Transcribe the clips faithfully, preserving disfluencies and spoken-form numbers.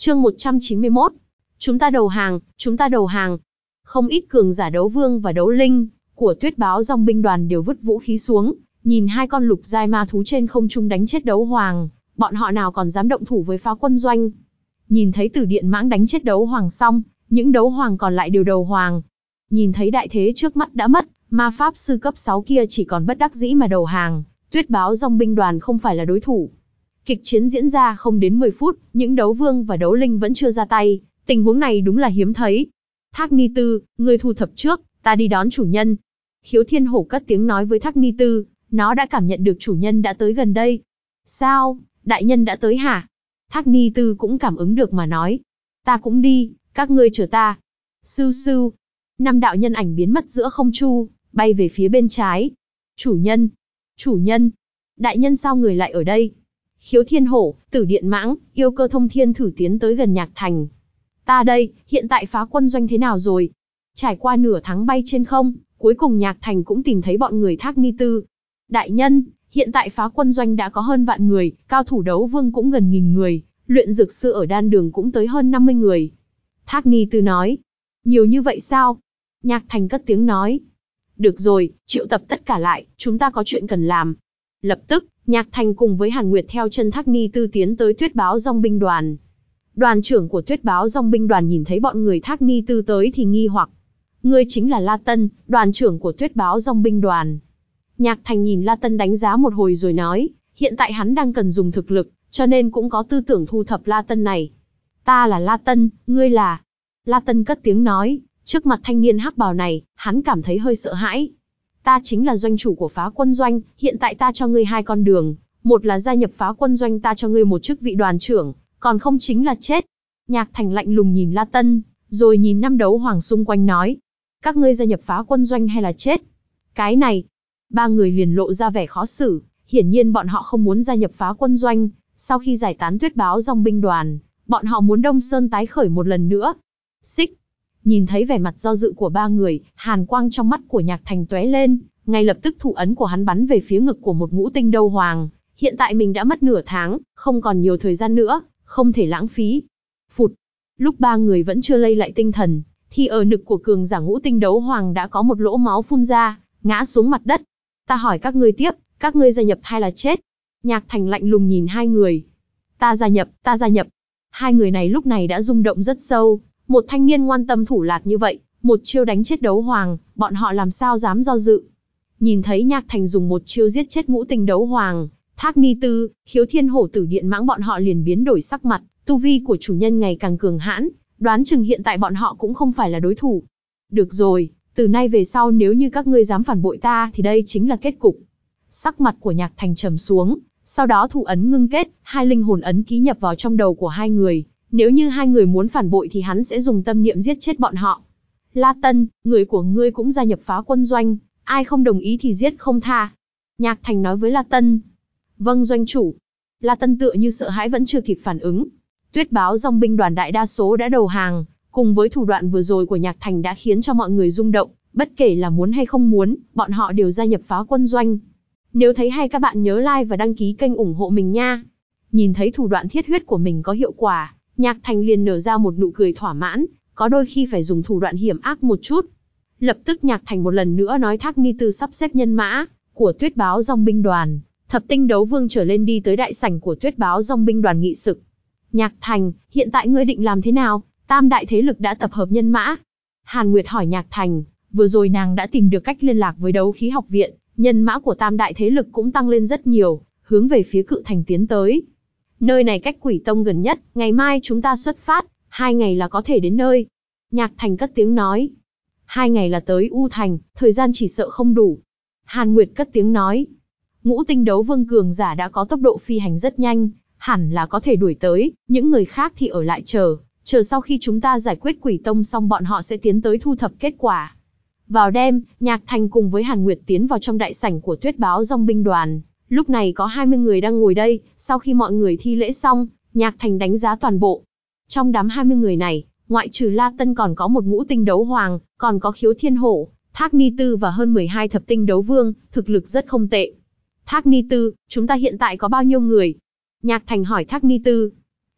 Chương một trăm chín mươi mốt. Chúng ta đầu hàng, chúng ta đầu hàng. Không ít cường giả đấu vương và đấu linh của Tuyết Báo Dòng binh đoàn đều vứt vũ khí xuống, nhìn hai con lục giai ma thú trên không trung đánh chết đấu hoàng, bọn họ nào còn dám động thủ với Phá Quân Doanh. Nhìn thấy Tử Điện Mãng đánh chết đấu hoàng xong, những đấu hoàng còn lại đều đầu hoàng. Nhìn thấy đại thế trước mắt đã mất, ma pháp sư cấp sáu kia chỉ còn bất đắc dĩ mà đầu hàng, Tuyết Báo Dòng binh đoàn không phải là đối thủ. Kịch chiến diễn ra không đến mười phút, những đấu vương và đấu linh vẫn chưa ra tay, tình huống này đúng là hiếm thấy. Thác Ni Tư, ngươi thu thập trước, ta đi đón chủ nhân. Khiếu Thiên Hổ cất tiếng nói với Thác Ni Tư, nó đã cảm nhận được chủ nhân đã tới gần đây. Sao, đại nhân đã tới hả? Thác Ni Tư cũng cảm ứng được mà nói. Ta cũng đi, các ngươi chờ ta. Sưu sưu. Năm đạo nhân ảnh biến mất giữa không trung, bay về phía bên trái. Chủ nhân, chủ nhân, đại nhân sao người lại ở đây? Khiếu Thiên Hổ, Tử Điện Mãng, Yêu Cơ Thông Thiên thử tiến tới gần Nhạc Thành. Ta đây, hiện tại Phá Quân Doanh thế nào rồi? Trải qua nửa tháng bay trên không, cuối cùng Nhạc Thành cũng tìm thấy bọn người Thác Ni Tư. Đại nhân, hiện tại Phá Quân Doanh đã có hơn vạn người, cao thủ đấu vương cũng gần nghìn người, luyện dược sư ở đan đường cũng tới hơn năm mươi người. Thác Ni Tư nói, nhiều như vậy sao? Nhạc Thành cất tiếng nói, được rồi, triệu tập tất cả lại, chúng ta có chuyện cần làm. Lập tức, Nhạc Thành cùng với Hàn Nguyệt theo chân Thác Ni Tư tiến tới Tuyết Báo Dòng binh đoàn. Đoàn trưởng của Tuyết Báo Dòng binh đoàn nhìn thấy bọn người Thác Ni Tư tới thì nghi hoặc. Ngươi chính là La Tân, đoàn trưởng của Tuyết Báo Dòng binh đoàn. Nhạc Thành nhìn La Tân đánh giá một hồi rồi nói, hiện tại hắn đang cần dùng thực lực, cho nên cũng có tư tưởng thu thập La Tân này. Ta là La Tân, ngươi là... La Tân cất tiếng nói, trước mặt thanh niên hắc bào này, hắn cảm thấy hơi sợ hãi. Ta chính là doanh chủ của Phá Quân Doanh, hiện tại ta cho ngươi hai con đường, một là gia nhập Phá Quân Doanh, ta cho ngươi một chức vị đoàn trưởng, còn không chính là chết. Nhạc Thành lạnh lùng nhìn La Tân, rồi nhìn năm đấu hoàng xung quanh nói, các ngươi gia nhập Phá Quân Doanh hay là chết? Cái này, ba người liền lộ ra vẻ khó xử, hiển nhiên bọn họ không muốn gia nhập Phá Quân Doanh, sau khi giải tán Tuyết Báo Dòng binh đoàn, bọn họ muốn Đông Sơn tái khởi một lần nữa. Xích. Nhìn thấy vẻ mặt do dự của ba người, hàn quang trong mắt của Nhạc Thành tóe lên, ngay lập tức thủ ấn của hắn bắn về phía ngực của một ngũ tinh đấu hoàng. Hiện tại mình đã mất nửa tháng, không còn nhiều thời gian nữa, không thể lãng phí. Phụt. Lúc ba người vẫn chưa lây lại tinh thần, thì ở ngực của cường giả ngũ tinh đấu hoàng đã có một lỗ máu phun ra, ngã xuống mặt đất. Ta hỏi các ngươi tiếp, các ngươi gia nhập hay là chết? Nhạc Thành lạnh lùng nhìn hai người. Ta gia nhập, ta gia nhập. Hai người này lúc này đã rung động rất sâu. Một thanh niên ngoan tâm thủ lạt như vậy, một chiêu đánh chết đấu hoàng, bọn họ làm sao dám do dự. Nhìn thấy Nhạc Thành dùng một chiêu giết chết ngũ tinh đấu hoàng, Thác Ni Tư, Khiếu Thiên Hổ, Tử Điện Mãng bọn họ liền biến đổi sắc mặt, tu vi của chủ nhân ngày càng cường hãn, đoán chừng hiện tại bọn họ cũng không phải là đối thủ. Được rồi, từ nay về sau nếu như các ngươi dám phản bội ta thì đây chính là kết cục. Sắc mặt của Nhạc Thành trầm xuống, sau đó thủ ấn ngưng kết, hai linh hồn ấn ký nhập vào trong đầu của hai người. Nếu như hai người muốn phản bội thì hắn sẽ dùng tâm niệm giết chết bọn họ. La Tân, người của ngươi cũng gia nhập Phá Quân Doanh, ai không đồng ý thì giết không tha. Nhạc Thành nói với La Tân. Vâng doanh chủ. La Tân tựa như sợ hãi vẫn chưa kịp phản ứng. Tuyết Báo Dòng binh đoàn đại đa số đã đầu hàng, cùng với thủ đoạn vừa rồi của Nhạc Thành đã khiến cho mọi người rung động, bất kể là muốn hay không muốn, bọn họ đều gia nhập Phá Quân Doanh. Nếu thấy hay các bạn nhớ like và đăng ký kênh ủng hộ mình nha. Nhìn thấy thủ đoạn thiết huyết của mình có hiệu quả, Nhạc Thành liền nở ra một nụ cười thỏa mãn, có đôi khi phải dùng thủ đoạn hiểm ác một chút. Lập tức Nhạc Thành một lần nữa nói Thác Ni Tư sắp xếp nhân mã của Tuyết Báo Dòng binh đoàn, thập tinh đấu vương trở lên đi tới đại sảnh của Tuyết Báo Dòng binh đoàn nghị sự. Nhạc Thành, hiện tại ngươi định làm thế nào? Tam đại thế lực đã tập hợp nhân mã. Hàn Nguyệt hỏi Nhạc Thành, vừa rồi nàng đã tìm được cách liên lạc với đấu khí học viện, nhân mã của tam đại thế lực cũng tăng lên rất nhiều, hướng về phía Cự Thành tiến tới. Nơi này cách Quỷ Tông gần nhất, ngày mai chúng ta xuất phát, hai ngày là có thể đến nơi. Nhạc Thành cất tiếng nói. Hai ngày là tới U Thành, thời gian chỉ sợ không đủ. Hàn Nguyệt cất tiếng nói. Ngũ tinh đấu vương cường giả đã có tốc độ phi hành rất nhanh, hẳn là có thể đuổi tới, những người khác thì ở lại chờ, chờ sau khi chúng ta giải quyết Quỷ Tông xong bọn họ sẽ tiến tới thu thập kết quả. Vào đêm, Nhạc Thành cùng với Hàn Nguyệt tiến vào trong đại sảnh của Tuyết Báo Dòng binh đoàn. Lúc này có hai mươi người đang ngồi đây, sau khi mọi người thi lễ xong, Nhạc Thành đánh giá toàn bộ. Trong đám hai mươi người này, ngoại trừ La Tân còn có một ngũ tinh đấu hoàng, còn có Khiếu Thiên Hổ, Thác Ni Tư và hơn mười hai thập tinh đấu vương, thực lực rất không tệ. Thác Ni Tư, chúng ta hiện tại có bao nhiêu người? Nhạc Thành hỏi Thác Ni Tư.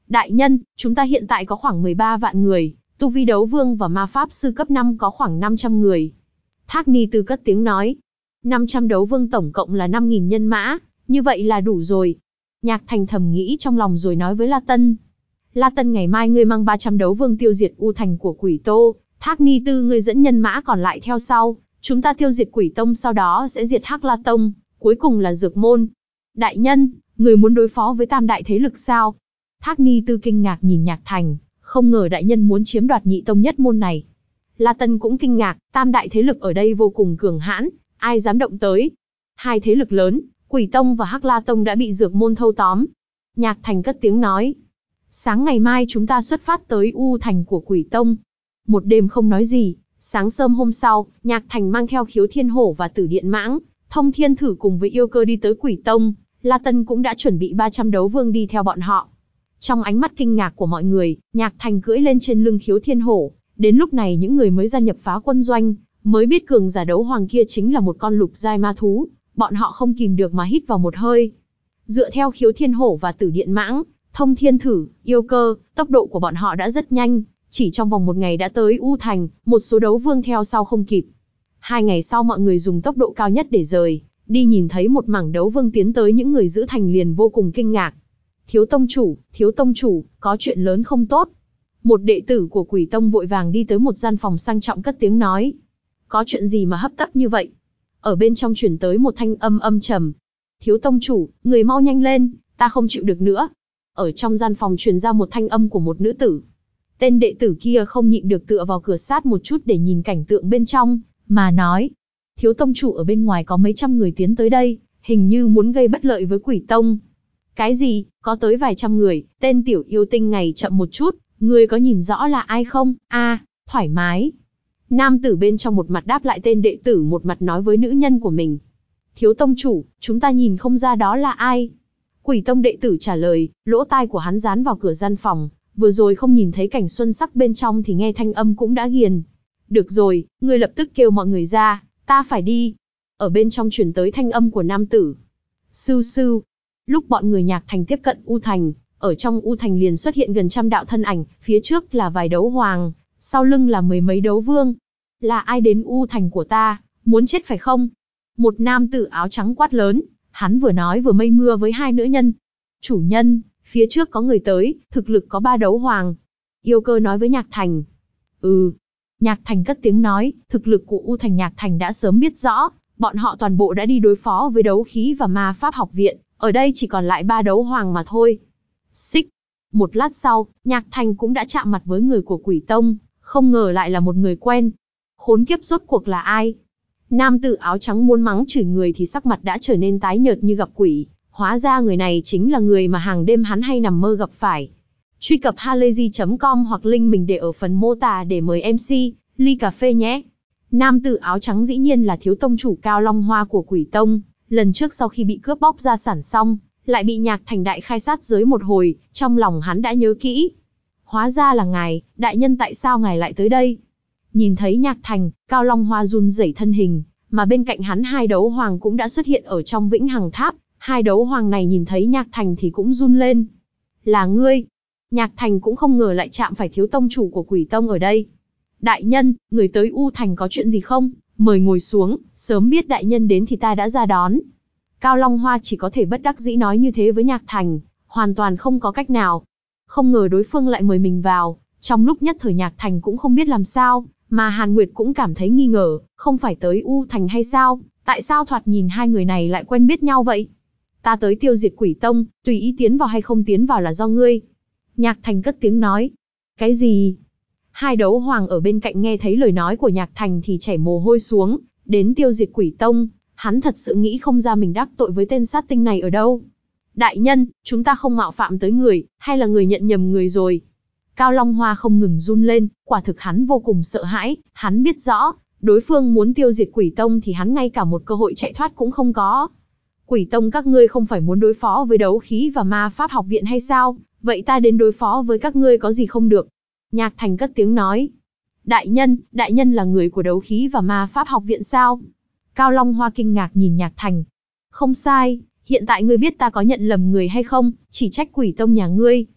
Đại nhân, chúng ta hiện tại có khoảng mười ba vạn người, tu vi đấu vương và ma pháp sư cấp năm có khoảng năm trăm người. Thác Ni Tư cất tiếng nói. năm trăm đấu vương tổng cộng là năm nghìn nhân mã, như vậy là đủ rồi. Nhạc Thành thầm nghĩ trong lòng rồi nói với La Tân. La Tân, ngày mai ngươi mang ba trăm đấu vương tiêu diệt U thành của Quỷ Tô, Thác Ni Tư ngươi dẫn nhân mã còn lại theo sau, chúng ta tiêu diệt Quỷ Tông, sau đó sẽ diệt Hắc La Tông, cuối cùng là Dược Môn. Đại nhân, người muốn đối phó với tam đại thế lực sao? Thác Ni Tư kinh ngạc nhìn Nhạc Thành, không ngờ đại nhân muốn chiếm đoạt Nhị Tông nhất môn này. La Tân cũng kinh ngạc, tam đại thế lực ở đây vô cùng cường hãn, ai dám động tới. Hai thế lực lớn, Quỷ Tông và Hắc La Tông đã bị Dược Môn thâu tóm. Nhạc Thành cất tiếng nói. Sáng ngày mai chúng ta xuất phát tới U thành của Quỷ Tông. Một đêm không nói gì, sáng sớm hôm sau, Nhạc Thành mang theo Khiếu Thiên Hổ và Tử Điện Mãng, Thông Thiên Thử cùng với Yêu Cơ đi tới Quỷ Tông. La Tân cũng đã chuẩn bị ba trăm đấu vương đi theo bọn họ. Trong ánh mắt kinh ngạc của mọi người, Nhạc Thành cưỡi lên trên lưng Khiếu Thiên Hổ. Đến lúc này những người mới gia nhập phá quân doanh, mới biết cường giả đấu hoàng kia chính là một con lục giai ma thú. Bọn họ không kìm được mà hít vào một hơi. Dựa theo Khiếu Thiên Hổ và Tử Điện Mãng, Thông Thiên Thử, Yêu Cơ, tốc độ của bọn họ đã rất nhanh. Chỉ trong vòng một ngày đã tới U thành, một số đấu vương theo sau không kịp. Hai ngày sau mọi người dùng tốc độ cao nhất để rời. Đi nhìn thấy một mảng đấu vương tiến tới, những người giữ thành liền vô cùng kinh ngạc. Thiếu tông chủ, thiếu tông chủ, có chuyện lớn không tốt. Một đệ tử của Quỷ Tông vội vàng đi tới một gian phòng sang trọng cất tiếng nói. Có chuyện gì mà hấp tấp như vậy? Ở bên trong truyền tới một thanh âm âm trầm. Thiếu tông chủ, người mau nhanh lên, ta không chịu được nữa. Ở trong gian phòng truyền ra một thanh âm của một nữ tử. Tên đệ tử kia không nhịn được tựa vào cửa sát một chút để nhìn cảnh tượng bên trong, mà nói. Thiếu tông chủ, ở bên ngoài có mấy trăm người tiến tới đây, hình như muốn gây bất lợi với Quỷ Tông. Cái gì, có tới vài trăm người, tên tiểu yêu tinh ngày chậm một chút, ngươi có nhìn rõ là ai không? A, à, thoải mái. Nam tử bên trong một mặt đáp lại tên đệ tử, một mặt nói với nữ nhân của mình. Thiếu tông chủ, chúng ta nhìn không ra đó là ai. Quỷ Tông đệ tử trả lời, lỗ tai của hắn dán vào cửa gian phòng, vừa rồi không nhìn thấy cảnh xuân sắc bên trong thì nghe thanh âm cũng đã ghiền. Được rồi, ngươi lập tức kêu mọi người ra, ta phải đi. Ở bên trong truyền tới thanh âm của nam tử. Sưu sưu. Lúc bọn người Nhạc Thành tiếp cận U thành, ở trong U thành liền xuất hiện gần trăm đạo thân ảnh, phía trước là vài đấu hoàng, sau lưng là mười mấy đấu vương. Là ai đến U thành của ta, muốn chết phải không? Một nam tử áo trắng quát lớn, hắn vừa nói vừa mây mưa với hai nữ nhân. Chủ nhân, phía trước có người tới, thực lực có ba đấu hoàng. Yêu Cơ nói với Nhạc Thành. Ừ. Nhạc Thành cất tiếng nói, thực lực của U thành Nhạc Thành đã sớm biết rõ, bọn họ toàn bộ đã đi đối phó với đấu khí và ma pháp học viện, ở đây chỉ còn lại ba đấu hoàng mà thôi. Xích. Một lát sau, Nhạc Thành cũng đã chạm mặt với người của Quỷ Tông, không ngờ lại là một người quen. Khốn kiếp, rốt cuộc là ai? Nam tử áo trắng muốn mắng chửi người thì sắc mặt đã trở nên tái nhợt như gặp quỷ, hóa ra người này chính là người mà hàng đêm hắn hay nằm mơ gặp phải. Truy cập halayzi chấm com hoặc link mình để ở phần mô tả để mời em xê, ly cà phê nhé. Nam tử áo trắng dĩ nhiên là thiếu tông chủ Cao Long Hoa của Quỷ Tông, lần trước sau khi bị cướp bóc gia sản xong, lại bị Nhạc Thành đại khai sát giới một hồi, trong lòng hắn đã nhớ kỹ. Hóa ra là ngài, đại nhân, tại sao ngài lại tới đây? Nhìn thấy Nhạc Thành, Cao Long Hoa run rẩy thân hình, mà bên cạnh hắn hai đấu hoàng cũng đã xuất hiện ở trong Vĩnh Hằng Tháp, hai đấu hoàng này nhìn thấy Nhạc Thành thì cũng run lên. Là ngươi? Nhạc Thành cũng không ngờ lại chạm phải thiếu tông chủ của Quỷ Tông ở đây. Đại nhân, người tới U thành có chuyện gì không? Mời ngồi xuống, sớm biết đại nhân đến thì ta đã ra đón. Cao Long Hoa chỉ có thể bất đắc dĩ nói như thế với Nhạc Thành, hoàn toàn không có cách nào. Không ngờ đối phương lại mời mình vào, trong lúc nhất thời Nhạc Thành cũng không biết làm sao, mà Hàn Nguyệt cũng cảm thấy nghi ngờ, không phải tới U thành hay sao, tại sao thoạt nhìn hai người này lại quen biết nhau vậy? Ta tới tiêu diệt Quỷ Tông, tùy ý tiến vào hay không tiến vào là do ngươi. Nhạc Thành cất tiếng nói. Cái gì? Hai đấu hoàng ở bên cạnh nghe thấy lời nói của Nhạc Thành thì chảy mồ hôi xuống, đến tiêu diệt Quỷ Tông, hắn thật sự nghĩ không ra mình đắc tội với tên sát tinh này ở đâu. Đại nhân, chúng ta không mạo phạm tới người, hay là người nhận nhầm người rồi? Cao Long Hoa không ngừng run lên, quả thực hắn vô cùng sợ hãi, hắn biết rõ, đối phương muốn tiêu diệt Quỷ Tông thì hắn ngay cả một cơ hội chạy thoát cũng không có. Quỷ Tông các ngươi không phải muốn đối phó với đấu khí và ma pháp học viện hay sao? Vậy ta đến đối phó với các ngươi có gì không được? Nhạc Thành cất tiếng nói. Đại nhân, đại nhân là người của đấu khí và ma pháp học viện sao? Cao Long Hoa kinh ngạc nhìn Nhạc Thành. Không sai, hiện tại ngươi biết ta có nhận lầm người hay không, chỉ trách Quỷ Tông nhà ngươi.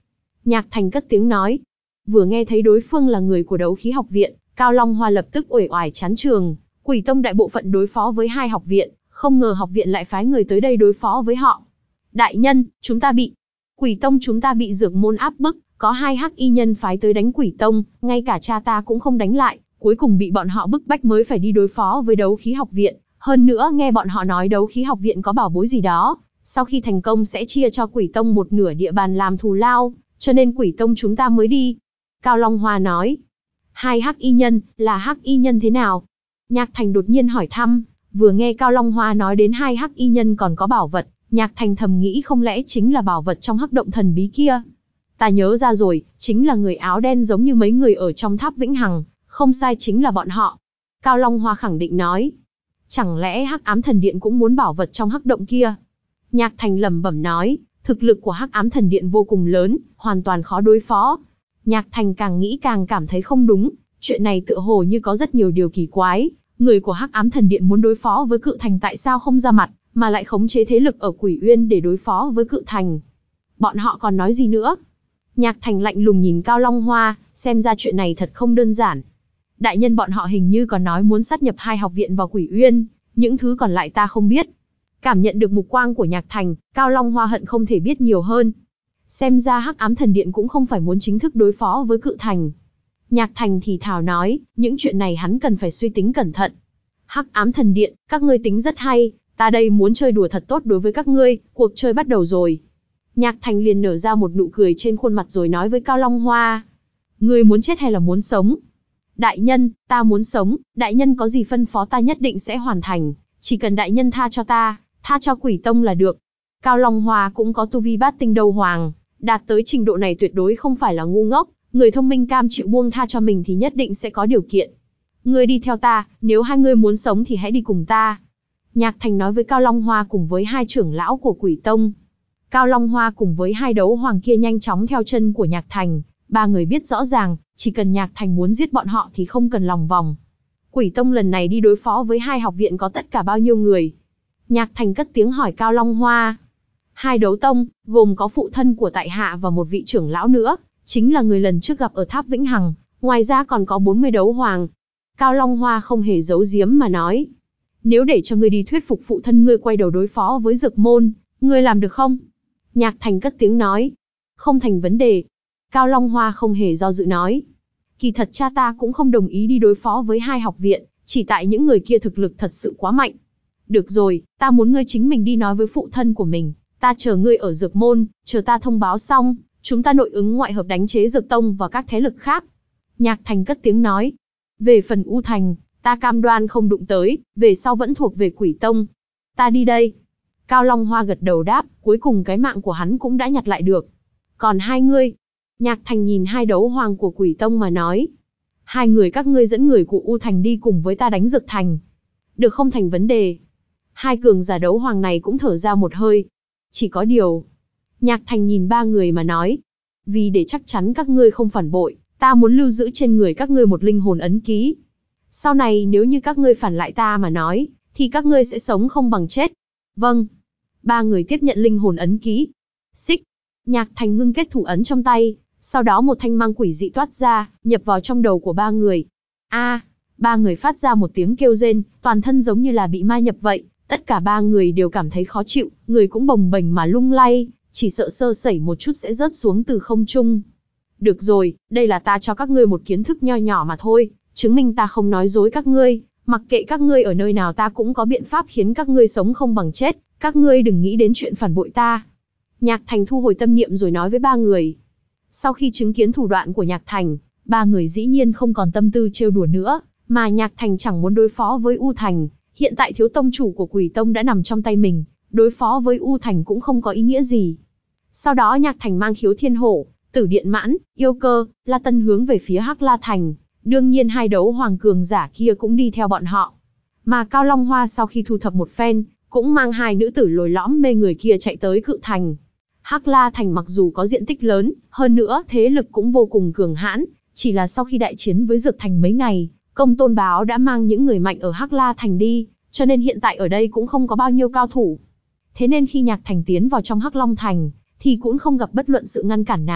Nhạc Thành cất tiếng nói. Vừa nghe thấy đối phương là người của đấu khí học viện, Cao Long Hoa lập tức uể oải chán trường. Quỷ tông đại bộ phận đối phó với hai học viện, không ngờ học viện lại phái người tới đây đối phó với họ. Đại nhân, chúng ta bị... Quỷ tông chúng ta bị dược môn áp bức, có hai hắc y nhân phái tới đánh quỷ tông, ngay cả cha ta cũng không đánh lại, cuối cùng bị bọn họ bức bách mới phải đi đối phó với đấu khí học viện. Hơn nữa nghe bọn họ nói đấu khí học viện có bảo bối gì đó, sau khi thành công sẽ chia cho quỷ tông một nửa địa bàn làm thù lao, cho nên quỷ tông chúng ta mới đi. Cao Long Hoa nói. Hai hắc y nhân, là hắc y nhân thế nào? Nhạc Thành đột nhiên hỏi thăm, vừa nghe Cao Long Hoa nói đến hai hắc y nhân còn có bảo vật, Nhạc Thành thầm nghĩ không lẽ chính là bảo vật trong hắc động thần bí kia. Ta nhớ ra rồi, chính là người áo đen giống như mấy người ở trong tháp Vĩnh Hằng, không sai chính là bọn họ. Cao Long Hoa khẳng định nói. Chẳng lẽ Hắc Ám Thần Điện cũng muốn bảo vật trong hắc động kia? Nhạc Thành lẩm bẩm nói, thực lực của Hắc Ám Thần Điện vô cùng lớn, hoàn toàn khó đối phó. Nhạc Thành càng nghĩ càng cảm thấy không đúng, chuyện này tựa hồ như có rất nhiều điều kỳ quái. Người của Hắc Ám Thần Điện muốn đối phó với Cự Thành tại sao không ra mặt, mà lại khống chế thế lực ở Quỷ Uyên để đối phó với Cự Thành? Bọn họ còn nói gì nữa? Nhạc Thành lạnh lùng nhìn Cao Long Hoa, xem ra chuyện này thật không đơn giản. Đại nhân bọn họ hình như còn nói muốn sát nhập hai học viện vào Quỷ Uyên, những thứ còn lại ta không biết. Cảm nhận được mục quang của Nhạc Thành, Cao Long Hoa hận không thể biết nhiều hơn. Xem ra Hắc Ám Thần Điện cũng không phải muốn chính thức đối phó với Cự Thành. Nhạc Thành thì thào nói, những chuyện này hắn cần phải suy tính cẩn thận. Hắc Ám Thần Điện, các ngươi tính rất hay, ta đây muốn chơi đùa thật tốt đối với các ngươi, cuộc chơi bắt đầu rồi. Nhạc Thành liền nở ra một nụ cười trên khuôn mặt rồi nói với Cao Long Hoa. Ngươi muốn chết hay là muốn sống? Đại nhân, ta muốn sống, đại nhân có gì phân phó ta nhất định sẽ hoàn thành, chỉ cần đại nhân tha cho ta, tha cho Quỷ Tông là được. Cao Long Hoa cũng có tu vi bát tinh đấu hoàng, đạt tới trình độ này tuyệt đối không phải là ngu ngốc, người thông minh cam chịu buông tha cho mình thì nhất định sẽ có điều kiện. Ngươi đi theo ta, nếu hai ngươi muốn sống thì hãy đi cùng ta. Nhạc Thành nói với Cao Long Hoa cùng với hai trưởng lão của Quỷ Tông. Cao Long Hoa cùng với hai đấu hoàng kia nhanh chóng theo chân của Nhạc Thành, ba người biết rõ ràng, chỉ cần Nhạc Thành muốn giết bọn họ thì không cần lòng vòng. Quỷ Tông lần này đi đối phó với hai học viện có tất cả bao nhiêu người? Nhạc Thành cất tiếng hỏi Cao Long Hoa. Hai đấu tông, gồm có phụ thân của tại hạ và một vị trưởng lão nữa, chính là người lần trước gặp ở tháp Vĩnh Hằng, ngoài ra còn có bốn mươi đấu hoàng. Cao Long Hoa không hề giấu giếm mà nói. Nếu để cho ngươi đi thuyết phục phụ thân ngươi quay đầu đối phó với Dược Môn, ngươi làm được không? Nhạc Thành cất tiếng nói. Không thành vấn đề. Cao Long Hoa không hề do dự nói. Kỳ thật cha ta cũng không đồng ý đi đối phó với hai học viện, chỉ tại những người kia thực lực thật sự quá mạnh. Được rồi, ta muốn ngươi chính mình đi nói với phụ thân của mình, ta chờ ngươi ở Dược Môn, chờ ta thông báo xong, chúng ta nội ứng ngoại hợp đánh chế Dược Tông và các thế lực khác. Nhạc Thành cất tiếng nói. Về phần U Thành, ta cam đoan không đụng tới, về sau vẫn thuộc về Quỷ Tông. Ta đi đây. Cao Long Hoa gật đầu đáp, cuối cùng cái mạng của hắn cũng đã nhặt lại được. Còn hai ngươi? Nhạc Thành nhìn hai đấu hoàng của Quỷ Tông mà nói. Hai người các ngươi dẫn người của U Thành đi cùng với ta đánh Dược Thành. Được không thành vấn đề. Hai cường giả đấu hoàng này cũng thở ra một hơi. Chỉ có điều. Nhạc Thành nhìn ba người mà nói. Vì để chắc chắn các ngươi không phản bội, ta muốn lưu giữ trên người các ngươi một linh hồn ấn ký. Sau này nếu như các ngươi phản lại ta mà nói, thì các ngươi sẽ sống không bằng chết. Vâng. Ba người tiếp nhận linh hồn ấn ký. Xích. Nhạc Thành ngưng kết thủ ấn trong tay, sau đó một thanh mang quỷ dị toát ra, nhập vào trong đầu của ba người. A, ba người phát ra một tiếng kêu rên, toàn thân giống như là bị ma nhập vậy, tất cả ba người đều cảm thấy khó chịu, người cũng bồng bềnh mà lung lay, chỉ sợ sơ sẩy một chút sẽ rớt xuống từ không trung. Được rồi, đây là ta cho các ngươi một kiến thức nho nhỏ mà thôi, chứng minh ta không nói dối các ngươi, mặc kệ các ngươi ở nơi nào ta cũng có biện pháp khiến các ngươi sống không bằng chết, các ngươi đừng nghĩ đến chuyện phản bội ta. Nhạc Thành thu hồi tâm niệm rồi nói với ba người. Sau khi chứng kiến thủ đoạn của Nhạc Thành, ba người dĩ nhiên không còn tâm tư trêu đùa nữa, mà Nhạc Thành chẳng muốn đối phó với U Thành, hiện tại thiếu tông chủ của Quỷ Tông đã nằm trong tay mình, đối phó với U Thành cũng không có ý nghĩa gì. Sau đó Nhạc Thành mang Khiếu Thiên Hổ, Tử Điện Mãn, Yêu Cơ, La Tân hướng về phía Hắc La Thành, đương nhiên hai đấu hoàng cường giả kia cũng đi theo bọn họ. Mà Cao Long Hoa sau khi thu thập một phen, cũng mang hai nữ tử lồi lõm mê người kia chạy tới Cự Thành. Hắc La Thành mặc dù có diện tích lớn, hơn nữa thế lực cũng vô cùng cường hãn, chỉ là sau khi đại chiến với Dược Thành mấy ngày, Công Tôn Báo đã mang những người mạnh ở Hắc La Thành đi, cho nên hiện tại ở đây cũng không có bao nhiêu cao thủ. Thế nên khi Nhạc Thành tiến vào trong Hắc Long Thành, thì cũng không gặp bất luận sự ngăn cản nào,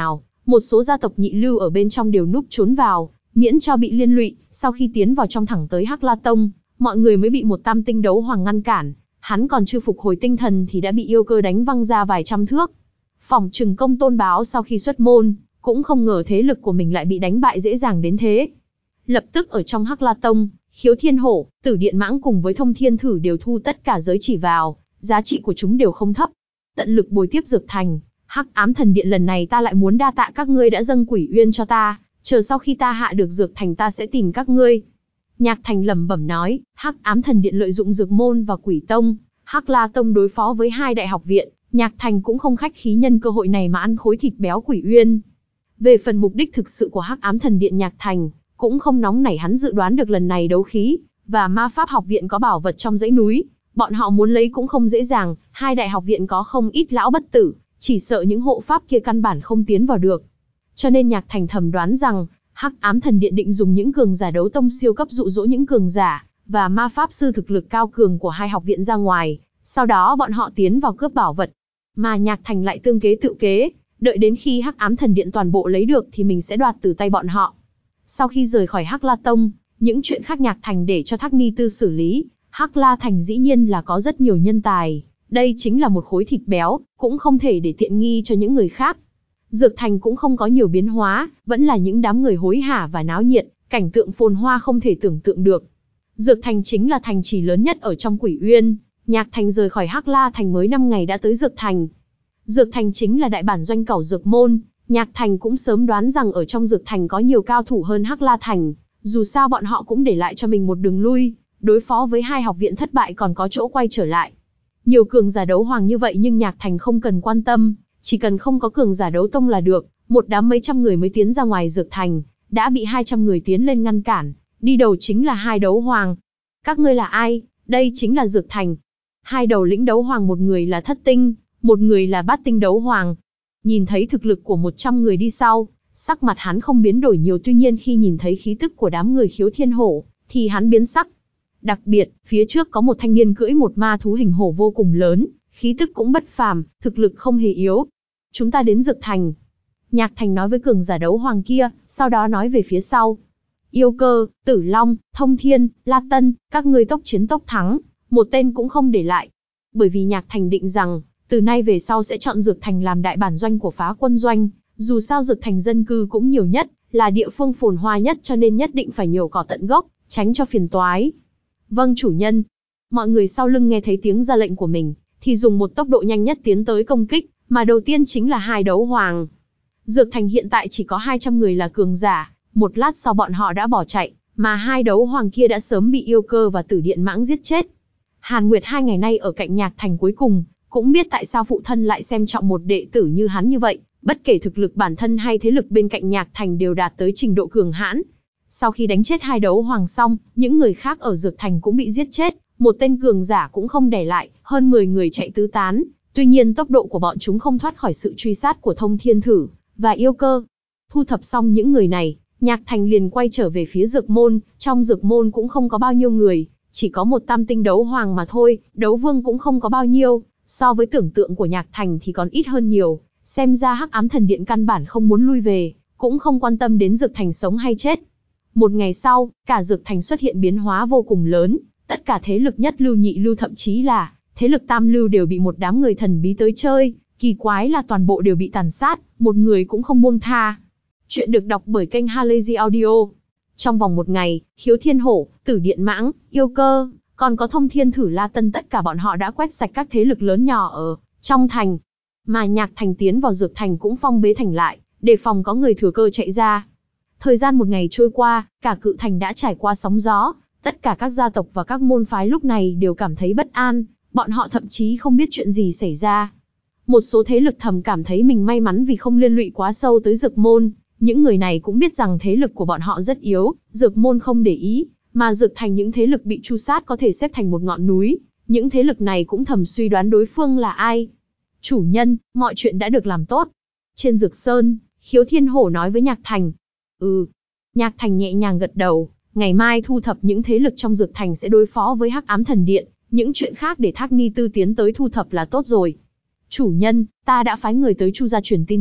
Một số gia tộc nhị lưu ở bên trong đều núp trốn vào, miễn cho bị liên lụy. Sau khi tiến vào trong thẳng tới Hắc La Tông, mọi người mới bị một tam tinh đấu hoàng ngăn cản. Hắn còn chưa phục hồi tinh thần thì đã bị yêu cơ đánh văng ra vài trăm thước. Phỏng chừng Công Tôn Báo sau khi xuất môn, cũng không ngờ thế lực của mình lại bị đánh bại dễ dàng đến thế. Lập tức ở trong Hắc La Tông, Khiếu Thiên Hổ, Tử Điện Mãng cùng với Thông Thiên Thử đều thu tất cả giới chỉ vào, giá trị của chúng đều không thấp. Tận lực bồi tiếp Dược Thành. Hắc Ám Thần Điện lần này ta lại muốn đa tạ các ngươi đã dâng Quỷ Uyên cho ta, chờ sau khi ta hạ được Dược Thành ta sẽ tìm các ngươi. Nhạc Thành lẩm bẩm nói, Hắc Ám Thần Điện lợi dụng Dược Môn và Quỷ Tông, Hắc La Tông đối phó với hai đại học viện, Nhạc Thành cũng không khách khí nhân cơ hội này mà ăn khối thịt béo Quỷ Uyên. Về phần mục đích thực sự của Hắc Ám Thần Điện, Nhạc Thành cũng không nóng nảy, hắn dự đoán được lần này đấu khí và ma pháp học viện có bảo vật trong dãy núi, bọn họ muốn lấy cũng không dễ dàng, hai đại học viện có không ít lão bất tử, chỉ sợ những hộ pháp kia căn bản không tiến vào được. Cho nên Nhạc Thành thầm đoán rằng, Hắc Ám Thần Điện định dùng những cường giả đấu tông siêu cấp dụ dỗ những cường giả và ma pháp sư thực lực cao cường của hai học viện ra ngoài, sau đó bọn họ tiến vào cướp bảo vật. Mà Nhạc Thành lại tương kế tự kế, đợi đến khi Hắc Ám Thần Điện toàn bộ lấy được thì mình sẽ đoạt từ tay bọn họ. Sau khi rời khỏi Hắc La Tông, những chuyện khác Nhạc Thành để cho Thác Ni Tư xử lý. Hắc La Thành dĩ nhiên là có rất nhiều nhân tài, đây chính là một khối thịt béo, cũng không thể để tiện nghi cho những người khác. Dược Thành cũng không có nhiều biến hóa, vẫn là những đám người hối hả và náo nhiệt, cảnh tượng phồn hoa không thể tưởng tượng được. Dược Thành chính là thành trì lớn nhất ở trong Quỷ Uyên. Nhạc Thành rời khỏi Hắc La Thành mới năm ngày đã tới Dược Thành. Dược Thành chính là đại bản doanh cẩu Dược Môn. Nhạc Thành cũng sớm đoán rằng ở trong Dược Thành có nhiều cao thủ hơn Hắc La Thành. Dù sao bọn họ cũng để lại cho mình một đường lui, đối phó với hai học viện thất bại còn có chỗ quay trở lại. Nhiều cường giả đấu hoàng như vậy nhưng Nhạc Thành không cần quan tâm, chỉ cần không có cường giả đấu tông là được. Một đám mấy trăm người mới tiến ra ngoài Dược Thành, đã bị hai trăm người tiến lên ngăn cản. Đi đầu chính là hai đấu hoàng. Các ngươi là ai? Đây chính là Dược Thành. Hai đầu lĩnh đấu hoàng, một người là thất tinh, một người là bát tinh đấu hoàng. Nhìn thấy thực lực của một trăm người đi sau, sắc mặt hắn không biến đổi nhiều, tuy nhiên khi nhìn thấy khí tức của đám người Khiếu Thiên Hổ, thì hắn biến sắc. Đặc biệt, phía trước có một thanh niên cưỡi một ma thú hình hổ vô cùng lớn, khí tức cũng bất phàm, thực lực không hề yếu. Chúng ta đến Dược Thành. Nhạc Thành nói với cường giả đấu hoàng kia, sau đó nói về phía sau. Yêu Cơ, Tử Long, Thông Thiên, La Tân, các ngươi tốc chiến tốc thắng, một tên cũng không để lại. Bởi vì Nhạc Thành định rằng, từ nay về sau sẽ chọn Dược Thành làm đại bản doanh của phá quân doanh, dù sao Dược Thành dân cư cũng nhiều nhất, là địa phương phồn hoa nhất cho nên nhất định phải nhổ cỏ tận gốc, tránh cho phiền toái. Vâng chủ nhân. Mọi người sau lưng nghe thấy tiếng ra lệnh của mình, thì dùng một tốc độ nhanh nhất tiến tới công kích, mà đầu tiên chính là hai đấu hoàng. Dược Thành hiện tại chỉ có hai trăm người là cường giả, một lát sau bọn họ đã bỏ chạy, mà hai đấu hoàng kia đã sớm bị Yêu Cơ và Tử Điện Mãng giết chết. Hàn Nguyệt hai ngày nay ở cạnh Nhạc Thành cuối cùng, cũng biết tại sao phụ thân lại xem trọng một đệ tử như hắn như vậy, bất kể thực lực bản thân hay thế lực bên cạnh Nhạc Thành đều đạt tới trình độ cường hãn. Sau khi đánh chết hai đấu hoàng xong, những người khác ở Dược Thành cũng bị giết chết, một tên cường giả cũng không để lại, hơn mười người chạy tứ tán. Tuy nhiên tốc độ của bọn chúng không thoát khỏi sự truy sát của Thông Thiên Thử và Yêu Cơ. Thu thập xong những người này, Nhạc Thành liền quay trở về phía Dược Môn. Trong Dược Môn cũng không có bao nhiêu người, chỉ có một tam tinh đấu hoàng mà thôi, đấu vương cũng không có bao nhiêu, so với tưởng tượng của Nhạc Thành thì còn ít hơn nhiều. Xem ra Hắc Ám Thần Điện căn bản không muốn lui về, cũng không quan tâm đến Dược Thành sống hay chết. Một ngày sau, cả Dược Thành xuất hiện biến hóa vô cùng lớn, tất cả thế lực nhất lưu, nhị lưu, thậm chí là thế lực tam lưu đều bị một đám người thần bí tới chơi, kỳ quái là toàn bộ đều bị tàn sát, một người cũng không buông tha. Chuyện được đọc bởi kênh Halazy Audio. Trong vòng một ngày, Khiếu Thiên Hổ, Tử Điện Mãng, Yêu Cơ, còn có Thông Thiên Thử, La Tân, tất cả bọn họ đã quét sạch các thế lực lớn nhỏ ở trong thành. Mà Nhạc Thành tiến vào Dược Thành cũng phong bế thành lại, đề phòng có người thừa cơ chạy ra. Thời gian một ngày trôi qua, cả Cự Thành đã trải qua sóng gió, tất cả các gia tộc và các môn phái lúc này đều cảm thấy bất an, bọn họ thậm chí không biết chuyện gì xảy ra. Một số thế lực thầm cảm thấy mình may mắn vì không liên lụy quá sâu tới Dược Môn, những người này cũng biết rằng thế lực của bọn họ rất yếu, Dược Môn không để ý, mà Dược Thành những thế lực bị tru sát có thể xếp thành một ngọn núi, những thế lực này cũng thầm suy đoán đối phương là ai. Chủ nhân, mọi chuyện đã được làm tốt. Trên Dược Sơn, Khiếu Thiên Hổ nói với Nhạc Thành. Ừ. Nhạc Thành nhẹ nhàng gật đầu, ngày mai thu thập những thế lực trong Dược Thành sẽ đối phó với Hắc Ám Thần Điện, những chuyện khác để Thác Ni Tư tiến tới thu thập là tốt rồi. Chủ nhân, ta đã phái người tới Chu gia truyền tin tức,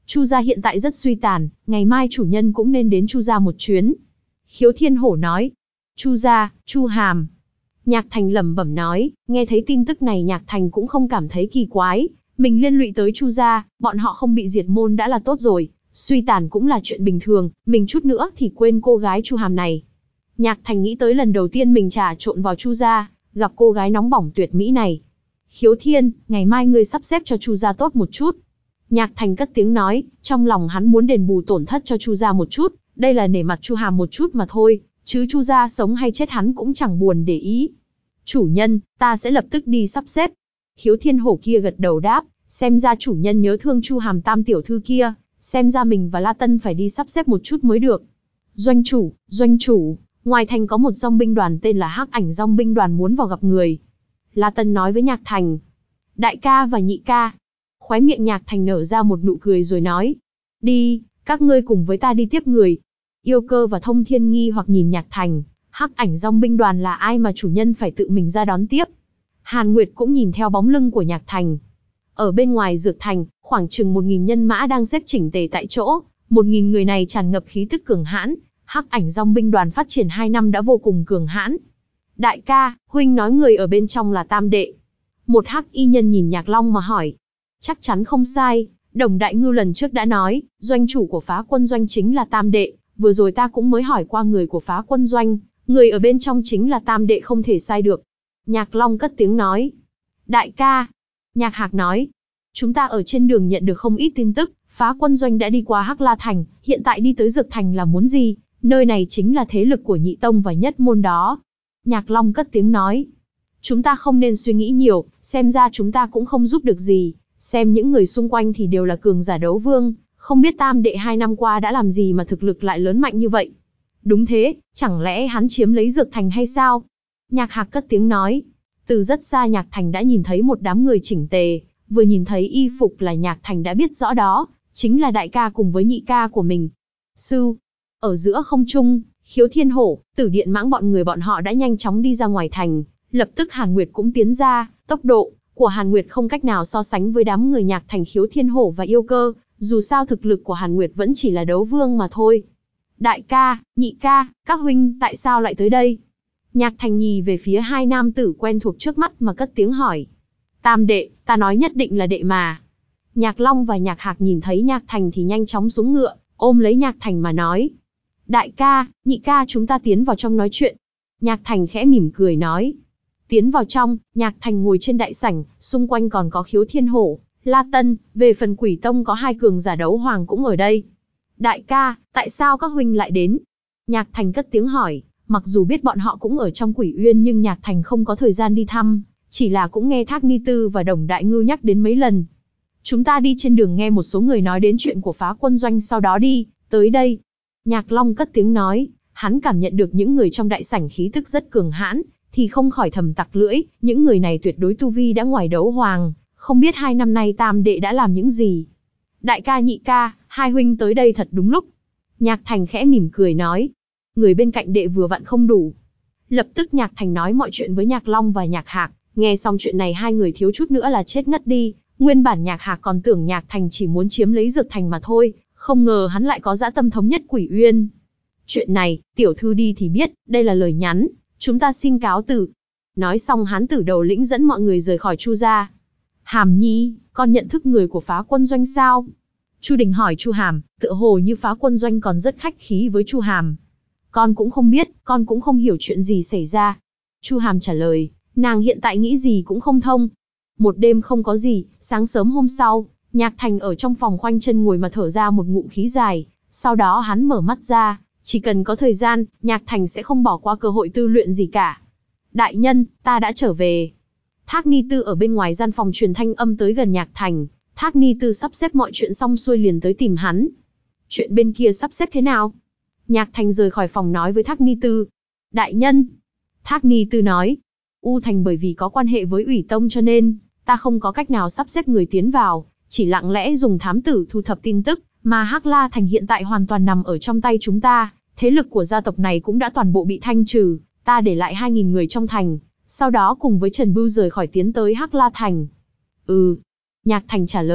Chu gia hiện tại rất suy tàn, ngày mai chủ nhân cũng nên đến Chu gia một chuyến. Khiếu Thiên Hổ nói. Chu gia, Chu Hàm. Nhạc Thành lẩm bẩm nói, nghe thấy tin tức này Nhạc Thành cũng không cảm thấy kỳ quái, mình liên lụy tới Chu gia, bọn họ không bị diệt môn đã là tốt rồi, suy tàn cũng là chuyện bình thường, mình chút nữa thì quên cô gái Chu Hàm này. Nhạc Thành nghĩ tới lần đầu tiên mình trà trộn vào Chu gia, gặp cô gái nóng bỏng tuyệt mỹ này. Khiếu Thiên, ngày mai ngươi sắp xếp cho Chu gia tốt một chút. Nhạc Thành cất tiếng nói, trong lòng hắn muốn đền bù tổn thất cho Chu gia một chút, đây là nể mặt Chu Hàm một chút mà thôi, chứ Chu gia sống hay chết hắn cũng chẳng buồn để ý. Chủ nhân, ta sẽ lập tức đi sắp xếp. Khiếu Thiên Hổ kia gật đầu đáp, xem ra chủ nhân nhớ thương Chu Hàm tam tiểu thư kia, xem ra mình và La Tân phải đi sắp xếp một chút mới được. Doanh chủ, doanh chủ, ngoài thành có một dòng binh đoàn tên là Hắc Ảnh dòng binh đoàn muốn vào gặp người. La Tân nói với Nhạc Thành. Đại ca và nhị ca. Khóe miệng Nhạc Thành nở ra một nụ cười rồi nói. Đi, các ngươi cùng với ta đi tiếp người. Yêu Cơ và Thông Thiên nghi hoặc nhìn Nhạc Thành, Hắc Ảnh dòng binh đoàn là ai mà chủ nhân phải tự mình ra đón tiếp. Hàn Nguyệt cũng nhìn theo bóng lưng của Nhạc Thành. Ở bên ngoài Dược Thành, khoảng chừng một nghìn nhân mã đang xếp chỉnh tề tại chỗ, một nghìn người này tràn ngập khí tức cường hãn, Hắc Ảnh dòng binh đoàn phát triển hai năm đã vô cùng cường hãn. Đại ca, huynh nói người ở bên trong là tam đệ. Một hắc y nhân nhìn Nhạc Long mà hỏi. Chắc chắn không sai, Đồng Đại Ngưu lần trước đã nói, doanh chủ của Phá Quân Doanh chính là tam đệ, vừa rồi ta cũng mới hỏi qua người của Phá Quân Doanh, người ở bên trong chính là tam đệ không thể sai được. Nhạc Long cất tiếng nói. Đại ca. Nhạc Hạc nói. Chúng ta ở trên đường nhận được không ít tin tức, Phá Quân Doanh đã đi qua Hắc La Thành, hiện tại đi tới Dược Thành là muốn gì, nơi này chính là thế lực của Nhị Tông và Nhất Môn đó. Nhạc Long cất tiếng nói. Chúng ta không nên suy nghĩ nhiều, xem ra chúng ta cũng không giúp được gì, xem những người xung quanh thì đều là cường giả đấu vương, không biết tam đệ hai năm qua đã làm gì mà thực lực lại lớn mạnh như vậy. Đúng thế, chẳng lẽ hắn chiếm lấy Dược Thành hay sao? Nhạc Hạc cất tiếng nói. Từ rất xa Nhạc Thành đã nhìn thấy một đám người chỉnh tề, vừa nhìn thấy y phục là Nhạc Thành đã biết rõ đó, chính là đại ca cùng với nhị ca của mình. Sư, ở giữa không trung, Khiếu Thiên Hổ, Tử Điện Mãng bọn người bọn họ đã nhanh chóng đi ra ngoài thành, lập tức Hàn Nguyệt cũng tiến ra, tốc độ của Hàn Nguyệt không cách nào so sánh với đám người Nhạc Thành, Khiếu Thiên Hổ và Yêu Cơ, dù sao thực lực của Hàn Nguyệt vẫn chỉ là đấu vương mà thôi. Đại ca, nhị ca, các huynh tại sao lại tới đây? Nhạc Thành nhì về phía hai nam tử quen thuộc trước mắt mà cất tiếng hỏi. Tam đệ, ta nói nhất định là đệ mà. Nhạc Long và Nhạc Hạc nhìn thấy Nhạc Thành thì nhanh chóng xuống ngựa, ôm lấy Nhạc Thành mà nói. Đại ca, nhị ca chúng ta tiến vào trong nói chuyện. Nhạc Thành khẽ mỉm cười nói. Tiến vào trong, Nhạc Thành ngồi trên đại sảnh, xung quanh còn có Khiếu Thiên Hổ, La Tân, về phần Quỷ Tông có hai cường giả đấu hoàng cũng ở đây. Đại ca, tại sao các huynh lại đến? Nhạc Thành cất tiếng hỏi, mặc dù biết bọn họ cũng ở trong Quỷ Uyên nhưng Nhạc Thành không có thời gian đi thăm, chỉ là cũng nghe Thác Ni Tư và Đồng Đại Ngưu nhắc đến mấy lần. Chúng ta đi trên đường nghe một số người nói đến chuyện của Phá Quân Doanh sau đó đi, tới đây. Nhạc Long cất tiếng nói, hắn cảm nhận được những người trong đại sảnh khí tức rất cường hãn, thì không khỏi thầm tặc lưỡi, những người này tuyệt đối tu vi đã ngoài đấu hoàng, không biết hai năm nay tam đệ đã làm những gì. Đại ca nhị ca, hai huynh tới đây thật đúng lúc. Nhạc Thành khẽ mỉm cười nói, người bên cạnh đệ vừa vặn không đủ. Lập tức Nhạc Thành nói mọi chuyện với Nhạc Long và Nhạc Hạc, nghe xong chuyện này hai người thiếu chút nữa là chết ngất đi, nguyên bản Nhạc Hạc còn tưởng Nhạc Thành chỉ muốn chiếm lấy Dược Thành mà thôi, không ngờ hắn lại có dã tâm thống nhất Quỷ Uyên. Chuyện này, tiểu thư đi thì biết, đây là lời nhắn, chúng ta xin cáo từ. Nói xong hắn tử đầu lĩnh dẫn mọi người rời khỏi Chu gia. Hàm Nhi, con nhận thức người của Phá Quân Doanh sao? Chu Đình hỏi Chu Hàm, tựa hồ như Phá Quân Doanh còn rất khách khí với Chu Hàm. Con cũng không biết, con cũng không hiểu chuyện gì xảy ra. Chu Hàm trả lời, nàng hiện tại nghĩ gì cũng không thông. Một đêm không có gì, sáng sớm hôm sau, Nhạc Thành ở trong phòng khoanh chân ngồi mà thở ra một ngụm khí dài, sau đó hắn mở mắt ra, chỉ cần có thời gian, Nhạc Thành sẽ không bỏ qua cơ hội tư luyện gì cả. Đại nhân, ta đã trở về. Thác Ni Tư ở bên ngoài gian phòng truyền thanh âm tới gần Nhạc Thành, Thác Ni Tư sắp xếp mọi chuyện xong xuôi liền tới tìm hắn. Chuyện bên kia sắp xếp thế nào? Nhạc Thành rời khỏi phòng nói với Thác Ni Tư. Đại nhân. Thác Ni Tư nói. U Thành bởi vì có quan hệ với Ủy Tông cho nên, ta không có cách nào sắp xếp người tiến vào, chỉ lặng lẽ dùng thám tử thu thập tin tức, mà Hắc La Thành hiện tại hoàn toàn nằm ở trong tay chúng ta, thế lực của gia tộc này cũng đã toàn bộ bị thanh trừ, ta để lại hai nghìn người trong thành, sau đó cùng với Trần Bưu rời khỏi tiến tới Hắc La Thành. Ừ. Nhạc Thành trả lời,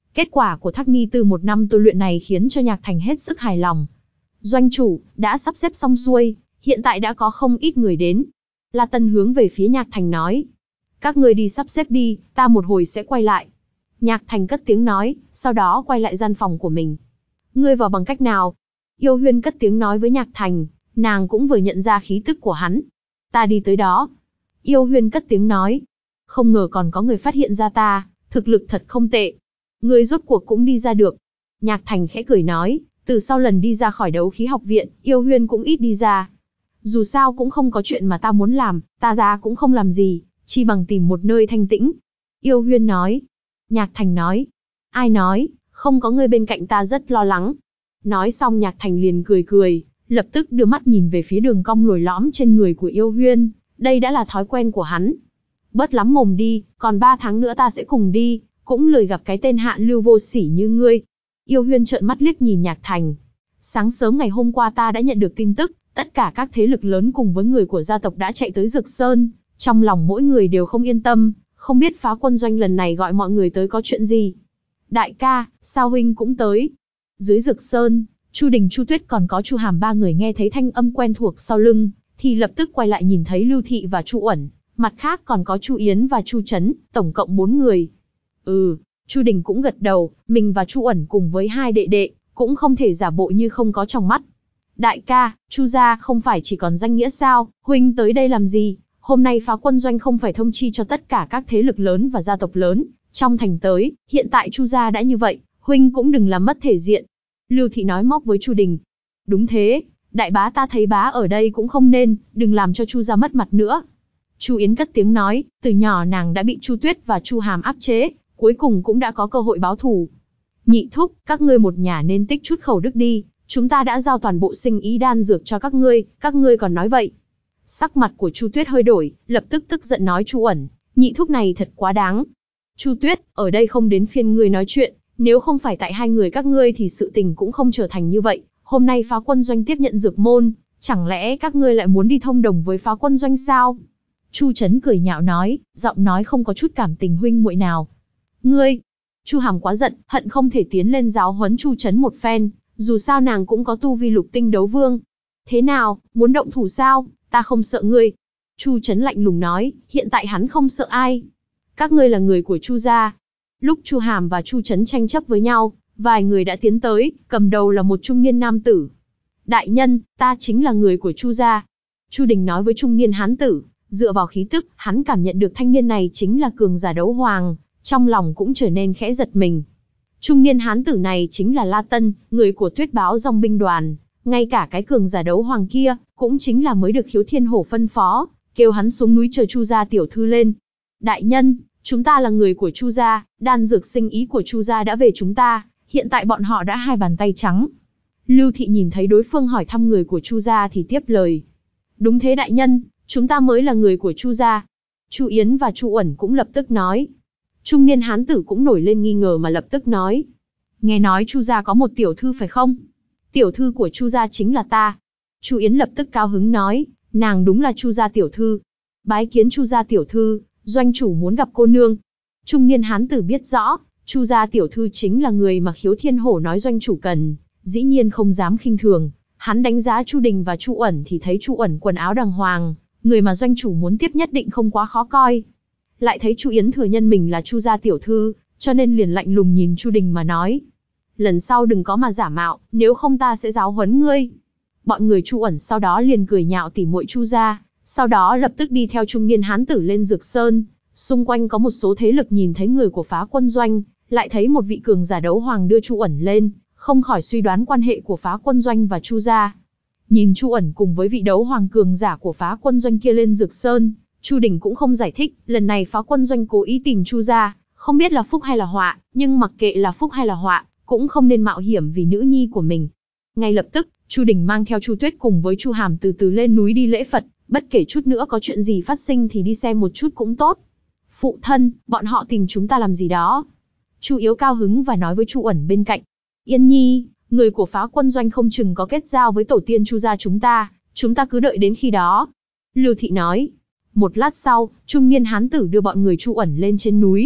Kết quả của Thác Ni Tư một năm tôi luyện này khiến cho Nhạc Thành hết sức hài lòng. Doanh chủ, đã sắp xếp xong xuôi, hiện tại đã có không ít người đến. La Tân hướng về phía Nhạc Thành nói. Các ngươi đi sắp xếp đi, ta một hồi sẽ quay lại. Nhạc Thành cất tiếng nói, sau đó quay lại gian phòng của mình. Ngươi vào bằng cách nào? Yêu Huyên cất tiếng nói với Nhạc Thành, nàng cũng vừa nhận ra khí tức của hắn. Ta đi tới đó. Yêu Huyên cất tiếng nói. Không ngờ còn có người phát hiện ra ta, thực lực thật không tệ. Ngươi rốt cuộc cũng đi ra được. Nhạc Thành khẽ cười nói, từ sau lần đi ra khỏi đấu khí học viện, Yêu Huyên cũng ít đi ra. Dù sao cũng không có chuyện mà ta muốn làm, ta ra cũng không làm gì, chi bằng tìm một nơi thanh tĩnh. Yêu Huyên nói. Nhạc Thành nói. Ai nói, không có ngươi bên cạnh ta rất lo lắng. Nói xong Nhạc Thành liền cười cười, lập tức đưa mắt nhìn về phía đường cong lồi lõm trên người của Yêu Huyên, đây đã là thói quen của hắn. Bớt lắm mồm đi, còn ba tháng nữa ta sẽ cùng đi, cũng lười gặp cái tên hạ lưu vô sỉ như ngươi. Yêu Huyên trợn mắt liếc nhìn Nhạc Thành. Sáng sớm ngày hôm qua ta đã nhận được tin tức, tất cả các thế lực lớn cùng với người của gia tộc đã chạy tới Dực Sơn, trong lòng mỗi người đều không yên tâm, không biết Phá Quân Doanh lần này gọi mọi người tới có chuyện gì. Đại ca, sao huynh cũng tới? Dưới Dực Sơn, Chu Đình, Chu Tuyết còn có Chu Hàm ba người nghe thấy thanh âm quen thuộc sau lưng, thì lập tức quay lại nhìn thấy Lưu Thị và Chu Uẩn, mặt khác còn có Chu Yến và Chu Chấn, tổng cộng bốn người. Ừ, Chu Đình cũng gật đầu, mình và Chu Uẩn cùng với hai đệ đệ, cũng không thể giả bộ như không có trong mắt. Đại ca, Chu gia không phải chỉ còn danh nghĩa sao, huynh tới đây làm gì? Hôm nay Phá Quân Doanh không phải thông chi cho tất cả các thế lực lớn và gia tộc lớn trong thành tới, hiện tại Chu gia đã như vậy, huynh cũng đừng làm mất thể diện. Lưu Thị nói móc với Chu Đình. Đúng thế, đại bá ta thấy bá ở đây cũng không nên, đừng làm cho Chu gia mất mặt nữa. Chu Yến cất tiếng nói, từ nhỏ nàng đã bị Chu Tuyết và Chu Hàm áp chế, cuối cùng cũng đã có cơ hội báo thù. Nhị thúc, các ngươi một nhà nên tích chút khẩu đức đi, chúng ta đã giao toàn bộ sinh ý đan dược cho các ngươi, các ngươi còn nói vậy. Sắc mặt của Chu Tuyết hơi đổi, lập tức tức giận nói Chu Uẩn, nhị thúc này thật quá đáng. Chu Tuyết, ở đây không đến phiên ngươi nói chuyện, nếu không phải tại hai người các ngươi thì sự tình cũng không trở thành như vậy. Hôm nay Phá Quân Doanh tiếp nhận dược môn, chẳng lẽ các ngươi lại muốn đi thông đồng với Phá Quân Doanh sao? Chu Chấn cười nhạo nói, giọng nói không có chút cảm tình huynh muội nào. Ngươi! Chu Hàm quá giận, hận không thể tiến lên giáo huấn Chu Chấn một phen, dù sao nàng cũng có tu vi lục tinh đấu vương. Thế nào, muốn động thủ sao? Ta không sợ ngươi. Chu Chấn lạnh lùng nói, hiện tại hắn không sợ ai. Các ngươi là người của Chu gia. Lúc Chu Hàm và Chu Chấn tranh chấp với nhau, vài người đã tiến tới, cầm đầu là một trung niên nam tử. Đại nhân, ta chính là người của Chu gia. Chu Đình nói với trung niên hán tử, dựa vào khí tức, hắn cảm nhận được thanh niên này chính là cường giả đấu hoàng, trong lòng cũng trở nên khẽ giật mình. Trung niên hán tử này chính là La Tân, người của Tuyết Báo Dòng binh đoàn, ngay cả cái cường giả đấu hoàng kia, cũng chính là mới được Khiếu Thiên Hổ phân phó, kêu hắn xuống núi chờ Chu gia tiểu thư lên. Đại nhân, chúng ta là người của Chu gia, đan dược sinh ý của Chu gia đã về chúng ta, hiện tại bọn họ đã hai bàn tay trắng. Lưu Thị nhìn thấy đối phương hỏi thăm người của Chu gia thì tiếp lời. Đúng thế đại nhân, chúng ta mới là người của Chu gia. Chu Yến và Chu Uẩn cũng lập tức nói. Trung niên hán tử cũng nổi lên nghi ngờ mà lập tức nói. Nghe nói Chu gia có một tiểu thư phải không? Tiểu thư của Chu gia chính là ta. Chu Yến lập tức cao hứng nói, nàng đúng là Chu gia tiểu thư. Bái kiến Chu gia tiểu thư, doanh chủ muốn gặp cô nương. Trung niên hán tử biết rõ, Chu gia tiểu thư chính là người mà Khiếu Thiên Hổ nói doanh chủ cần, dĩ nhiên không dám khinh thường. Hắn đánh giá Chu Đình và Chu Uẩn thì thấy Chu Uẩn quần áo đàng hoàng, người mà doanh chủ muốn tiếp nhất định không quá khó coi. Lại thấy Chu Yến thừa nhân mình là Chu gia tiểu thư, cho nên liền lạnh lùng nhìn Chu Đình mà nói. Lần sau đừng có mà giả mạo, nếu không ta sẽ giáo huấn ngươi. Bọn người Chu Uẩn sau đó liền cười nhạo tỉ muội Chu gia, sau đó lập tức đi theo trung niên hán tử lên Dược Sơn. Xung quanh có một số thế lực nhìn thấy người của Phá Quân Doanh, lại thấy một vị cường giả đấu hoàng đưa Chu Uẩn lên, không khỏi suy đoán quan hệ của Phá Quân Doanh và Chu gia. Nhìn Chu Uẩn cùng với vị đấu hoàng cường giả của Phá Quân Doanh kia lên Dược Sơn, Chu Đình cũng không giải thích, lần này Phá Quân Doanh cố ý tìm Chu gia, không biết là phúc hay là họa, nhưng mặc kệ là phúc hay là họa, cũng không nên mạo hiểm vì nữ nhi của mình. Ngay lập tức, Chu Đình mang theo Chu Tuyết cùng với Chu Hàm từ từ lên núi đi lễ Phật, bất kể chút nữa có chuyện gì phát sinh thì đi xem một chút cũng tốt. Phụ thân, bọn họ tìm chúng ta làm gì đó? Chu Yếu cao hứng và nói với Chu Uẩn bên cạnh. Yên nhi, người của Phá Quân Doanh không chừng có kết giao với tổ tiên Chu gia chúng ta, chúng ta cứ đợi đến khi đó. Lưu Thị nói. Một lát sau, trung niên hán tử đưa bọn người Chu Uẩn lên trên núi,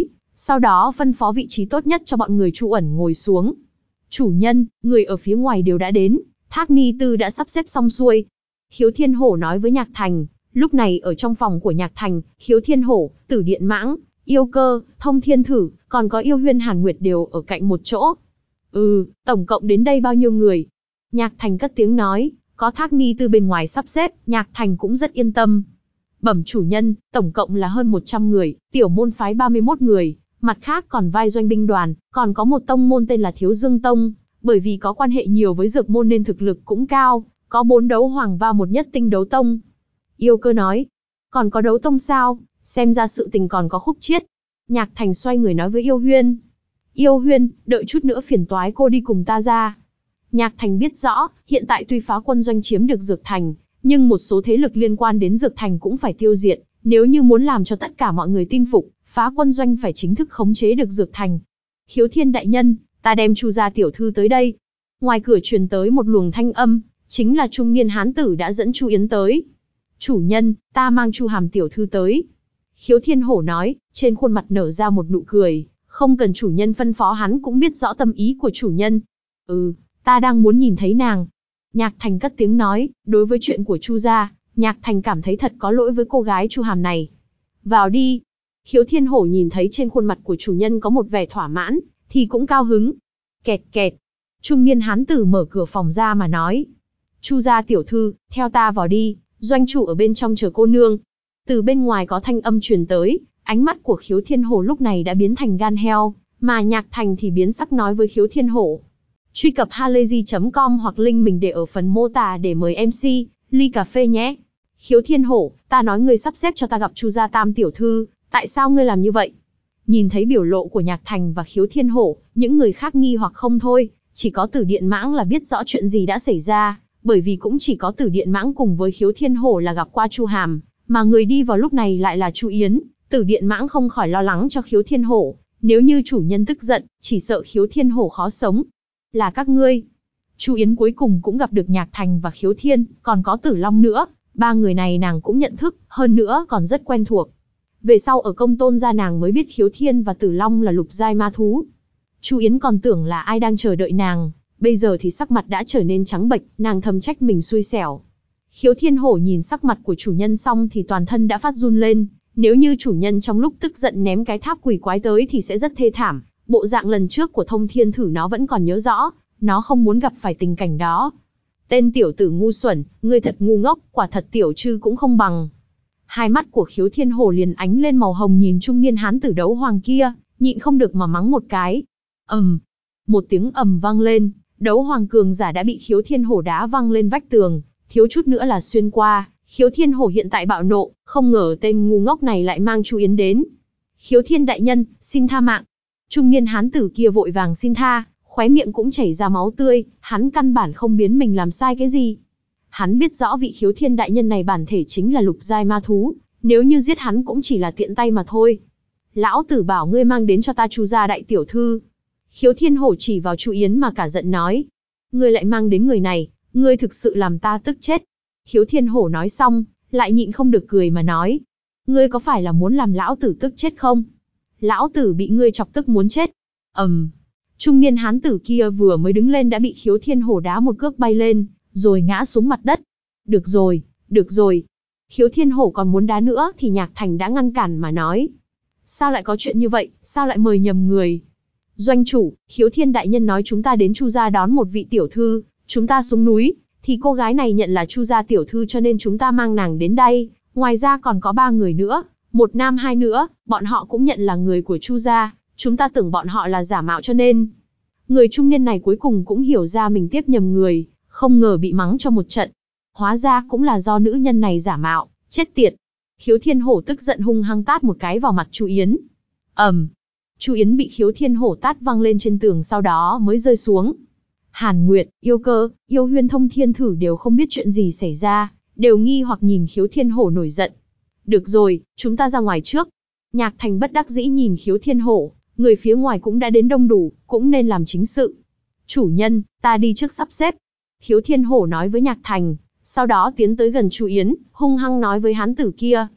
Sau đó phân phó vị trí tốt nhất cho bọn người Chu ẩn ngồi xuống. Chủ nhân, người ở phía ngoài đều đã đến, Thác Ni Tư đã sắp xếp xong xuôi. Khiếu Thiên Hổ nói với Nhạc Thành. Lúc này ở trong phòng của Nhạc Thành, Khiếu Thiên Hổ, Tử Điện Mãng, Yêu Cơ, Thông Thiên Thử, còn có Yêu Huyên Hàn Nguyệt đều ở cạnh một chỗ. Ừ, tổng cộng đến đây bao nhiêu người? Nhạc Thành cất tiếng nói, có Thác Ni Tư bên ngoài sắp xếp, Nhạc Thành cũng rất yên tâm. Bẩm chủ nhân, tổng cộng là hơn một trăm người, tiểu môn phái ba mươi mốt người, mặt khác còn vai doanh binh đoàn, còn có một tông môn tên là Thiếu Dương Tông, bởi vì có quan hệ nhiều với dược môn nên thực lực cũng cao, có bốn đấu hoàng và một nhất tinh đấu tông. Yêu Cơ nói, còn có đấu tông sao, xem ra sự tình còn có khúc chiết. Nhạc Thành xoay người nói với Yêu Huyên. Yêu Huyên, đợi chút nữa phiền toái cô đi cùng ta ra. Nhạc Thành biết rõ, hiện tại tuy phá quân doanh chiếm được Dược Thành, nhưng một số thế lực liên quan đến Dược Thành cũng phải tiêu diệt, nếu như muốn làm cho tất cả mọi người tin phục, phá quân doanh phải chính thức khống chế được Dược Thành. Khiếu Thiên đại nhân, ta đem Chu gia tiểu thư tới đây. Ngoài cửa truyền tới một luồng thanh âm, chính là trung niên hán tử đã dẫn Chu Yến tới. Chủ nhân, ta mang Chu Hàm tiểu thư tới. Khiếu Thiên Hổ nói, trên khuôn mặt nở ra một nụ cười, không cần chủ nhân phân phó hắn cũng biết rõ tâm ý của chủ nhân. Ừ, ta đang muốn nhìn thấy nàng. Nhạc Thành cất tiếng nói, đối với chuyện của Chu gia, Nhạc Thành cảm thấy thật có lỗi với cô gái Chu Hàm này. Vào đi. Khiếu Thiên Hổ nhìn thấy trên khuôn mặt của chủ nhân có một vẻ thỏa mãn, thì cũng cao hứng. Kẹt kẹt. Trung niên hán tử mở cửa phòng ra mà nói. Chu gia tiểu thư, theo ta vào đi, doanh chủ ở bên trong chờ cô nương. Từ bên ngoài có thanh âm truyền tới, ánh mắt của Khiếu Thiên Hổ lúc này đã biến thành gan heo, mà Nhạc Thành thì biến sắc nói với Khiếu Thiên Hổ. Truy cập halayzi chấm com hoặc link mình để ở phần mô tả để mời em xê, ly cà phê nhé. Khiếu Thiên Hổ, ta nói ngươi sắp xếp cho ta gặp Chu gia tam tiểu thư, tại sao ngươi làm như vậy? Nhìn thấy biểu lộ của Nhạc Thành và Khiếu Thiên Hổ, những người khác nghi hoặc không thôi, chỉ có Tử Điện Mãng là biết rõ chuyện gì đã xảy ra, bởi vì cũng chỉ có Tử Điện Mãng cùng với Khiếu Thiên Hổ là gặp qua Chu Hàm, mà người đi vào lúc này lại là Chu Yến. Tử Điện Mãng không khỏi lo lắng cho Khiếu Thiên Hổ, nếu như chủ nhân tức giận, chỉ sợ Khiếu Thiên Hổ khó sống. Là các ngươi. Chu Yến cuối cùng cũng gặp được Nhạc Thành và Khiếu Thiên, còn có Tử Long nữa, ba người này nàng cũng nhận thức, hơn nữa còn rất quen thuộc. Về sau ở Công Tôn gia nàng mới biết Khiếu Thiên và Tử Long là lục giai ma thú. Chu Yến còn tưởng là ai đang chờ đợi nàng, bây giờ thì sắc mặt đã trở nên trắng bệch, nàng thầm trách mình xui xẻo. Khiếu Thiên Hổ nhìn sắc mặt của chủ nhân xong thì toàn thân đã phát run lên, nếu như chủ nhân trong lúc tức giận ném cái tháp quỷ quái tới thì sẽ rất thê thảm. Bộ dạng lần trước của Thông Thiên Thử nó vẫn còn nhớ rõ, nó không muốn gặp phải tình cảnh đó. Tên tiểu tử ngu xuẩn, ngươi thật ngu ngốc, quả thật tiểu trư cũng không bằng. Hai mắt của Khiếu Thiên Hổ liền ánh lên màu hồng nhìn trung niên hán tử đấu hoàng kia, nhịn không được mà mắng một cái. Ầm, một tiếng ầm vang lên, đấu hoàng cường giả đã bị Khiếu Thiên Hổ đá văng lên vách tường, thiếu chút nữa là xuyên qua. Khiếu Thiên Hổ hiện tại bạo nộ, không ngờ tên ngu ngốc này lại mang Chu Yến đến. Khiếu Thiên đại nhân, xin tha mạng. Trung niên hán tử kia vội vàng xin tha, khóe miệng cũng chảy ra máu tươi, hắn căn bản không biến mình làm sai cái gì. Hắn biết rõ vị Khiếu Thiên đại nhân này bản thể chính là lục giai ma thú, nếu như giết hắn cũng chỉ là tiện tay mà thôi. Lão tử bảo ngươi mang đến cho ta Chu gia đại tiểu thư. Khiếu Thiên Hổ chỉ vào Chu Yến mà cả giận nói. Ngươi lại mang đến người này, ngươi thực sự làm ta tức chết. Khiếu Thiên Hổ nói xong, lại nhịn không được cười mà nói. Ngươi có phải là muốn làm lão tử tức chết không? Lão tử bị ngươi chọc tức muốn chết. Ầm. Um, trung niên hán tử kia vừa mới đứng lên đã bị Khiếu Thiên Hổ đá một cước bay lên, rồi ngã xuống mặt đất. Được rồi, được rồi. Khiếu Thiên Hổ còn muốn đá nữa thì Nhạc Thành đã ngăn cản mà nói. Sao lại có chuyện như vậy, sao lại mời nhầm người? Doanh chủ, Khiếu Thiên đại nhân nói chúng ta đến Chu gia đón một vị tiểu thư, chúng ta xuống núi, thì cô gái này nhận là Chu gia tiểu thư cho nên chúng ta mang nàng đến đây, ngoài ra còn có ba người nữa, một nam hai nữa, bọn họ cũng nhận là người của Chu gia, chúng ta tưởng bọn họ là giả mạo cho nên. Người trung niên này cuối cùng cũng hiểu ra mình tiếp nhầm người, không ngờ bị mắng cho một trận. Hóa ra cũng là do nữ nhân này giả mạo, chết tiệt. Khiếu Thiên Hổ tức giận hung hăng tát một cái vào mặt Chu Yến. Ầm. Um, Chu Yến bị Khiếu Thiên Hổ tát văng lên trên tường sau đó mới rơi xuống. Hàn Nguyệt, Yêu Cơ, Yêu Huyên, Thông Thiên Thử đều không biết chuyện gì xảy ra, đều nghi hoặc nhìn Khiếu Thiên Hổ nổi giận. Được rồi, chúng ta ra ngoài trước. Nhạc Thành bất đắc dĩ nhìn Khiếu Thiên Hổ, người phía ngoài cũng đã đến đông đủ, cũng nên làm chính sự. Chủ nhân, ta đi trước sắp xếp. Khiếu Thiên Hổ nói với Nhạc Thành, sau đó tiến tới gần Chu Yến, hung hăng nói với hán tử kia.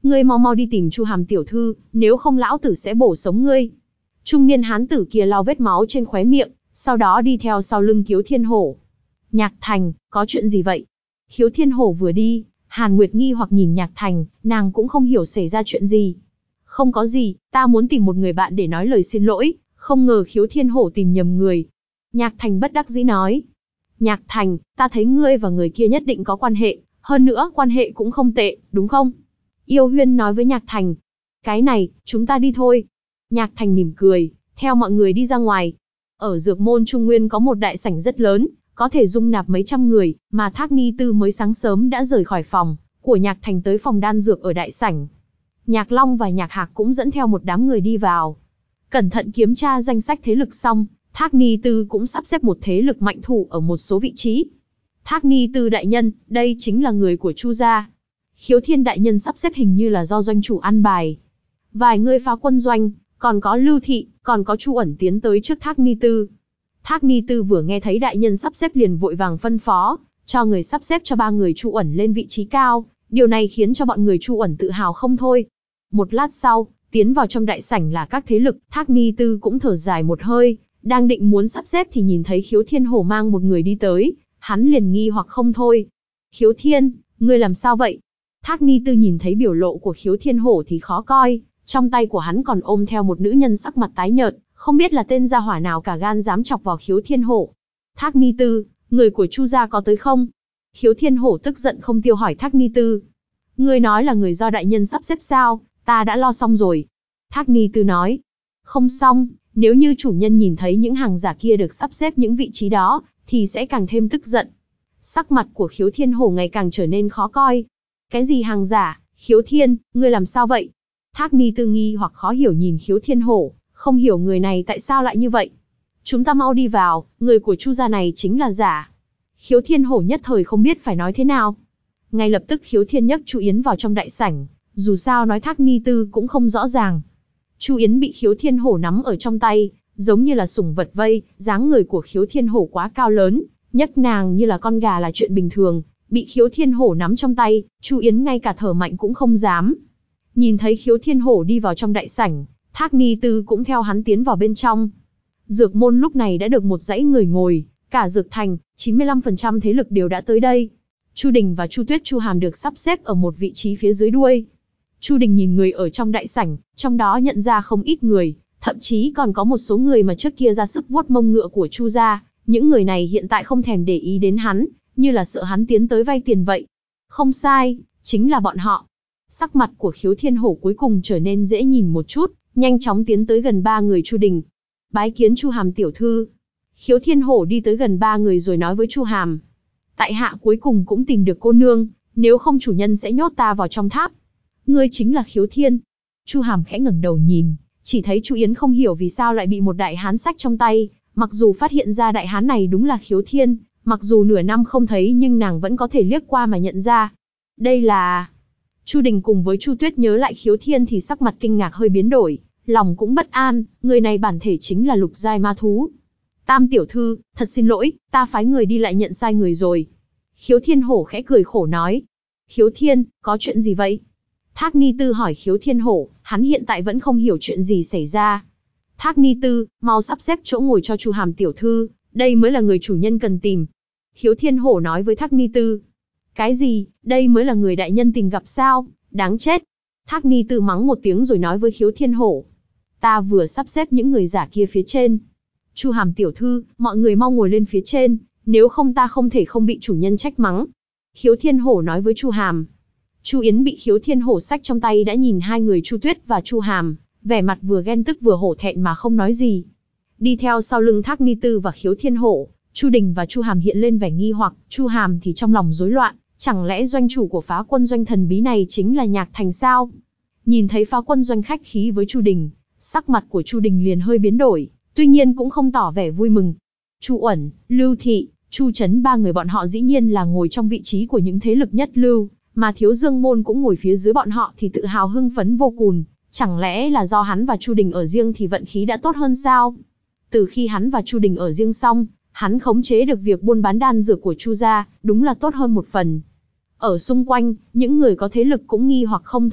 Ngươi mau mau đi tìm Chu Hàm tiểu thư, nếu không lão tử sẽ bổ sống ngươi. Trung niên hán tử kia lau vết máu trên khóe miệng, sau đó đi theo sau lưng Khiếu Thiên Hổ. Nhạc Thành, có chuyện gì vậy? Khiếu Thiên Hổ vừa đi, Hàn Nguyệt nghi hoặc nhìn Nhạc Thành, nàng cũng không hiểu xảy ra chuyện gì. Không có gì, ta muốn tìm một người bạn để nói lời xin lỗi, không ngờ Khiếu Thiên Hổ tìm nhầm người. Nhạc Thành bất đắc dĩ nói. Nhạc Thành, ta thấy ngươi và người kia nhất định có quan hệ, hơn nữa quan hệ cũng không tệ, đúng không? Yêu Huyên nói với Nhạc Thành. Cái này, chúng ta đi thôi. Nhạc Thành mỉm cười, theo mọi người đi ra ngoài. Ở Dược Môn Trung Nguyên có một đại sảnh rất lớn, có thể dung nạp mấy trăm người, mà Thác Ni Tư mới sáng sớm đã rời khỏi phòng của Nhạc Thành tới phòng đan dược ở đại sảnh. Nhạc Long và Nhạc Hạc cũng dẫn theo một đám người đi vào. Cẩn thận kiểm tra danh sách thế lực xong, Thác Ni Tư cũng sắp xếp một thế lực mạnh thủ ở một số vị trí. Thác Ni Tư đại nhân, đây chính là người của Chu gia. Khiếu Thiên đại nhân sắp xếp hình như là do doanh chủ an bài. Vài người phá quân doanh, còn có Lưu Thị, còn có Chu ẩn tiến tới trước Thác Ni Tư. Thác Ni Tư vừa nghe thấy đại nhân sắp xếp liền vội vàng phân phó, cho người sắp xếp cho ba người Chu ẩn lên vị trí cao. Điều này khiến cho bọn người Chu ẩn tự hào không thôi. Một lát sau, tiến vào trong đại sảnh là các thế lực, Thác Ni Tư cũng thở dài một hơi, đang định muốn sắp xếp thì nhìn thấy Khiếu Thiên Hổ mang một người đi tới, hắn liền nghi hoặc không thôi. Khiếu Thiên, ngươi làm sao vậy? Thác Ni Tư nhìn thấy biểu lộ của Khiếu Thiên Hổ thì khó coi, trong tay của hắn còn ôm theo một nữ nhân sắc mặt tái nhợt, không biết là tên gia hỏa nào cả gan dám chọc vào Khiếu Thiên Hổ. Thác Ni Tư, người của Chu gia có tới không? Khiếu Thiên Hổ tức giận không tiêu hỏi Thác Ni Tư. Ngươi nói là người do đại nhân sắp xếp sao, ta đã lo xong rồi. Thác Ni Tư nói. Không xong, nếu như chủ nhân nhìn thấy những hàng giả kia được sắp xếp những vị trí đó, thì sẽ càng thêm tức giận. Sắc mặt của Khiếu Thiên Hổ ngày càng trở nên khó coi. Cái gì hàng giả? Khiếu Thiên, ngươi làm sao vậy? Thác Ni Tư nghi hoặc khó hiểu nhìn Khiếu Thiên Hổ, không hiểu người này tại sao lại như vậy. Chúng ta mau đi vào, người của Chu gia này chính là giả. Khiếu Thiên Hổ nhất thời không biết phải nói thế nào. Ngay lập tức Khiếu Thiên nhấc Chu Yến vào trong đại sảnh, dù sao nói Thác Ni Tư cũng không rõ ràng. Chu Yến bị Khiếu Thiên Hổ nắm ở trong tay, giống như là sủng vật vây, dáng người của Khiếu Thiên Hổ quá cao lớn, nhấc nàng như là con gà là chuyện bình thường, bị Khiếu Thiên Hổ nắm trong tay, Chu Yến ngay cả thở mạnh cũng không dám. Nhìn thấy Khiếu Thiên Hổ đi vào trong đại sảnh, Thác Ni Tư cũng theo hắn tiến vào bên trong. Dược môn lúc này đã được một dãy người ngồi, cả Dược Thành, chín mươi lăm phần trăm thế lực đều đã tới đây. Chu Đình và Chu Tuyết Chu Hàm được sắp xếp ở một vị trí phía dưới đuôi. Chu Đình nhìn người ở trong đại sảnh, trong đó nhận ra không ít người, thậm chí còn có một số người mà trước kia ra sức vuốt mông ngựa của Chu gia, những người này hiện tại không thèm để ý đến hắn, như là sợ hắn tiến tới vay tiền vậy. Không sai, chính là bọn họ. Sắc mặt của Khiếu Thiên Hổ cuối cùng trở nên dễ nhìn một chút, nhanh chóng tiến tới gần ba người Chu Đình. Bái kiến Chu Hàm tiểu thư. Khiếu Thiên Hổ đi tới gần ba người rồi nói với Chu Hàm. Tại hạ cuối cùng cũng tìm được cô nương, nếu không chủ nhân sẽ nhốt ta vào trong tháp. Ngươi chính là Khiếu Thiên. Chu Hàm khẽ ngẩng đầu nhìn, chỉ thấy Chu Yến không hiểu vì sao lại bị một đại hán xách trong tay, mặc dù phát hiện ra đại hán này đúng là Khiếu Thiên, mặc dù nửa năm không thấy nhưng nàng vẫn có thể liếc qua mà nhận ra. Đây là... Chu Đình cùng với Chu Tuyết nhớ lại Khiếu Thiên thì sắc mặt kinh ngạc hơi biến đổi, lòng cũng bất an, người này bản thể chính là lục giai ma thú. Tam tiểu thư, thật xin lỗi, ta phái người đi lại nhận sai người rồi. Khiếu Thiên Hổ khẽ cười khổ nói. Khiếu Thiên, có chuyện gì vậy? Thác Ni Tư hỏi Khiếu Thiên Hổ, hắn hiện tại vẫn không hiểu chuyện gì xảy ra. Thác Ni Tư, mau sắp xếp chỗ ngồi cho Chu Hàm tiểu thư, đây mới là người chủ nhân cần tìm. Khiếu Thiên Hổ nói với Thác Ni Tư. Cái gì, đây mới là người đại nhân tìm gặp sao, đáng chết. Thác Ni Tư mắng một tiếng rồi nói với Khiếu Thiên Hổ. Ta vừa sắp xếp những người giả kia phía trên. Chu Hàm tiểu thư, mọi người mau ngồi lên phía trên, nếu không ta không thể không bị chủ nhân trách mắng. Khiếu Thiên Hổ nói với Chu Hàm. Chu Yến bị Khiếu Thiên Hổ xách trong tay đã nhìn hai người Chu Tuyết và Chu Hàm, vẻ mặt vừa ghen tức vừa hổ thẹn mà không nói gì. Đi theo sau lưng Thác Ni Tư và Khiếu Thiên Hổ, Chu Đình và Chu Hàm hiện lên vẻ nghi hoặc, Chu Hàm thì trong lòng rối loạn, chẳng lẽ doanh chủ của phá quân doanh thần bí này chính là Nhạc Thành sao? Nhìn thấy phá quân doanh khách khí với Chu Đình, sắc mặt của Chu Đình liền hơi biến đổi, tuy nhiên cũng không tỏ vẻ vui mừng. Chu Uẩn, Lưu Thị, Chu Trấn ba người bọn họ dĩ nhiên là ngồi trong vị trí của những thế lực nhất lưu, mà Thiếu Dương Môn cũng ngồi phía dưới bọn họ thì tự hào hưng phấn vô cùng, chẳng lẽ là do hắn và Chu Đình ở riêng thì vận khí đã tốt hơn sao? Từ khi hắn và Chu Đình ở riêng xong, hắn khống chế được việc buôn bán đan dược của Chu gia, đúng là tốt hơn một phần. Ở xung quanh, những người có thế lực cũng nghi hoặc không thôi,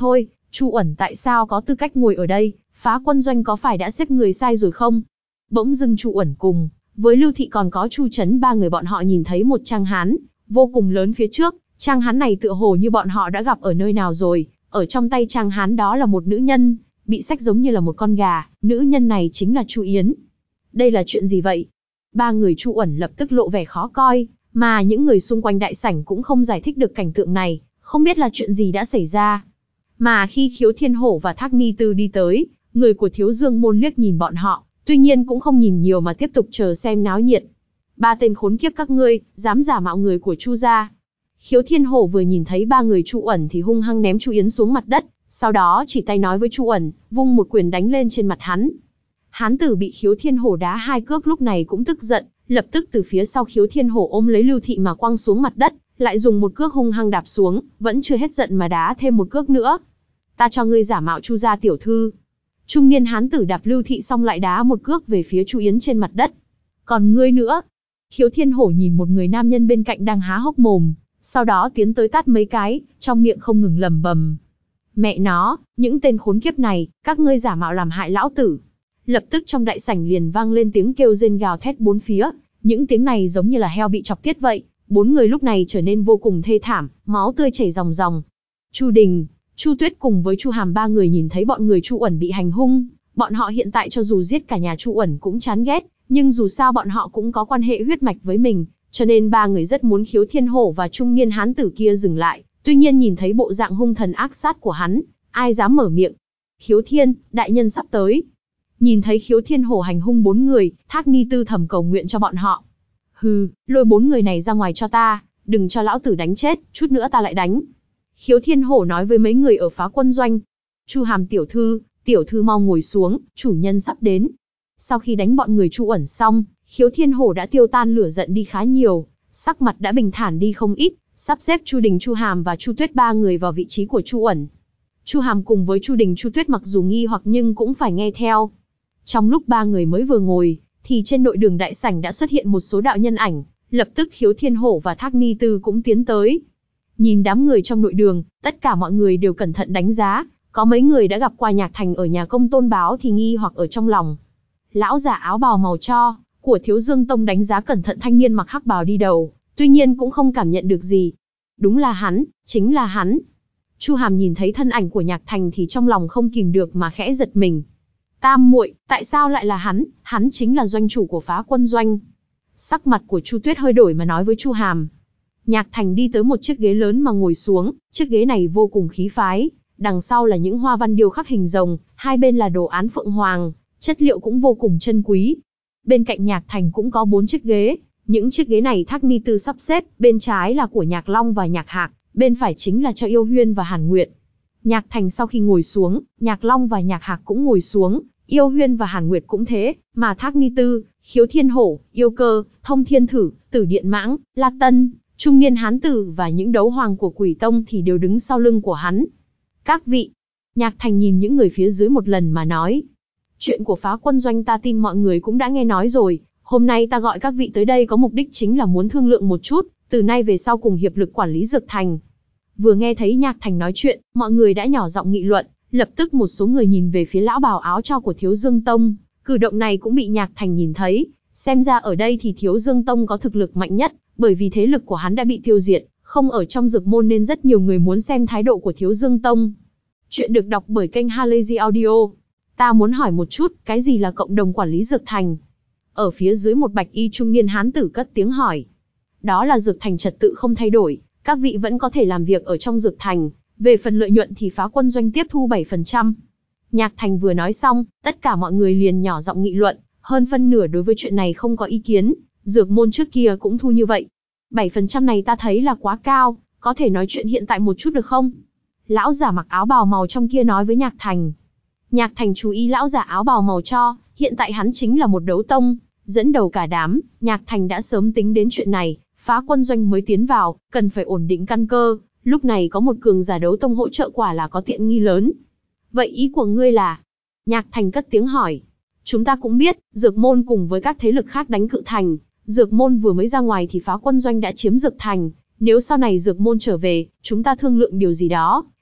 Chu Uẩn tại sao có tư cách ngồi ở đây, Phá Quân Doanh có phải đã xếp người sai rồi không? Bỗng dưng Chu Uẩn cùng với Lưu Thị còn có Chu Chấn ba người bọn họ nhìn thấy một trang hán vô cùng lớn phía trước. Trang hán này tựa hồ như bọn họ đã gặp ở nơi nào rồi. Ở trong tay trang hán đó là một nữ nhân, bị xách giống như là một con gà. Nữ nhân này chính là Chu Yến. Đây là chuyện gì vậy? Ba người Chu Uẩn lập tức lộ vẻ khó coi, mà những người xung quanh đại sảnh cũng không giải thích được cảnh tượng này, không biết là chuyện gì đã xảy ra. Mà khi Khiếu Thiên Hổ và Thác Ni Tư đi tới, người của Thiếu Dương môn liếc nhìn bọn họ, tuy nhiên cũng không nhìn nhiều mà tiếp tục chờ xem náo nhiệt. Ba tên khốn kiếp các ngươi, dám giả mạo người của Chu gia. Khiếu Thiên Hổ vừa nhìn thấy ba người Chu Uẩn thì hung hăng ném Chu Yến xuống mặt đất, sau đó chỉ tay nói với Chu Uẩn, vung một quyền đánh lên trên mặt hắn. Hán tử bị Khiếu Thiên Hổ đá hai cước lúc này cũng tức giận, lập tức từ phía sau Khiếu Thiên Hổ ôm lấy Lưu Thị mà quăng xuống mặt đất, lại dùng một cước hung hăng đạp xuống, vẫn chưa hết giận mà đá thêm một cước nữa. Ta cho ngươi giả mạo Chu gia tiểu thư. Trung niên hán tử đạp Lưu Thị xong lại đá một cước về phía Chu Yến trên mặt đất. Còn ngươi nữa? Khiếu Thiên Hổ nhìn một người nam nhân bên cạnh đang há hốc mồm, sau đó tiến tới tát mấy cái, trong miệng không ngừng lẩm bẩm. Mẹ nó, những tên khốn kiếp này, các ngươi giả mạo làm hại lão tử. Lập tức trong đại sảnh liền vang lên tiếng kêu rên gào thét bốn phía, những tiếng này giống như là heo bị chọc tiết vậy. Bốn người lúc này trở nên vô cùng thê thảm, máu tươi chảy ròng ròng. Chu Đình, Chu Tuyết cùng với Chu Hàm ba người nhìn thấy bọn người Chu Uẩn bị hành hung, bọn họ hiện tại cho dù giết cả nhà Chu Uẩn cũng chán ghét, nhưng dù sao bọn họ cũng có quan hệ huyết mạch với mình, cho nên ba người rất muốn Khiếu Thiên Hổ và trung niên hán tử kia dừng lại. Tuy nhiên nhìn thấy bộ dạng hung thần ác sát của hắn, ai dám mở miệng? Khiếu Thiên, đại nhân sắp tới. Nhìn thấy Khiếu Thiên Hổ hành hung bốn người, Thác Ni Tư thầm cầu nguyện cho bọn họ. Hừ, lôi bốn người này ra ngoài cho ta, đừng cho lão tử đánh chết, chút nữa ta lại đánh. Khiếu Thiên Hổ nói với mấy người ở Phá Quân Doanh. Chu Hàm tiểu thư, tiểu thư mau ngồi xuống, chủ nhân sắp đến. Sau khi đánh bọn người Chu Uẩn xong, Khiếu Thiên Hổ đã tiêu tan lửa giận đi khá nhiều, sắc mặt đã bình thản đi không ít, sắp xếp Chu Đình, Chu Hàm và Chu Tuyết ba người vào vị trí của Chu Uẩn. Chu Hàm cùng với Chu Đình, Chu Tuyết mặc dù nghi hoặc nhưng cũng phải nghe theo. Trong lúc ba người mới vừa ngồi, thì trên nội đường đại sảnh đã xuất hiện một số đạo nhân ảnh, lập tức Khiếu Thiên Hổ và Thác Ni Tư cũng tiến tới. Nhìn đám người trong nội đường, tất cả mọi người đều cẩn thận đánh giá, có mấy người đã gặp qua Nhạc Thành ở nhà Công Tôn Báo thì nghi hoặc ở trong lòng. Lão giả áo bào màu tro của Thiếu Dương Tông đánh giá cẩn thận thanh niên mặc hắc bào đi đầu, tuy nhiên cũng không cảm nhận được gì. Đúng là hắn, chính là hắn. Chu Hàm nhìn thấy thân ảnh của Nhạc Thành thì trong lòng không kìm được mà khẽ giật mình. Tam muội, tại sao lại là hắn? Hắn chính là doanh chủ của Phá Quân Doanh. Sắc mặt của Chu Tuyết hơi đổi mà nói với Chu Hàm. Nhạc Thành đi tới một chiếc ghế lớn mà ngồi xuống, chiếc ghế này vô cùng khí phái, đằng sau là những hoa văn điêu khắc hình rồng, hai bên là đồ án phượng hoàng, chất liệu cũng vô cùng chân quý. Bên cạnh Nhạc Thành cũng có bốn chiếc ghế, những chiếc ghế này Thác Ni Tư sắp xếp, bên trái là của Nhạc Long và Nhạc Hạc, bên phải chính là cho Yêu Huyên và Hàn Nguyệt. Nhạc Thành sau khi ngồi xuống, Nhạc Long và Nhạc Hạc cũng ngồi xuống, Yêu Huyên và Hàn Nguyệt cũng thế, mà Thác Ni Tư, Khiếu Thiên Hổ, Yêu Cơ, Thông Thiên Thử, Tử Điện Mãng, La Tân, trung niên hán tử và những đấu hoàng của Quỷ Tông thì đều đứng sau lưng của hắn. Các vị, Nhạc Thành nhìn những người phía dưới một lần mà nói. Chuyện của Phá Quân Doanh ta tin mọi người cũng đã nghe nói rồi, hôm nay ta gọi các vị tới đây có mục đích chính là muốn thương lượng một chút, từ nay về sau cùng hiệp lực quản lý Dược Thành. Vừa nghe thấy Nhạc Thành nói chuyện, mọi người đã nhỏ giọng nghị luận, lập tức một số người nhìn về phía lão bào áo tro của Thiếu Dương Tông, cử động này cũng bị Nhạc Thành nhìn thấy, xem ra ở đây thì Thiếu Dương Tông có thực lực mạnh nhất, bởi vì thế lực của hắn đã bị tiêu diệt, không ở trong dược môn nên rất nhiều người muốn xem thái độ của Thiếu Dương Tông. Chuyện được đọc bởi kênh Halazy Audio. Ta muốn hỏi một chút, cái gì là cộng đồng quản lý Dược Thành? Ở phía dưới một bạch y trung niên hán tử cất tiếng hỏi. Đó là Dược Thành trật tự không thay đổi, các vị vẫn có thể làm việc ở trong Dược Thành, về phần lợi nhuận thì Phá Quân Doanh tiếp thu bảy phần trăm. Nhạc Thành vừa nói xong, tất cả mọi người liền nhỏ giọng nghị luận, hơn phân nửa đối với chuyện này không có ý kiến, dược môn trước kia cũng thu như vậy. bảy phần trăm này ta thấy là quá cao, có thể nói chuyện hiện tại một chút được không? Lão giả mặc áo bào màu trong kia nói với Nhạc Thành. Nhạc Thành chú ý lão giả áo bào màu cho, hiện tại hắn chính là một đấu tông, dẫn đầu cả đám, Nhạc Thành đã sớm tính đến chuyện này, Phá Quân Doanh mới tiến vào, cần phải ổn định căn cơ, lúc này có một cường giả đấu tông hỗ trợ quả là có tiện nghi lớn. Vậy ý của ngươi là? Nhạc Thành cất tiếng hỏi. Chúng ta cũng biết, Dược Môn cùng với các thế lực khác đánh Cự Thành, Dược Môn vừa mới ra ngoài thì Phá Quân Doanh đã chiếm Dược Thành, nếu sau này Dược Môn trở về, chúng ta thương lượng điều gì đó,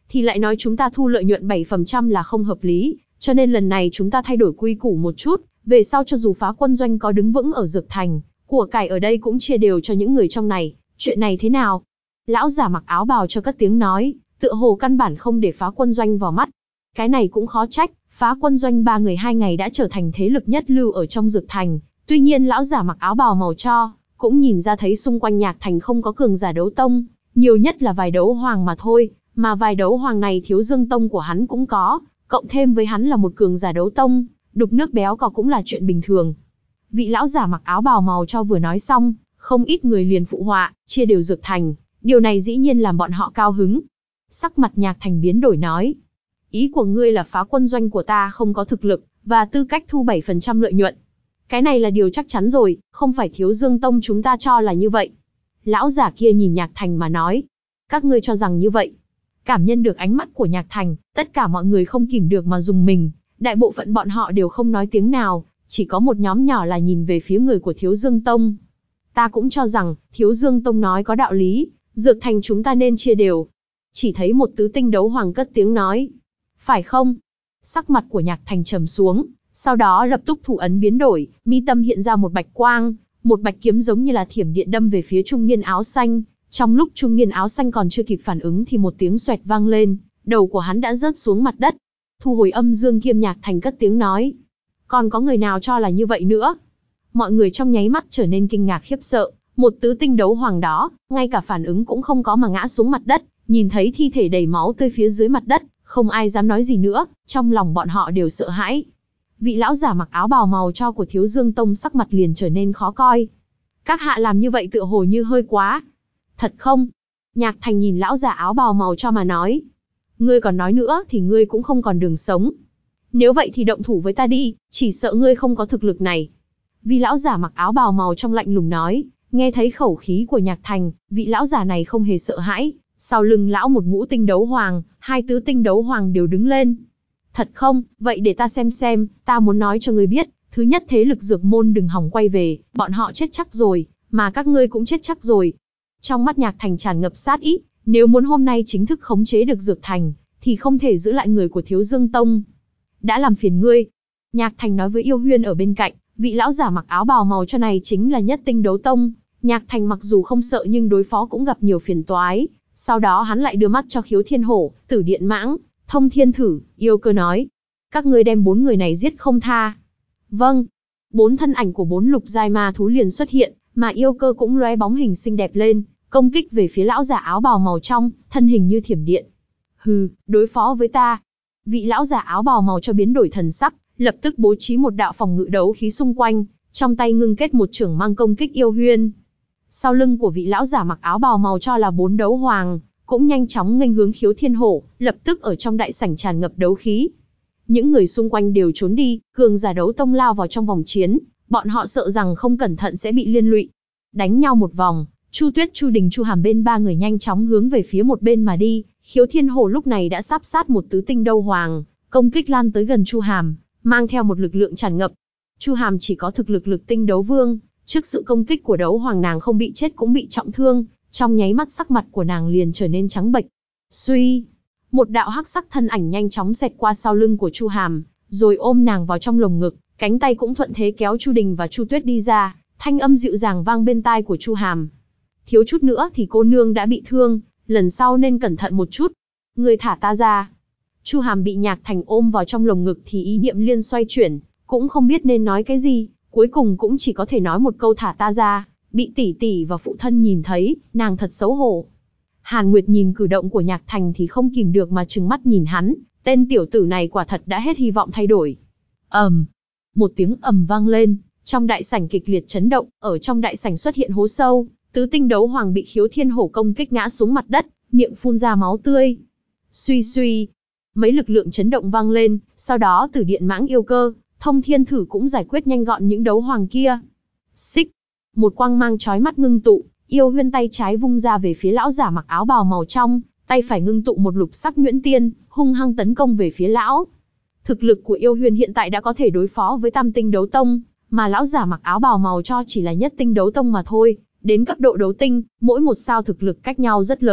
thì lại nói chúng ta thu lợi nhuận bảy phần trăm là không hợp lý, cho nên lần này chúng ta thay đổi quy củ một chút, về sau cho dù phá quân doanh có đứng vững ở Dược Thành, của cải ở đây cũng chia đều cho những người trong này, chuyện này thế nào? Lão giả mặc áo bào cho cất tiếng nói, tựa hồ căn bản không để phá quân doanh vào mắt. Cái này cũng khó trách, phá quân doanh ba người hai ngày đã trở thành thế lực nhất lưu ở trong Dược Thành, tuy nhiên lão giả mặc áo bào màu cho, cũng nhìn ra thấy xung quanh Nhạc Thành không có cường giả đấu tông, nhiều nhất là vài đấu hoàng mà thôi, mà vài đấu hoàng này Thiếu Dương Tông của hắn cũng có, cộng thêm với hắn là một cường giả đấu tông, đục nước béo cò cũng là chuyện bình thường. Vị lão giả mặc áo bào màu cho vừa nói xong, không ít người liền phụ họa, chia đều Dược Thành, điều này dĩ nhiên làm bọn họ cao hứng. Sắc mặt Nhạc Thành biến đổi nói, ý của ngươi là phá quân doanh của ta không có thực lực, và tư cách thu bảy phần trăm lợi nhuận. Cái này là điều chắc chắn rồi, không phải Thiếu Dương Tông chúng ta cho là như vậy. Lão giả kia nhìn Nhạc Thành mà nói, các ngươi cho rằng như vậy. Cảm nhận được ánh mắt của Nhạc Thành, tất cả mọi người không kìm được mà rùng mình, đại bộ phận bọn họ đều không nói tiếng nào, chỉ có một nhóm nhỏ là nhìn về phía người của Thiếu Dương Tông. Ta cũng cho rằng, Thiếu Dương Tông nói có đạo lý, Dược Thành chúng ta nên chia đều. Chỉ thấy một tứ tinh đấu hoàng cất tiếng nói. Phải không? Sắc mặt của Nhạc Thành trầm xuống, sau đó lập tức thủ ấn biến đổi, mi tâm hiện ra một bạch quang, một bạch kiếm giống như là thiểm điện đâm về phía trung niên áo xanh. Trong lúc trung niên áo xanh còn chưa kịp phản ứng thì một tiếng xoẹt vang lên, đầu của hắn đã rớt xuống mặt đất. Thu hồi âm dương kiếm, Nhạc Thành cất tiếng nói. Còn có người nào cho là như vậy nữa? Mọi người trong nháy mắt trở nên kinh ngạc khiếp sợ, một tứ tinh đấu hoàng đó, ngay cả phản ứng cũng không có mà ngã xuống mặt đất, nhìn thấy thi thể đầy máu tươi phía dưới mặt đất, không ai dám nói gì nữa, trong lòng bọn họ đều sợ hãi. Vị lão giả mặc áo bào màu cho của Thiếu Dương Tông sắc mặt liền trở nên khó coi. Các hạ làm như vậy tựa hồ như hơi quá. Thật không? Nhạc Thành nhìn lão giả áo bào màu cho mà nói. Ngươi còn nói nữa thì ngươi cũng không còn đường sống. Nếu vậy thì động thủ với ta đi, chỉ sợ ngươi không có thực lực này. Vị lão giả mặc áo bào màu trong lạnh lùng nói, nghe thấy khẩu khí của Nhạc Thành, vị lão giả này không hề sợ hãi. Sau lưng lão một ngũ tinh đấu hoàng, hai tứ tinh đấu hoàng đều đứng lên. Thật không? Vậy để ta xem xem, ta muốn nói cho ngươi biết, thứ nhất thế lực Dược Môn đừng hòng quay về, bọn họ chết chắc rồi, mà các ngươi cũng chết chắc rồi. Trong mắt Nhạc Thành tràn ngập sát ý, nếu muốn hôm nay chính thức khống chế được Dược Thành, thì không thể giữ lại người của Thiếu Dương Tông. Đã làm phiền ngươi. Nhạc Thành nói với Yêu Huyên ở bên cạnh, vị lão giả mặc áo bào màu cho này chính là nhất tinh đấu tông. Nhạc Thành mặc dù không sợ nhưng đối phó cũng gặp nhiều phiền toái. Sau đó hắn lại đưa mắt cho Khiếu Thiên Hổ, Tử Điện Mãng, Thông Thiên Thử, Yêu Cơ nói. Các ngươi đem bốn người này giết không tha. Vâng. Bốn thân ảnh của bốn lục giai ma thú liền xuất hiện, mà Yêu Cơ cũng lóe bóng hình xinh đẹp lên, công kích về phía lão giả áo bào màu trong, thân hình như thiểm điện. Hừ, đối phó với ta. Vị lão giả áo bào màu cho biến đổi thần sắc, lập tức bố trí một đạo phòng ngự đấu khí xung quanh, trong tay ngưng kết một chưởng mang công kích Yêu Huyên. Sau lưng của vị lão giả mặc áo bào màu cho là bốn đấu hoàng, cũng nhanh chóng nghênh hướng Khiếu Thiên Hổ, lập tức ở trong đại sảnh tràn ngập đấu khí. Những người xung quanh đều trốn đi, cường giả đấu tông lao vào trong vòng chiến, bọn họ sợ rằng không cẩn thận sẽ bị liên lụy. Đánh nhau một vòng, Chu Tuyết, Chu Đình, Chu Hàm bên ba người nhanh chóng hướng về phía một bên mà đi. Khiếu Thiên Hổ lúc này đã sắp sát một tứ tinh đấu hoàng, công kích lan tới gần Chu Hàm, mang theo một lực lượng tràn ngập. Chu Hàm chỉ có thực lực lực tinh đấu vương, trước sự công kích của đấu hoàng nàng không bị chết cũng bị trọng thương, trong nháy mắt sắc mặt của nàng liền trở nên trắng bệch. Suy, một đạo hắc sắc thân ảnh nhanh chóng xẹt qua sau lưng của Chu Hàm, rồi ôm nàng vào trong lồng ngực, cánh tay cũng thuận thế kéo Chu Đình và Chu Tuyết đi ra, thanh âm dịu dàng vang bên tai của Chu Hàm. Thiếu chút nữa thì cô nương đã bị thương, lần sau nên cẩn thận một chút. Người thả ta ra. Chu Hàm bị Nhạc Thành ôm vào trong lồng ngực thì ý niệm liên xoay chuyển, cũng không biết nên nói cái gì, cuối cùng cũng chỉ có thể nói một câu thả ta ra, bị tỷ tỷ và phụ thân nhìn thấy, nàng thật xấu hổ. Hàn Nguyệt nhìn cử động của Nhạc Thành thì không kìm được mà trừng mắt nhìn hắn, tên tiểu tử này quả thật đã hết hy vọng thay đổi. Ầm, um, một tiếng ầm vang lên, trong đại sảnh kịch liệt chấn động, ở trong đại sảnh xuất hiện hố sâu, tứ tinh đấu hoàng bị Khiếu Thiên Hổ công kích ngã xuống mặt đất, miệng phun ra máu tươi. Suy suy, mấy lực lượng chấn động vang lên, sau đó Tử Điện Mãng, Yêu Cơ, Thông Thiên Thử cũng giải quyết nhanh gọn những đấu hoàng kia. Xích, một quang mang chói mắt ngưng tụ, Yêu Huyên tay trái vung ra về phía lão giả mặc áo bào màu trong, tay phải ngưng tụ một lục sắc nhuyễn tiên, hung hăng tấn công về phía lão. Thực lực của Yêu Huyên hiện tại đã có thể đối phó với tam tinh đấu tông, mà lão giả mặc áo bào màu cho chỉ là nhất tinh đấu tông mà thôi. Đến cấp độ đấu tinh, mỗi một sao thực lực cách nhau rất lớn,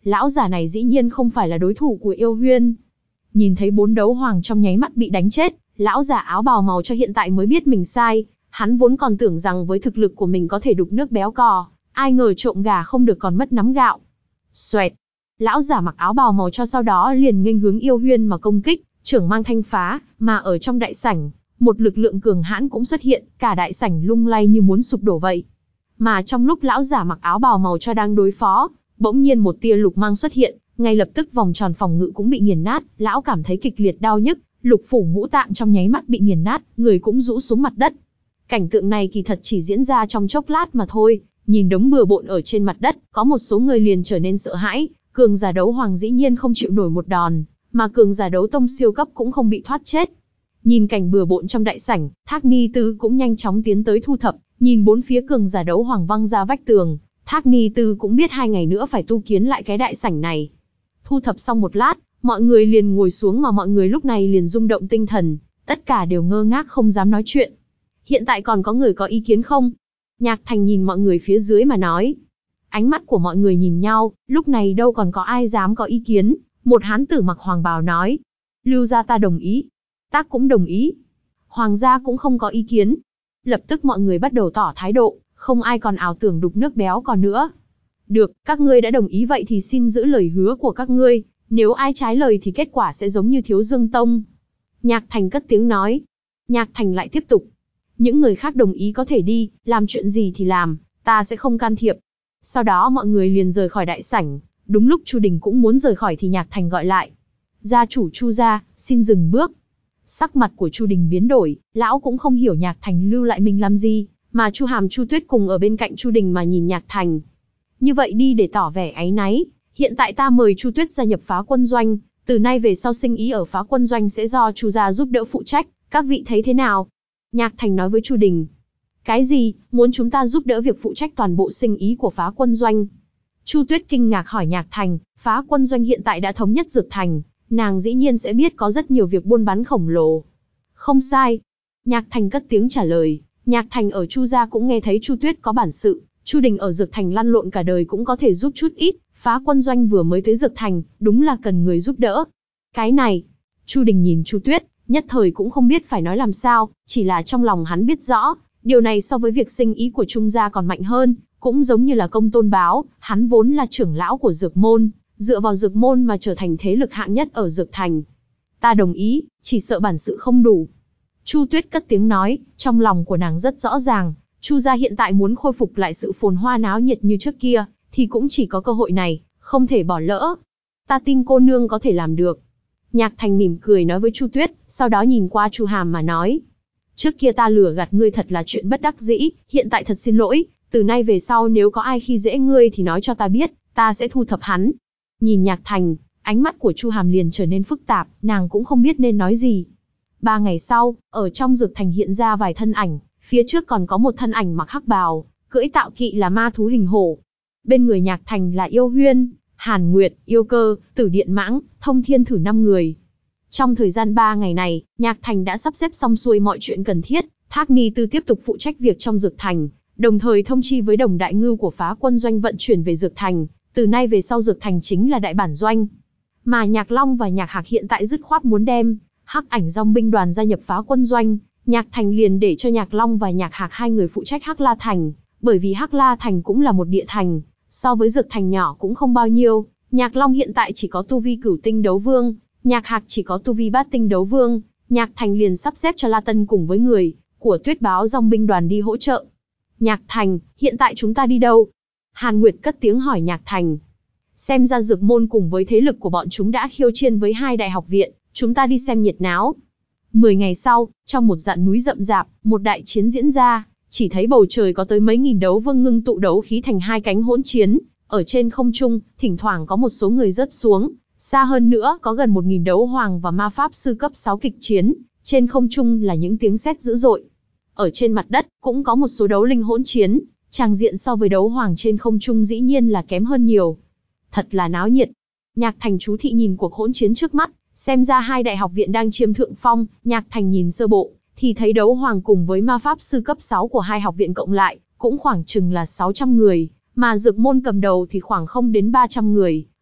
lão giả này dĩ nhiên không phải là đối thủ của Yêu Huyên. Nhìn thấy bốn đấu hoàng trong nháy mắt bị đánh chết, lão giả áo bào màu cho hiện tại mới biết mình sai, hắn vốn còn tưởng rằng với thực lực của mình có thể đục nước béo cò, ai ngờ trộm gà không được còn mất nắm gạo. Xoẹt, lão giả mặc áo bào màu cho sau đó liền nghênh hướng Yêu Huyên mà công kích, trưởng mang thanh phá, mà ở trong đại sảnh, một lực lượng cường hãn cũng xuất hiện, cả đại sảnh lung lay như muốn sụp đổ vậy. Mà trong lúc lão giả mặc áo bào màu cho đang đối phó, bỗng nhiên một tia lục mang xuất hiện, ngay lập tức vòng tròn phòng ngự cũng bị nghiền nát, lão cảm thấy kịch liệt đau nhức, lục phủ ngũ tạng trong nháy mắt bị nghiền nát, người cũng rũ xuống mặt đất. Cảnh tượng này kỳ thật chỉ diễn ra trong chốc lát mà thôi, nhìn đống bừa bộn ở trên mặt đất, có một số người liền trở nên sợ hãi, cường giả đấu hoàng dĩ nhiên không chịu nổi một đòn, mà cường giả đấu tông siêu cấp cũng không bị thoát chết. Nhìn cảnh bừa bộn trong đại sảnh, Thác Ni Tư cũng nhanh chóng tiến tới thu thập, nhìn bốn phía cường giả đấu hoàng văng ra vách tường, Thác Ni Tư cũng biết hai ngày nữa phải tu kiến lại cái đại sảnh này. Thu thập xong một lát, mọi người liền ngồi xuống mà mọi người lúc này liền rung động tinh thần, tất cả đều ngơ ngác không dám nói chuyện. Hiện tại còn có người có ý kiến không? Nhạc Thành nhìn mọi người phía dưới mà nói. Ánh mắt của mọi người nhìn nhau, lúc này đâu còn có ai dám có ý kiến. Một hán tử mặc hoàng bào nói. Lưu gia ta đồng ý. Ta cũng đồng ý. Hoàng gia cũng không có ý kiến. Lập tức mọi người bắt đầu tỏ thái độ, không ai còn ảo tưởng đục nước béo còn nữa. Được, các ngươi đã đồng ý vậy thì xin giữ lời hứa của các ngươi. Nếu ai trái lời thì kết quả sẽ giống như Thiếu Dương Tông. Nhạc Thành cất tiếng nói. Nhạc Thành lại tiếp tục. Những người khác đồng ý có thể đi, làm chuyện gì thì làm, ta sẽ không can thiệp. Sau đó mọi người liền rời khỏi đại sảnh. Đúng lúc Chu Đình cũng muốn rời khỏi thì Nhạc Thành gọi lại. Gia chủ Chu gia, xin dừng bước. Sắc mặt của Chu Đình biến đổi, lão cũng không hiểu Nhạc Thành lưu lại mình làm gì, mà Chu Hàm Chu Tuyết cùng ở bên cạnh Chu Đình mà nhìn Nhạc Thành. Như vậy đi để tỏ vẻ áy náy, hiện tại ta mời Chu Tuyết gia nhập Phá Quân Doanh, từ nay về sau sinh ý ở Phá Quân Doanh sẽ do Chu gia giúp đỡ phụ trách, các vị thấy thế nào? Nhạc Thành nói với Chu Đình. Cái gì, muốn chúng ta giúp đỡ việc phụ trách toàn bộ sinh ý của Phá Quân Doanh? Chu Tuyết kinh ngạc hỏi Nhạc Thành, Phá Quân Doanh hiện tại đã thống nhất Dược Thành, nàng dĩ nhiên sẽ biết có rất nhiều việc buôn bán khổng lồ. Không sai. Nhạc Thành cất tiếng trả lời, Nhạc Thành ở Chu gia cũng nghe thấy Chu Tuyết có bản sự, Chu Đình ở Dược Thành lăn lộn cả đời cũng có thể giúp chút ít, Phá Quân Doanh vừa mới tới Dược Thành, đúng là cần người giúp đỡ. Cái này, Chu Đình nhìn Chu Tuyết, nhất thời cũng không biết phải nói làm sao, chỉ là trong lòng hắn biết rõ, điều này so với việc sinh ý của Trung gia còn mạnh hơn, cũng giống như là công tôn báo, hắn vốn là trưởng lão của Dược Môn, dựa vào Dược Môn mà trở thành thế lực hạng nhất ở Dược Thành. Ta đồng ý, chỉ sợ bản sự không đủ. Chu Tuyết cất tiếng nói, trong lòng của nàng rất rõ ràng, Chu gia hiện tại muốn khôi phục lại sự phồn hoa náo nhiệt như trước kia, thì cũng chỉ có cơ hội này, không thể bỏ lỡ. Ta tin cô nương có thể làm được. Nhạc Thành mỉm cười nói với Chu Tuyết, sau đó nhìn qua Chu Hàm mà nói. Trước kia ta lừa gạt ngươi thật là chuyện bất đắc dĩ, hiện tại thật xin lỗi, từ nay về sau nếu có ai khi dễ ngươi thì nói cho ta biết, ta sẽ thu thập hắn. Nhìn Nhạc Thành, ánh mắt của Chu Hàm liền trở nên phức tạp, nàng cũng không biết nên nói gì. Ba ngày sau, ở trong Dược Thành hiện ra vài thân ảnh, phía trước còn có một thân ảnh mặc hắc bào, cưỡi tạo kỵ là ma thú hình hổ. Bên người Nhạc Thành là Yêu Huyên, Hàn Nguyệt, Yêu Cơ, Tử Điện Mãng, Thông Thiên Thử năm người. Trong thời gian ba ngày này, Nhạc Thành đã sắp xếp xong xuôi mọi chuyện cần thiết, Thác Ni Tư tiếp tục phụ trách việc trong Dược Thành, đồng thời thông chi với Đồng Đại Ngưu của Phá Quân Doanh vận chuyển về Dược Thành, từ nay về sau Dược Thành chính là đại bản doanh. Mà Nhạc Long và Nhạc Hạc hiện tại dứt khoát muốn đem Hắc Ảnh Dòng binh đoàn gia nhập Phá Quân Doanh, Nhạc Thành liền để cho Nhạc Long và Nhạc Hạc hai người phụ trách Hắc La Thành, bởi vì Hắc La Thành cũng là một địa thành, so với Dược Thành nhỏ cũng không bao nhiêu. Nhạc Long hiện tại chỉ có tu vi cửu tinh đấu vương, Nhạc Hạc chỉ có tu vi bát tinh đấu vương, Nhạc Thành liền sắp xếp cho La Tân cùng với người của Tuyết Báo Dòng binh đoàn đi hỗ trợ. Nhạc Thành, hiện tại chúng ta đi đâu? Hàn Nguyệt cất tiếng hỏi Nhạc Thành. Xem ra Dược Môn cùng với thế lực của bọn chúng đã khiêu chiến với hai đại học viện, chúng ta đi xem nhiệt náo. Mười ngày sau, trong một dãy núi rậm rạp, một đại chiến diễn ra, chỉ thấy bầu trời có tới mấy nghìn đấu vương ngưng tụ đấu khí thành hai cánh hỗn chiến, ở trên không trung, thỉnh thoảng có một số người rớt xuống, xa hơn nữa có gần một nghìn đấu hoàng và ma pháp sư cấp sáu kịch chiến, trên không trung là những tiếng sét dữ dội. Ở trên mặt đất, cũng có một số đấu linh hỗn chiến, tràng diện so với đấu hoàng trên không trung dĩ nhiên là kém hơn nhiều. Thật là náo nhiệt. Nhạc Thành chú thị nhìn cuộc hỗn chiến trước mắt, xem ra hai đại học viện đang chiếm thượng phong. Nhạc Thành nhìn sơ bộ, thì thấy đấu hoàng cùng với ma pháp sư cấp sáu của hai học viện cộng lại, cũng khoảng chừng là sáu trăm người, mà Dược Môn cầm đầu thì khoảng không đến ba trăm người,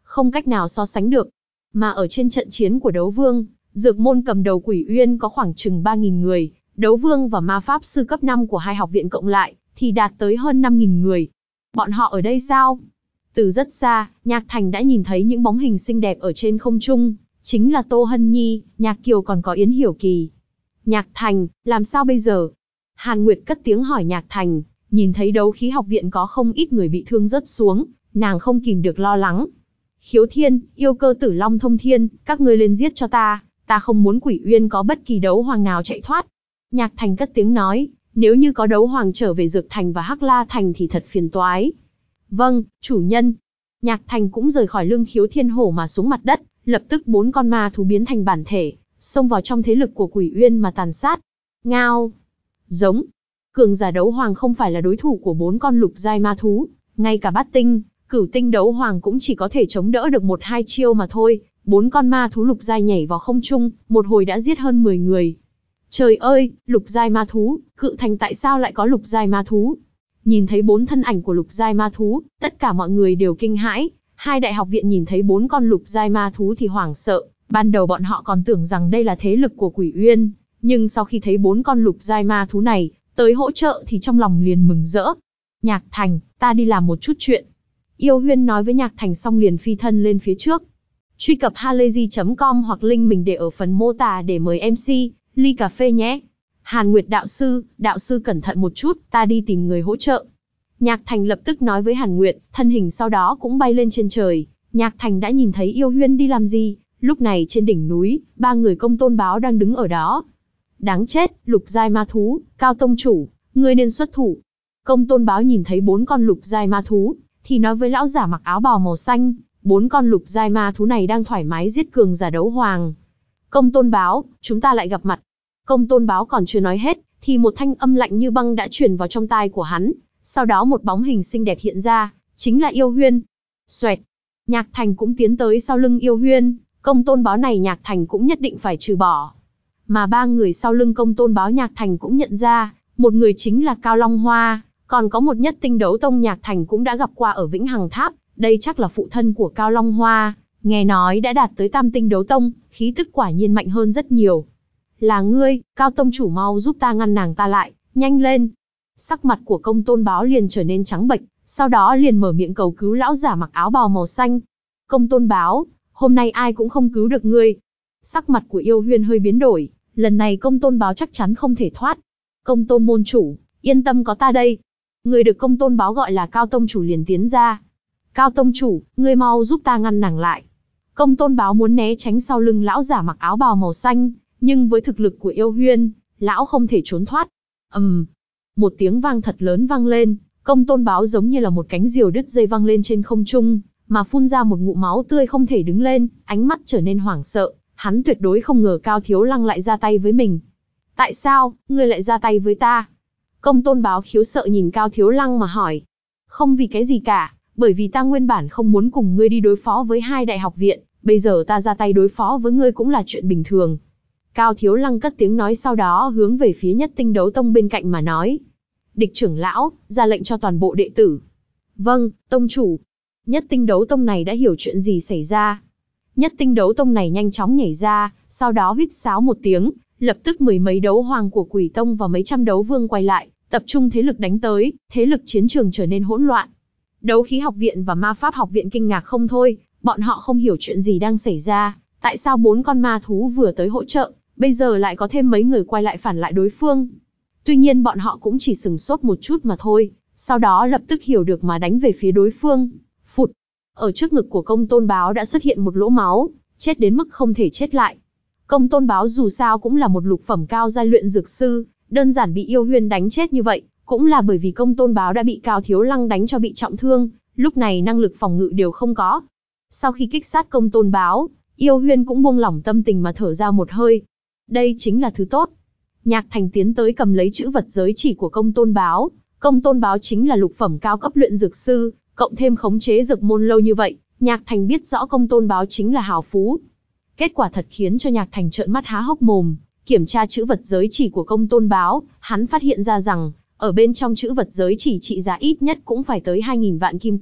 không cách nào so sánh được. Mà ở trên trận chiến của đấu vương, dược môn cầm đầu Quỷ Uyên có khoảng chừng ba nghìn người, đấu vương và ma pháp sư cấp năm của hai học viện cộng lại, thì đạt tới hơn năm nghìn người. Bọn họ ở đây sao? Từ rất xa, Nhạc Thành đã nhìn thấy những bóng hình xinh đẹp ở trên không trung, chính là Tô Hân Nhi, Nhạc Kiều còn có Yến Hiểu Kỳ. Nhạc Thành, làm sao bây giờ? Hàn Nguyệt cất tiếng hỏi Nhạc Thành, nhìn thấy đấu khí học viện có không ít người bị thương rớt xuống, nàng không kìm được lo lắng. Khiếu Thiên, Yêu Cơ Tử Long Thông Thiên, các ngươi lên giết cho ta, ta không muốn Quỷ Uyên có bất kỳ đấu hoàng nào chạy thoát. Nhạc Thành cất tiếng nói, nếu như có đấu hoàng trở về Dược Thành và Hắc La Thành thì thật phiền toái. Vâng, chủ nhân. Nhạc Thành cũng rời khỏi lưng Khiếu Thiên Hổ mà xuống mặt đất, lập tức bốn con ma thú biến thành bản thể, xông vào trong thế lực của Quỷ Uyên mà tàn sát. Ngao. Giống. Cường giả đấu hoàng không phải là đối thủ của bốn con lục giai ma thú, ngay cả bát tinh, cửu tinh đấu hoàng cũng chỉ có thể chống đỡ được một hai chiêu mà thôi. Bốn con ma thú lục giai nhảy vào không trung, một hồi đã giết hơn mười người. Trời ơi, lục giai ma thú, Cự Thành tại sao lại có lục giai ma thú? Nhìn thấy bốn thân ảnh của lục giai ma thú, tất cả mọi người đều kinh hãi. Hai đại học viện nhìn thấy bốn con lục giai ma thú thì hoảng sợ. Ban đầu bọn họ còn tưởng rằng đây là thế lực của Quỷ Uyên, nhưng sau khi thấy bốn con lục giai ma thú này tới hỗ trợ thì trong lòng liền mừng rỡ. Nhạc Thành, ta đi làm một chút chuyện. Yêu Huyên nói với Nhạc Thành xong liền phi thân lên phía trước. Truy cập halayzi chấm com hoặc link mình để ở phần mô tả để mời em xê, ly cà phê nhé. Hàn Nguyệt đạo sư, đạo sư cẩn thận một chút, ta đi tìm người hỗ trợ. Nhạc Thành lập tức nói với Hàn Nguyệt, thân hình sau đó cũng bay lên trên trời. Nhạc Thành đã nhìn thấy Yêu Huyên đi làm gì. Lúc này trên đỉnh núi, ba người Công Tôn Báo đang đứng ở đó. Đáng chết, lục giai ma thú, Cao tông chủ, ngươi nên xuất thủ. Công Tôn Báo nhìn thấy bốn con lục giai ma thú, thì nói với lão giả mặc áo bào màu xanh, bốn con lục giai ma thú này đang thoải mái giết cường giả đấu hoàng. Công Tôn Báo, chúng ta lại gặp mặt. Công Tôn Báo còn chưa nói hết, thì một thanh âm lạnh như băng đã truyền vào trong tai của hắn. Sau đó một bóng hình xinh đẹp hiện ra, chính là Yêu Huyên. Xoẹt, Nhạc Thành cũng tiến tới sau lưng Yêu Huyên. Công Tôn Báo này Nhạc Thành cũng nhất định phải trừ bỏ. Mà ba người sau lưng Công Tôn Báo Nhạc Thành cũng nhận ra, một người chính là Cao Long Hoa, còn có một nhất tinh đấu tông Nhạc Thành cũng đã gặp qua ở Vĩnh Hằng Tháp, đây chắc là phụ thân của Cao Long Hoa, nghe nói đã đạt tới tam tinh đấu tông, khí tức quả nhiên mạnh hơn rất nhiều. Là ngươi, Cao tông chủ mau giúp ta ngăn nàng ta lại, nhanh lên. Sắc mặt của Công Tôn Báo liền trở nên trắng bệch, sau đó liền mở miệng cầu cứu lão giả mặc áo bào màu xanh. Công Tôn Báo, hôm nay ai cũng không cứu được ngươi. Sắc mặt của Yêu Huyên hơi biến đổi, lần này Công Tôn Báo chắc chắn không thể thoát. Công Tôn môn chủ, yên tâm có ta đây. Người được Công Tôn Báo gọi là Cao tông chủ liền tiến ra. Cao tông chủ, ngươi mau giúp ta ngăn nàng lại. Công Tôn Báo muốn né tránh sau lưng lão giả mặc áo bào màu xanh, nhưng với thực lực của Yêu Huyên, lão không thể trốn thoát. Ầm, um, một tiếng vang thật lớn vang lên, Công Tôn Báo giống như là một cánh diều đứt dây văng lên trên không trung, mà phun ra một ngụm máu tươi không thể đứng lên, ánh mắt trở nên hoảng sợ, hắn tuyệt đối không ngờ Cao Thiếu Lăng lại ra tay với mình. Tại sao, ngươi lại ra tay với ta? Công Tôn Báo khiếu sợ nhìn Cao Thiếu Lăng mà hỏi. Không vì cái gì cả, bởi vì ta nguyên bản không muốn cùng ngươi đi đối phó với hai đại học viện, bây giờ ta ra tay đối phó với ngươi cũng là chuyện bình thường. Cao Thiếu Lăng cất tiếng nói sau đó hướng về phía nhất tinh đấu tông bên cạnh mà nói. Địch trưởng lão, ra lệnh cho toàn bộ đệ tử. Vâng, tông chủ. Nhất tinh đấu tông này đã hiểu chuyện gì xảy ra. Nhất tinh đấu tông này nhanh chóng nhảy ra, sau đó huýt sáo một tiếng, lập tức mười mấy đấu hoàng của Quỷ Tông và mấy trăm đấu vương quay lại, tập trung thế lực đánh tới, thế lực chiến trường trở nên hỗn loạn. Đấu khí học viện và ma pháp học viện kinh ngạc không thôi, bọn họ không hiểu chuyện gì đang xảy ra, tại sao bốn con ma thú vừa tới hỗ trợ, bây giờ lại có thêm mấy người quay lại phản lại đối phương. Tuy nhiên bọn họ cũng chỉ sừng sốt một chút mà thôi, sau đó lập tức hiểu được mà đánh về phía đối phương. Phụt! Ở trước ngực của Công Tôn Báo đã xuất hiện một lỗ máu, chết đến mức không thể chết lại. Công Tôn Báo dù sao cũng là một lục phẩm cao giai luyện dược sư, đơn giản bị Yêu Huyên đánh chết như vậy, cũng là bởi vì Công Tôn Báo đã bị Cao Thiếu Lăng đánh cho bị trọng thương, lúc này năng lực phòng ngự đều không có. Sau khi kích sát Công Tôn Báo, Yêu Huyên cũng buông lỏng tâm tình mà thở ra một hơi. Đây chính là thứ tốt. Nhạc Thành tiến tới cầm lấy chữ vật giới chỉ của Công Tôn Báo. Công Tôn Báo chính là lục phẩm cao cấp luyện dược sư, cộng thêm khống chế dược môn lâu như vậy, Nhạc Thành biết rõ Công Tôn Báo chính là hào phú. Kết quả thật khiến cho Nhạc Thành trợn mắt há hốc mồm, kiểm tra chữ vật giới chỉ của Công Tôn Báo, hắn phát hiện ra rằng, ở bên trong chữ vật giới chỉ trị giá ít nhất cũng phải tới hai nghìn vạn kim tệ,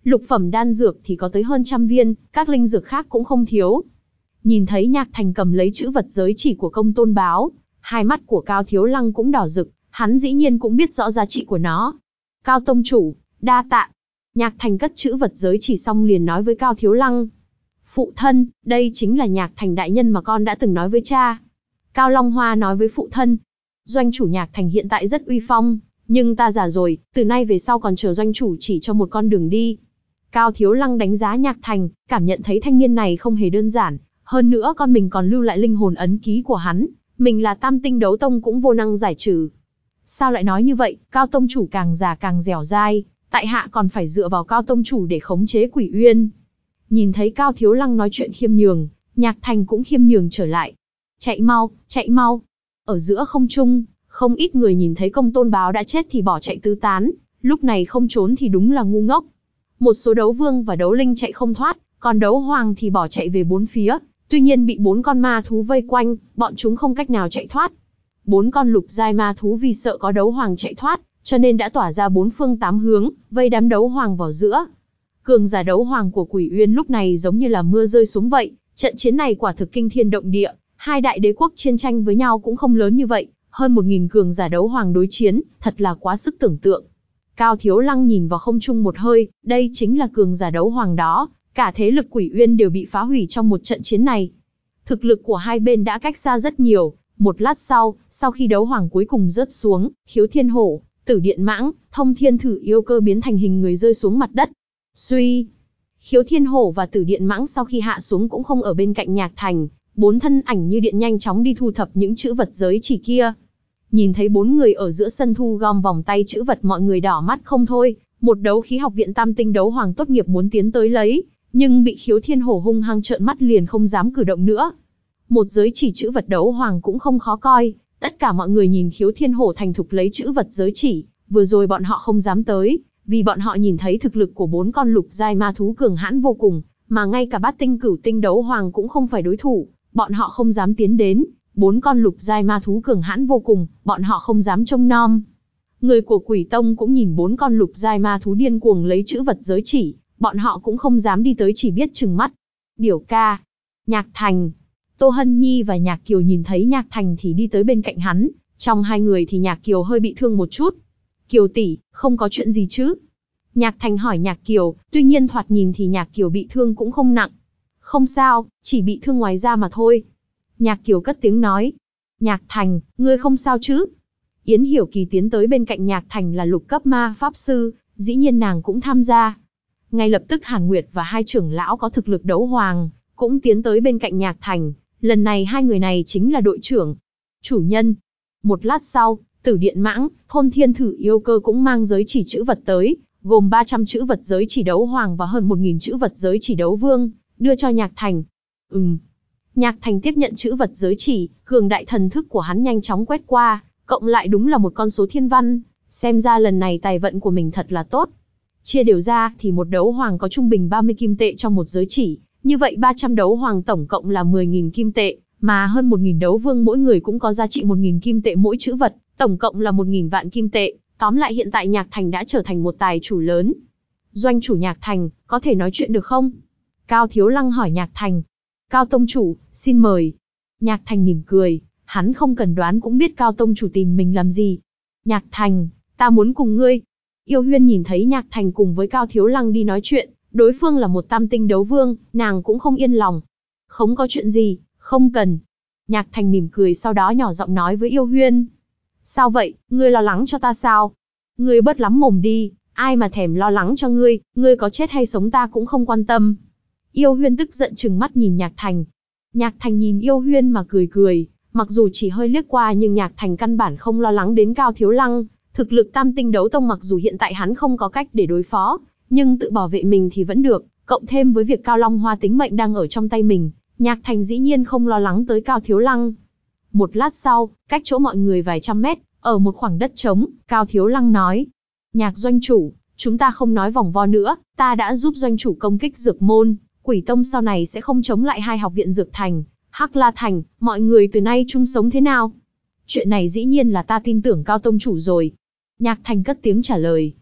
Lục phẩm đan dược thì có tới hơn trăm viên, các linh dược khác cũng không thiếu. Nhìn thấy Nhạc Thành cầm lấy chữ vật giới chỉ của Công Tôn Báo, hai mắt của Cao Thiếu Lăng cũng đỏ rực, hắn dĩ nhiên cũng biết rõ giá trị của nó. Cao tông chủ, đa tạ. Nhạc Thành cất chữ vật giới chỉ xong liền nói với Cao Thiếu Lăng. Phụ thân, đây chính là Nhạc Thành đại nhân mà con đã từng nói với cha. Cao Long Hoa nói với phụ thân. Doanh chủ Nhạc Thành hiện tại rất uy phong, nhưng ta già rồi, từ nay về sau còn chờ doanh chủ chỉ cho một con đường đi. Cao Thiếu Lăng đánh giá Nhạc Thành, cảm nhận thấy thanh niên này không hề đơn giản, hơn nữa con mình còn lưu lại linh hồn ấn ký của hắn, mình là Tam Tinh Đấu Tông cũng vô năng giải trừ. Sao lại nói như vậy, Cao tông chủ càng già càng dẻo dai, tại hạ còn phải dựa vào Cao tông chủ để khống chế Quỷ Uyên. Nhìn thấy Cao Thiếu Lăng nói chuyện khiêm nhường, Nhạc Thành cũng khiêm nhường trở lại. Chạy mau, chạy mau. Ở giữa không trung, không ít người nhìn thấy Công Tôn Báo đã chết thì bỏ chạy tứ tán, lúc này không trốn thì đúng là ngu ngốc. Một số đấu vương và đấu linh chạy không thoát, còn đấu hoàng thì bỏ chạy về bốn phía, tuy nhiên bị bốn con ma thú vây quanh, bọn chúng không cách nào chạy thoát. Bốn con lục giai ma thú vì sợ có đấu hoàng chạy thoát, cho nên đã tỏa ra bốn phương tám hướng, vây đám đấu hoàng vào giữa. Cường giả đấu hoàng của Quỷ Uyên lúc này giống như là mưa rơi xuống vậy, trận chiến này quả thực kinh thiên động địa, hai đại đế quốc chiến tranh với nhau cũng không lớn như vậy, hơn một nghìn cường giả đấu hoàng đối chiến, thật là quá sức tưởng tượng. Cao Thiếu Lăng nhìn vào không trung một hơi, đây chính là cường giả đấu hoàng đó, cả thế lực Quỷ Uyên đều bị phá hủy trong một trận chiến này. Thực lực của hai bên đã cách xa rất nhiều, một lát sau, sau khi đấu hoàng cuối cùng rớt xuống, Khiếu Thiên Hổ, Tử Điện Mãng, Thông Thiên Thử Yêu Cơ biến thành hình người rơi xuống mặt đất. Suy, Khiếu Thiên Hổ và Tử Điện Mãng sau khi hạ xuống cũng không ở bên cạnh Nhạc Thành, bốn thân ảnh như điện nhanh chóng đi thu thập những chữ vật giới chỉ kia. Nhìn thấy bốn người ở giữa sân thu gom vòng tay chữ vật, mọi người đỏ mắt không thôi, một đấu khí học viện Tam Tinh Đấu Hoàng tốt nghiệp muốn tiến tới lấy, nhưng bị Khiếu Thiên Hổ hung hăng trợn mắt liền không dám cử động nữa. Một giới chỉ chữ vật đấu hoàng cũng không khó coi, tất cả mọi người nhìn Khiếu Thiên Hổ thành thục lấy chữ vật giới chỉ, vừa rồi bọn họ không dám tới, vì bọn họ nhìn thấy thực lực của bốn con lục giai ma thú cường hãn vô cùng, mà ngay cả bát tinh cửu tinh đấu hoàng cũng không phải đối thủ, bọn họ không dám tiến đến, bốn con lục giai ma thú cường hãn vô cùng, bọn họ không dám trông nom. Người của Quỷ Tông cũng nhìn bốn con lục giai ma thú điên cuồng lấy chữ vật giới chỉ, bọn họ cũng không dám đi tới, chỉ biết trừng mắt. Biểu ca, Nhạc Thành. Tô Hân Nhi và Nhạc Kiều nhìn thấy Nhạc Thành thì đi tới bên cạnh hắn, trong hai người thì Nhạc Kiều hơi bị thương một chút. Kiều tỷ, không có chuyện gì chứ? Nhạc Thành hỏi Nhạc Kiều, tuy nhiên thoạt nhìn thì Nhạc Kiều bị thương cũng không nặng. Không sao, chỉ bị thương ngoài da mà thôi. Nhạc Kiều cất tiếng nói. Nhạc Thành, ngươi không sao chứ? Yến Hiểu Kỳ tiến tới bên cạnh Nhạc Thành là lục cấp ma pháp sư, dĩ nhiên nàng cũng tham gia. Ngay lập tức Hàn Nguyệt và hai trưởng lão có thực lực đấu hoàng, cũng tiến tới bên cạnh Nhạc Thành. Lần này hai người này chính là đội trưởng. Chủ nhân. Một lát sau, Tử Điện Mãng, Thôn Thiên Thử Yêu Cơ cũng mang giới chỉ chữ vật tới, gồm ba trăm chữ vật giới chỉ đấu hoàng và hơn một nghìn chữ vật giới chỉ đấu vương, đưa cho Nhạc Thành. Ừm. Nhạc Thành tiếp nhận chữ vật giới chỉ, cường đại thần thức của hắn nhanh chóng quét qua, cộng lại đúng là một con số thiên văn, xem ra lần này tài vận của mình thật là tốt. Chia đều ra thì một đấu hoàng có trung bình ba mươi kim tệ trong một giới chỉ, như vậy ba trăm đấu hoàng tổng cộng là mười nghìn kim tệ, mà hơn một nghìn đấu vương mỗi người cũng có giá trị một nghìn kim tệ mỗi chữ vật, tổng cộng là một nghìn vạn kim tệ. Tóm lại hiện tại Nhạc Thành đã trở thành một tài chủ lớn. Doanh chủ Nhạc Thành, có thể nói chuyện được không? Cao Thiếu Lăng hỏi Nhạc Thành. Cao tông chủ, xin mời. Nhạc Thành mỉm cười, hắn không cần đoán cũng biết Cao tông chủ tìm mình làm gì. Nhạc Thành, ta muốn cùng ngươi. Yêu Huyên nhìn thấy Nhạc Thành cùng với Cao Thiếu Lăng đi nói chuyện, đối phương là một tam tinh đấu vương, nàng cũng không yên lòng. Không có chuyện gì, không cần. Nhạc Thành mỉm cười sau đó nhỏ giọng nói với Yêu Huyên. Sao vậy, ngươi lo lắng cho ta sao? Ngươi bớt lắm mồm đi, ai mà thèm lo lắng cho ngươi, ngươi có chết hay sống ta cũng không quan tâm. Yêu Huyên tức giận trừng mắt nhìn Nhạc Thành. Nhạc Thành nhìn Yêu Huyên mà cười cười, mặc dù chỉ hơi liếc qua nhưng Nhạc Thành căn bản không lo lắng đến Cao Thiếu Lăng. Thực lực tam tinh đấu tông mặc dù hiện tại hắn không có cách để đối phó, nhưng tự bảo vệ mình thì vẫn được, cộng thêm với việc Cao Long Hoa tính mệnh đang ở trong tay mình, Nhạc Thành dĩ nhiên không lo lắng tới Cao Thiếu Lăng. Một lát sau, cách chỗ mọi người vài trăm mét, ở một khoảng đất trống, Cao Thiếu Lăng nói. Nhạc doanh chủ, chúng ta không nói vòng vo nữa, ta đã giúp doanh chủ công kích dược môn, Quỷ Tông sau này sẽ không chống lại hai học viện dược thành, Hắc La Thành, mọi người từ nay chung sống thế nào? Chuyện này dĩ nhiên là ta tin tưởng Cao tông chủ rồi. Nhạc Thành cất tiếng trả lời.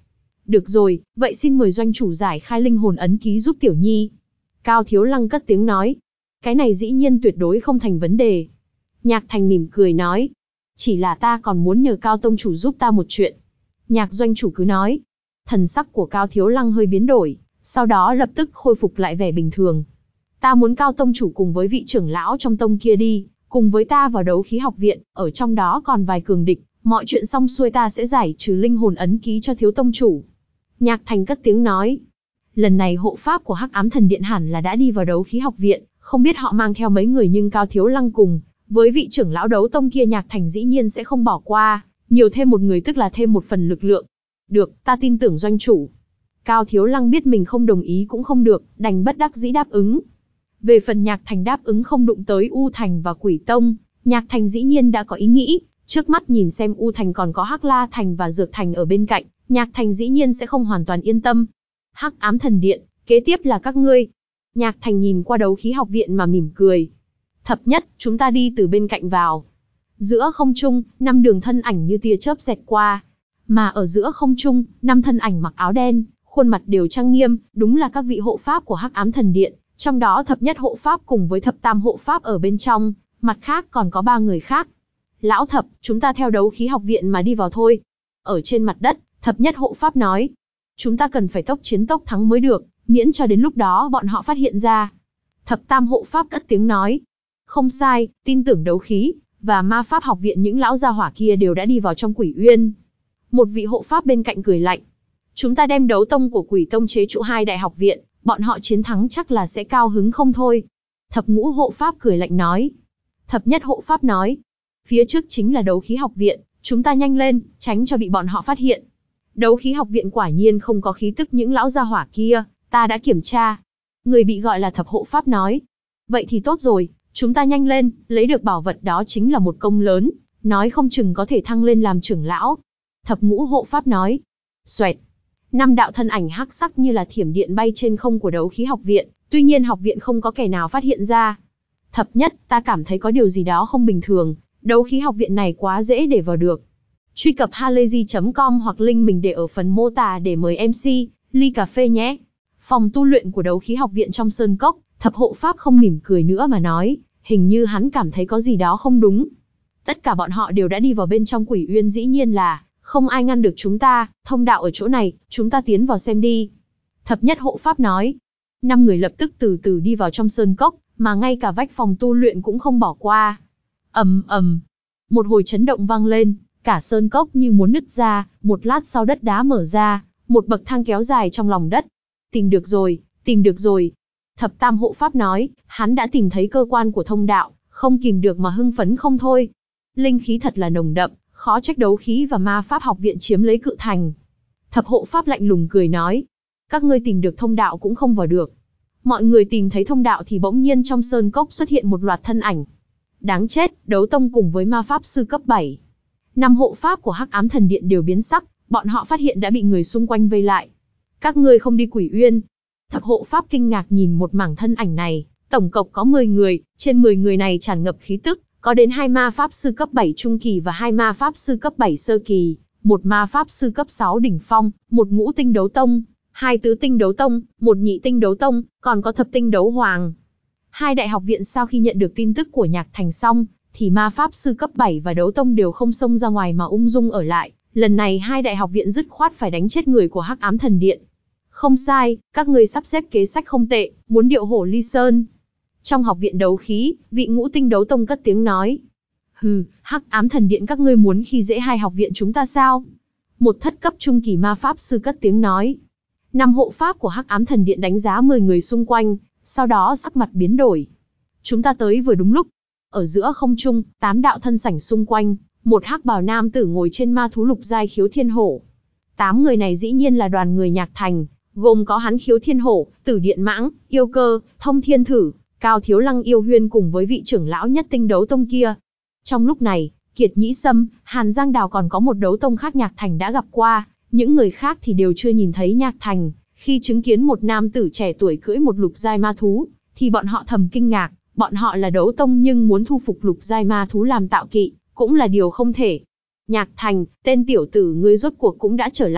Được rồi, vậy xin mời doanh chủ giải khai linh hồn ấn ký giúp tiểu nhi. Cao Thiếu Lăng cất tiếng nói. Cái này dĩ nhiên tuyệt đối không thành vấn đề. Nhạc Thành mỉm cười nói. Chỉ là ta còn muốn nhờ Cao tông chủ giúp ta một chuyện. Nhạc doanh chủ cứ nói. Thần sắc của Cao Thiếu Lăng hơi biến đổi, sau đó lập tức khôi phục lại vẻ bình thường. Ta muốn Cao tông chủ cùng với vị trưởng lão trong tông kia đi, cùng với ta vào đấu khí học viện, ở trong đó còn vài cường địch, mọi chuyện xong xuôi ta sẽ giải trừ linh hồn ấn ký cho thiếu tông chủ. Nhạc Thành cất tiếng nói. Lần này hộ pháp của Hắc Ám Thần Điện hẳn là đã đi vào đấu khí học viện, không biết họ mang theo mấy người, nhưng Cao Thiếu Lăng cùng với vị trưởng lão đấu tông kia Nhạc Thành dĩ nhiên sẽ không bỏ qua, nhiều thêm một người tức là thêm một phần lực lượng. Được, ta tin tưởng doanh chủ. Cao Thiếu Lăng biết mình không đồng ý cũng không được, đành bất đắc dĩ đáp ứng. Về phần Nhạc Thành đáp ứng không đụng tới U Thành và Quỷ Tông, Nhạc Thành dĩ nhiên đã có ý nghĩ, trước mắt nhìn xem U Thành còn có Hắc La Thành và Dược Thành ở bên cạnh, Nhạc Thành dĩ nhiên sẽ không hoàn toàn yên tâm. Hắc Ám Thần Điện, kế tiếp là các ngươi. Nhạc Thành nhìn qua đấu khí học viện mà mỉm cười. Thập nhất, chúng ta đi từ bên cạnh vào. Giữa không trung, năm đường thân ảnh như tia chớp xẹt qua. Mà ở giữa không trung, năm thân ảnh mặc áo đen, khuôn mặt đều trang nghiêm, đúng là các vị hộ pháp của Hắc Ám Thần Điện. Trong đó thập nhất hộ pháp cùng với thập tam hộ pháp ở bên trong, mặt khác còn có ba người khác. Lão thập, chúng ta theo đấu khí học viện mà đi vào thôi. Ở trên mặt đất, thập nhất hộ pháp nói. Chúng ta cần phải tốc chiến tốc thắng mới được, miễn cho đến lúc đó bọn họ phát hiện ra. Thập tam hộ pháp cất tiếng nói. Không sai, tin tưởng đấu khí và ma pháp học viện những lão gia hỏa kia đều đã đi vào trong Quỷ Uyên. Một vị hộ pháp bên cạnh cười lạnh. Chúng ta đem đấu tông của Quỷ Tông chế trụ hai đại học viện, bọn họ chiến thắng chắc là sẽ cao hứng không thôi. Thập ngũ hộ pháp cười lạnh nói. Thập nhất hộ pháp nói. Phía trước chính là đấu khí học viện, chúng ta nhanh lên, tránh cho bị bọn họ phát hiện. Đấu khí học viện quả nhiên không có khí tức những lão gia hỏa kia, ta đã kiểm tra. Người bị gọi là thập hộ pháp nói. Vậy thì tốt rồi, chúng ta nhanh lên, lấy được bảo vật đó chính là một công lớn, nói không chừng có thể thăng lên làm trưởng lão. Thập ngũ hộ pháp nói. Xoẹt. Năm đạo thân ảnh hắc sắc như là thiểm điện bay trên không của đấu khí học viện, tuy nhiên học viện không có kẻ nào phát hiện ra. Thập nhất, ta cảm thấy có điều gì đó không bình thường, đấu khí học viện này quá dễ để vào được. Truy cập halayzi chấm com hoặc link mình để ở phần mô tả để mời em xê, ly cà phê nhé. Phòng tu luyện của đấu khí học viện trong sơn cốc, thập hộ pháp không mỉm cười nữa mà nói, hình như hắn cảm thấy có gì đó không đúng. Tất cả bọn họ đều đã đi vào bên trong Quỷ Uyên, dĩ nhiên là không ai ngăn được chúng ta, thông đạo ở chỗ này, chúng ta tiến vào xem đi. Thập nhất hộ pháp nói. Năm người lập tức từ từ đi vào trong sơn cốc, mà ngay cả vách phòng tu luyện cũng không bỏ qua. Ầm ầm, một hồi chấn động vang lên, cả sơn cốc như muốn nứt ra, một lát sau đất đá mở ra, một bậc thang kéo dài trong lòng đất. Tìm được rồi, tìm được rồi. Thập tam hộ pháp nói, hắn đã tìm thấy cơ quan của thông đạo, không kìm được mà hưng phấn không thôi. Linh khí thật là nồng đậm, khó trách đấu khí và ma pháp học viện chiếm lấy cự thành. Thập hộ pháp lạnh lùng cười nói, các ngươi tìm được thông đạo cũng không vào được. Mọi người tìm thấy thông đạo thì bỗng nhiên trong sơn cốc xuất hiện một loạt thân ảnh. Đáng chết, đấu tông cùng với ma pháp sư cấp bảy. Năm hộ pháp của Hắc Ám Thần Điện đều biến sắc, bọn họ phát hiện đã bị người xung quanh vây lại. Các ngươi không đi Quỷ Uyên. Thập hộ pháp kinh ngạc nhìn một mảng thân ảnh này, tổng cộng có mười người, trên mười người này tràn ngập khí tức, có đến hai ma pháp sư cấp bảy trung kỳ và hai ma pháp sư cấp bảy sơ kỳ, một ma pháp sư cấp sáu đỉnh phong, một ngũ tinh đấu tông, hai tứ tinh đấu tông, một nhị tinh đấu tông, còn có thập tinh đấu hoàng. Hai đại học viện sau khi nhận được tin tức của Nhạc Thành xong, thì ma pháp sư cấp bảy và đấu tông đều không xông ra ngoài mà ung dung ở lại. Lần này hai đại học viện dứt khoát phải đánh chết người của Hắc Ám Thần Điện. Không sai, các ngươi sắp xếp kế sách không tệ, muốn điệu hổ ly sơn. Trong học viện đấu khí, vị ngũ tinh đấu tông cất tiếng nói. Hừ, Hắc Ám Thần Điện các ngươi muốn khi dễ hai học viện chúng ta sao? Một thất cấp trung kỳ ma pháp sư cất tiếng nói. Năm hộ pháp của Hắc Ám Thần Điện đánh giá mười người xung quanh, sau đó sắc mặt biến đổi. Chúng ta tới vừa đúng lúc. Ở giữa không trung, tám đạo thân sảnh xung quanh, một hắc bào nam tử ngồi trên ma thú lục giai khiếu thiên hổ. Tám người này dĩ nhiên là đoàn người Nhạc Thành, gồm có hắn khiếu thiên hổ, tử điện mãng, yêu cơ, thông thiên thử, Cao Thiếu Lăng yêu huyên cùng với vị trưởng lão nhất tinh đấu tông kia. Trong lúc này, Kiệt Nhĩ Sâm, Hàn Giang Đào còn có một đấu tông khác Nhạc Thành đã gặp qua, những người khác thì đều chưa nhìn thấy Nhạc Thành. Khi chứng kiến một nam tử trẻ tuổi cưỡi một lục giai ma thú, thì bọn họ thầm kinh ngạc, bọn họ là đấu tông nhưng muốn thu phục lục giai ma thú làm tạo kỵ, cũng là điều không thể. Nhạc Thành, tên tiểu tử ngươi rốt cuộc cũng đã trở lại,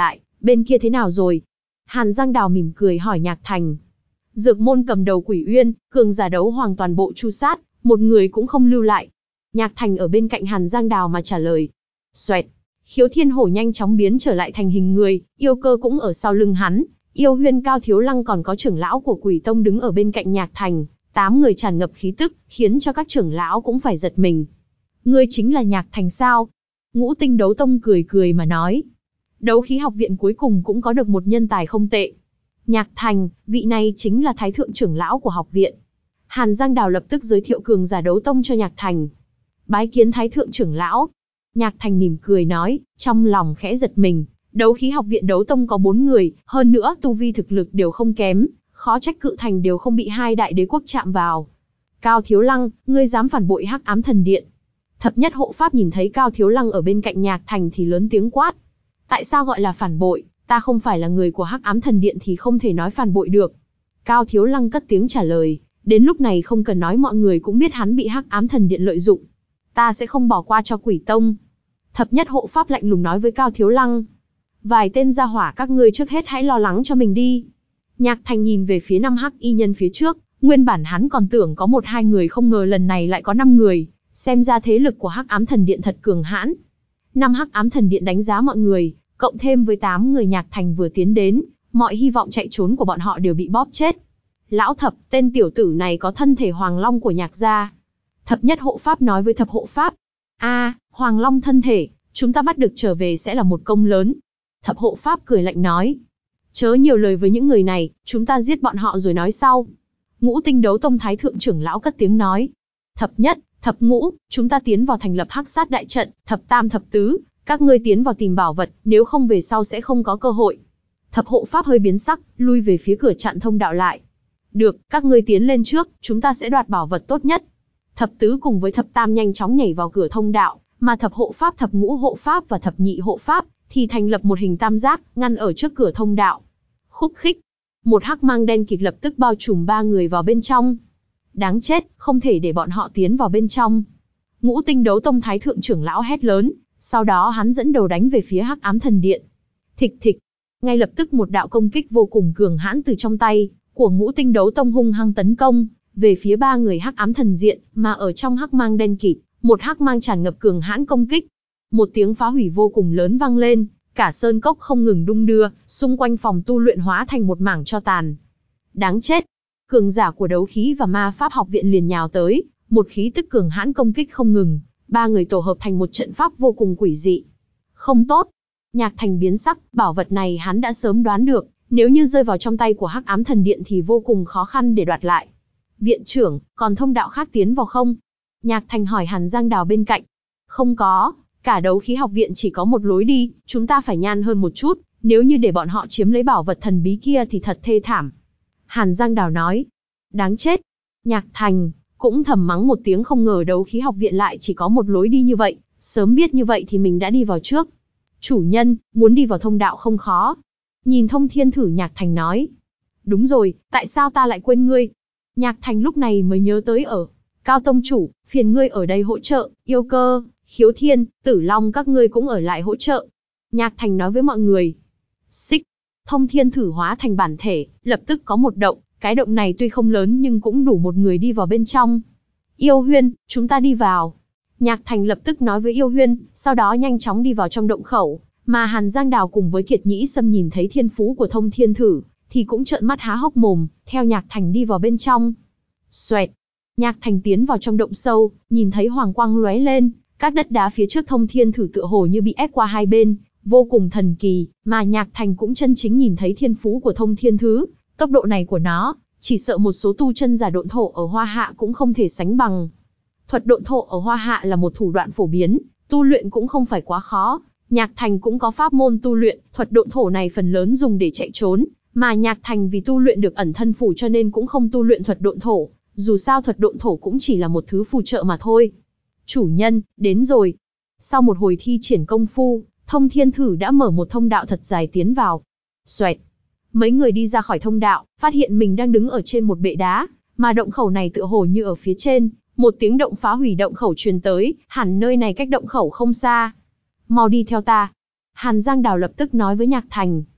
Bên kia thế nào rồi? Hàn Giang Đào mỉm cười hỏi Nhạc Thành. Dược môn cầm đầu Quỷ Uyên, cường giả đấu hoàng toàn bộ tru sát, một người cũng không lưu lại. Nhạc Thành ở bên cạnh Hàn Giang Đào mà trả lời. Xoẹt, Khiếu Thiên Hổ nhanh chóng biến trở lại thành hình người, Yêu Cơ cũng ở sau lưng hắn, Yêu Huyên, Cao Thiếu Lăng còn có trưởng lão của Quỷ Tông đứng ở bên cạnh Nhạc Thành, tám người tràn ngập khí tức, khiến cho các trưởng lão cũng phải giật mình. Ngươi chính là Nhạc Thành sao? Ngũ Tinh Đấu Tông cười cười mà nói. Đấu khí học viện cuối cùng cũng có được một nhân tài không tệ. Nhạc Thành, vị này chính là thái thượng trưởng lão của học viện. Hàn Giang Đào lập tức giới thiệu cường giả đấu tông cho Nhạc Thành. Bái kiến thái thượng trưởng lão. Nhạc Thành mỉm cười nói, trong lòng khẽ giật mình. Đấu khí học viện đấu tông có bốn người, hơn nữa tu vi thực lực đều không kém, khó trách Cự Thành đều không bị hai đại đế quốc chạm vào. Cao Thiếu Lăng, ngươi dám phản bội Hắc Ám Thần Điện? Thập nhất hộ pháp nhìn thấy Cao Thiếu Lăng ở bên cạnh Nhạc Thành thì lớn tiếng quát. Tại sao gọi là phản bội? Ta không phải là người của Hắc Ám Thần Điện thì không thể nói phản bội được. Cao Thiếu Lăng cất tiếng trả lời, đến lúc này không cần nói mọi người cũng biết hắn bị Hắc Ám Thần Điện lợi dụng. Ta sẽ không bỏ qua cho Quỷ Tông. Thập nhất hộ pháp lạnh lùng nói với Cao Thiếu Lăng. Vài tên gia hỏa các ngươi trước hết hãy lo lắng cho mình đi. Nhạc Thành nhìn về phía năm hắc y nhân phía trước, nguyên bản hắn còn tưởng có một hai người, không ngờ lần này lại có năm người, xem ra thế lực của Hắc Ám Thần Điện thật cường hãn. Năm Hắc Ám Thần Điện đánh giá mọi người, cộng thêm với tám người Nhạc Thành vừa tiến đến, mọi hy vọng chạy trốn của bọn họ đều bị bóp chết. Lão Thập, tên tiểu tử này có thân thể Hoàng Long của Nhạc gia. Thập nhất hộ pháp nói với thập hộ pháp. A, Hoàng Long thân thể, chúng ta bắt được trở về sẽ là một công lớn. Thập hộ pháp cười lạnh nói. Chớ nhiều lời với những người này, chúng ta giết bọn họ rồi nói sau. Ngũ Tinh Đấu Tông thái thượng trưởng lão cất tiếng nói. Thập nhất, thập ngũ, chúng ta tiến vào thành lập Hắc Sát đại trận, thập tam thập tứ, các ngươi tiến vào tìm bảo vật, nếu không về sau sẽ không có cơ hội. Thập hộ pháp hơi biến sắc, lui về phía cửa chặn thông đạo lại. Được, các ngươi tiến lên trước, chúng ta sẽ đoạt bảo vật tốt nhất. Thập tứ cùng với thập tam nhanh chóng nhảy vào cửa thông đạo, mà thập hộ pháp, thập ngũ hộ pháp và thập nhị hộ pháp thì thành lập một hình tam giác, ngăn ở trước cửa thông đạo. Khúc khích, một hắc mang đen kịt lập tức bao trùm ba người vào bên trong. Đáng chết, không thể để bọn họ tiến vào bên trong. Ngũ Tinh Đấu Tông thái thượng trưởng lão hét lớn, sau đó hắn dẫn đầu đánh về phía Hắc Ám Thần Điện. Thịch thịch, ngay lập tức một đạo công kích vô cùng cường hãn từ trong tay của Ngũ Tinh Đấu Tông hung hăng tấn công về phía ba người Hắc Ám Thần Điện, mà ở trong hắc mang đen kịt, một hắc mang tràn ngập cường hãn công kích. Một tiếng phá hủy vô cùng lớn vang lên, cả sơn cốc không ngừng đung đưa, xung quanh phòng tu luyện hóa thành một mảng tro tàn. Đáng chết! Cường giả của đấu khí và ma pháp học viện liền nhào tới, một khí tức cường hãn công kích không ngừng, ba người tổ hợp thành một trận pháp vô cùng quỷ dị. Không tốt! Nhạc Thành biến sắc, bảo vật này hắn đã sớm đoán được, nếu như rơi vào trong tay của Hắc Ám Thần Điện thì vô cùng khó khăn để đoạt lại. Viện trưởng, còn thông đạo khác tiến vào không? Nhạc Thành hỏi Hàn Giang Đào bên cạnh. Không có, cả đấu khí học viện chỉ có một lối đi, chúng ta phải nhan hơn một chút, nếu như để bọn họ chiếm lấy bảo vật thần bí kia thì thật thê thảm. Hàn Giang Đào nói. Đáng chết! Nhạc Thành cũng thầm mắng một tiếng, không ngờ đấu khí học viện lại chỉ có một lối đi như vậy, sớm biết như vậy thì mình đã đi vào trước. Chủ nhân, muốn đi vào thông đạo không khó. Nhìn Thông Thiên Thử, Nhạc Thành nói. Đúng rồi, tại sao ta lại quên ngươi? Nhạc Thành lúc này mới nhớ tới ở. Cao Tông Chủ, phiền ngươi ở đây hỗ trợ, Yêu Cơ, Khiếu Thiên, Tử Long các ngươi cũng ở lại hỗ trợ. Nhạc Thành nói với mọi người. Xích, Thông Thiên Thử hóa thành bản thể, lập tức có một động, cái động này tuy không lớn nhưng cũng đủ một người đi vào bên trong. Yêu Huyên, chúng ta đi vào. Nhạc Thành lập tức nói với Yêu Huyên, sau đó nhanh chóng đi vào trong động khẩu, mà Hàn Giang Đào cùng với Kiệt Nhĩ Sâm nhìn thấy thiên phú của Thông Thiên Thử, thì cũng trợn mắt há hốc mồm, theo Nhạc Thành đi vào bên trong. Xoẹt, Nhạc Thành tiến vào trong động sâu, nhìn thấy hoàng quang lóe lên, các đất đá phía trước Thông Thiên Thử tựa hồ như bị ép qua hai bên, vô cùng thần kỳ, mà Nhạc Thành cũng chân chính nhìn thấy thiên phú của Thông Thiên Thứ, tốc độ này của nó, chỉ sợ một số tu chân giả độn thổ ở Hoa Hạ cũng không thể sánh bằng. Thuật độn thổ ở Hoa Hạ là một thủ đoạn phổ biến, tu luyện cũng không phải quá khó, Nhạc Thành cũng có pháp môn tu luyện, thuật độn thổ này phần lớn dùng để chạy trốn, mà Nhạc Thành vì tu luyện được ẩn thân phủ cho nên cũng không tu luyện thuật độn thổ, dù sao thuật độn thổ cũng chỉ là một thứ phù trợ mà thôi. Chủ nhân, đến rồi. Sau một hồi thi triển công phu, Thông Thiên Thử đã mở một thông đạo thật dài tiến vào. Xoẹt. Mấy người đi ra khỏi thông đạo, phát hiện mình đang đứng ở trên một bệ đá, mà động khẩu này tựa hồ như ở phía trên, một tiếng động phá hủy động khẩu truyền tới, hẳn nơi này cách động khẩu không xa. Mau đi theo ta. Hàn Giang Đào lập tức nói với Nhạc Thành.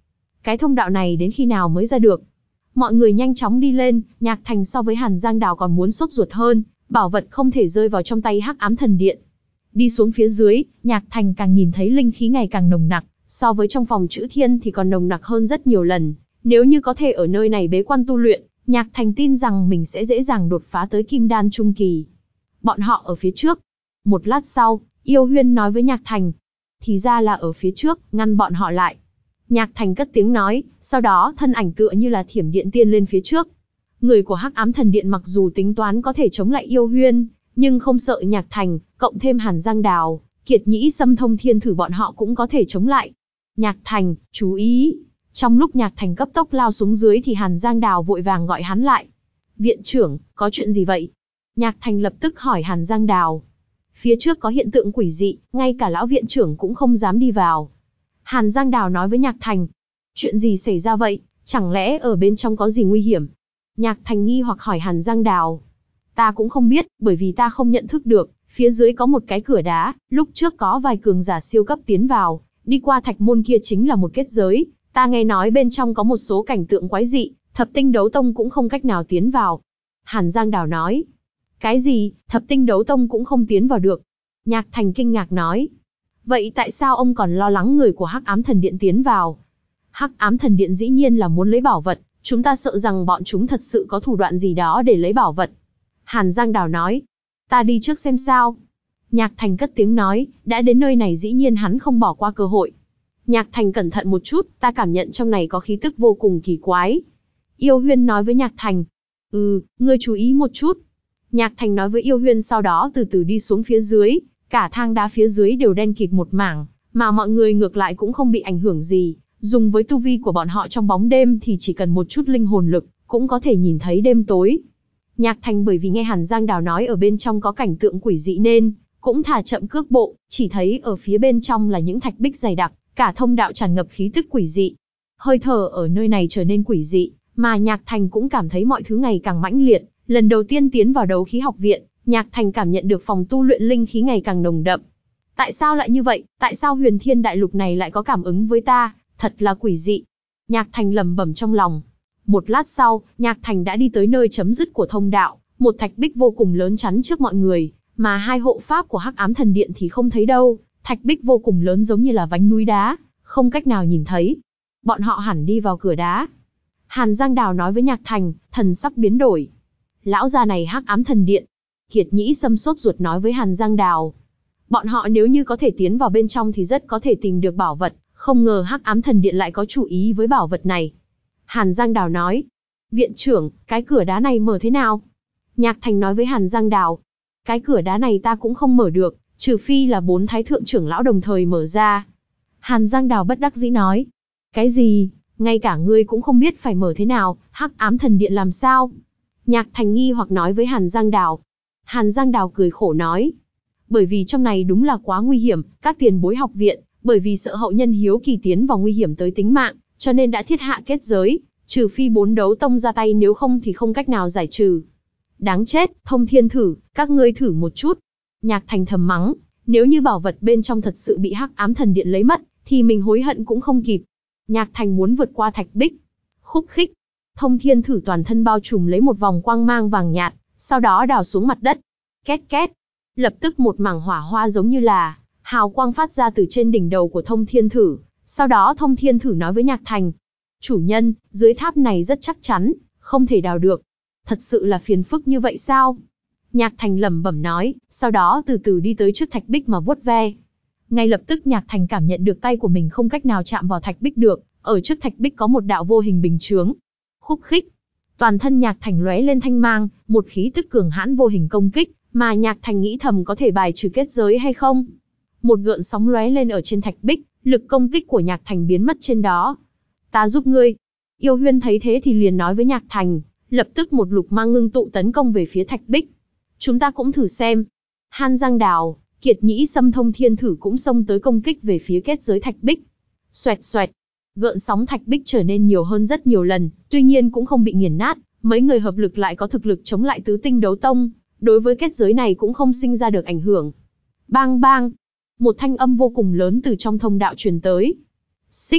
cái thông đạo này đến khi nào mới ra được? Mọi người nhanh chóng đi lên, Nhạc Thành so với Hàn Giang Đào còn muốn sốt ruột hơn, bảo vật không thể rơi vào trong tay Hắc Ám Thần Điện. Đi xuống phía dưới, Nhạc Thành càng nhìn thấy linh khí ngày càng nồng nặc, so với trong phòng chữ thiên thì còn nồng nặc hơn rất nhiều lần. Nếu như có thể ở nơi này bế quan tu luyện, Nhạc Thành tin rằng mình sẽ dễ dàng đột phá tới Kim Đan Trung Kỳ. Bọn họ ở phía trước. Một lát sau, Yêu Huyên nói với Nhạc Thành. Thì ra là ở phía trước, ngăn bọn họ lại. Nhạc Thành cất tiếng nói, sau đó thân ảnh tựa như là thiểm điện tiên lên phía trước. Người của Hắc Ám Thần Điện mặc dù tính toán có thể chống lại Yêu Huyên, nhưng không sợ Nhạc Thành, cộng thêm Hàn Giang Đào, Kiệt Nhĩ Sâm Thông Thiên Thử bọn họ cũng có thể chống lại. Nhạc Thành, chú ý! Trong lúc Nhạc Thành cấp tốc lao xuống dưới thì Hàn Giang Đào vội vàng gọi hắn lại. Viện trưởng, có chuyện gì vậy? Nhạc Thành lập tức hỏi Hàn Giang Đào. Phía trước có hiện tượng quỷ dị, ngay cả lão viện trưởng cũng không dám đi vào. Hàn Giang Đào nói với Nhạc Thành. Chuyện gì xảy ra vậy? Chẳng lẽ ở bên trong có gì nguy hiểm? Nhạc Thành nghi hoặc hỏi Hàn Giang Đào. Ta cũng không biết, bởi vì ta không nhận thức được, phía dưới có một cái cửa đá, lúc trước có vài cường giả siêu cấp tiến vào, đi qua thạch môn kia chính là một kết giới, ta nghe nói bên trong có một số cảnh tượng quái dị, Thập Tinh Đấu Tông cũng không cách nào tiến vào. Hàn Giang Đào nói. Cái gì, Thập Tinh Đấu Tông cũng không tiến vào được? Nhạc Thành kinh ngạc nói. Vậy tại sao ông còn lo lắng người của Hắc Ám Thần Điện tiến vào? Hắc Ám Thần Điện dĩ nhiên là muốn lấy bảo vật, chúng ta sợ rằng bọn chúng thật sự có thủ đoạn gì đó để lấy bảo vật. Hàn Giang Đào nói. Ta đi trước xem sao. Nhạc Thành cất tiếng nói, đã đến nơi này dĩ nhiên hắn không bỏ qua cơ hội. Nhạc Thành cẩn thận một chút, ta cảm nhận trong này có khí tức vô cùng kỳ quái. Yêu Huyên nói với Nhạc Thành. Ừ, ngươi chú ý một chút. Nhạc Thành nói với Yêu Huyên sau đó từ từ đi xuống phía dưới, cả thang đá phía dưới đều đen kịt một mảng, mà mọi người ngược lại cũng không bị ảnh hưởng gì. Dùng với tu vi của bọn họ trong bóng đêm thì chỉ cần một chút linh hồn lực, cũng có thể nhìn thấy đêm tối. Nhạc Thành bởi vì nghe Hàn Giang Đào nói ở bên trong có cảnh tượng quỷ dị nên cũng thả chậm cước bộ, chỉ thấy ở phía bên trong là những thạch bích dày đặc, cả thông đạo tràn ngập khí tức quỷ dị. Hơi thở ở nơi này trở nên quỷ dị, mà Nhạc Thành cũng cảm thấy mọi thứ ngày càng mãnh liệt. Lần đầu tiên tiến vào đấu khí học viện, Nhạc Thành cảm nhận được phòng tu luyện linh khí ngày càng nồng đậm. Tại sao lại như vậy? Tại sao Huyền Thiên Đại Lục này lại có cảm ứng với ta? Thật là quỷ dị. Nhạc Thành lẩm bẩm trong lòng. Một lát sau, Nhạc Thành đã đi tới nơi chấm dứt của thông đạo, một thạch bích vô cùng lớn chắn trước mọi người, mà hai hộ pháp của Hắc Ám Thần Điện thì không thấy đâu. Thạch bích vô cùng lớn giống như là vánh núi đá, không cách nào nhìn thấy. Bọn họ hẳn đi vào cửa đá. Hàn Giang Đào nói với Nhạc Thành, thần sắc biến đổi. Lão già này Hắc Ám Thần Điện. Kiệt Nhĩ Sâm sốt ruột nói với Hàn Giang Đào. Bọn họ nếu như có thể tiến vào bên trong thì rất có thể tìm được bảo vật, không ngờ Hắc Ám Thần Điện lại có chủ ý với bảo vật này. Hàn Giang Đào nói. Viện trưởng, cái cửa đá này mở thế nào? Nhạc Thành nói với Hàn Giang Đào. Cái cửa đá này ta cũng không mở được, trừ phi là bốn thái thượng trưởng lão đồng thời mở ra. Hàn Giang Đào bất đắc dĩ nói. Cái gì? Ngay cả ngươi cũng không biết phải mở thế nào, Hắc Ám Thần Điện làm sao? Nhạc Thành nghi hoặc nói với Hàn Giang Đào. Hàn Giang Đào cười khổ nói. Bởi vì trong này đúng là quá nguy hiểm, các tiền bối học viện, bởi vì sợ hậu nhân hiếu kỳ tiến vào nguy hiểm tới tính mạng, cho nên đã thiết hạ kết giới, trừ phi bốn đấu tông ra tay, nếu không thì không cách nào giải trừ. Đáng chết, Thông Thiên Thử, các ngươi thử một chút. Nhạc Thành thầm mắng, nếu như bảo vật bên trong thật sự bị Hắc Ám Thần Điện lấy mất, thì mình hối hận cũng không kịp. Nhạc Thành muốn vượt qua thạch bích. Khúc khích. Thông Thiên Thử toàn thân bao trùm lấy một vòng quang mang vàng nhạt, sau đó đào xuống mặt đất. Két két. Lập tức một mảng hỏa hoa giống như là hào quang phát ra từ trên đỉnh đầu của Thông Thiên Thử. Sau đó Thông Thiên Thử nói với Nhạc Thành. Chủ nhân, dưới tháp này rất chắc chắn, không thể đào được. Thật sự là phiền phức như vậy sao? Nhạc Thành lẩm bẩm nói, sau đó từ từ đi tới trước thạch bích mà vuốt ve. Ngay lập tức Nhạc Thành cảm nhận được tay của mình không cách nào chạm vào thạch bích được, ở trước thạch bích có một đạo vô hình bình chướng. Khúc khích. Toàn thân Nhạc Thành lóe lên thanh mang, một khí tức cường hãn vô hình công kích, mà Nhạc Thành nghĩ thầm có thể bài trừ kết giới hay không. Một gợn sóng lóe lên ở trên thạch bích, lực công kích của Nhạc Thành biến mất trên đó. Ta giúp ngươi. Yêu Huyên thấy thế thì liền nói với Nhạc Thành, lập tức một lục mang ngưng tụ tấn công về phía thạch bích. Chúng ta cũng thử xem. Hàn Giang Đào, Kiệt Nhĩ Sâm Thông Thiên Thử cũng xông tới công kích về phía kết giới thạch bích. Xoẹt xoẹt. Gợn sóng thạch bích trở nên nhiều hơn rất nhiều lần, tuy nhiên cũng không bị nghiền nát, mấy người hợp lực lại có thực lực chống lại tứ tinh đấu tông, đối với kết giới này cũng không sinh ra được ảnh hưởng. Bang bang, một thanh âm vô cùng lớn từ trong thông đạo truyền tới. Xích,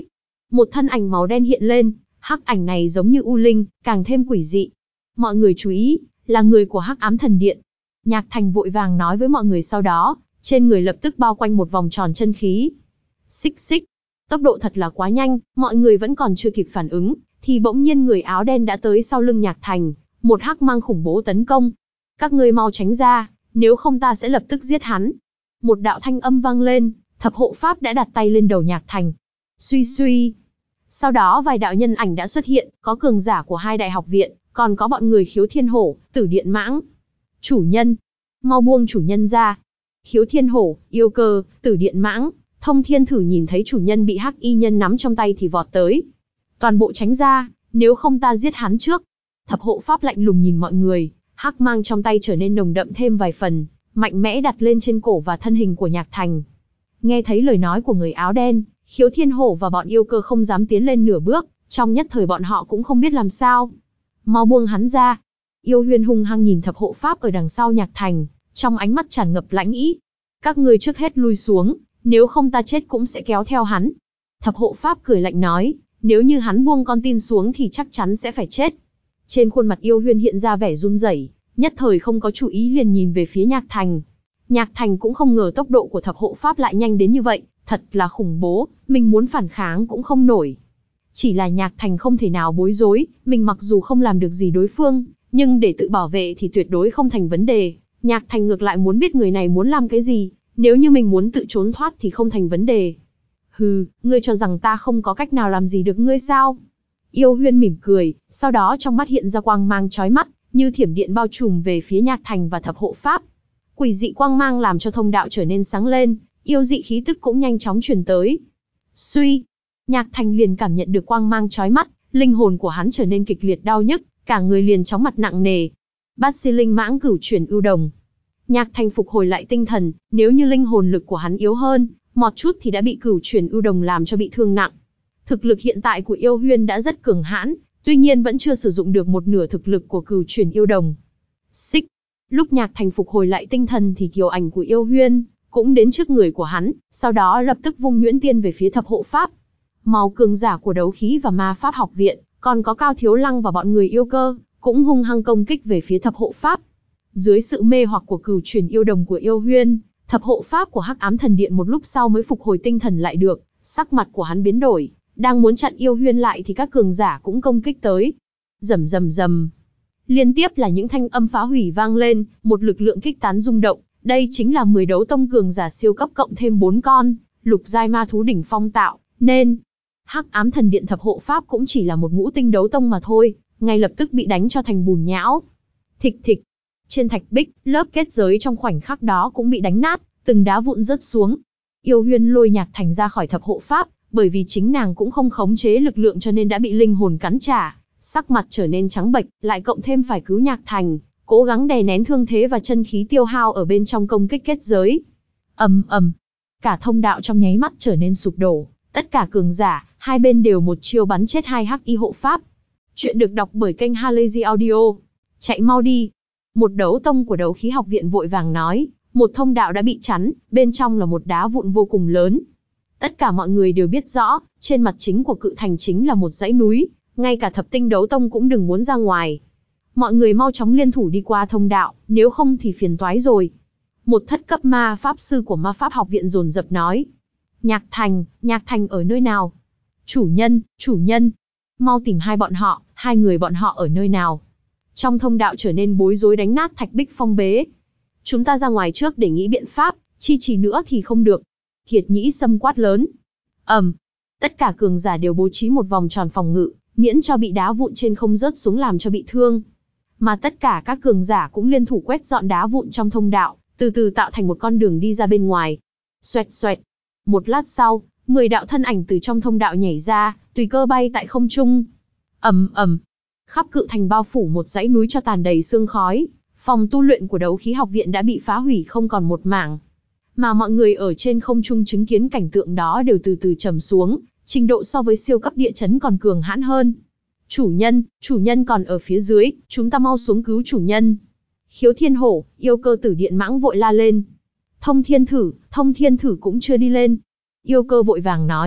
Một thân ảnh màu đen hiện lên, hắc ảnh này giống như u linh, càng thêm quỷ dị. Mọi người chú ý, là người của Hắc Ám Thần Điện. Nhạc Thành vội vàng nói với mọi người, sau đó, trên người lập tức bao quanh một vòng tròn chân khí. Xích xích, tốc độ thật là quá nhanh, mọi người vẫn còn chưa kịp phản ứng, thì bỗng nhiên người áo đen đã tới sau lưng Nhạc Thành, một hắc mang khủng bố tấn công. Các ngươi mau tránh ra, nếu không ta sẽ lập tức giết hắn. Một đạo thanh âm vang lên, thập hộ pháp đã đặt tay lên đầu Nhạc Thành. Suy suy. Sau đó vài đạo nhân ảnh đã xuất hiện, có cường giả của hai đại học viện, còn có bọn người Khiếu Thiên Hổ, Tử Điện Mãng. Chủ nhân, mau buông chủ nhân ra. Khiếu Thiên Hổ, Yêu Cơ, Tử Điện Mãng, Thông Thiên Thử nhìn thấy chủ nhân bị hắc y nhân nắm trong tay thì vọt tới. Toàn bộ tránh ra, nếu không ta giết hắn trước. Thập hộ pháp lạnh lùng nhìn mọi người, hắc mang trong tay trở nên nồng đậm thêm vài phần, mạnh mẽ đặt lên trên cổ và thân hình của Nhạc Thành. Nghe thấy lời nói của người áo đen, Khiếu Thiên Hổ và bọn Yêu Cơ không dám tiến lên nửa bước, trong nhất thời bọn họ cũng không biết làm sao. Mau buông hắn ra. Yêu Huyên hung hăng nhìn thập hộ pháp ở đằng sau Nhạc Thành, trong ánh mắt tràn ngập lãnh ý. Các ngươi trước hết lui xuống, nếu không ta chết cũng sẽ kéo theo hắn. Thập hộ pháp cười lạnh nói, nếu như hắn buông con tin xuống thì chắc chắn sẽ phải chết. Trên khuôn mặt Yêu Huyên hiện ra vẻ run rẩy, nhất thời không có chủ ý liền nhìn về phía Nhạc Thành. Nhạc Thành cũng không ngờ tốc độ của thập hộ pháp lại nhanh đến như vậy, thật là khủng bố, mình muốn phản kháng cũng không nổi. Chỉ là Nhạc Thành không thể nào bối rối, mình mặc dù không làm được gì đối phương, nhưng để tự bảo vệ thì tuyệt đối không thành vấn đề. Nhạc Thành ngược lại muốn biết người này muốn làm cái gì, nếu như mình muốn tự trốn thoát thì không thành vấn đề. Hừ, ngươi cho rằng ta không có cách nào làm gì được ngươi sao? Yêu Huyên mỉm cười, sau đó trong mắt hiện ra quang mang chói mắt, như thiểm điện bao trùm về phía Nhạc Thành và thập hộ pháp. Quỷ dị quang mang làm cho thông đạo trở nên sáng lên, yêu dị khí tức cũng nhanh chóng truyền tới. Suy, Nhạc Thành liền cảm nhận được quang mang chói mắt, linh hồn của hắn trở nên kịch liệt đau nhức, cả người liền chóng mặt nặng nề. Bát Si Linh Mãng Cửu Chuyển Ưu Đồng. Nhạc Thành phục hồi lại tinh thần, nếu như linh hồn lực của hắn yếu hơn một chút thì đã bị Cửu Chuyển Ưu Đồng làm cho bị thương nặng. Thực lực hiện tại của Yêu Huyên đã rất cường hãn, tuy nhiên vẫn chưa sử dụng được một nửa thực lực của Cửu Chuyển Yêu Đồng. Xích. Lúc Nhạc Thành phục hồi lại tinh thần thì kiều ảnh của Yêu Huyên cũng đến trước người của hắn, sau đó lập tức vung nhuyễn tiên về phía thập hộ pháp. Màu cường giả của đấu khí và ma pháp học viện, còn có Cao Thiếu Lăng và bọn người Yêu Cơ, cũng hung hăng công kích về phía thập hộ pháp. Dưới sự mê hoặc của Cửu Chuyển Yêu Đồng của Yêu Huyên, thập hộ pháp của Hắc Ám Thần Điện một lúc sau mới phục hồi tinh thần lại được, sắc mặt của hắn biến đổi, đang muốn chặn Yêu Huyên lại thì các cường giả cũng công kích tới. Rầm rầm rầm. Liên tiếp là những thanh âm phá hủy vang lên, một lực lượng kích tán rung động, đây chính là mười đấu tông cường giả siêu cấp cộng thêm bốn con, lục giai ma thú đỉnh phong tạo, nên Hắc Ám Thần Điện thập hộ pháp cũng chỉ là một ngũ tinh đấu tông mà thôi, ngay lập tức bị đánh cho thành bùn nhão. Thịch thịch. Trên thạch bích, lớp kết giới trong khoảnh khắc đó cũng bị đánh nát, từng đá vụn rớt xuống. Yêu Huyên lôi Nhạc Thành ra khỏi thập hộ pháp, bởi vì chính nàng cũng không khống chế lực lượng cho nên đã bị linh hồn cắn trả, sắc mặt trở nên trắng bệch, lại cộng thêm phải cứu Nhạc Thành, cố gắng đè nén thương thế và chân khí tiêu hao ở bên trong công kích kết giới. Ầm ầm, cả thông đạo trong nháy mắt trở nên sụp đổ, tất cả cường giả, hai bên đều một chiêu bắn chết hai hắc y hộ pháp. Chuyện được đọc bởi kênh Halazy Audio. Chạy mau đi. Một đấu tông của đấu khí học viện vội vàng nói, một thông đạo đã bị chắn, bên trong là một đá vụn vô cùng lớn. Tất cả mọi người đều biết rõ, trên mặt chính của cự thành chính là một dãy núi, ngay cả thập tinh đấu tông cũng đừng muốn ra ngoài. Mọi người mau chóng liên thủ đi qua thông đạo, nếu không thì phiền toái rồi. Một thất cấp ma pháp sư của ma pháp học viện dồn dập nói. Nhạc Thành, Nhạc Thành ở nơi nào? Chủ nhân, chủ nhân. Mau tìm hai bọn họ, hai người bọn họ ở nơi nào? Trong thông đạo trở nên bối rối đánh nát thạch bích phong bế. Chúng ta ra ngoài trước để nghĩ biện pháp, chi trì nữa thì không được. Kiệt Nhĩ Sâm quát lớn. ầm, um, tất cả cường giả đều bố trí một vòng tròn phòng ngự, miễn cho bị đá vụn trên không rớt xuống làm cho bị thương. Mà tất cả các cường giả cũng liên thủ quét dọn đá vụn trong thông đạo, từ từ tạo thành một con đường đi ra bên ngoài. Xoẹt xoẹt. Một lát sau, mười đạo thân ảnh từ trong thông đạo nhảy ra, tùy cơ bay tại không trung. ầm ầm. Khắp cự thành bao phủ một dãy núi cho tàn đầy sương khói, phòng tu luyện của đấu khí học viện đã bị phá hủy không còn một mảng. Mà mọi người ở trên không trung chứng kiến cảnh tượng đó đều từ từ trầm xuống, trình độ so với siêu cấp địa chấn còn cường hãn hơn. Chủ nhân, chủ nhân còn ở phía dưới, chúng ta mau xuống cứu chủ nhân. Khiếu Thiên Hổ, Yêu Cơ, Tử Điện Mãng vội la lên. Thông Thiên Thử, Thông Thiên Thử cũng chưa đi lên. Yêu Cơ vội vàng nói,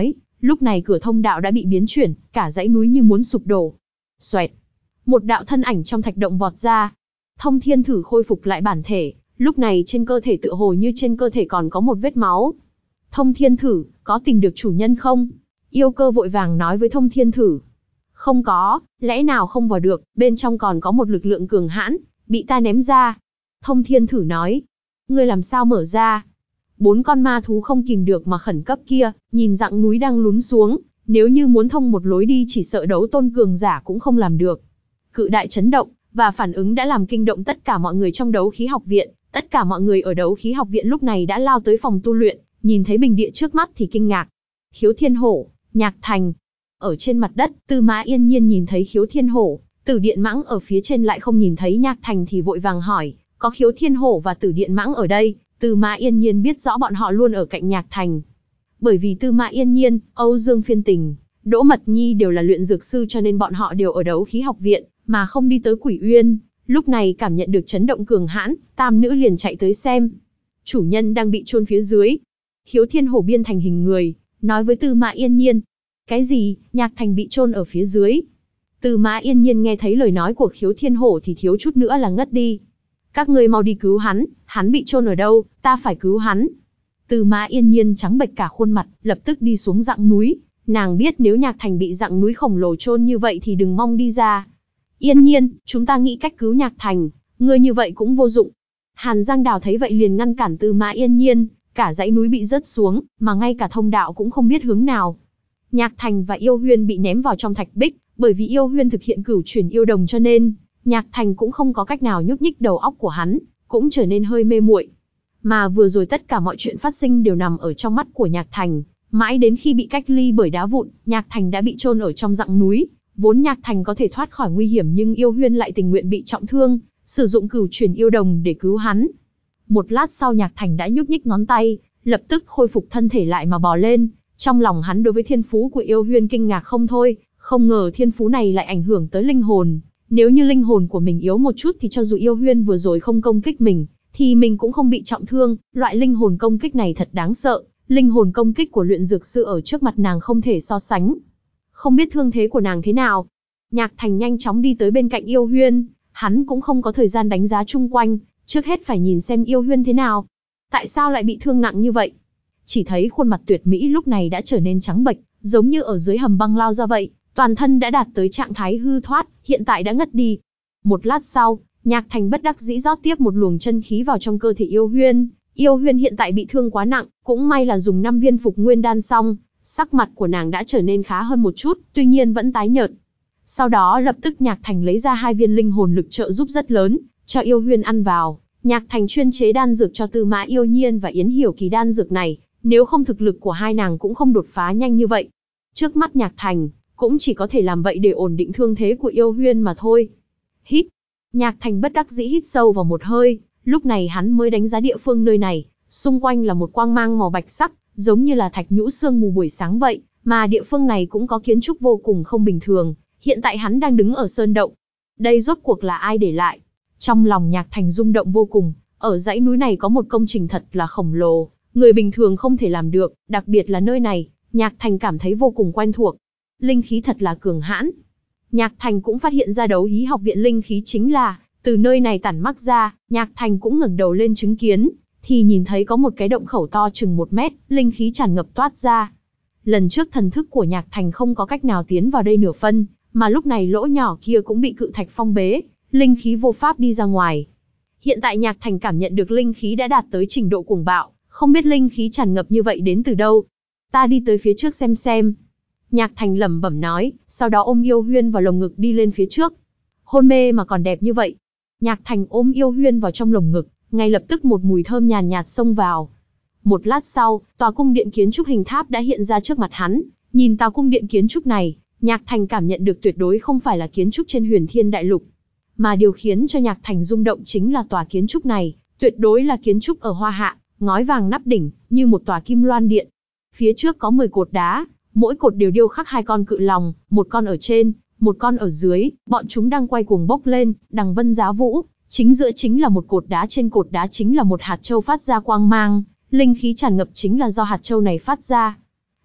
Lúc này cửa thông đạo đã bị biến chuyển, cả dãy núi như muốn sụp đổ. Xoẹt, một đạo thân ảnh trong thạch động vọt ra. Thông Thiên Thử khôi phục lại bản thể, lúc này trên cơ thể tựa hồ như trên cơ thể còn có một vết máu. Thông Thiên Thử, có tìm được chủ nhân không? Yêu cơ vội vàng nói với Thông Thiên Thử. Không có, lẽ nào không vào được, bên trong còn có một lực lượng cường hãn, bị ta ném ra. Thông Thiên Thử nói. Ngươi làm sao mở ra? Bốn con ma thú không kìm được mà khẩn cấp kia, nhìn dặng núi đang lún xuống, nếu như muốn thông một lối đi chỉ sợ đấu tôn cường giả cũng không làm được. Cự đại chấn động, và phản ứng đã làm kinh động tất cả mọi người trong đấu khí học viện, tất cả mọi người ở đấu khí học viện lúc này đã lao tới phòng tu luyện, nhìn thấy bình địa trước mắt thì kinh ngạc. Khiếu Thiên Hổ, Nhạc Thành. Ở trên mặt đất, Tư Mã Yên Nhiên nhìn thấy Khiếu Thiên Hổ, Tử Điện Mãng ở phía trên lại không nhìn thấy Nhạc Thành thì vội vàng hỏi, có Khiếu Thiên Hổ và Tử Điện Mãng ở đây. Tư Mã Yên Nhiên biết rõ bọn họ luôn ở cạnh Nhạc Thành. Bởi vì Tư Mã Yên Nhiên, Âu Dương Phiên Tình, Đỗ Mật Nhi đều là luyện dược sư cho nên bọn họ đều ở đấu khí học viện, mà không đi tới Quỷ Uyên. Lúc này cảm nhận được chấn động cường hãn, tam nữ liền chạy tới xem. Chủ nhân đang bị chôn phía dưới. Khiếu Thiên Hổ biên thành hình người, nói với Tư Mã Yên Nhiên. Cái gì, Nhạc Thành bị chôn ở phía dưới? Tư Mã Yên Nhiên nghe thấy lời nói của Khiếu Thiên Hổ thì thiếu chút nữa là ngất đi. Các ngươi mau đi cứu hắn, hắn bị chôn ở đâu, ta phải cứu hắn. Tư Mã Yên Nhiên trắng bệch cả khuôn mặt, lập tức đi xuống dặng núi. Nàng biết nếu Nhạc Thành bị dặng núi khổng lồ chôn như vậy thì đừng mong đi ra. Yên Nhiên, chúng ta nghĩ cách cứu Nhạc Thành, ngươi như vậy cũng vô dụng. Hàn Giang Đào thấy vậy liền ngăn cản Tư Mã Yên Nhiên, cả dãy núi bị rớt xuống, mà ngay cả thông đạo cũng không biết hướng nào. Nhạc Thành và Yêu Huyên bị ném vào trong thạch bích, bởi vì Yêu Huyên thực hiện cửu chuyển yêu đồng cho nên Nhạc Thành cũng không có cách nào nhúc nhích, đầu óc của hắn cũng trở nên hơi mê muội. Mà vừa rồi tất cả mọi chuyện phát sinh đều nằm ở trong mắt của Nhạc Thành, mãi đến khi bị cách ly bởi đá vụn, Nhạc Thành đã bị chôn ở trong dặng núi. Vốn Nhạc Thành có thể thoát khỏi nguy hiểm nhưng Yêu Huyên lại tình nguyện bị trọng thương, sử dụng cửu chuyển yêu đồng để cứu hắn. Một lát sau Nhạc Thành đã nhúc nhích ngón tay, lập tức khôi phục thân thể lại mà bò lên. Trong lòng hắn đối với thiên phú của Yêu Huyên kinh ngạc không thôi, không ngờ thiên phú này lại ảnh hưởng tới linh hồn. Nếu như linh hồn của mình yếu một chút thì cho dù Yêu Huyên vừa rồi không công kích mình, thì mình cũng không bị trọng thương. Loại linh hồn công kích này thật đáng sợ, linh hồn công kích của luyện dược sư ở trước mặt nàng không thể so sánh. Không biết thương thế của nàng thế nào. Nhạc Thành nhanh chóng đi tới bên cạnh Yêu Huyên, hắn cũng không có thời gian đánh giá chung quanh, trước hết phải nhìn xem Yêu Huyên thế nào. Tại sao lại bị thương nặng như vậy? Chỉ thấy khuôn mặt tuyệt mỹ lúc này đã trở nên trắng bệch, giống như ở dưới hầm băng lao ra vậy, toàn thân đã đạt tới trạng thái hư thoát, hiện tại đã ngất đi. Một lát sau, Nhạc Thành bất đắc dĩ rót tiếp một luồng chân khí vào trong cơ thể Yêu Huyên. Yêu Huyên hiện tại bị thương quá nặng, cũng may là dùng năm viên phục nguyên đan xong, sắc mặt của nàng đã trở nên khá hơn một chút, tuy nhiên vẫn tái nhợt. Sau đó lập tức Nhạc Thành lấy ra hai viên linh hồn lực trợ giúp rất lớn, cho Yêu Huyên ăn vào. Nhạc Thành chuyên chế đan dược cho Tư Mã Yêu Nhiên và Yến Hiểu Kỳ đan dược này, nếu không thực lực của hai nàng cũng không đột phá nhanh như vậy. Trước mắt Nhạc Thành, cũng chỉ có thể làm vậy để ổn định thương thế của Yêu Huyên mà thôi. Hít. Nhạc Thành bất đắc dĩ hít sâu vào một hơi, lúc này hắn mới đánh giá địa phương nơi này, xung quanh là một quang mang màu bạch sắc, giống như là thạch nhũ sương mù buổi sáng vậy, mà địa phương này cũng có kiến trúc vô cùng không bình thường. Hiện tại hắn đang đứng ở sơn động. Đây rốt cuộc là ai để lại? Trong lòng Nhạc Thành rung động vô cùng, ở dãy núi này có một công trình thật là khổng lồ, người bình thường không thể làm được, đặc biệt là nơi này, Nhạc Thành cảm thấy vô cùng quen thuộc. Linh khí thật là cường hãn. Nhạc Thành cũng phát hiện ra đấu khí học viện linh khí chính là từ nơi này tản mắc ra. Nhạc Thành cũng ngẩng đầu lên chứng kiến, thì nhìn thấy có một cái động khẩu to chừng một mét, linh khí tràn ngập toát ra. Lần trước thần thức của Nhạc Thành không có cách nào tiến vào đây nửa phân, mà lúc này lỗ nhỏ kia cũng bị cự thạch phong bế, linh khí vô pháp đi ra ngoài. Hiện tại Nhạc Thành cảm nhận được linh khí đã đạt tới trình độ cuồng bạo, không biết linh khí tràn ngập như vậy đến từ đâu. Ta đi tới phía trước xem xem. Nhạc Thành lẩm bẩm nói, sau đó ôm Yêu Huyên vào lồng ngực đi lên phía trước. Hôn mê mà còn đẹp như vậy. Nhạc Thành ôm Yêu Huyên vào trong lồng ngực, ngay lập tức một mùi thơm nhàn nhạt xông vào. Một lát sau, tòa cung điện kiến trúc hình tháp đã hiện ra trước mặt hắn. Nhìn tòa cung điện kiến trúc này, Nhạc Thành cảm nhận được tuyệt đối không phải là kiến trúc trên Huyền Thiên Đại Lục. Mà điều khiến cho Nhạc Thành rung động chính là tòa kiến trúc này, tuyệt đối là kiến trúc ở Hoa Hạ, ngói vàng nắp đỉnh, như một tòa kim loan điện. Phía trước có mười cột đá, mỗi cột đều điêu khắc hai con cự long, một con ở trên, một con ở dưới, bọn chúng đang quay cuồng bốc lên, đằng vân giá vũ, chính giữa chính là một cột đá, trên cột đá chính là một hạt châu phát ra quang mang, linh khí tràn ngập chính là do hạt châu này phát ra.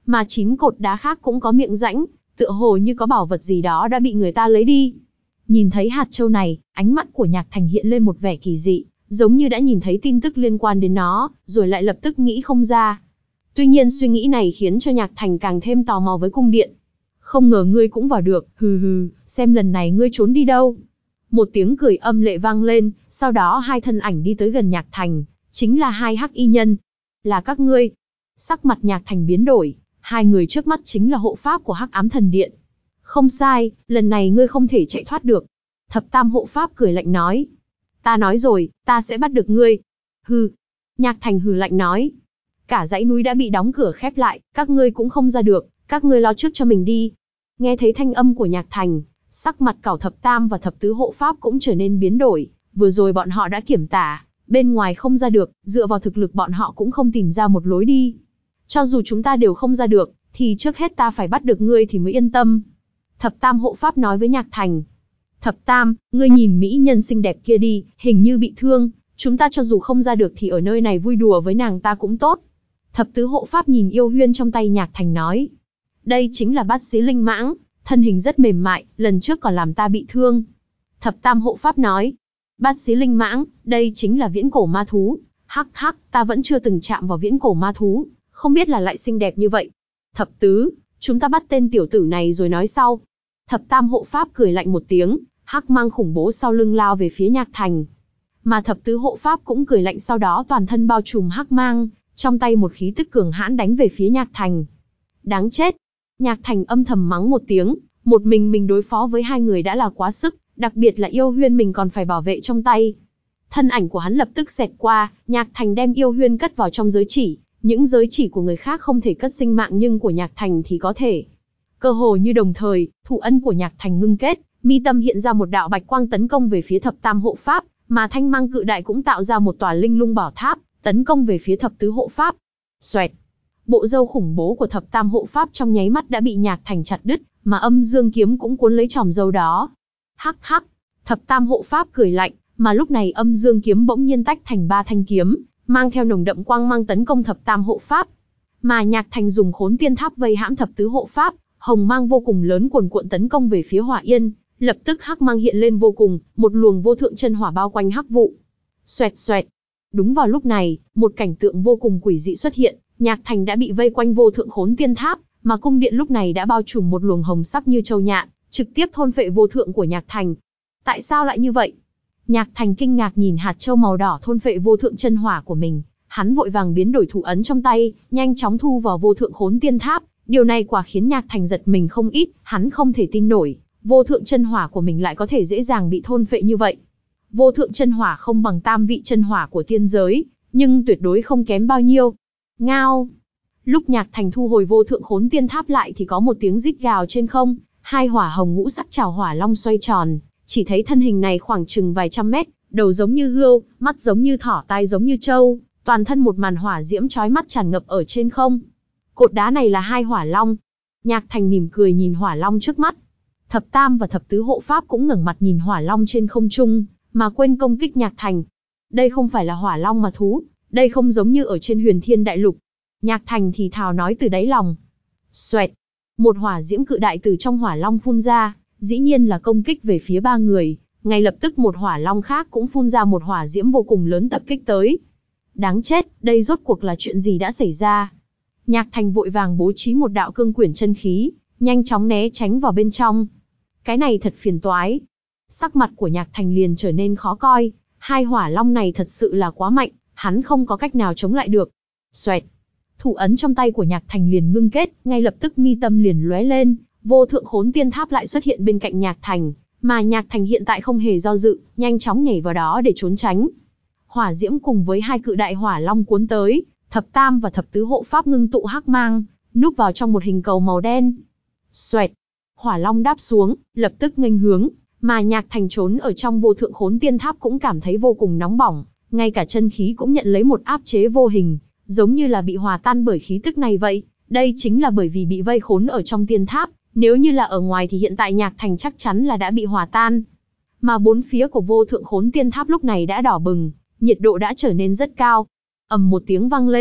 mà chín cột đá khác cũng có miệng rãnh, tựa hồ như có bảo vật gì đó đã bị người ta lấy đi. Nhìn thấy hạt châu này, ánh mắt của Nhạc Thành hiện lên một vẻ kỳ dị, giống như đã nhìn thấy tin tức liên quan đến nó, rồi lại lập tức nghĩ không ra. Tuy nhiên suy nghĩ này khiến cho Nhạc Thành càng thêm tò mò với cung điện. Không ngờ ngươi cũng vào được, hừ hừ, xem lần này ngươi trốn đi đâu. Một tiếng cười âm lệ vang lên, sau đó hai thân ảnh đi tới gần Nhạc Thành, chính là hai hắc y nhân. Là các ngươi. Sắc mặt Nhạc Thành biến đổi, hai người trước mắt chính là hộ pháp của Hắc Ám Thần Điện. Không sai, lần này ngươi không thể chạy thoát được. Thập Tam hộ pháp cười lạnh nói. Ta nói rồi, ta sẽ bắt được ngươi. Hừ. Nhạc Thành hừ lạnh nói. Cả dãy núi đã bị đóng cửa khép lại, các ngươi cũng không ra được, các ngươi lo trước cho mình đi. Nghe thấy thanh âm của Nhạc Thành, sắc mặt Cẩu Thập Tam và Thập Tứ hộ pháp cũng trở nên biến đổi. Vừa rồi bọn họ đã kiểm tả, bên ngoài không ra được, dựa vào thực lực bọn họ cũng không tìm ra một lối đi. Cho dù chúng ta đều không ra được, thì trước hết ta phải bắt được ngươi thì mới yên tâm. Thập Tam hộ pháp nói với Nhạc Thành. Thập Tam, ngươi nhìn mỹ nhân xinh đẹp kia đi, hình như bị thương, chúng ta cho dù không ra được thì ở nơi này vui đùa với nàng ta cũng tốt. Thập Tứ hộ pháp nhìn yêu huyên trong tay Nhạc Thành nói. Đây chính là bát xí linh mãng, thân hình rất mềm mại, lần trước còn làm ta bị thương. Thập Tam hộ pháp nói. Bát xí linh mãng, đây chính là viễn cổ ma thú. Hắc hắc, ta vẫn chưa từng chạm vào viễn cổ ma thú, không biết là lại xinh đẹp như vậy. Thập Tứ, chúng ta bắt tên tiểu tử này rồi nói sau. Thập Tam hộ pháp cười lạnh một tiếng, hắc mang khủng bố sau lưng lao về phía Nhạc Thành. Mà Thập Tứ hộ pháp cũng cười lạnh, sau đó toàn thân bao trùm hắc mang, trong tay một khí tức cường hãn đánh về phía Nhạc Thành. Đáng chết! Nhạc Thành âm thầm mắng một tiếng, một mình mình đối phó với hai người đã là quá sức, đặc biệt là yêu huyên mình còn phải bảo vệ trong tay. Thân ảnh của hắn lập tức xẹt qua, Nhạc Thành đem yêu huyên cất vào trong giới chỉ. Những giới chỉ của người khác không thể cất sinh mạng nhưng của Nhạc Thành thì có thể. Cơ hồ như đồng thời, thủ ấn của Nhạc Thành ngưng kết, mi tâm hiện ra một đạo bạch quang tấn công về phía Thập Tam hộ pháp, mà thanh mang cự đại cũng tạo ra một tòa linh lung bảo tháp, tấn công về phía Thập Tứ hộ pháp. Xoẹt! Bộ râu khủng bố của Thập Tam hộ pháp trong nháy mắt đã bị Nhạc Thành chặt đứt, mà âm dương kiếm cũng cuốn lấy chòm râu đó. Hắc hắc! Thập Tam hộ pháp cười lạnh, mà lúc này âm dương kiếm bỗng nhiên tách thành ba thanh kiếm, mang theo nồng đậm quang mang tấn công Thập Tam hộ pháp. Mà Nhạc Thành dùng khốn tiên tháp vây hãm Thập Tứ hộ pháp, hồng mang vô cùng lớn cuồn cuộn tấn công về phía Hỏa Yên, lập tức hắc mang hiện lên vô cùng, một luồng vô thượng chân hỏa bao quanh hắc vụ. Xoẹt xoẹt. Đúng vào lúc này, một cảnh tượng vô cùng quỷ dị xuất hiện, Nhạc Thành đã bị vây quanh vô thượng khốn tiên tháp, mà cung điện lúc này đã bao trùm một luồng hồng sắc như châu nhạn, trực tiếp thôn phệ vô thượng của Nhạc Thành. Tại sao lại như vậy? Nhạc Thành kinh ngạc nhìn hạt châu màu đỏ thôn phệ vô thượng chân hỏa của mình, hắn vội vàng biến đổi thủ ấn trong tay, nhanh chóng thu vào vô thượng khốn tiên tháp. Điều này quả khiến Nhạc Thành giật mình không ít, hắn không thể tin nổi, vô thượng chân hỏa của mình lại có thể dễ dàng bị thôn phệ như vậy. Vô thượng chân hỏa không bằng tam vị chân hỏa của tiên giới, nhưng tuyệt đối không kém bao nhiêu. Ngao! Lúc Nhạc Thành thu hồi vô thượng khốn tiên tháp lại thì có một tiếng rít gào trên không, hai hỏa hồng ngũ sắc trảo hỏa long xoay tròn, chỉ thấy thân hình này khoảng chừng vài trăm mét, đầu giống như hươu, mắt giống như thỏ, tai giống như trâu, toàn thân một màn hỏa diễm chói mắt tràn ngập ở trên không. Cột đá này là hai hỏa long. Nhạc Thành mỉm cười nhìn hỏa long trước mắt. Thập Tam và Thập Tứ hộ pháp cũng ngẩng mặt nhìn hỏa long trên không trung, mà quên công kích Nhạc Thành. Đây không phải là hỏa long mà thú, đây không giống như ở trên Huyền Thiên Đại Lục. Nhạc Thành thì thào nói từ đáy lòng. Xoẹt, một hỏa diễm cự đại từ trong hỏa long phun ra, dĩ nhiên là công kích về phía ba người. Ngay lập tức một hỏa long khác cũng phun ra một hỏa diễm vô cùng lớn tập kích tới. Đáng chết, đây rốt cuộc là chuyện gì đã xảy ra? Nhạc Thành vội vàng bố trí một đạo cương quyển chân khí, nhanh chóng né tránh vào bên trong. Cái này thật phiền toái. Sắc mặt của Nhạc Thành liền trở nên khó coi, hai hỏa long này thật sự là quá mạnh, hắn không có cách nào chống lại được. Xoẹt. Thủ ấn trong tay của Nhạc Thành liền ngưng kết, ngay lập tức mi tâm liền lóe lên, vô thượng khốn tiên tháp lại xuất hiện bên cạnh Nhạc Thành, mà Nhạc Thành hiện tại không hề do dự, nhanh chóng nhảy vào đó để trốn tránh. Hỏa diễm cùng với hai cự đại hỏa long cuốn tới, Thập Tam và Thập Tứ hộ pháp ngưng tụ hắc mang, núp vào trong một hình cầu màu đen. Xoẹt, hỏa long đáp xuống, lập tức nghênh hướng, mà Nhạc Thành trốn ở trong vô thượng khốn tiên tháp cũng cảm thấy vô cùng nóng bỏng, ngay cả chân khí cũng nhận lấy một áp chế vô hình, giống như là bị hòa tan bởi khí tức này vậy. Đây chính là bởi vì bị vây khốn ở trong tiên tháp, nếu như là ở ngoài thì hiện tại Nhạc Thành chắc chắn là đã bị hòa tan. Mà bốn phía của vô thượng khốn tiên tháp lúc này đã đỏ bừng, nhiệt độ đã trở nên rất cao. Ầm một tiếng vang lên,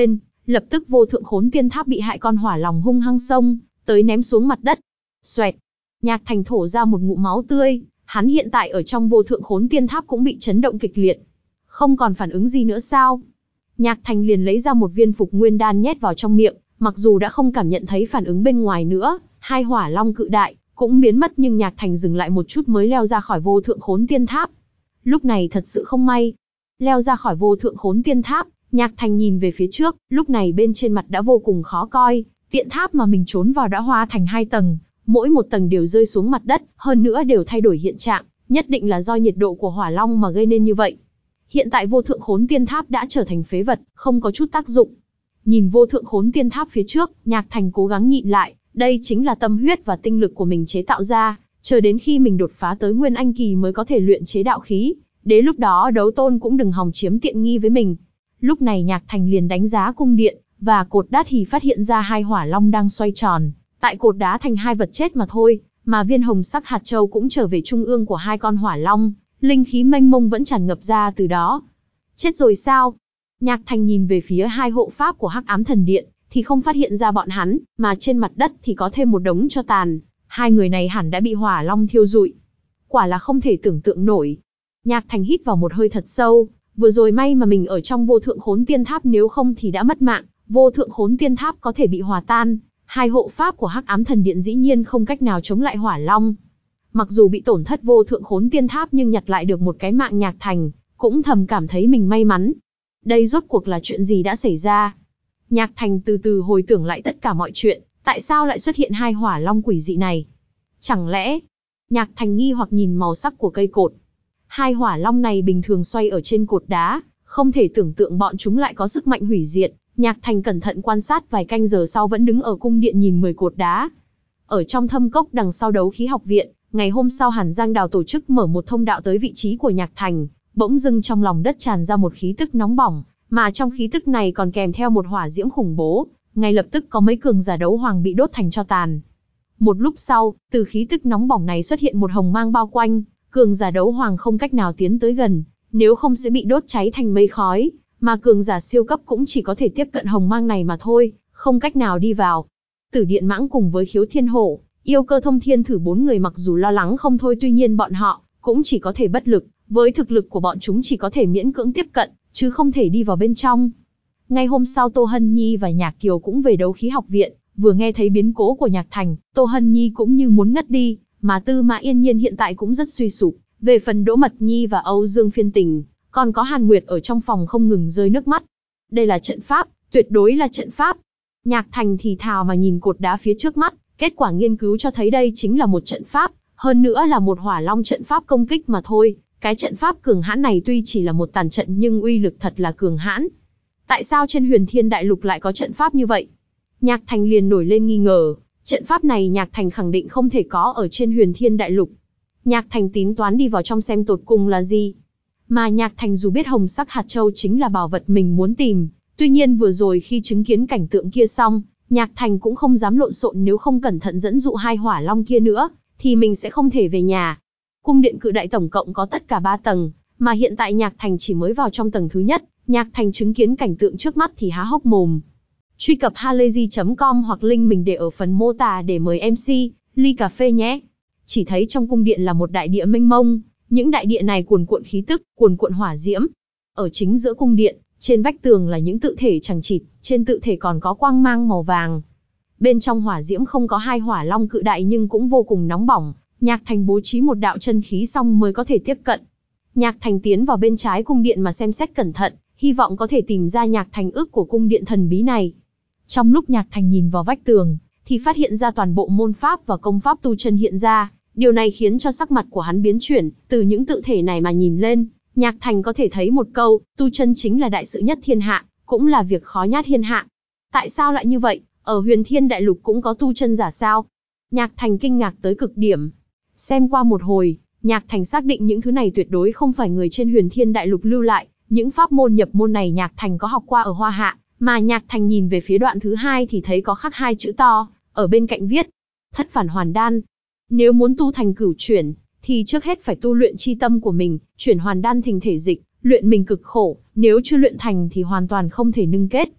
Lập tức vô thượng khốn tiên tháp bị hại con hỏa lòng hung hăng xông tới ném xuống mặt đất. Xoẹt, Nhạc Thành thổ ra một ngụm máu tươi, hắn hiện tại ở trong vô thượng khốn tiên tháp cũng bị chấn động kịch liệt. Không còn phản ứng gì nữa sao? Nhạc Thành liền lấy ra một viên phục nguyên đan nhét vào trong miệng, mặc dù đã không cảm nhận thấy phản ứng bên ngoài nữa, hai hỏa long cự đại cũng biến mất, nhưng Nhạc Thành dừng lại một chút mới leo ra khỏi vô thượng khốn tiên tháp. Lúc này thật sự không may. Leo ra khỏi vô thượng khốn tiên tháp, Nhạc Thành nhìn về phía trước, lúc này bên trên mặt đã vô cùng khó coi, tiện tháp mà mình trốn vào đã hóa thành hai tầng, mỗi một tầng đều rơi xuống mặt đất, hơn nữa đều thay đổi hiện trạng, nhất định là do nhiệt độ của hỏa long mà gây nên như vậy. Hiện tại vô thượng khốn tiên tháp đã trở thành phế vật, không có chút tác dụng. Nhìn vô thượng khốn tiên tháp phía trước, Nhạc Thành cố gắng nhịn lại, đây chính là tâm huyết và tinh lực của mình chế tạo ra, chờ đến khi mình đột phá tới Nguyên Anh kỳ mới có thể luyện chế đạo khí, đến lúc đó đấu tôn cũng đừng hòng chiếm tiện nghi với mình. Lúc này Nhạc Thành liền đánh giá cung điện, và cột đá thì phát hiện ra hai hỏa long đang xoay tròn, tại cột đá thành hai vật chết mà thôi, mà viên hồng sắc hạt châu cũng trở về trung ương của hai con hỏa long, linh khí mênh mông vẫn tràn ngập ra từ đó. Chết rồi sao? Nhạc Thành nhìn về phía hai hộ pháp của Hắc Ám Thần Điện, thì không phát hiện ra bọn hắn, mà trên mặt đất thì có thêm một đống tro tàn, hai người này hẳn đã bị hỏa long thiêu rụi. Quả là không thể tưởng tượng nổi. Nhạc Thành hít vào một hơi thật sâu, vừa rồi may mà mình ở trong vô thượng khốn tiên tháp, nếu không thì đã mất mạng, vô thượng khốn tiên tháp có thể bị hòa tan, hai hộ pháp của Hắc Ám Thần Điện dĩ nhiên không cách nào chống lại hỏa long. Mặc dù bị tổn thất vô thượng khốn tiên tháp nhưng nhặt lại được một cái mạng, Nhạc Thành cũng thầm cảm thấy mình may mắn. Đây rốt cuộc là chuyện gì đã xảy ra? Nhạc Thành từ từ hồi tưởng lại tất cả mọi chuyện, tại sao lại xuất hiện hai hỏa long quỷ dị này? Chẳng lẽ... Nhạc Thành nghi hoặc nhìn màu sắc của cây cột. Hai hỏa long này bình thường xoay ở trên cột đá, không thể tưởng tượng bọn chúng lại có sức mạnh hủy diệt. Nhạc Thành cẩn thận quan sát vài canh giờ sau vẫn đứng ở cung điện nhìn mười cột đá. Ở trong thâm cốc đằng sau đấu khí học viện, ngày hôm sau Hàn Giang Đào tổ chức mở một thông đạo tới vị trí của Nhạc Thành, bỗng dưng trong lòng đất tràn ra một khí tức nóng bỏng, mà trong khí tức này còn kèm theo một hỏa diễm khủng bố, ngay lập tức có mấy cường giả đấu hoàng bị đốt thành tro tàn. Một lúc sau, từ khí tức nóng bỏng này xuất hiện một hồng mang bao quanh, cường giả đấu hoàng không cách nào tiến tới gần, nếu không sẽ bị đốt cháy thành mây khói, mà cường giả siêu cấp cũng chỉ có thể tiếp cận hồng mang này mà thôi, không cách nào đi vào. Tử Điện Mãng cùng với Khiếu Thiên Hổ, Yêu Cơ Thông Thiên Thử bốn người mặc dù lo lắng không thôi, tuy nhiên bọn họ cũng chỉ có thể bất lực, với thực lực của bọn chúng chỉ có thể miễn cưỡng tiếp cận, chứ không thể đi vào bên trong. Ngay hôm sau Tô Hân Nhi và Nhạc Kiều cũng về đấu khí học viện, vừa nghe thấy biến cố của Nhạc Thành, Tô Hân Nhi cũng như muốn ngất đi, mà Tư Mã Yên Nhiên hiện tại cũng rất suy sụp. Về phần Đỗ Mật Nhi và Âu Dương Phiên Tình, còn có Hàn Nguyệt ở trong phòng không ngừng rơi nước mắt. Đây là trận pháp, tuyệt đối là trận pháp. Nhạc Thành thì thào mà nhìn cột đá phía trước mắt, kết quả nghiên cứu cho thấy đây chính là một trận pháp, hơn nữa là một hỏa long trận pháp công kích mà thôi. Cái trận pháp cường hãn này tuy chỉ là một tàn trận nhưng uy lực thật là cường hãn. Tại sao trên Huyền Thiên Đại Lục lại có trận pháp như vậy? Nhạc Thành liền nổi lên nghi ngờ, trận pháp này Nhạc Thành khẳng định không thể có ở trên Huyền Thiên Đại Lục. Nhạc Thành tính toán đi vào trong xem tột cùng là gì. Mà Nhạc Thành dù biết hồng sắc hạt châu chính là bảo vật mình muốn tìm, tuy nhiên vừa rồi khi chứng kiến cảnh tượng kia xong, Nhạc Thành cũng không dám lộn xộn, nếu không cẩn thận dẫn dụ hai hỏa long kia nữa, thì mình sẽ không thể về nhà. Cung điện cự đại tổng cộng có tất cả ba tầng, mà hiện tại Nhạc Thành chỉ mới vào trong tầng thứ nhất. Nhạc Thành chứng kiến cảnh tượng trước mắt thì há hốc mồm. Truy cập halayzi chấm com hoặc link mình để ở phần mô tả để mời em xê ly cà phê nhé. Chỉ thấy trong cung điện là một đại địa mênh mông, những đại địa này cuồn cuộn khí tức, cuồn cuộn hỏa diễm. Ở chính giữa cung điện, trên vách tường là những tự thể chằng chịt, trên tự thể còn có quang mang màu vàng. Bên trong hỏa diễm không có hai hỏa long cự đại nhưng cũng vô cùng nóng bỏng. Nhạc Thành bố trí một đạo chân khí xong mới có thể tiếp cận. Nhạc Thành tiến vào bên trái cung điện mà xem xét cẩn thận, hy vọng có thể tìm ra Nhạc Thành ước của cung điện thần bí này. Trong lúc Nhạc Thành nhìn vào vách tường, thì phát hiện ra toàn bộ môn pháp và công pháp tu chân hiện ra. Điều này khiến cho sắc mặt của hắn biến chuyển, từ những tự thể này mà nhìn lên, Nhạc Thành có thể thấy một câu, tu chân chính là đại sự nhất thiên hạ, cũng là việc khó nhát thiên hạ. Tại sao lại như vậy? Ở Huyền Thiên Đại Lục cũng có tu chân giả sao? Nhạc Thành kinh ngạc tới cực điểm. Xem qua một hồi, Nhạc Thành xác định những thứ này tuyệt đối không phải người trên Huyền Thiên Đại Lục lưu lại. Những pháp môn nhập môn này Nhạc Thành có học qua ở Hoa Hạ, mà Nhạc Thành nhìn về phía đoạn thứ hai thì thấy có khắc hai chữ to, ở bên cạnh viết, Thất Phản Hoàn Đan. Nếu muốn tu thành cửu chuyển, thì trước hết phải tu luyện chi tâm của mình, chuyển hoàn đan thành thể dịch, luyện mình cực khổ, nếu chưa luyện thành thì hoàn toàn không thể nâng kết.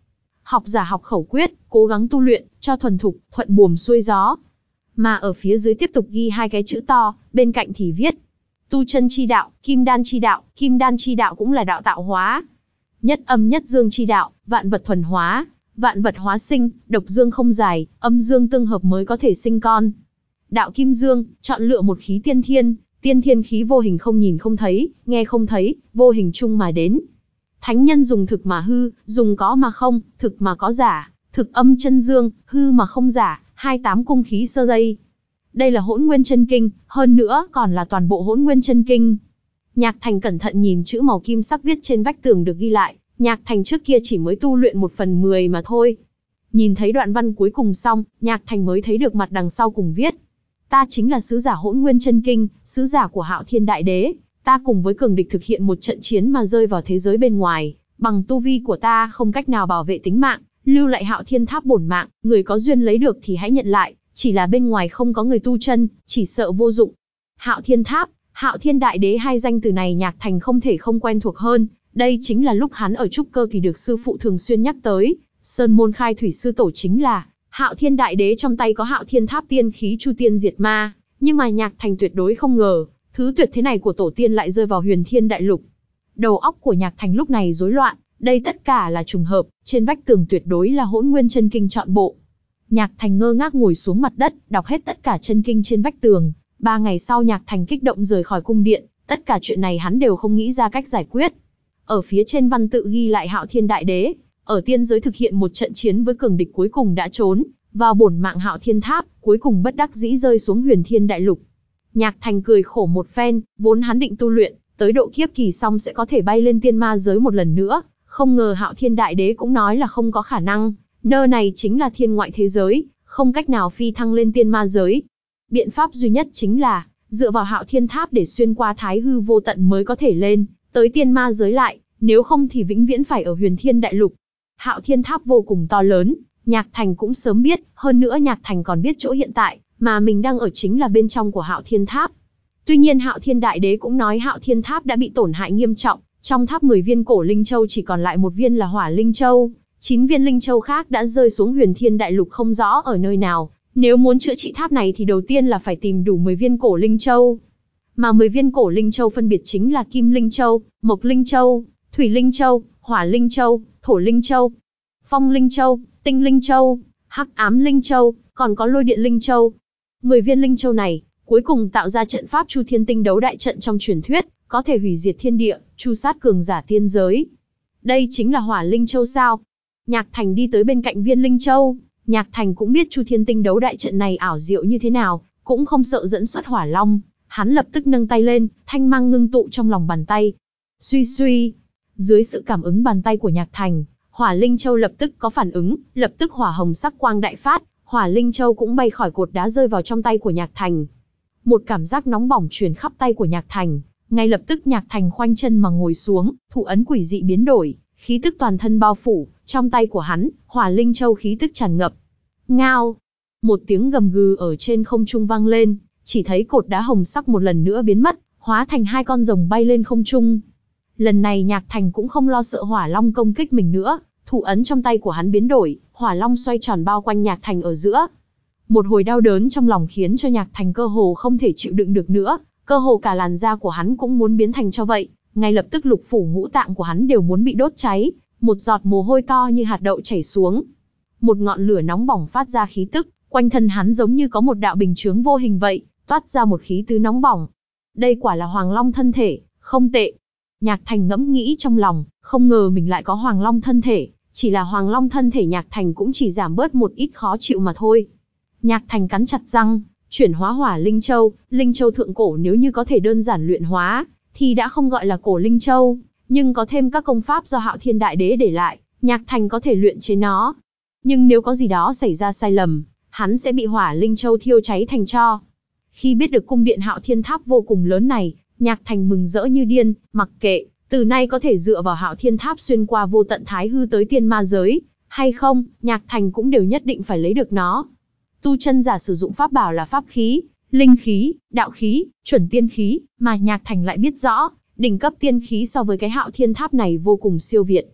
học giả học khẩu quyết, cố gắng tu luyện, cho thuần thục, thuận buồm xuôi gió. Mà ở phía dưới tiếp tục ghi hai cái chữ to, bên cạnh thì viết: tu chân chi đạo, kim đan chi đạo, kim đan chi đạo cũng là đạo tạo hóa. Nhất âm nhất dương chi đạo, vạn vật thuần hóa, vạn vật hóa sinh, độc dương không dài, âm dương tương hợp mới có thể sinh con. Đạo kim dương, chọn lựa một khí tiên thiên, tiên thiên khí vô hình không nhìn không thấy, nghe không thấy, vô hình chung mà đến. Thánh nhân dùng thực mà hư, dùng có mà không, thực mà có giả, thực âm chân dương, hư mà không giả, hai mươi tám cung khí sơ dây. Đây là Hỗn Nguyên Chân Kinh, hơn nữa còn là toàn bộ Hỗn Nguyên Chân Kinh. Nhạc Thành cẩn thận nhìn chữ màu kim sắc viết trên vách tường được ghi lại, Nhạc Thành trước kia chỉ mới tu luyện một phần mười mà thôi. Nhìn thấy đoạn văn cuối cùng xong, Nhạc Thành mới thấy được mặt đằng sau cùng viết: ta chính là sứ giả Hỗn Nguyên Chân Kinh, sứ giả của Hạo Thiên Đại Đế, ta cùng với cường địch thực hiện một trận chiến mà rơi vào thế giới bên ngoài, bằng tu vi của ta không cách nào bảo vệ tính mạng, lưu lại Hạo Thiên Tháp bổn mạng, người có duyên lấy được thì hãy nhận lại, chỉ là bên ngoài không có người tu chân, chỉ sợ vô dụng. Hạo Thiên Tháp, Hạo Thiên Đại Đế, hai danh từ này Nhạc Thành không thể không quen thuộc hơn, đây chính là lúc hắn ở trúc cơ kỳ được sư phụ thường xuyên nhắc tới, Sơn môn khai thủy sư tổ chính là Hạo Thiên Đại Đế, trong tay có Hạo Thiên Tháp tiên khí chu tiên diệt ma, nhưng mà Nhạc Thành tuyệt đối không ngờ, thứ tuyệt thế này của tổ tiên lại rơi vào Huyền Thiên Đại Lục. Đầu óc của Nhạc Thành lúc này rối loạn, đây tất cả là trùng hợp, trên vách tường tuyệt đối là Hỗn Nguyên Chân Kinh trọn bộ. Nhạc Thành ngơ ngác ngồi xuống mặt đất, đọc hết tất cả chân kinh trên vách tường. Ba ngày sau Nhạc Thành kích động rời khỏi cung điện, tất cả chuyện này hắn đều không nghĩ ra cách giải quyết. Ở phía trên văn tự ghi lại Hạo Thiên Đại Đế, ở tiên giới thực hiện một trận chiến với cường địch cuối cùng đã trốn vào bổn mạng Hạo Thiên Tháp, cuối cùng bất đắc dĩ rơi xuống Huyền Thiên Đại Lục. Nhạc Thành cười khổ một phen, vốn hắn định tu luyện, tới độ kiếp kỳ xong sẽ có thể bay lên tiên ma giới một lần nữa, không ngờ Hạo Thiên Đại Đế cũng nói là không có khả năng, nơi này chính là thiên ngoại thế giới, không cách nào phi thăng lên tiên ma giới. Biện pháp duy nhất chính là dựa vào Hạo Thiên Tháp để xuyên qua thái hư vô tận mới có thể lên tới tiên ma giới lại, nếu không thì vĩnh viễn phải ở Huyền Thiên Đại Lục. Hạo Thiên Tháp vô cùng to lớn, Nhạc Thành cũng sớm biết, hơn nữa Nhạc Thành còn biết chỗ hiện tại mà mình đang ở chính là bên trong của Hạo Thiên Tháp. Tuy nhiên Hạo Thiên Đại Đế cũng nói Hạo Thiên Tháp đã bị tổn hại nghiêm trọng, trong tháp mười viên cổ linh châu chỉ còn lại một viên là Hỏa Linh Châu, chín viên linh châu khác đã rơi xuống Huyền Thiên Đại Lục không rõ ở nơi nào. Nếu muốn chữa trị tháp này thì đầu tiên là phải tìm đủ mười viên cổ linh châu. Mà mười viên cổ linh châu phân biệt chính là Kim Linh Châu, Mộc Linh Châu, Thủy Linh Châu, Hỏa Linh Châu, Thổ Linh Châu, Phong Linh Châu, Tinh Linh Châu, Hắc Ám Linh Châu, còn có Lôi Điện Linh Châu. mười viên linh châu này cuối cùng tạo ra trận pháp Chu Thiên Tinh Đấu Đại Trận trong truyền thuyết, có thể hủy diệt thiên địa, chu sát cường giả tiên giới. Đây chính là Hỏa Linh Châu sao? Nhạc Thành đi tới bên cạnh viên linh châu, Nhạc Thành cũng biết Chu Thiên Tinh Đấu Đại Trận này ảo diệu như thế nào, cũng không sợ dẫn xuất hỏa long, hắn lập tức nâng tay lên, thanh mang ngưng tụ trong lòng bàn tay. Suy suy, dưới sự cảm ứng bàn tay của Nhạc Thành, Hỏa Linh Châu lập tức có phản ứng, lập tức hỏa hồng sắc quang đại phát, Hỏa Linh Châu cũng bay khỏi cột đá rơi vào trong tay của Nhạc Thành. Một cảm giác nóng bỏng truyền khắp tay của Nhạc Thành, ngay lập tức Nhạc Thành khoanh chân mà ngồi xuống, thủ ấn quỷ dị biến đổi, khí tức toàn thân bao phủ, trong tay của hắn, Hỏa Linh Châu khí tức tràn ngập. Ngao! Một tiếng gầm gừ ở trên không trung vang lên, chỉ thấy cột đá hồng sắc một lần nữa biến mất, hóa thành hai con rồng bay lên không trung. Lần này Nhạc Thành cũng không lo sợ hỏa long công kích mình nữa, thủ ấn trong tay của hắn biến đổi, hỏa long xoay tròn bao quanh Nhạc Thành ở giữa. Một hồi đau đớn trong lòng khiến cho Nhạc Thành cơ hồ không thể chịu đựng được nữa, cơ hồ cả làn da của hắn cũng muốn biến thành cho vậy, ngay lập tức lục phủ ngũ tạng của hắn đều muốn bị đốt cháy, một giọt mồ hôi to như hạt đậu chảy xuống. Một ngọn lửa nóng bỏng phát ra khí tức, quanh thân hắn giống như có một đạo bình chướng vô hình vậy, toát ra một khí tứ nóng bỏng. Đây quả là Hoàng Long thân thể, không tệ. Nhạc Thành ngẫm nghĩ trong lòng, không ngờ mình lại có Hoàng Long thân thể, chỉ là Hoàng Long thân thể Nhạc Thành cũng chỉ giảm bớt một ít khó chịu mà thôi. Nhạc Thành cắn chặt răng, chuyển hóa Hỏa Linh Châu, Linh Châu thượng cổ nếu như có thể đơn giản luyện hóa, thì đã không gọi là cổ Linh Châu, nhưng có thêm các công pháp do Hạo Thiên Đại Đế để lại, Nhạc Thành có thể luyện chế nó. Nhưng nếu có gì đó xảy ra sai lầm, hắn sẽ bị Hỏa Linh Châu thiêu cháy thành tro. Khi biết được cung điện Hạo Thiên Tháp vô cùng lớn này, Nhạc Thành mừng rỡ như điên, mặc kệ, từ nay có thể dựa vào Hạo Thiên Tháp xuyên qua vô tận thái hư tới tiên ma giới, hay không, Nhạc Thành cũng đều nhất định phải lấy được nó. Tu chân giả sử dụng pháp bảo là pháp khí, linh khí, đạo khí, chuẩn tiên khí, mà Nhạc Thành lại biết rõ, đỉnh cấp tiên khí so với cái Hạo Thiên Tháp này vô cùng siêu việt.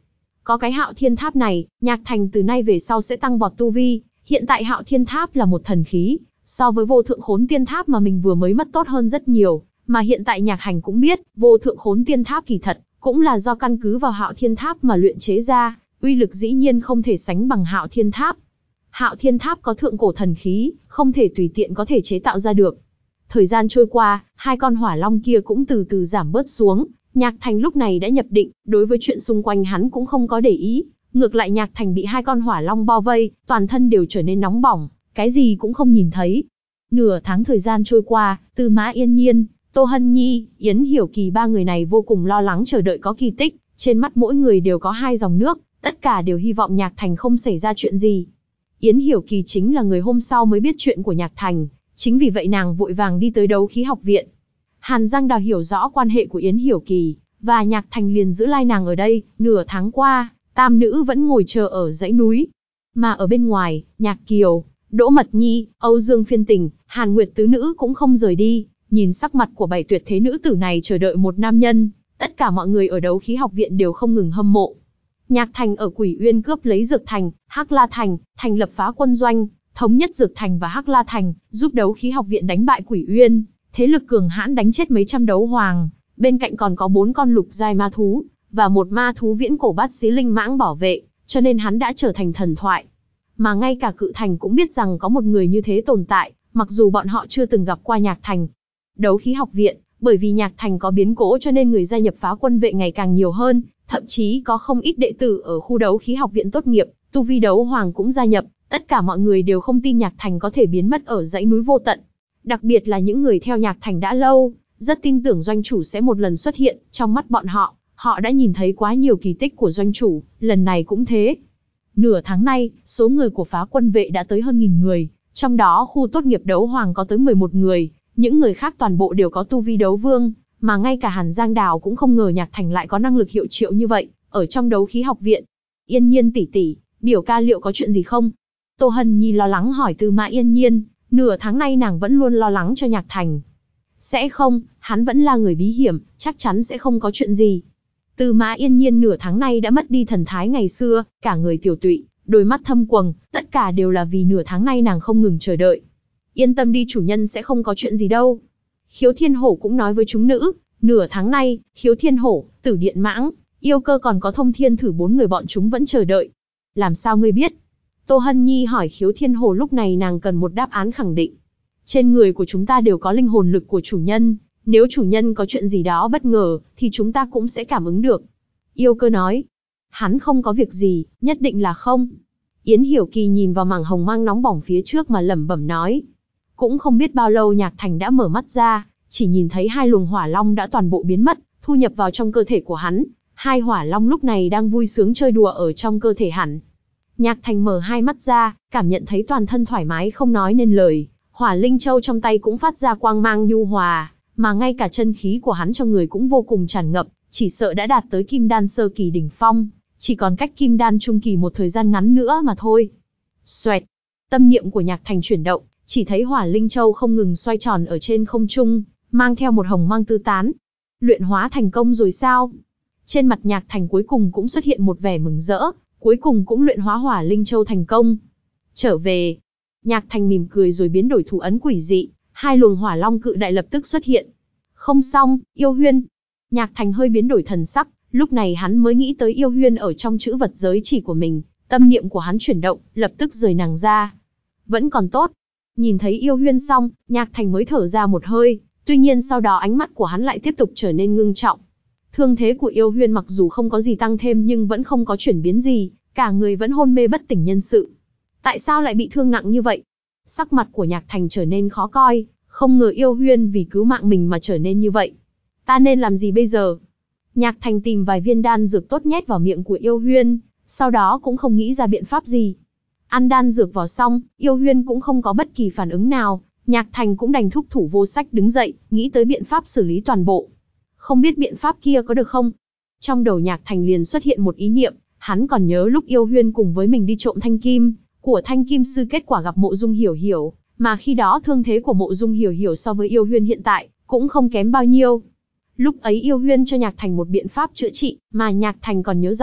Có cái Hạo Thiên Tháp này, Nhạc Thành từ nay về sau sẽ tăng vọt tu vi. Hiện tại Hạo Thiên Tháp là một thần khí, so với Vô Thượng Khốn Tiên Tháp mà mình vừa mới mất tốt hơn rất nhiều. Mà hiện tại Nhạc Hành cũng biết, Vô Thượng Khốn Tiên Tháp kỳ thật cũng là do căn cứ vào Hạo Thiên Tháp mà luyện chế ra, uy lực dĩ nhiên không thể sánh bằng Hạo Thiên Tháp. Hạo Thiên Tháp có thượng cổ thần khí, không thể tùy tiện có thể chế tạo ra được. Thời gian trôi qua, hai con hỏa long kia cũng từ từ giảm bớt xuống. Nhạc Thành lúc này đã nhập định, đối với chuyện xung quanh hắn cũng không có để ý. Ngược lại Nhạc Thành bị hai con hỏa long bao vây, toàn thân đều trở nên nóng bỏng, cái gì cũng không nhìn thấy. Nửa tháng thời gian trôi qua, Tư Mã Yên Nhiên, Tô Hân Nhi, Yến Hiểu Kỳ ba người này vô cùng lo lắng chờ đợi có kỳ tích. Trên mắt mỗi người đều có hai dòng nước, tất cả đều hy vọng Nhạc Thành không xảy ra chuyện gì. Yến Hiểu Kỳ chính là người hôm sau mới biết chuyện của Nhạc Thành, chính vì vậy nàng vội vàng đi tới Đấu Khí Học viện. Hàn Giang Đào hiểu rõ quan hệ của Yến Hiểu Kỳ và Nhạc Thành liền giữ lai nàng ở đây. Nửa tháng qua, tam nữ vẫn ngồi chờ ở dãy núi. Mà ở bên ngoài, Nhạc Kiều, Đỗ Mật Nhi, Âu Dương Phiên Tình, Hàn Nguyệt tứ nữ cũng không rời đi. Nhìn sắc mặt của bảy tuyệt thế nữ tử này chờ đợi một nam nhân, tất cả mọi người ở Đấu Khí Học viện đều không ngừng hâm mộ. Nhạc Thành ở Quỷ Uyên cướp lấy Dược Thành, Hắc La Thành, thành lập phá quân doanh, thống nhất Dược Thành và Hắc La Thành, giúp Đấu Khí Học viện đánh bại Quỷ Uyên, thế lực cường hãn đánh chết mấy trăm đấu hoàng, bên cạnh còn có bốn con lục giai ma thú và một ma thú viễn cổ bát xí linh mãng bảo vệ, cho nên hắn đã trở thành thần thoại. Mà ngay cả Cự Thành cũng biết rằng có một người như thế tồn tại, mặc dù bọn họ chưa từng gặp qua Nhạc Thành. Đấu Khí Học viện, bởi vì Nhạc Thành có biến cố cho nên người gia nhập phá quân vệ ngày càng nhiều hơn, thậm chí có không ít đệ tử ở khu Đấu Khí Học viện tốt nghiệp, tu vi đấu hoàng cũng gia nhập. Tất cả mọi người đều không tin Nhạc Thành có thể biến mất ở dãy núi vô tận. Đặc biệt là những người theo Nhạc Thành đã lâu, rất tin tưởng doanh chủ sẽ một lần xuất hiện. Trong mắt bọn họ, họ đã nhìn thấy quá nhiều kỳ tích của doanh chủ, lần này cũng thế. Nửa tháng nay, số người của phá quân vệ đã tới hơn nghìn người, trong đó khu tốt nghiệp đấu hoàng có tới mười một người, những người khác toàn bộ đều có tu vi đấu vương, mà ngay cả Hàn Giang Đào cũng không ngờ Nhạc Thành lại có năng lực hiệu triệu như vậy, ở trong Đấu Khí Học viện. Yên Nhiên tỷ tỷ, biểu ca liệu có chuyện gì không? Tô Hân Nhi lo lắng hỏi Tư Mã Yên Nhiên, nửa tháng nay nàng vẫn luôn lo lắng cho Nhạc Thành. Sẽ không, hắn vẫn là người bí hiểm, chắc chắn sẽ không có chuyện gì. Tư Mã Yên Nhiên nửa tháng nay đã mất đi thần thái ngày xưa, cả người tiểu tụy, đôi mắt thâm quầng, tất cả đều là vì nửa tháng nay nàng không ngừng chờ đợi. Yên tâm đi, chủ nhân sẽ không có chuyện gì đâu. Khiếu Thiên Hổ cũng nói với chúng nữ, nửa tháng nay, Khiếu Thiên Hổ, Tử Điện Mãng, Yêu Cơ còn có Thông Thiên Thử bốn người bọn chúng vẫn chờ đợi. Làm sao ngươi biết? Tô Hân Nhi hỏi Khiếu Thiên Hổ, lúc này nàng cần một đáp án khẳng định. Trên người của chúng ta đều có linh hồn lực của chủ nhân, nếu chủ nhân có chuyện gì đó bất ngờ, thì chúng ta cũng sẽ cảm ứng được. Yêu Cơ nói, hắn không có việc gì, nhất định là không. Yến Hiểu Kỳ nhìn vào mảng hồng mang nóng bỏng phía trước mà lẩm bẩm nói. Cũng không biết bao lâu Nhạc Thành đã mở mắt ra, chỉ nhìn thấy hai luồng hỏa long đã toàn bộ biến mất, thu nhập vào trong cơ thể của hắn. Hai hỏa long lúc này đang vui sướng chơi đùa ở trong cơ thể hắn. Nhạc Thành mở hai mắt ra, cảm nhận thấy toàn thân thoải mái không nói nên lời. Hỏa linh châu trong tay cũng phát ra quang mang nhu hòa, mà ngay cả chân khí của hắn trong người cũng vô cùng tràn ngập, chỉ sợ đã đạt tới kim đan sơ kỳ đỉnh phong, chỉ còn cách kim đan trung kỳ một thời gian ngắn nữa mà thôi. Xoẹt, tâm niệm của Nhạc Thành chuyển động, chỉ thấy hỏa linh châu không ngừng xoay tròn ở trên không trung, mang theo một hồng mang tứ tán. Luyện hóa thành công rồi sao? Trên mặt Nhạc Thành cuối cùng cũng xuất hiện một vẻ mừng rỡ, cuối cùng cũng luyện hóa hỏa linh châu thành công. Trở về, Nhạc Thành mỉm cười rồi biến đổi thủ ấn quỷ dị, hai luồng hỏa long cự đại lập tức xuất hiện. Không xong, Yêu Huyên. Nhạc Thành hơi biến đổi thần sắc, lúc này hắn mới nghĩ tới Yêu Huyên ở trong chữ vật giới chỉ của mình, tâm niệm của hắn chuyển động, lập tức rời nàng ra. Vẫn còn tốt. Nhìn thấy Yêu Huyên xong, Nhạc Thành mới thở ra một hơi, tuy nhiên sau đó ánh mắt của hắn lại tiếp tục trở nên ngưng trọng. Thương thế của Yêu Huyên mặc dù không có gì tăng thêm nhưng vẫn không có chuyển biến gì, cả người vẫn hôn mê bất tỉnh nhân sự. Tại sao lại bị thương nặng như vậy? Sắc mặt của Nhạc Thành trở nên khó coi, không ngờ Yêu Huyên vì cứu mạng mình mà trở nên như vậy. Ta nên làm gì bây giờ? Nhạc Thành tìm vài viên đan dược tốt nhét vào miệng của Yêu Huyên, sau đó cũng không nghĩ ra biện pháp gì. Ăn đan dược vào xong, Yêu Huyên cũng không có bất kỳ phản ứng nào, Nhạc Thành cũng đành thúc thủ vô sách đứng dậy, nghĩ tới biện pháp xử lý toàn bộ. Không biết biện pháp kia có được không? Trong đầu Nhạc Thành liền xuất hiện một ý niệm, hắn còn nhớ lúc Yêu Huyên cùng với mình đi trộm thanh kim của Thanh Kim Sư, kết quả gặp Mộ Dung Hiểu Hiểu, mà khi đó thương thế của Mộ Dung Hiểu Hiểu so với Yêu Huyên hiện tại cũng không kém bao nhiêu. Lúc ấy Yêu Huyên cho Nhạc Thành một biện pháp chữa trị, mà Nhạc Thành còn nhớ rõ,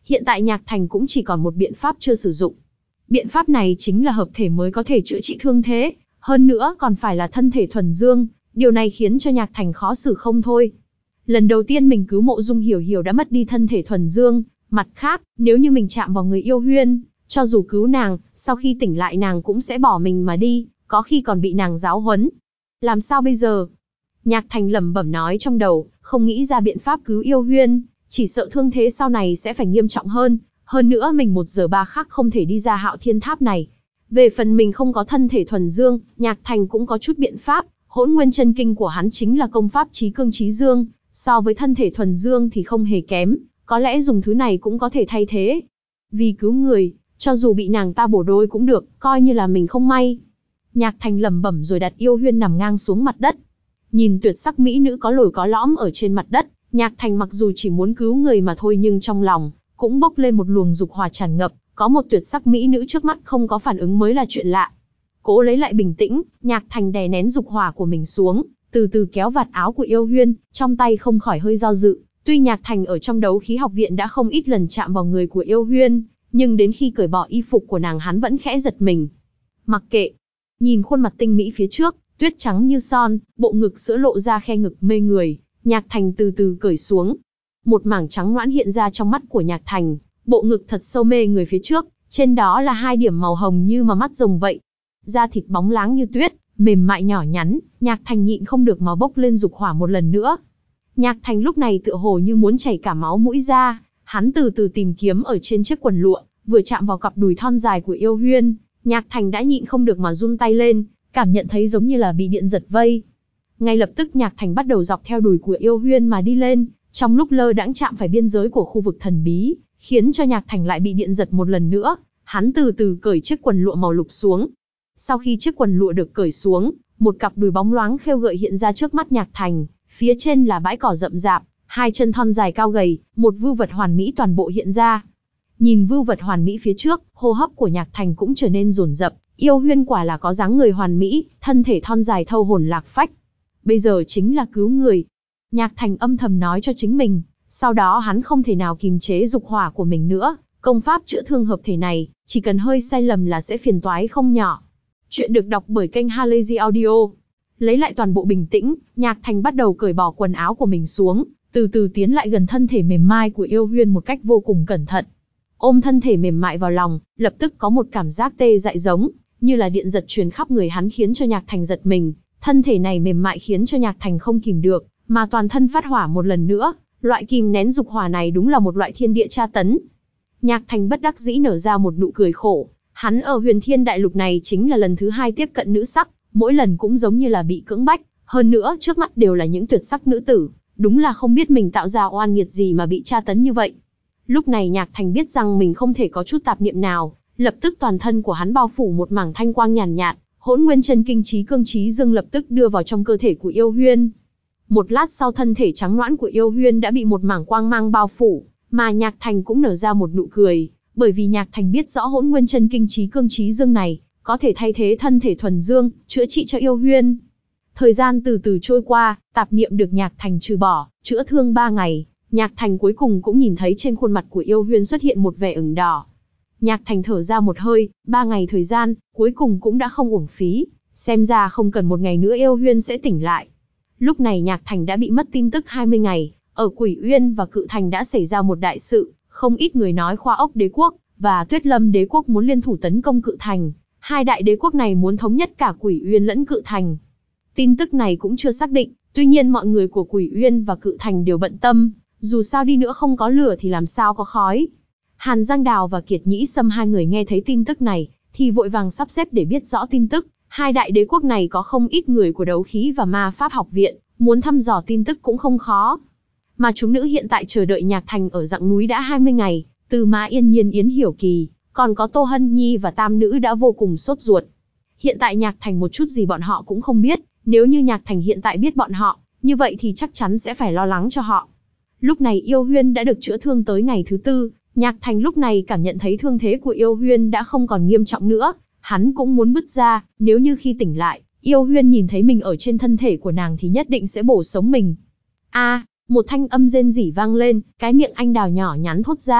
hiện tại Nhạc Thành cũng chỉ còn một biện pháp chưa sử dụng. Biện pháp này chính là hợp thể mới có thể chữa trị thương thế, hơn nữa còn phải là thân thể thuần dương, điều này khiến cho Nhạc Thành khó xử không thôi. Lần đầu tiên mình cứu Mộ Dung Hiểu Hiểu đã mất đi thân thể thuần dương, mặt khác, nếu như mình chạm vào người Yêu Huyên, cho dù cứu nàng, sau khi tỉnh lại nàng cũng sẽ bỏ mình mà đi, có khi còn bị nàng giáo huấn. Làm sao bây giờ? Nhạc Thành lẩm bẩm nói trong đầu, không nghĩ ra biện pháp cứu Yêu Huyên, chỉ sợ thương thế sau này sẽ phải nghiêm trọng hơn, hơn nữa mình một giờ ba khắc không thể đi ra Hạo Thiên Tháp này. Về phần mình không có thân thể thuần dương, Nhạc Thành cũng có chút biện pháp, Hỗn Nguyên Chân Kinh của hắn chính là công pháp chí cương chí dương, so với thân thể thuần dương thì không hề kém, có lẽ dùng thứ này cũng có thể thay thế. Vì cứu người, cho dù bị nàng ta bổ đôi cũng được, coi như là mình không may. Nhạc Thành lẩm bẩm rồi đặt Yêu Huyên nằm ngang xuống mặt đất. Nhìn tuyệt sắc mỹ nữ có lồi có lõm ở trên mặt đất, Nhạc Thành mặc dù chỉ muốn cứu người mà thôi nhưng trong lòng cũng bốc lên một luồng dục hỏa tràn ngập, có một tuyệt sắc mỹ nữ trước mắt không có phản ứng mới là chuyện lạ. Cố lấy lại bình tĩnh, Nhạc Thành đè nén dục hỏa của mình xuống, từ từ kéo vạt áo của Yêu Huyên, trong tay không khỏi hơi do dự. Tuy Nhạc Thành ở trong đấu khí học viện đã không ít lần chạm vào người của Yêu Huyên, nhưng đến khi cởi bỏ y phục của nàng hắn vẫn khẽ giật mình. Mặc kệ, nhìn khuôn mặt tinh mỹ phía trước, tuyết trắng như son, bộ ngực sữa lộ ra khe ngực mê người, Nhạc Thành từ từ cởi xuống. Một mảng trắng nõn hiện ra trong mắt của Nhạc Thành, bộ ngực thật sâu mê người phía trước, trên đó là hai điểm màu hồng như mà mắt rồng vậy. Da thịt bóng láng như tuyết, mềm mại nhỏ nhắn, Nhạc Thành nhịn không được mà bốc lên dục hỏa một lần nữa. Nhạc Thành lúc này tựa hồ như muốn chảy cả máu mũi ra, hắn từ từ tìm kiếm ở trên chiếc quần lụa, vừa chạm vào cặp đùi thon dài của Yêu Huyên, Nhạc Thành đã nhịn không được mà run tay lên, cảm nhận thấy giống như là bị điện giật vây. Ngay lập tức Nhạc Thành bắt đầu dọc theo đùi của Yêu Huyên mà đi lên, trong lúc lơ đãng chạm phải biên giới của khu vực thần bí, khiến cho Nhạc Thành lại bị điện giật một lần nữa, hắn từ từ cởi chiếc quần lụa màu lục xuống. Sau khi chiếc quần lụa được cởi xuống, một cặp đùi bóng loáng khêu gợi hiện ra trước mắt Nhạc Thành, phía trên là bãi cỏ rậm rạp, hai chân thon dài cao gầy, một vưu vật hoàn mỹ toàn bộ hiện ra. Nhìn vưu vật hoàn mỹ phía trước, hô hấp của Nhạc Thành cũng trở nên dồn dập, Yêu Huyên quả là có dáng người hoàn mỹ, thân thể thon dài thâu hồn lạc phách. Bây giờ chính là cứu người. Nhạc Thành âm thầm nói cho chính mình, sau đó hắn không thể nào kìm chế dục hỏa của mình nữa, công pháp chữa thương hợp thể này, chỉ cần hơi sai lầm là sẽ phiền toái không nhỏ. Chuyện được đọc bởi kênh Halazy Audio. Lấy lại toàn bộ bình tĩnh, Nhạc Thành bắt đầu cởi bỏ quần áo của mình xuống, từ từ tiến lại gần thân thể mềm mại của Yêu Huyên một cách vô cùng cẩn thận. Ôm thân thể mềm mại vào lòng, lập tức có một cảm giác tê dại giống như là điện giật truyền khắp người hắn khiến cho Nhạc Thành giật mình. Thân thể này mềm mại khiến cho Nhạc Thành không kìm được, mà toàn thân phát hỏa một lần nữa, loại kìm nén dục hỏa này đúng là một loại thiên địa tra tấn. Nhạc Thành bất đắc dĩ nở ra một nụ cười khổ, hắn ở Huyền Thiên Đại Lục này chính là lần thứ hai tiếp cận nữ sắc, mỗi lần cũng giống như là bị cưỡng bách, hơn nữa trước mắt đều là những tuyệt sắc nữ tử, đúng là không biết mình tạo ra oan nghiệt gì mà bị tra tấn như vậy. Lúc này Nhạc Thành biết rằng mình không thể có chút tạp niệm nào, lập tức toàn thân của hắn bao phủ một mảng thanh quang nhàn nhạt, nhạt, Hỗn Nguyên Chân Kinh chí cương chí dương lập tức đưa vào trong cơ thể của Yêu Huyên. Một lát sau thân thể trắng nõn của Yêu Huyên đã bị một mảng quang mang bao phủ, mà Nhạc Thành cũng nở ra một nụ cười, bởi vì Nhạc Thành biết rõ Hỗn Nguyên Chân Kinh chí cương chí dương này có thể thay thế thân thể thuần dương, chữa trị cho Yêu Huyên. Thời gian từ từ trôi qua, tạp niệm được Nhạc Thành trừ bỏ, chữa thương ba ngày, Nhạc Thành cuối cùng cũng nhìn thấy trên khuôn mặt của Yêu Huyên xuất hiện một vẻ ửng đỏ. Nhạc Thành thở ra một hơi, ba ngày thời gian, cuối cùng cũng đã không uổng phí, xem ra không cần một ngày nữa Yêu Huyên sẽ tỉnh lại. Lúc này Nhạc Thành đã bị mất tin tức hai mươi ngày, ở Quỷ Uyên và Cự Thành đã xảy ra một đại sự, không ít người nói Khoa Ốc Đế Quốc và Tuyết Lâm Đế Quốc muốn liên thủ tấn công Cự Thành, hai đại đế quốc này muốn thống nhất cả Quỷ Uyên lẫn Cự Thành. Tin tức này cũng chưa xác định, tuy nhiên mọi người của Quỷ Uyên và Cự Thành đều bận tâm, dù sao đi nữa không có lửa thì làm sao có khói. Hàn Giang Đào và Kiệt Nhĩ Sâm hai người nghe thấy tin tức này, thì vội vàng sắp xếp để biết rõ tin tức. Hai đại đế quốc này có không ít người của đấu khí và ma pháp học viện, muốn thăm dò tin tức cũng không khó. Mà chúng nữ hiện tại chờ đợi Nhạc Thành ở dặng núi đã hai mươi ngày, từ Mã Yên Nhiên Yến Hiểu Kỳ, còn có Tô Hân Nhi và Tam nữ đã vô cùng sốt ruột. Hiện tại Nhạc Thành một chút gì bọn họ cũng không biết, nếu như Nhạc Thành hiện tại biết bọn họ, như vậy thì chắc chắn sẽ phải lo lắng cho họ. Lúc này Yêu Huyên đã được chữa thương tới ngày thứ tư, Nhạc Thành lúc này cảm nhận thấy thương thế của Yêu Huyên đã không còn nghiêm trọng nữa, hắn cũng muốn bứt ra, nếu như khi tỉnh lại, Yêu Huyên nhìn thấy mình ở trên thân thể của nàng thì nhất định sẽ bổ sống mình. A, à, một thanh âm rên rỉ vang lên, cái miệng anh đào nhỏ nhắn thốt ra,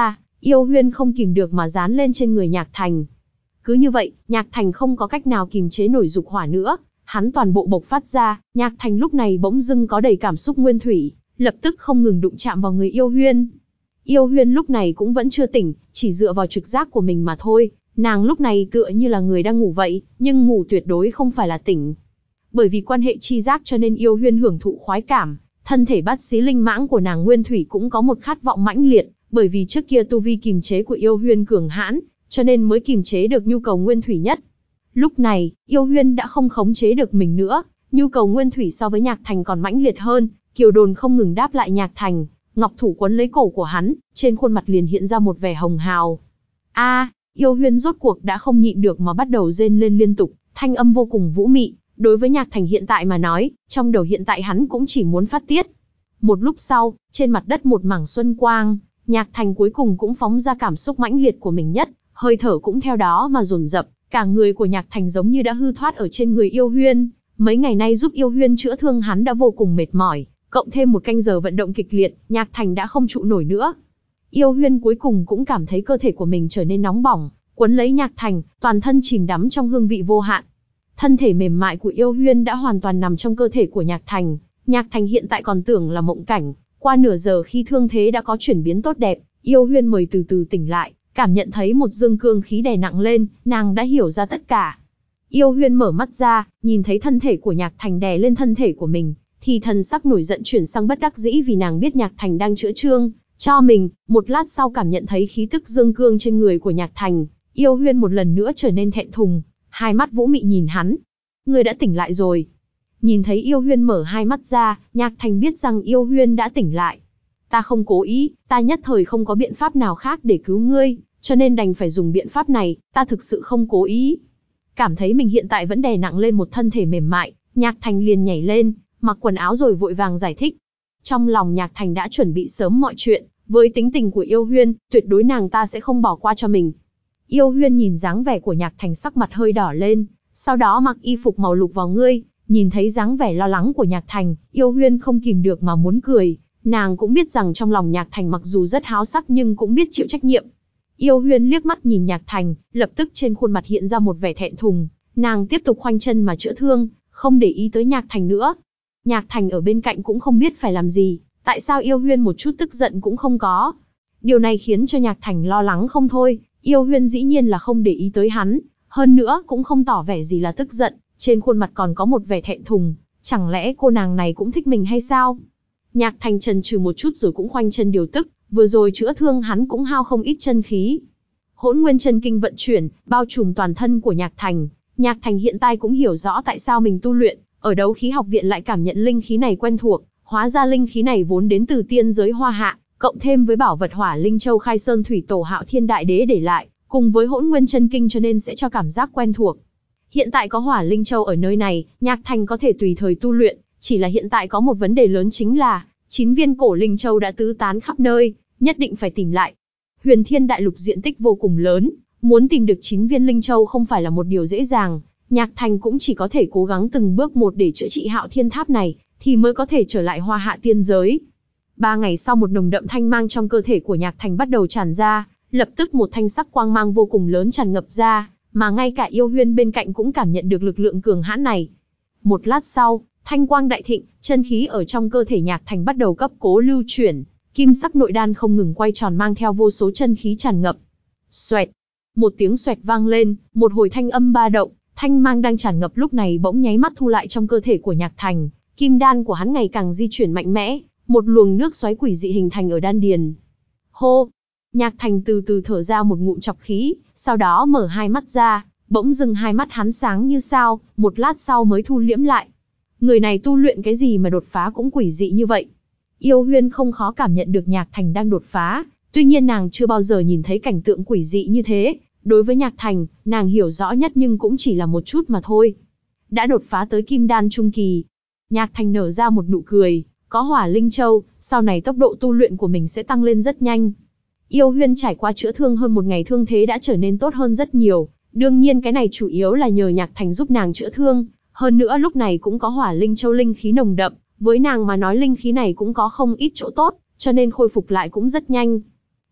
Yêu Huyên không kìm được mà dán lên trên người Nhạc Thành. Cứ như vậy, Nhạc Thành không có cách nào kìm chế nổi dục hỏa nữa, hắn toàn bộ bộc phát ra. Nhạc Thành lúc này bỗng dưng có đầy cảm xúc nguyên thủy, lập tức không ngừng đụng chạm vào người Yêu Huyên. Yêu Huyên lúc này cũng vẫn chưa tỉnh, chỉ dựa vào trực giác của mình mà thôi. Nàng lúc này tựa như là người đang ngủ vậy, nhưng ngủ tuyệt đối không phải là tỉnh. Bởi vì quan hệ chi giác cho nên Yêu Huyên hưởng thụ khoái cảm, thân thể bát xí linh mãng của nàng nguyên thủy cũng có một khát vọng mãnh liệt, bởi vì trước kia tu vi kìm chế của Yêu Huyên cường hãn, cho nên mới kìm chế được nhu cầu nguyên thủy nhất. Lúc này, Yêu Huyên đã không khống chế được mình nữa, nhu cầu nguyên thủy so với Nhạc Thành còn mãnh liệt hơn, Kiều Đồn không ngừng đáp lại Nhạc Thành, ngọc thủ quấn lấy cổ của hắn, trên khuôn mặt liền hiện ra một vẻ hồng hào. A, Yêu Huyên rốt cuộc đã không nhịn được mà bắt đầu rên lên liên tục, thanh âm vô cùng vũ mị. Đối với Nhạc Thành hiện tại mà nói, trong đầu hiện tại hắn cũng chỉ muốn phát tiết. Một lúc sau, trên mặt đất một mảng xuân quang, Nhạc Thành cuối cùng cũng phóng ra cảm xúc mãnh liệt của mình nhất, hơi thở cũng theo đó mà dồn dập, cả người của Nhạc Thành giống như đã hư thoát ở trên người Yêu Huyên. Mấy ngày nay giúp Yêu Huyên chữa thương hắn đã vô cùng mệt mỏi, cộng thêm một canh giờ vận động kịch liệt, Nhạc Thành đã không trụ nổi nữa. Yêu Huyên cuối cùng cũng cảm thấy cơ thể của mình trở nên nóng bỏng, quấn lấy Nhạc Thành, toàn thân chìm đắm trong hương vị vô hạn. Thân thể mềm mại của Yêu Huyên đã hoàn toàn nằm trong cơ thể của Nhạc Thành. Nhạc Thành hiện tại còn tưởng là mộng cảnh, qua nửa giờ khi thương thế đã có chuyển biến tốt đẹp, Yêu Huyên mời từ từ tỉnh lại, cảm nhận thấy một dương cương khí đè nặng lên, nàng đã hiểu ra tất cả. Yêu Huyên mở mắt ra, nhìn thấy thân thể của Nhạc Thành đè lên thân thể của mình, thì thần sắc nổi giận chuyển sang bất đắc dĩ vì nàng biết Nhạc Thành đang chữa thương cho mình. Một lát sau cảm nhận thấy khí tức dương cương trên người của Nhạc Thành, Yêu Huyên một lần nữa trở nên thẹn thùng, hai mắt vũ mị nhìn hắn. Ngươi đã tỉnh lại rồi. Nhìn thấy Yêu Huyên mở hai mắt ra, Nhạc Thành biết rằng Yêu Huyên đã tỉnh lại. Ta không cố ý, ta nhất thời không có biện pháp nào khác để cứu ngươi, cho nên đành phải dùng biện pháp này, ta thực sự không cố ý. Cảm thấy mình hiện tại vẫn đè nặng lên một thân thể mềm mại, Nhạc Thành liền nhảy lên, mặc quần áo rồi vội vàng giải thích. Trong lòng Nhạc Thành đã chuẩn bị sớm mọi chuyện, với tính tình của Yêu Huyên, tuyệt đối nàng ta sẽ không bỏ qua cho mình. Yêu Huyên nhìn dáng vẻ của Nhạc Thành sắc mặt hơi đỏ lên, sau đó mặc y phục màu lục vào ngươi, nhìn thấy dáng vẻ lo lắng của Nhạc Thành, Yêu Huyên không kìm được mà muốn cười, nàng cũng biết rằng trong lòng Nhạc Thành mặc dù rất háo sắc nhưng cũng biết chịu trách nhiệm. Yêu Huyên liếc mắt nhìn Nhạc Thành, lập tức trên khuôn mặt hiện ra một vẻ thẹn thùng, nàng tiếp tục khoanh chân mà chữa thương, không để ý tới Nhạc Thành nữa. Nhạc Thành ở bên cạnh cũng không biết phải làm gì, tại sao Yêu Huyên một chút tức giận cũng không có. Điều này khiến cho Nhạc Thành lo lắng không thôi, Yêu Huyên dĩ nhiên là không để ý tới hắn, hơn nữa cũng không tỏ vẻ gì là tức giận, trên khuôn mặt còn có một vẻ thẹn thùng, chẳng lẽ cô nàng này cũng thích mình hay sao? Nhạc Thành chần chừ một chút rồi cũng khoanh chân điều tức, vừa rồi chữa thương hắn cũng hao không ít chân khí. Hỗn Nguyên Chân Kinh vận chuyển, bao trùm toàn thân của Nhạc Thành, Nhạc Thành hiện tại cũng hiểu rõ tại sao mình tu luyện, ở Đấu Khí Học Viện lại cảm nhận linh khí này quen thuộc, hóa ra linh khí này vốn đến từ tiên giới Hoa Hạ, cộng thêm với bảo vật Hỏa Linh Châu Khai Sơn Thủy Tổ Hạo Thiên Đại Đế để lại, cùng với Hỗn Nguyên Chân Kinh cho nên sẽ cho cảm giác quen thuộc. Hiện tại có Hỏa Linh Châu ở nơi này, Nhạc Thành có thể tùy thời tu luyện, chỉ là hiện tại có một vấn đề lớn chính là, chín viên cổ Linh Châu đã tứ tán khắp nơi, nhất định phải tìm lại. Huyền Thiên Đại Lục diện tích vô cùng lớn, muốn tìm được chín viên Linh Châu không phải là một điều dễ dàng, Nhạc Thành cũng chỉ có thể cố gắng từng bước một để chữa trị Hạo Thiên Tháp này, thì mới có thể trở lại Hoa Hạ tiên giới. Ba ngày sau một nồng đậm thanh mang trong cơ thể của Nhạc Thành bắt đầu tràn ra, lập tức một thanh sắc quang mang vô cùng lớn tràn ngập ra, mà ngay cả Yêu Huyên bên cạnh cũng cảm nhận được lực lượng cường hãn này. Một lát sau, thanh quang đại thịnh, chân khí ở trong cơ thể Nhạc Thành bắt đầu cấp cố lưu chuyển, kim sắc nội đan không ngừng quay tròn mang theo vô số chân khí tràn ngập. Xoẹt, một tiếng xoẹt vang lên, một hồi thanh âm ba động, thanh mang đang tràn ngập lúc này bỗng nháy mắt thu lại trong cơ thể của Nhạc Thành, kim đan của hắn ngày càng di chuyển mạnh mẽ, một luồng nước xoáy quỷ dị hình thành ở đan điền. Hô, Nhạc Thành từ từ thở ra một ngụm trọc khí, sau đó mở hai mắt ra, bỗng dưng hai mắt hắn sáng như sao, một lát sau mới thu liễm lại. Người này tu luyện cái gì mà đột phá cũng quỷ dị như vậy? Yêu Huyên không khó cảm nhận được Nhạc Thành đang đột phá, tuy nhiên nàng chưa bao giờ nhìn thấy cảnh tượng quỷ dị như thế. Đối với Nhạc Thành, nàng hiểu rõ nhất nhưng cũng chỉ là một chút mà thôi. Đã đột phá tới Kim Đan Trung Kỳ. Nhạc Thành nở ra một nụ cười, có Hỏa Linh Châu, sau này tốc độ tu luyện của mình sẽ tăng lên rất nhanh. Yêu Huyên trải qua chữa thương hơn một ngày thương thế đã trở nên tốt hơn rất nhiều, đương nhiên cái này chủ yếu là nhờ Nhạc Thành giúp nàng chữa thương, hơn nữa lúc này cũng có Hỏa Linh Châu linh khí nồng đậm, với nàng mà nói linh khí này cũng có không ít chỗ tốt, cho nên khôi phục lại cũng rất nhanh.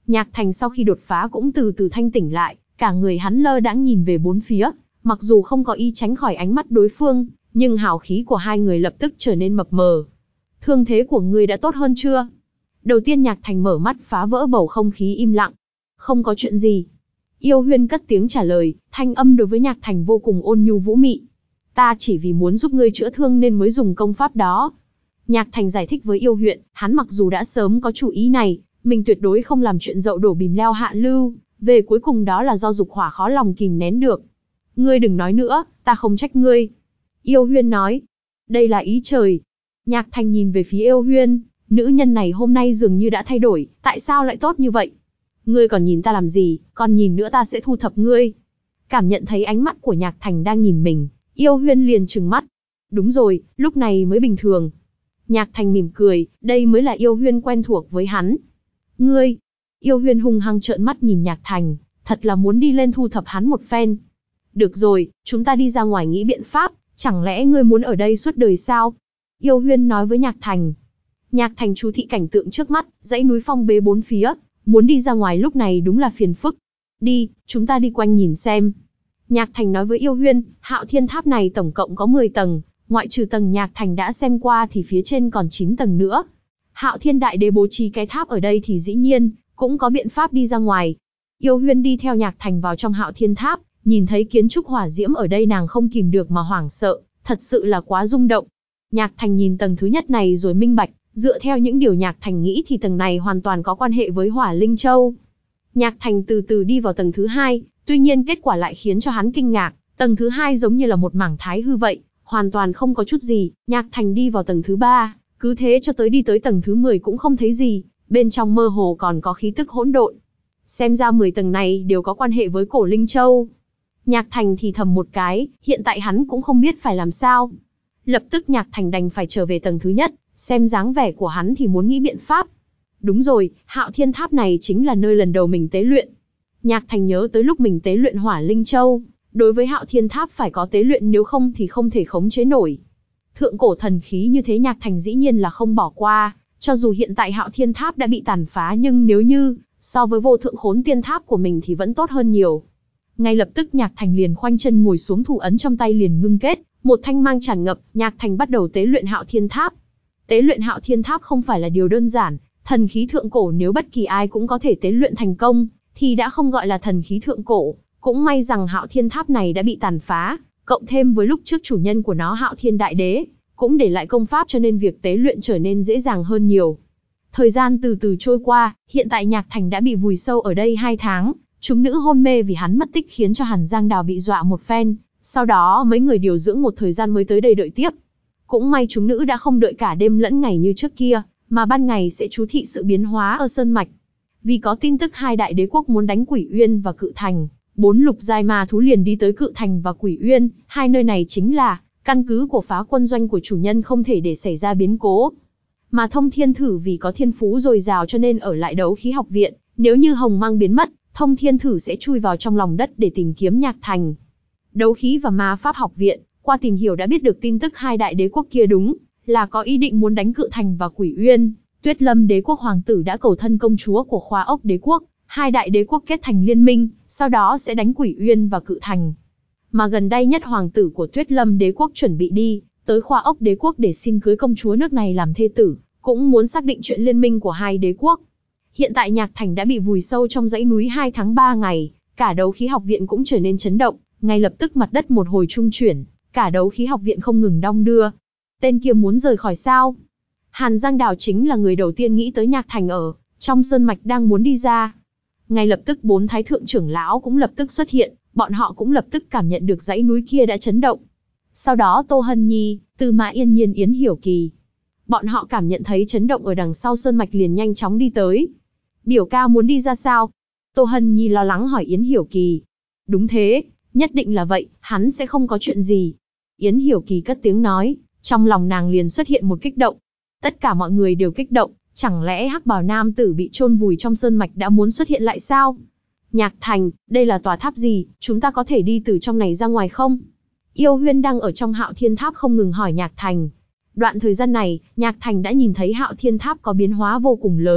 Nhạc Thành sau khi đột phá cũng từ từ thanh tỉnh lại, cả người hắn lơ đãng nhìn về bốn phía, mặc dù không có ý tránh khỏi ánh mắt đối phương, nhưng hào khí của hai người lập tức trở nên mập mờ. Thương thế của ngươi đã tốt hơn chưa? Đầu tiên Nhạc Thành mở mắt phá vỡ bầu không khí im lặng. Không có chuyện gì. Yêu Huyên cất tiếng trả lời, thanh âm đối với Nhạc Thành vô cùng ôn nhu vũ mị. Ta chỉ vì muốn giúp ngươi chữa thương nên mới dùng công pháp đó. Nhạc Thành giải thích với Yêu Huyên, hắn mặc dù đã sớm có chủ ý này, mình tuyệt đối không làm chuyện dậu đổ bìm leo hạ lưu, về cuối cùng đó là do dục hỏa khó lòng kìm nén được. Ngươi đừng nói nữa, ta không trách ngươi. Yêu Huyên nói, đây là ý trời. Nhạc Thành nhìn về phía Yêu Huyên, nữ nhân này hôm nay dường như đã thay đổi, tại sao lại tốt như vậy? Ngươi còn nhìn ta làm gì, còn nhìn nữa ta sẽ thu thập ngươi. Cảm nhận thấy ánh mắt của Nhạc Thành đang nhìn mình, Yêu Huyên liền trừng mắt. Đúng rồi, lúc này mới bình thường. Nhạc Thành mỉm cười, đây mới là Yêu Huyên quen thuộc với hắn. Ngươi, Yêu Huyên hung hăng trợn mắt nhìn Nhạc Thành, thật là muốn đi lên thu thập hắn một phen. Được rồi, chúng ta đi ra ngoài nghĩ biện pháp, chẳng lẽ ngươi muốn ở đây suốt đời sao? Yêu Huyên nói với Nhạc Thành. Nhạc Thành chú thị cảnh tượng trước mắt, dãy núi phong bế bốn phía, muốn đi ra ngoài lúc này đúng là phiền phức. Đi, chúng ta đi quanh nhìn xem. Nhạc Thành nói với Yêu Huyên, Hạo Thiên Tháp này tổng cộng có mười tầng, ngoại trừ tầng Nhạc Thành đã xem qua thì phía trên còn chín tầng nữa. Hạo Thiên Đại Đế bố trí cái tháp ở đây thì dĩ nhiên, cũng có biện pháp đi ra ngoài. Yêu Huyên đi theo Nhạc Thành vào trong Hạo Thiên Tháp, nhìn thấy kiến trúc hỏa diễm ở đây nàng không kìm được mà hoảng sợ, thật sự là quá rung động. Nhạc Thành nhìn tầng thứ nhất này rồi minh bạch, dựa theo những điều Nhạc Thành nghĩ thì tầng này hoàn toàn có quan hệ với Hỏa Linh Châu. Nhạc Thành từ từ đi vào tầng thứ hai, tuy nhiên kết quả lại khiến cho hắn kinh ngạc, tầng thứ hai giống như là một mảng thái hư vậy, hoàn toàn không có chút gì. Nhạc Thành đi vào tầng thứ ba, cứ thế cho tới đi tới tầng thứ mười cũng không thấy gì, bên trong mơ hồ còn có khí tức hỗn độn. Xem ra mười tầng này đều có quan hệ với Cổ Linh Châu. Nhạc Thành thì thầm một cái, hiện tại hắn cũng không biết phải làm sao. Lập tức Nhạc Thành đành phải trở về tầng thứ nhất, xem dáng vẻ của hắn thì muốn nghĩ biện pháp. Đúng rồi, Hạo Thiên Tháp này chính là nơi lần đầu mình tế luyện. Nhạc Thành nhớ tới lúc mình tế luyện Hỏa Linh Châu, đối với Hạo Thiên Tháp phải có tế luyện nếu không thì không thể khống chế nổi. Thượng cổ thần khí như thế Nhạc Thành dĩ nhiên là không bỏ qua, cho dù hiện tại Hạo Thiên Tháp đã bị tàn phá nhưng nếu như so với Vô Thượng Khốn Tiên Tháp của mình thì vẫn tốt hơn nhiều. Ngay lập tức Nhạc Thành liền khoanh chân ngồi xuống, thủ ấn trong tay liền ngưng kết, một thanh mang tràn ngập, Nhạc Thành bắt đầu tế luyện Hạo Thiên Tháp. Tế luyện Hạo Thiên Tháp không phải là điều đơn giản, thần khí thượng cổ nếu bất kỳ ai cũng có thể tế luyện thành công, thì đã không gọi là thần khí thượng cổ. Cũng may rằng Hạo Thiên Tháp này đã bị tàn phá, cộng thêm với lúc trước chủ nhân của nó Hạo Thiên Đại Đế cũng để lại công pháp cho nên việc tế luyện trở nên dễ dàng hơn nhiều. Thời gian từ từ trôi qua, hiện tại Nhạc Thành đã bị vùi sâu ở đây hai tháng, chúng nữ hôn mê vì hắn mất tích khiến cho Hàn Giang Đào bị dọa một phen, sau đó mấy người điều dưỡng một thời gian mới tới đây đợi tiếp. Cũng may chúng nữ đã không đợi cả đêm lẫn ngày như trước kia, mà ban ngày sẽ chú thị sự biến hóa ở Sơn Mạch. Vì có tin tức hai đại đế quốc muốn đánh Quỷ Uyên và Cự Thành, bốn lục giai ma thú liền đi tới Cự Thành và Quỷ Uyên, hai nơi này chính là căn cứ của phá quân doanh của chủ nhân, không thể để xảy ra biến cố. Mà Thông Thiên Thử vì có thiên phú dồi dào cho nên ở lại Đấu Khí Học Viện, nếu như Hồng Mang biến mất, Thông Thiên Thử sẽ chui vào trong lòng đất để tìm kiếm Nhạc Thành. Đấu Khí và Ma Pháp Học Viện, qua tìm hiểu đã biết được tin tức hai đại đế quốc kia đúng là có ý định muốn đánh Cự Thành và Quỷ Uyên. Tuyết Lâm đế quốc hoàng tử đã cầu thân công chúa của Khoa Ốc đế quốc, hai đại đế quốc kết thành liên minh, sau đó sẽ đánh Quỷ Uyên và Cự Thành. Mà gần đây nhất hoàng tử của Tuyết Lâm đế quốc chuẩn bị đi tới Khoa Ốc đế quốc để xin cưới công chúa nước này làm thê tử, cũng muốn xác định chuyện liên minh của hai đế quốc. Hiện tại Nhạc Thành đã bị vùi sâu trong dãy núi hai tháng ba ngày, cả Đấu Khí Học Viện cũng trở nên chấn động, ngay lập tức mặt đất một hồi trung chuyển, cả Đấu Khí Học Viện không ngừng đong đưa. Tên kia muốn rời khỏi sao? Hàn Giang Đào chính là người đầu tiên nghĩ tới Nhạc Thành ở trong sơn mạch đang muốn đi ra. Ngay lập tức bốn thái thượng trưởng lão cũng lập tức xuất hiện, bọn họ cũng lập tức cảm nhận được dãy núi kia đã chấn động. Sau đó Tô Hân Nhi, Tư Mã Yên Nhiên, Yến Hiểu Kỳ, bọn họ cảm nhận thấy chấn động ở đằng sau sơn mạch liền nhanh chóng đi tới. Biểu ca muốn đi ra sao? Tô Hân Nhi lo lắng hỏi Yến Hiểu Kỳ. Đúng thế, nhất định là vậy, hắn sẽ không có chuyện gì. Yến Hiểu Kỳ cất tiếng nói, trong lòng nàng liền xuất hiện một kích động. Tất cả mọi người đều kích động, chẳng lẽ hắc bào nam tử bị chôn vùi trong sơn mạch đã muốn xuất hiện lại sao? Nhạc Thành, đây là tòa tháp gì, chúng ta có thể đi từ trong này ra ngoài không? Yêu Huyên đang ở trong Hạo Thiên Tháp không ngừng hỏi Nhạc Thành. Đoạn thời gian này, Nhạc Thành đã nhìn thấy Hạo Thiên Tháp có biến hóa vô cùng lớn,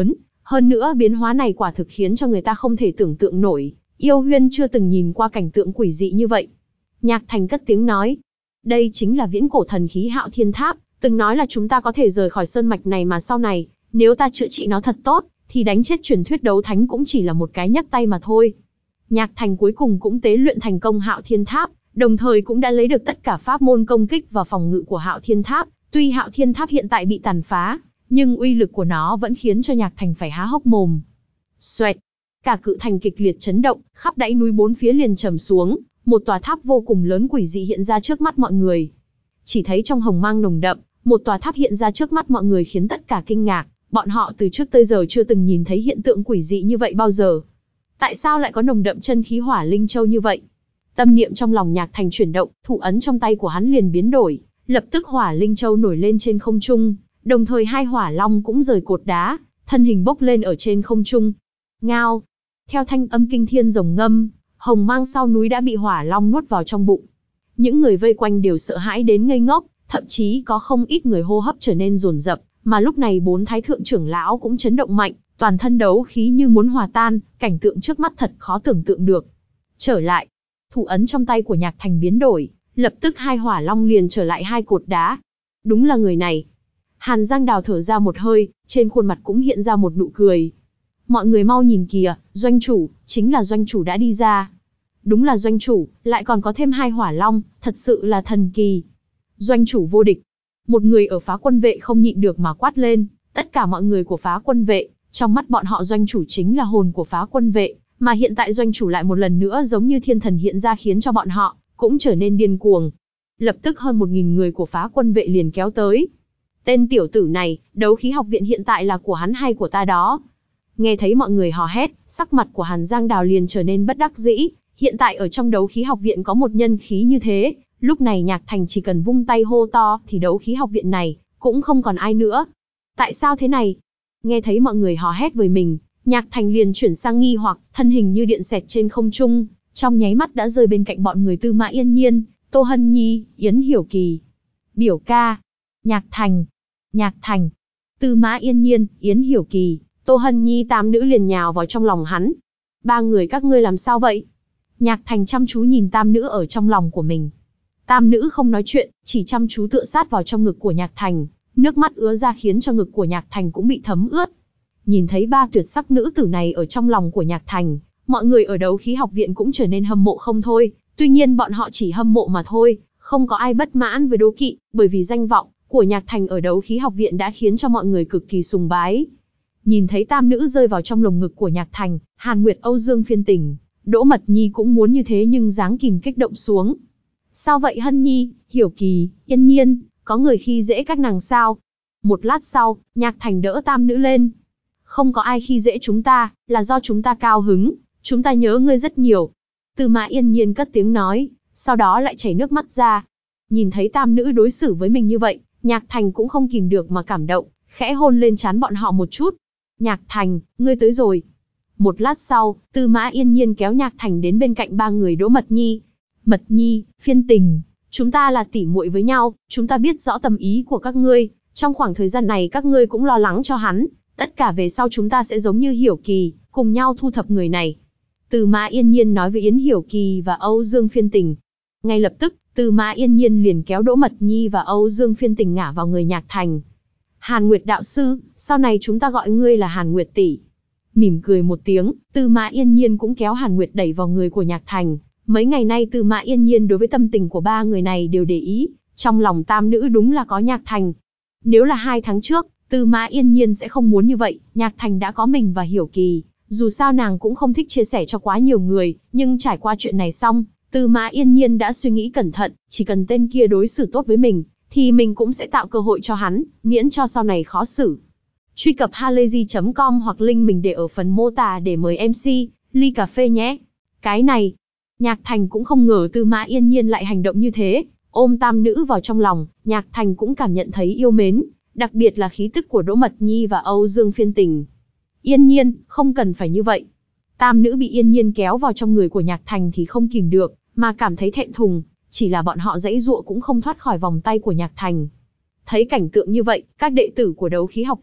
Hơn nữa biến hóa này quả thực khiến cho người ta không thể tưởng tượng nổi, Yêu Huyên chưa từng nhìn qua cảnh tượng quỷ dị như vậy. Nhạc Thành cất tiếng nói, đây chính là viễn cổ thần khí Hạo Thiên Tháp, từng nói là chúng ta có thể rời khỏi sơn mạch này mà sau này, nếu ta chữa trị nó thật tốt, thì đánh chết truyền thuyết đấu thánh cũng chỉ là một cái nhấc tay mà thôi. Nhạc Thành cuối cùng cũng tế luyện thành công Hạo Thiên Tháp, đồng thời cũng đã lấy được tất cả pháp môn công kích và phòng ngự của Hạo Thiên Tháp. Tuy Hạo Thiên Tháp hiện tại bị tàn phá, nhưng uy lực của nó vẫn khiến cho Nhạc Thành phải há hốc mồm. Xoẹt, cả cự thành kịch liệt chấn động, khắp dãy núi bốn phía liền trầm xuống, một tòa tháp vô cùng lớn quỷ dị hiện ra trước mắt mọi người. Chỉ thấy trong hồng mang nồng đậm, một tòa tháp hiện ra trước mắt mọi người khiến tất cả kinh ngạc, bọn họ từ trước tới giờ chưa từng nhìn thấy hiện tượng quỷ dị như vậy bao giờ. Tại sao lại có nồng đậm chân khí Hỏa Linh Châu như vậy? Tâm niệm trong lòng Nhạc Thành chuyển động, thủ ấn trong tay của hắn liền biến đổi, lập tức Hỏa Linh Châu nổi lên trên không trung, đồng thời hai hỏa long cũng rời cột đá, thân hình bốc lên ở trên không trung. Ngao, theo thanh âm kinh thiên rồng ngâm, hồng mang sau núi đã bị hỏa long nuốt vào trong bụng. Những người vây quanh đều sợ hãi đến ngây ngốc, thậm chí có không ít người hô hấp trở nên dồn dập, mà lúc này bốn thái thượng trưởng lão cũng chấn động mạnh, toàn thân đấu khí như muốn hòa tan, cảnh tượng trước mắt thật khó tưởng tượng được. Trở lại, thủ ấn trong tay của Nhạc Thành biến đổi, lập tức hai hỏa long liền trở lại hai cột đá. Đúng là người này. Hàn Giang Đào thở ra một hơi, trên khuôn mặt cũng hiện ra một nụ cười. Mọi người mau nhìn kìa, doanh chủ, chính là doanh chủ đã đi ra. Đúng là doanh chủ, lại còn có thêm hai hỏa long, thật sự là thần kỳ. Doanh chủ vô địch. Một người ở Phá Quân Vệ không nhịn được mà quát lên, tất cả mọi người của Phá Quân Vệ, trong mắt bọn họ doanh chủ chính là hồn của Phá Quân Vệ, mà hiện tại doanh chủ lại một lần nữa giống như thiên thần hiện ra khiến cho bọn họ cũng trở nên điên cuồng. Lập tức hơn một nghìn người của Phá Quân Vệ liền kéo tới. Tên tiểu tử này, đấu khí học viện hiện tại là của hắn hay của ta đó? Nghe thấy mọi người hò hét, sắc mặt của Hàn Giang Đào liền trở nên bất đắc dĩ. Hiện tại ở trong đấu khí học viện có một nhân khí như thế, lúc này Nhạc Thành chỉ cần vung tay hô to thì đấu khí học viện này cũng không còn ai nữa. Tại sao thế này? Nghe thấy mọi người hò hét với mình, Nhạc Thành liền chuyển sang nghi hoặc, thân hình như điện xẹt trên không trung, trong nháy mắt đã rơi bên cạnh bọn người Tư Mã Yên Nhiên, Tô Hân Nhi, Yến Hiểu Kỳ. Biểu ca, Nhạc Thành, Nhạc Thành, Tư Mã Yên Nhiên, Yến Hiểu Kỳ, Tô Hân Nhi tam nữ liền nhào vào trong lòng hắn. Ba người các ngươi làm sao vậy? Nhạc Thành chăm chú nhìn tam nữ ở trong lòng của mình. Tam nữ không nói chuyện, chỉ chăm chú tựa sát vào trong ngực của Nhạc Thành, nước mắt ứa ra khiến cho ngực của Nhạc Thành cũng bị thấm ướt. Nhìn thấy ba tuyệt sắc nữ tử này ở trong lòng của Nhạc Thành, mọi người ở đấu khí học viện cũng trở nên hâm mộ không thôi. Tuy nhiên bọn họ chỉ hâm mộ mà thôi, không có ai bất mãn với đố kỵ, bởi vì danh vọng của Nhạc Thành ở đấu khí học viện đã khiến cho mọi người cực kỳ sùng bái. Nhìn thấy tam nữ rơi vào trong lồng ngực của Nhạc Thành, Hàn Nguyệt, Âu Dương Phiên Tình, Đỗ Mật Nhi cũng muốn như thế nhưng dáng kìm kích động xuống. Sao vậy Hân Nhi, Hiểu Kỳ, Yên Nhiên, có người khi dễ các nàng sao? Một lát sau, Nhạc Thành đỡ tam nữ lên. Không có ai khi dễ chúng ta, là do chúng ta cao hứng, chúng ta nhớ ngươi rất nhiều. Tư Mã Yên Nhiên cất tiếng nói, sau đó lại chảy nước mắt ra. Nhìn thấy tam nữ đối xử với mình như vậy, Nhạc Thành cũng không kìm được mà cảm động, khẽ hôn lên trán bọn họ một chút. Nhạc Thành, ngươi tới rồi. Một lát sau, Tư Mã Yên Nhiên kéo Nhạc Thành đến bên cạnh ba người Đỗ Mật Nhi. Mật Nhi, Phiên Tình, chúng ta là tỉ muội với nhau, chúng ta biết rõ tâm ý của các ngươi, trong khoảng thời gian này các ngươi cũng lo lắng cho hắn, tất cả về sau chúng ta sẽ giống như Hiểu Kỳ, cùng nhau thu thập người này. Tư Mã Yên Nhiên nói với Yến Hiểu Kỳ và Âu Dương Phiên Tình. Ngay lập tức, Tư Mã Yên Nhiên liền kéo Đỗ Mật Nhi và Âu Dương Phiên Tình ngả vào người Nhạc Thành. Hàn Nguyệt đạo sư, sau này chúng ta gọi ngươi là Hàn Nguyệt tỷ. Mỉm cười một tiếng, Tư Mã Yên Nhiên cũng kéo Hàn Nguyệt đẩy vào người của Nhạc Thành. Mấy ngày nay Tư Mã Yên Nhiên đối với tâm tình của ba người này đều để ý, trong lòng tam nữ đúng là có Nhạc Thành. Nếu là hai tháng trước, Tư Mã Yên Nhiên sẽ không muốn như vậy, Nhạc Thành đã có mình và Hiểu Kỳ, dù sao nàng cũng không thích chia sẻ cho quá nhiều người, nhưng trải qua chuyện này xong, Tư Mã Yên Nhiên đã suy nghĩ cẩn thận, chỉ cần tên kia đối xử tốt với mình, thì mình cũng sẽ tạo cơ hội cho hắn, miễn cho sau này khó xử. Truy cập halayzi chấm com hoặc link mình để ở phần mô tả để mời em xê, ly cà phê nhé. Cái này, Nhạc Thành cũng không ngờ Tư Mã Yên Nhiên lại hành động như thế, ôm tam nữ vào trong lòng, Nhạc Thành cũng cảm nhận thấy yêu mến, đặc biệt là khí tức của Đỗ Mật Nhi và Âu Dương Phiên Tình. Yên Nhiên, không cần phải như vậy. Tam nữ bị Yên Nhiên kéo vào trong người của Nhạc Thành thì không kìm được, mà cảm thấy thẹn thùng, chỉ là bọn họ giãy giụa cũng không thoát khỏi vòng tay của Nhạc Thành. Thấy cảnh tượng như vậy, các đệ tử của đấu khí học viện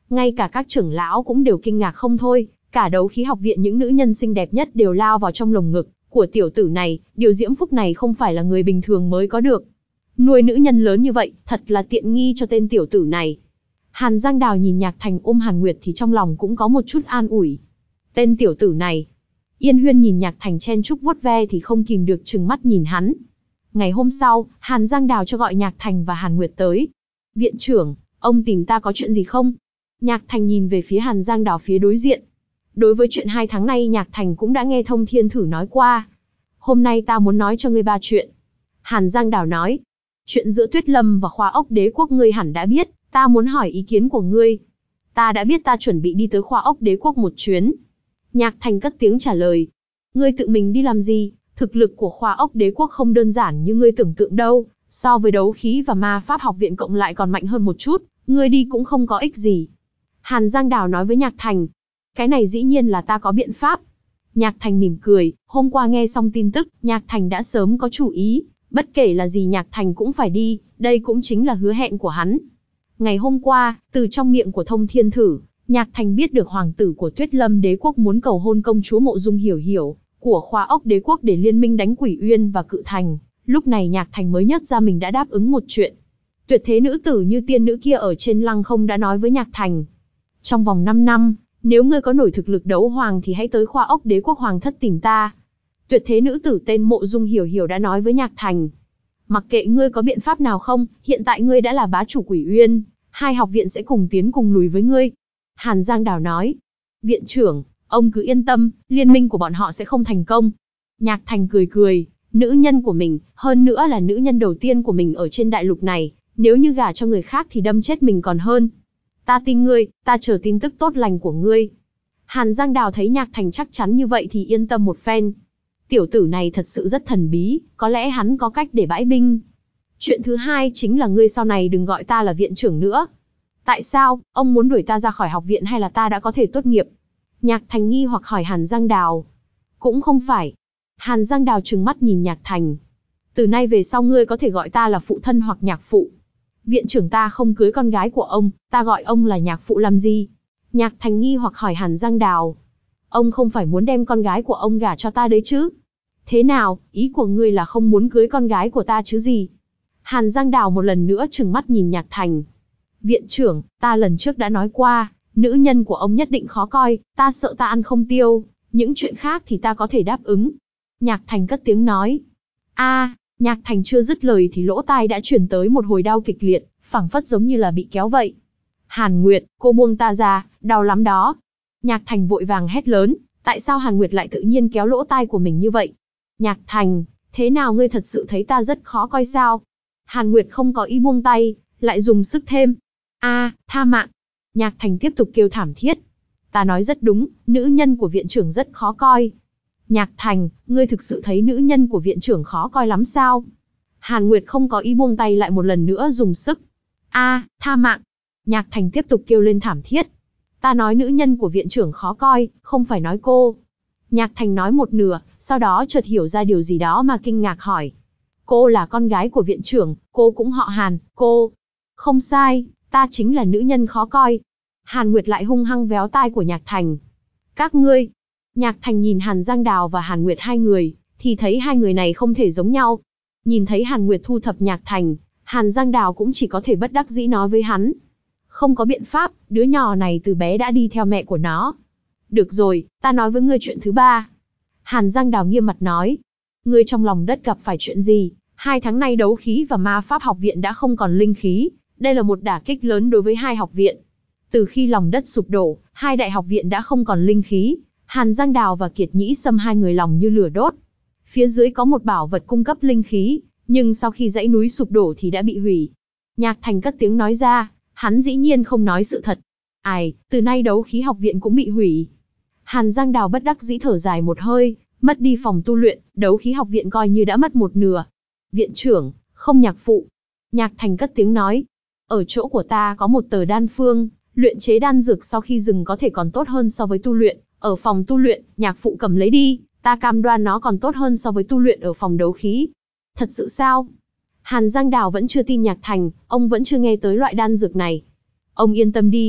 Ngay cả các trưởng lão cũng đều kinh ngạc không thôi, cả đấu khí học viện những nữ nhân xinh đẹp nhất đều lao vào trong lồng ngực của tiểu tử này, điều diễm phúc này không phải là người bình thường mới có được. Nuôi nữ nhân lớn như vậy, thật là tiện nghi cho tên tiểu tử này. Hàn Giang Đào nhìn Nhạc Thành ôm Hàn Nguyệt thì trong lòng cũng có một chút an ủi. Tên tiểu tử này. Yên Huyên nhìn Nhạc Thành chen chúc vuốt ve thì không kìm được trừng mắt nhìn hắn. Ngày hôm sau, Hàn Giang Đào cho gọi Nhạc Thành và Hàn Nguyệt tới. Viện trưởng, ông tìm ta có chuyện gì không? Nhạc Thành nhìn về phía Hàn Giang Đào phía đối diện. Đối với chuyện hai tháng nay Nhạc Thành cũng đã nghe Thông Thiên Thử nói qua. Hôm nay ta muốn nói cho ngươi ba chuyện. Hàn Giang Đào nói. Chuyện giữa Tuyết Lâm và Khoa Ốc Đế Quốc ngươi hẳn đã biết, ta muốn hỏi ý kiến của ngươi. Ta đã biết, ta chuẩn bị đi tới Khoa Ốc Đế Quốc một chuyến. Nhạc Thành cất tiếng trả lời. Ngươi tự mình đi làm gì? Thực lực của Khoa Ốc Đế Quốc không đơn giản như ngươi tưởng tượng đâu, so với đấu khí và ma pháp học viện cộng lại còn mạnh hơn một chút, ngươi đi cũng không có ích gì. Hàn Giang Đào nói với Nhạc Thành. Cái này dĩ nhiên là ta có biện pháp. Nhạc Thành mỉm cười, hôm qua nghe xong tin tức, Nhạc Thành đã sớm có chủ ý, bất kể là gì Nhạc Thành cũng phải đi, đây cũng chính là hứa hẹn của hắn. Ngày hôm qua, từ trong miệng của Thông Thiên Thử, Nhạc Thành biết được hoàng tử của Tuyết Lâm Đế Quốc muốn cầu hôn công chúa Mộ Dung Hiểu Hiểu của Khoa Ốc Đế Quốc để liên minh đánh Quỷ Uyên và Cự Thành. Lúc này Nhạc Thành mới nhớ ra mình đã đáp ứng một chuyện. Tuyệt thế nữ tử như tiên nữ kia ở trên lăng không đã nói với Nhạc Thành. Trong vòng năm năm, nếu ngươi có nổi thực lực đấu hoàng thì hãy tới Khoa Ốc Đế Quốc hoàng thất tìm ta. Tuyệt thế nữ tử tên Mộ Dung Hiểu Hiểu đã nói với Nhạc Thành. Mặc kệ ngươi có biện pháp nào không, hiện tại ngươi đã là bá chủ Quỷ Uyên, hai học viện sẽ cùng tiến cùng lùi với ngươi. Hàn Giang Đào nói. Viện trưởng, ông cứ yên tâm, liên minh của bọn họ sẽ không thành công. Nhạc Thành cười cười, nữ nhân của mình, hơn nữa là nữ nhân đầu tiên của mình ở trên đại lục này, nếu như gả cho người khác thì đâm chết mình còn hơn. Ta tin ngươi, ta chờ tin tức tốt lành của ngươi. Hàn Giang Đào thấy Nhạc Thành chắc chắn như vậy thì yên tâm một phen. Tiểu tử này thật sự rất thần bí, có lẽ hắn có cách để bãi binh. Chuyện thứ hai chính là ngươi sau này đừng gọi ta là viện trưởng nữa. Tại sao, ông muốn đuổi ta ra khỏi học viện hay là ta đã có thể tốt nghiệp? Nhạc Thành nghi hoặc hỏi Hàn Giang Đào. Cũng không phải. Hàn Giang Đào trừng mắt nhìn Nhạc Thành. Từ nay về sau ngươi có thể gọi ta là phụ thân hoặc nhạc phụ. Viện trưởng ta không cưới con gái của ông, ta gọi ông là nhạc phụ làm gì? Nhạc Thành nghi hoặc hỏi Hàn Giang Đào. Ông không phải muốn đem con gái của ông gả cho ta đấy chứ? Thế nào, ý của ngươi là không muốn cưới con gái của ta chứ gì? Hàn Giang Đào một lần nữa trừng mắt nhìn Nhạc Thành. Viện trưởng, ta lần trước đã nói qua, nữ nhân của ông nhất định khó coi, ta sợ ta ăn không tiêu, những chuyện khác thì ta có thể đáp ứng. Nhạc Thành cất tiếng nói. A, Nhạc Thành chưa dứt lời thì lỗ tai đã chuyển tới một hồi đau kịch liệt, phảng phất giống như là bị kéo vậy. Hàn Nguyệt, cô buông ta ra, đau lắm đó. Nhạc Thành vội vàng hét lớn, tại sao Hàn Nguyệt lại tự nhiên kéo lỗ tai của mình như vậy? Nhạc Thành, thế nào ngươi thật sự thấy ta rất khó coi sao? Hàn Nguyệt không có ý buông tay, lại dùng sức thêm. A, tha mạng. Nhạc Thành tiếp tục kêu thảm thiết. Ta nói rất đúng, nữ nhân của viện trưởng rất khó coi. Nhạc Thành, ngươi thực sự thấy nữ nhân của viện trưởng khó coi lắm sao? Hàn Nguyệt không có ý buông tay, lại một lần nữa dùng sức. A, tha mạng. Nhạc Thành tiếp tục kêu lên thảm thiết. Ta nói nữ nhân của viện trưởng khó coi, không phải nói cô. Nhạc Thành nói một nửa, sau đó chợt hiểu ra điều gì đó mà kinh ngạc hỏi. Cô là con gái của viện trưởng, cô cũng họ Hàn, cô. Không sai, ta chính là nữ nhân khó coi. Hàn Nguyệt lại hung hăng véo tai của Nhạc Thành. Các ngươi. Nhạc Thành nhìn Hàn Giang Đào và Hàn Nguyệt hai người, thì thấy hai người này không thể giống nhau. Nhìn thấy Hàn Nguyệt thu thập Nhạc Thành, Hàn Giang Đào cũng chỉ có thể bất đắc dĩ nói với hắn. Không có biện pháp, đứa nhỏ này từ bé đã đi theo mẹ của nó. Được rồi, ta nói với ngươi chuyện thứ ba. Hàn Giang Đào nghiêm mặt nói. Ngươi trong lòng đất gặp phải chuyện gì? Hai tháng nay đấu khí và ma pháp học viện đã không còn linh khí. Đây là một đả kích lớn đối với hai học viện. Từ khi lòng đất sụp đổ, hai đại học viện đã không còn linh khí. Hàn Giang Đào và Kiệt Nhĩ Sâm hai người lòng như lửa đốt. Phía dưới có một bảo vật cung cấp linh khí, nhưng sau khi dãy núi sụp đổ thì đã bị hủy. Nhạc Thành cất tiếng nói ra, hắn dĩ nhiên không nói sự thật. Ai, từ nay đấu khí học viện cũng bị hủy. Hàn Giang Đào bất đắc dĩ thở dài một hơi, mất đi phòng tu luyện, đấu khí học viện coi như đã mất một nửa. Viện trưởng, không nhạc phụ. Nhạc Thành cất tiếng nói, ở chỗ của ta có một tờ đan phương, luyện chế đan dược sau khi dừng có thể còn tốt hơn so với tu luyện. Ở phòng tu luyện, nhạc phụ cầm lấy đi, ta cam đoan nó còn tốt hơn so với tu luyện ở phòng đấu khí. Thật sự sao? Hàn Giang Đào vẫn chưa tin Nhạc Thành, ông vẫn chưa nghe tới loại đan dược này. Ông yên tâm đi.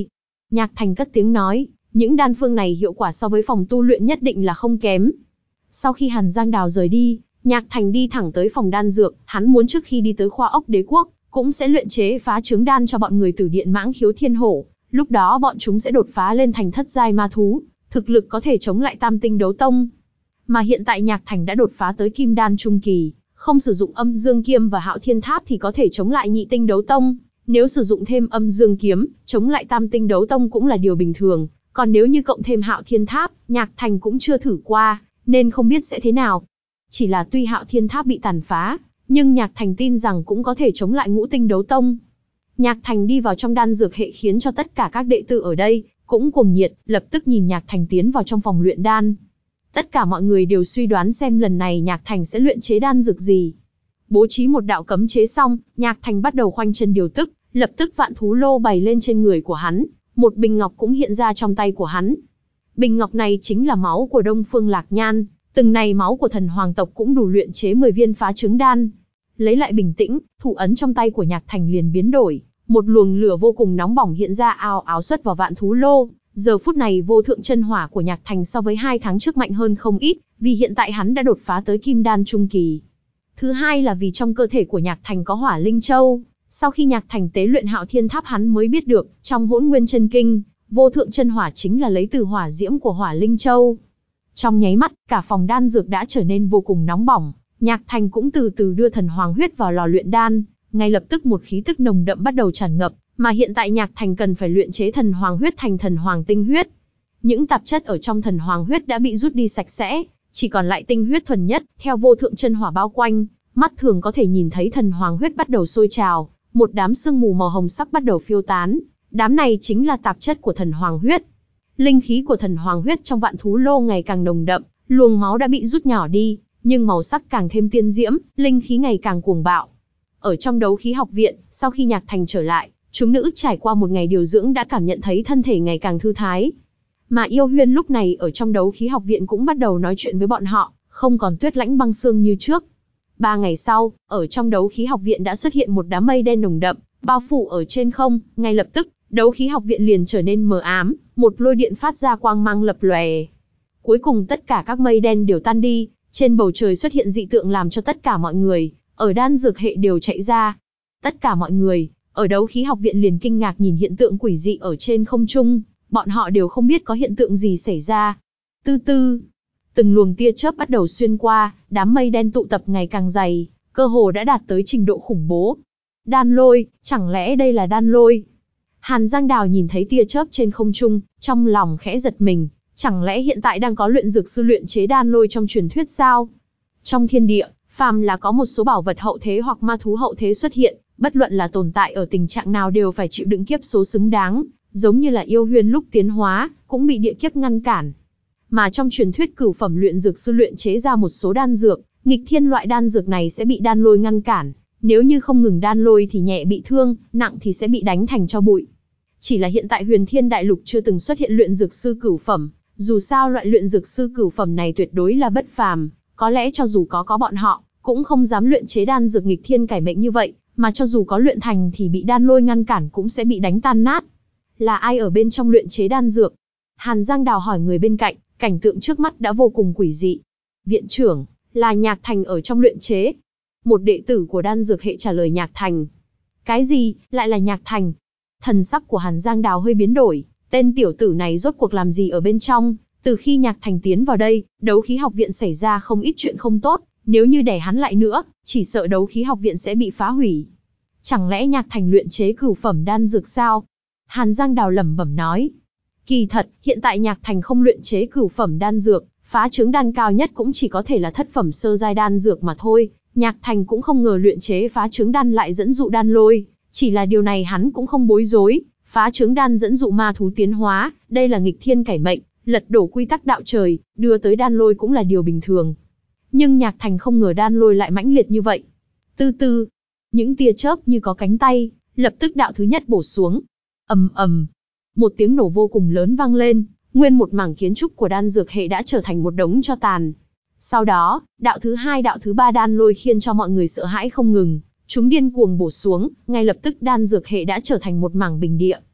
Nhạc Thành cất tiếng nói, những đan phương này hiệu quả so với phòng tu luyện nhất định là không kém. Sau khi Hàn Giang Đào rời đi, Nhạc Thành đi thẳng tới phòng đan dược, hắn muốn trước khi đi tới khoa ốc đế quốc, cũng sẽ luyện chế phá trướng đan cho bọn người Tử Điện Mãng Khiếu Thiên Hổ, lúc đó bọn chúng sẽ đột phá lên thành thất giai ma thú, thực lực có thể chống lại Tam Tinh Đấu Tông. Mà hiện tại Nhạc Thành đã đột phá tới Kim Đan trung kỳ, không sử dụng Âm Dương Kiếm và Hạo Thiên Tháp thì có thể chống lại Nhị Tinh Đấu Tông, nếu sử dụng thêm Âm Dương Kiếm, chống lại Tam Tinh Đấu Tông cũng là điều bình thường, còn nếu như cộng thêm Hạo Thiên Tháp, Nhạc Thành cũng chưa thử qua, nên không biết sẽ thế nào. Chỉ là tuy Hạo Thiên Tháp bị tàn phá, nhưng Nhạc Thành tin rằng cũng có thể chống lại Ngũ Tinh Đấu Tông. Nhạc Thành đi vào trong đan dược hệ khiến cho tất cả các đệ tử ở đây cũng cuồng nhiệt, lập tức nhìn Nhạc Thành tiến vào trong phòng luyện đan. Tất cả mọi người đều suy đoán xem lần này Nhạc Thành sẽ luyện chế đan dược gì. Bố trí một đạo cấm chế xong, Nhạc Thành bắt đầu khoanh chân điều tức, lập tức vạn thú lô bày lên trên người của hắn, một bình ngọc cũng hiện ra trong tay của hắn. Bình ngọc này chính là máu của Đông Phương Lạc Nhan, từng này máu của thần hoàng tộc cũng đủ luyện chế mười viên phá trứng đan. Lấy lại bình tĩnh, thủ ấn trong tay của Nhạc Thành liền biến đổi, một luồng lửa vô cùng nóng bỏng hiện ra ào ào xuất vào vạn thú lô. Giờ phút này vô thượng chân hỏa của Nhạc Thành so với hai tháng trước mạnh hơn không ít, vì hiện tại hắn đã đột phá tới Kim Đan trung kỳ. Thứ hai là vì trong cơ thể của Nhạc Thành có Hỏa Linh Châu, sau khi Nhạc Thành tế luyện Hạo Thiên Tháp hắn mới biết được, trong Hỗn Nguyên Chân Kinh, vô thượng chân hỏa chính là lấy từ hỏa diễm của Hỏa Linh Châu. Trong nháy mắt, cả phòng đan dược đã trở nên vô cùng nóng bỏng, Nhạc Thành cũng từ từ đưa thần hoàng huyết vào lò luyện đan, ngay lập tức một khí tức nồng đậm bắt đầu tràn ngập, mà hiện tại Nhạc Thành cần phải luyện chế thần hoàng huyết thành thần hoàng tinh huyết. Những tạp chất ở trong thần hoàng huyết đã bị rút đi sạch sẽ, chỉ còn lại tinh huyết thuần nhất, theo vô thượng chân hỏa bao quanh, mắt thường có thể nhìn thấy thần hoàng huyết bắt đầu sôi trào, một đám sương mù màu hồng sắc bắt đầu phiêu tán, đám này chính là tạp chất của thần hoàng huyết. Linh khí của thần hoàng huyết trong vạn thú lô ngày càng nồng đậm, luồng máu đã bị rút nhỏ đi, nhưng màu sắc càng thêm tiên diễm, linh khí ngày càng cuồng bạo. Ở trong đấu khí học viện, sau khi Nhạc Thành trở lại, chúng nữ trải qua một ngày điều dưỡng đã cảm nhận thấy thân thể ngày càng thư thái. Mà Yêu Huyên lúc này ở trong đấu khí học viện cũng bắt đầu nói chuyện với bọn họ, không còn tuyết lãnh băng sương như trước. Ba ngày sau, ở trong đấu khí học viện đã xuất hiện một đám mây đen nồng đậm, bao phủ ở trên không, ngay lập tức, đấu khí học viện liền trở nên mờ ám, một lôi điện phát ra quang mang lập lòe. Cuối cùng tất cả các mây đen đều tan đi, trên bầu trời xuất hiện dị tượng làm cho tất cả mọi người ở đan dược hệ đều chạy ra. Tất cả mọi người ở đấu khí học viện liền kinh ngạc nhìn hiện tượng quỷ dị ở trên không trung, bọn họ đều không biết có hiện tượng gì xảy ra. Tư tư, từng luồng tia chớp bắt đầu xuyên qua, đám mây đen tụ tập ngày càng dày, cơ hồ đã đạt tới trình độ khủng bố. Đan lôi, chẳng lẽ đây là đan lôi? Hàn Giang Đào nhìn thấy tia chớp trên không trung, trong lòng khẽ giật mình, chẳng lẽ hiện tại đang có luyện dược sư luyện chế đan lôi trong truyền thuyết sao? Trong thiên địa, phàm là có một số bảo vật hậu thế hoặc ma thú hậu thế xuất hiện, bất luận là tồn tại ở tình trạng nào đều phải chịu đựng kiếp số xứng đáng, giống như là Yêu Huyên lúc tiến hóa, cũng bị địa kiếp ngăn cản. Mà trong truyền thuyết cửu phẩm luyện dược sư luyện chế ra một số đan dược, nghịch thiên loại đan dược này sẽ bị đan lôi ngăn cản, nếu như không ngừng đan lôi thì nhẹ bị thương, nặng thì sẽ bị đánh thành tro bụi. Chỉ là hiện tại Huyền Thiên Đại Lục chưa từng xuất hiện luyện dược sư cửu phẩm, dù sao loại luyện dược sư cửu phẩm này tuyệt đối là bất phàm, có lẽ cho dù có có bọn họ, cũng không dám luyện chế đan dược nghịch thiên cải mệnh như vậy, mà cho dù có luyện thành thì bị đan lôi ngăn cản cũng sẽ bị đánh tan nát. Là ai ở bên trong luyện chế đan dược? Hàn Giang Đào hỏi người bên cạnh, cảnh tượng trước mắt đã vô cùng quỷ dị. Viện trưởng, là Nhạc Thành ở trong luyện chế. Một đệ tử của đan dược hệ trả lời Nhạc Thành. Cái gì, lại là Nhạc Thành? Thần sắc của Hàn Giang Đào hơi biến đổi, tên tiểu tử này rốt cuộc làm gì ở bên trong? Từ khi Nhạc Thành tiến vào đây, đấu khí học viện xảy ra không ít chuyện không tốt, nếu như để hắn lại nữa, chỉ sợ đấu khí học viện sẽ bị phá hủy. Chẳng lẽ Nhạc Thành luyện chế cửu phẩm đan dược sao? Hàn Giang Đào lẩm bẩm nói. Kỳ thật, hiện tại Nhạc Thành không luyện chế cửu phẩm đan dược, phá trướng đan cao nhất cũng chỉ có thể là thất phẩm sơ giai đan dược mà thôi. Nhạc Thành cũng không ngờ luyện chế phá trướng đan lại dẫn dụ đan lôi, chỉ là điều này hắn cũng không bối rối. Phá trướng đan dẫn dụ ma thú tiến hóa, đây là nghịch thiên cải mệnh, lật đổ quy tắc đạo trời, đưa tới đan lôi cũng là điều bình thường. Nhưng Nhạc Thành không ngờ đan lôi lại mãnh liệt như vậy. Từ từ, những tia chớp như có cánh tay, lập tức đạo thứ nhất bổ xuống. Ầm ầm, một tiếng nổ vô cùng lớn vang lên, nguyên một mảng kiến trúc của đan dược hệ đã trở thành một đống tro tàn. Sau đó, đạo thứ hai, đạo thứ ba đan lôi khiến cho mọi người sợ hãi không ngừng, chúng điên cuồng bổ xuống, ngay lập tức đan dược hệ đã trở thành một mảng bình địa.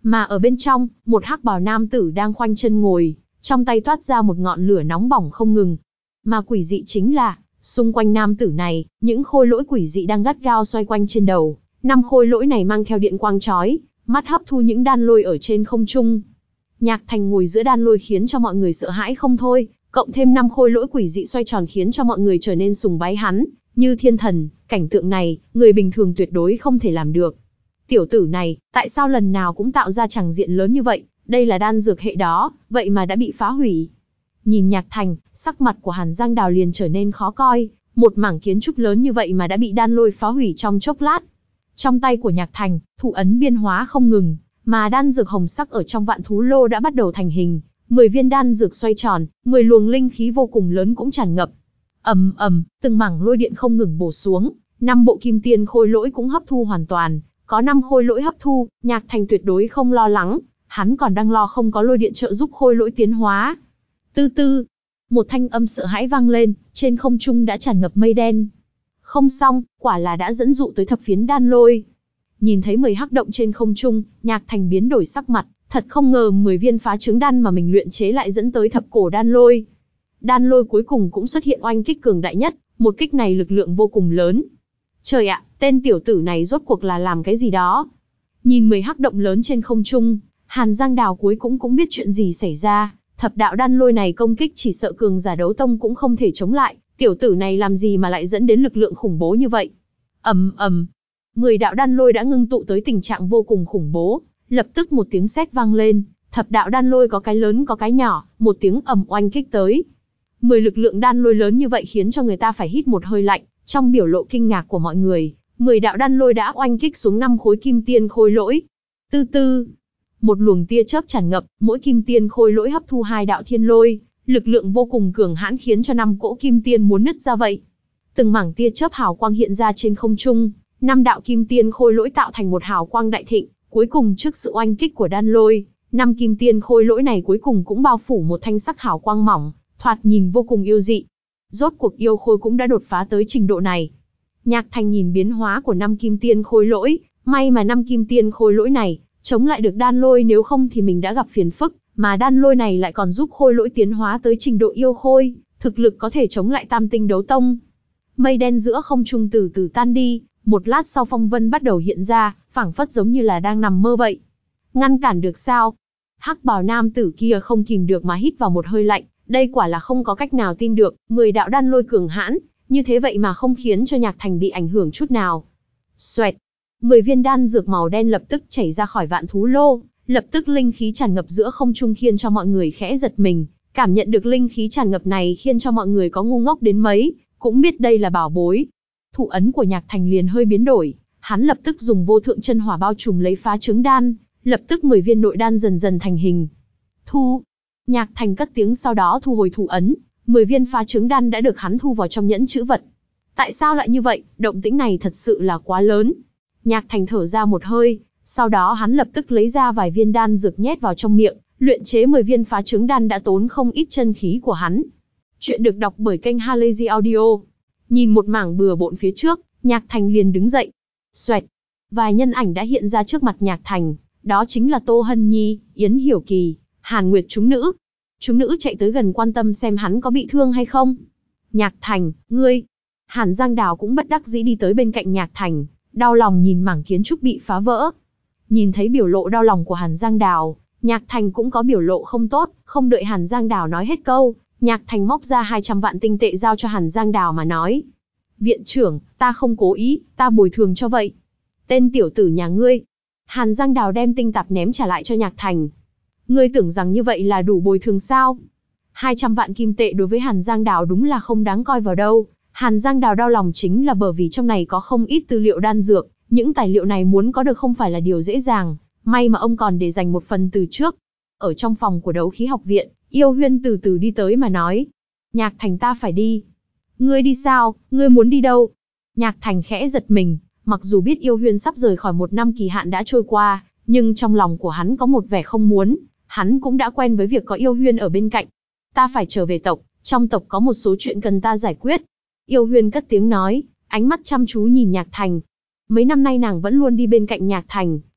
Mà ở bên trong, một hắc bào nam tử đang khoanh chân ngồi, trong tay toát ra một ngọn lửa nóng bỏng không ngừng. Mà quỷ dị chính là, xung quanh nam tử này, những khôi lỗi quỷ dị đang gắt gao xoay quanh trên đầu. Năm khôi lỗi này mang theo điện quang chói, mắt hấp thu những đan lôi ở trên không trung. Nhạc Thành ngồi giữa đan lôi khiến cho mọi người sợ hãi không thôi, cộng thêm năm khôi lỗi quỷ dị xoay tròn khiến cho mọi người trở nên sùng bái hắn, như thiên thần. Cảnh tượng này, người bình thường tuyệt đối không thể làm được. Tiểu tử này, tại sao lần nào cũng tạo ra tràng diện lớn như vậy? Đây là đan dược hệ đó, vậy mà đã bị phá hủy. Nhìn Nhạc Thành, sắc mặt của Hàn Giang Đào liền trở nên khó coi. Một mảng kiến trúc lớn như vậy mà đã bị đan lôi phá hủy trong chốc lát. Trong tay của Nhạc Thành, thủ ấn biên hóa không ngừng, mà đan dược hồng sắc ở trong vạn thú lô đã bắt đầu thành hình. mười viên đan dược xoay tròn, mười luồng linh khí vô cùng lớn cũng tràn ngập. Ầm ầm, từng mảng lôi điện không ngừng bổ xuống, năm bộ kim tiên khôi lỗi cũng hấp thu hoàn toàn. Có năm khôi lỗi hấp thu, Nhạc Thành tuyệt đối không lo lắng, hắn còn đang lo không có lôi điện trợ giúp khôi lỗi tiến hóa. Tư tư, một thanh âm sợ hãi vang lên, trên không trung đã tràn ngập mây đen. Không xong, quả là đã dẫn dụ tới thập phiến đan lôi. Nhìn thấy mười hắc động trên không trung, Nhạc Thành biến đổi sắc mặt, thật không ngờ mười viên phá trứng đan mà mình luyện chế lại dẫn tới thập cổ đan lôi. Đan lôi cuối cùng cũng xuất hiện oanh kích cường đại nhất, một kích này lực lượng vô cùng lớn. Trời ạ, tên tiểu tử này rốt cuộc là làm cái gì đó? Nhìn mười hắc động lớn trên không trung, Hàn Giang Đào cuối cũng cũng biết chuyện gì xảy ra. Thập đạo đan lôi này công kích chỉ sợ cường giả đấu tông cũng không thể chống lại. Tiểu tử này làm gì mà lại dẫn đến lực lượng khủng bố như vậy? Ầm ầm, mười đạo đan lôi đã ngưng tụ tới tình trạng vô cùng khủng bố. Lập tức một tiếng sét vang lên, thập đạo đan lôi có cái lớn có cái nhỏ, một tiếng ầm oanh kích tới. Mười lực lượng đan lôi lớn như vậy khiến cho người ta phải hít một hơi lạnh. Trong biểu lộ kinh ngạc của mọi người, mười đạo đan lôi đã oanh kích xuống năm khối kim tiên khôi lỗi. Tư tư, một luồng tia chớp tràn ngập, mỗi kim tiên khôi lỗi hấp thu hai đạo thiên lôi, lực lượng vô cùng cường hãn khiến cho năm cỗ kim tiên muốn nứt ra vậy. Từng mảng tia chớp hào quang hiện ra trên không trung, năm đạo kim tiên khôi lỗi tạo thành một hào quang đại thịnh, cuối cùng trước sự oanh kích của đan lôi, năm kim tiên khôi lỗi này cuối cùng cũng bao phủ một thanh sắc hào quang mỏng, thoạt nhìn vô cùng yêu dị. Rốt cuộc yêu khôi cũng đã đột phá tới trình độ này. Nhạc Thành nhìn biến hóa của năm kim tiên khôi lỗi, may mà năm kim tiên khôi lỗi này chống lại được đan lôi, nếu không thì mình đã gặp phiền phức, mà đan lôi này lại còn giúp khôi lỗi tiến hóa tới trình độ yêu khôi, thực lực có thể chống lại tam tinh đấu tông. Mây đen giữa không trung từ từ tan đi, một lát sau phong vân bắt đầu hiện ra, phảng phất giống như là đang nằm mơ vậy. Ngăn cản được sao? Hắc bào nam tử kia không kìm được mà hít vào một hơi lạnh, đây quả là không có cách nào tin được, mười đạo đan lôi cường hãn, như thế vậy mà không khiến cho Nhạc Thành bị ảnh hưởng chút nào. Xoẹt, mười viên đan dược màu đen lập tức chảy ra khỏi vạn thú lô, lập tức linh khí tràn ngập giữa không trung khiến cho mọi người khẽ giật mình, cảm nhận được linh khí tràn ngập này khiến cho mọi người có ngu ngốc đến mấy, cũng biết đây là bảo bối. Thủ ấn của Nhạc Thành liền hơi biến đổi, hắn lập tức dùng vô thượng chân hỏa bao trùm lấy phá trứng đan, lập tức mười viên nội đan dần dần thành hình. Thu, Nhạc Thành cất tiếng sau đó thu hồi thủ ấn, mười viên phá trứng đan đã được hắn thu vào trong nhẫn chữ vật. Tại sao lại như vậy, động tĩnh này thật sự là quá lớn. Nhạc Thành thở ra một hơi, sau đó hắn lập tức lấy ra vài viên đan dược nhét vào trong miệng, luyện chế mười viên phá trứng đan đã tốn không ít chân khí của hắn. Chuyện được đọc bởi kênh Halazy Audio. Nhìn một mảng bừa bộn phía trước, Nhạc Thành liền đứng dậy. Xoẹt, vài nhân ảnh đã hiện ra trước mặt Nhạc Thành, đó chính là Tô Hân Nhi, Yến Hiểu Kỳ, Hàn Nguyệt chúng nữ. Chúng nữ chạy tới gần quan tâm xem hắn có bị thương hay không. Nhạc Thành, ngươi. Hàn Giang Đào cũng bất đắc dĩ đi tới bên cạnh Nhạc Thành, đau lòng nhìn mảng kiến trúc bị phá vỡ. Nhìn thấy biểu lộ đau lòng của Hàn Giang Đào, Nhạc Thành cũng có biểu lộ không tốt, không đợi Hàn Giang Đào nói hết câu, Nhạc Thành móc ra hai trăm vạn tinh tệ giao cho Hàn Giang Đào mà nói. Viện trưởng, ta không cố ý, ta bồi thường cho vậy. Tên tiểu tử nhà ngươi. Hàn Giang Đào đem tinh tạp ném trả lại cho Nhạc Thành. Ngươi tưởng rằng như vậy là đủ bồi thường sao? hai trăm vạn kim tệ đối với Hàn Giang Đào đúng là không đáng coi vào đâu. Hàn Giang Đào đau lòng chính là bởi vì trong này có không ít tư liệu đan dược, những tài liệu này muốn có được không phải là điều dễ dàng, may mà ông còn để dành một phần từ trước. Ở trong phòng của đấu khí học viện, Yêu Huyên từ từ đi tới mà nói. Nhạc Thành, ta phải đi. Ngươi đi sao, ngươi muốn đi đâu? Nhạc Thành khẽ giật mình, mặc dù biết Yêu Huyên sắp rời khỏi một năm kỳ hạn đã trôi qua, nhưng trong lòng của hắn có một vẻ không muốn, hắn cũng đã quen với việc có Yêu Huyên ở bên cạnh. Ta phải trở về tộc, trong tộc có một số chuyện cần ta giải quyết. Yêu Huyên cất tiếng nói, ánh mắt chăm chú nhìn Nhạc Thành. Mấy năm nay nàng vẫn luôn đi bên cạnh Nhạc Thành,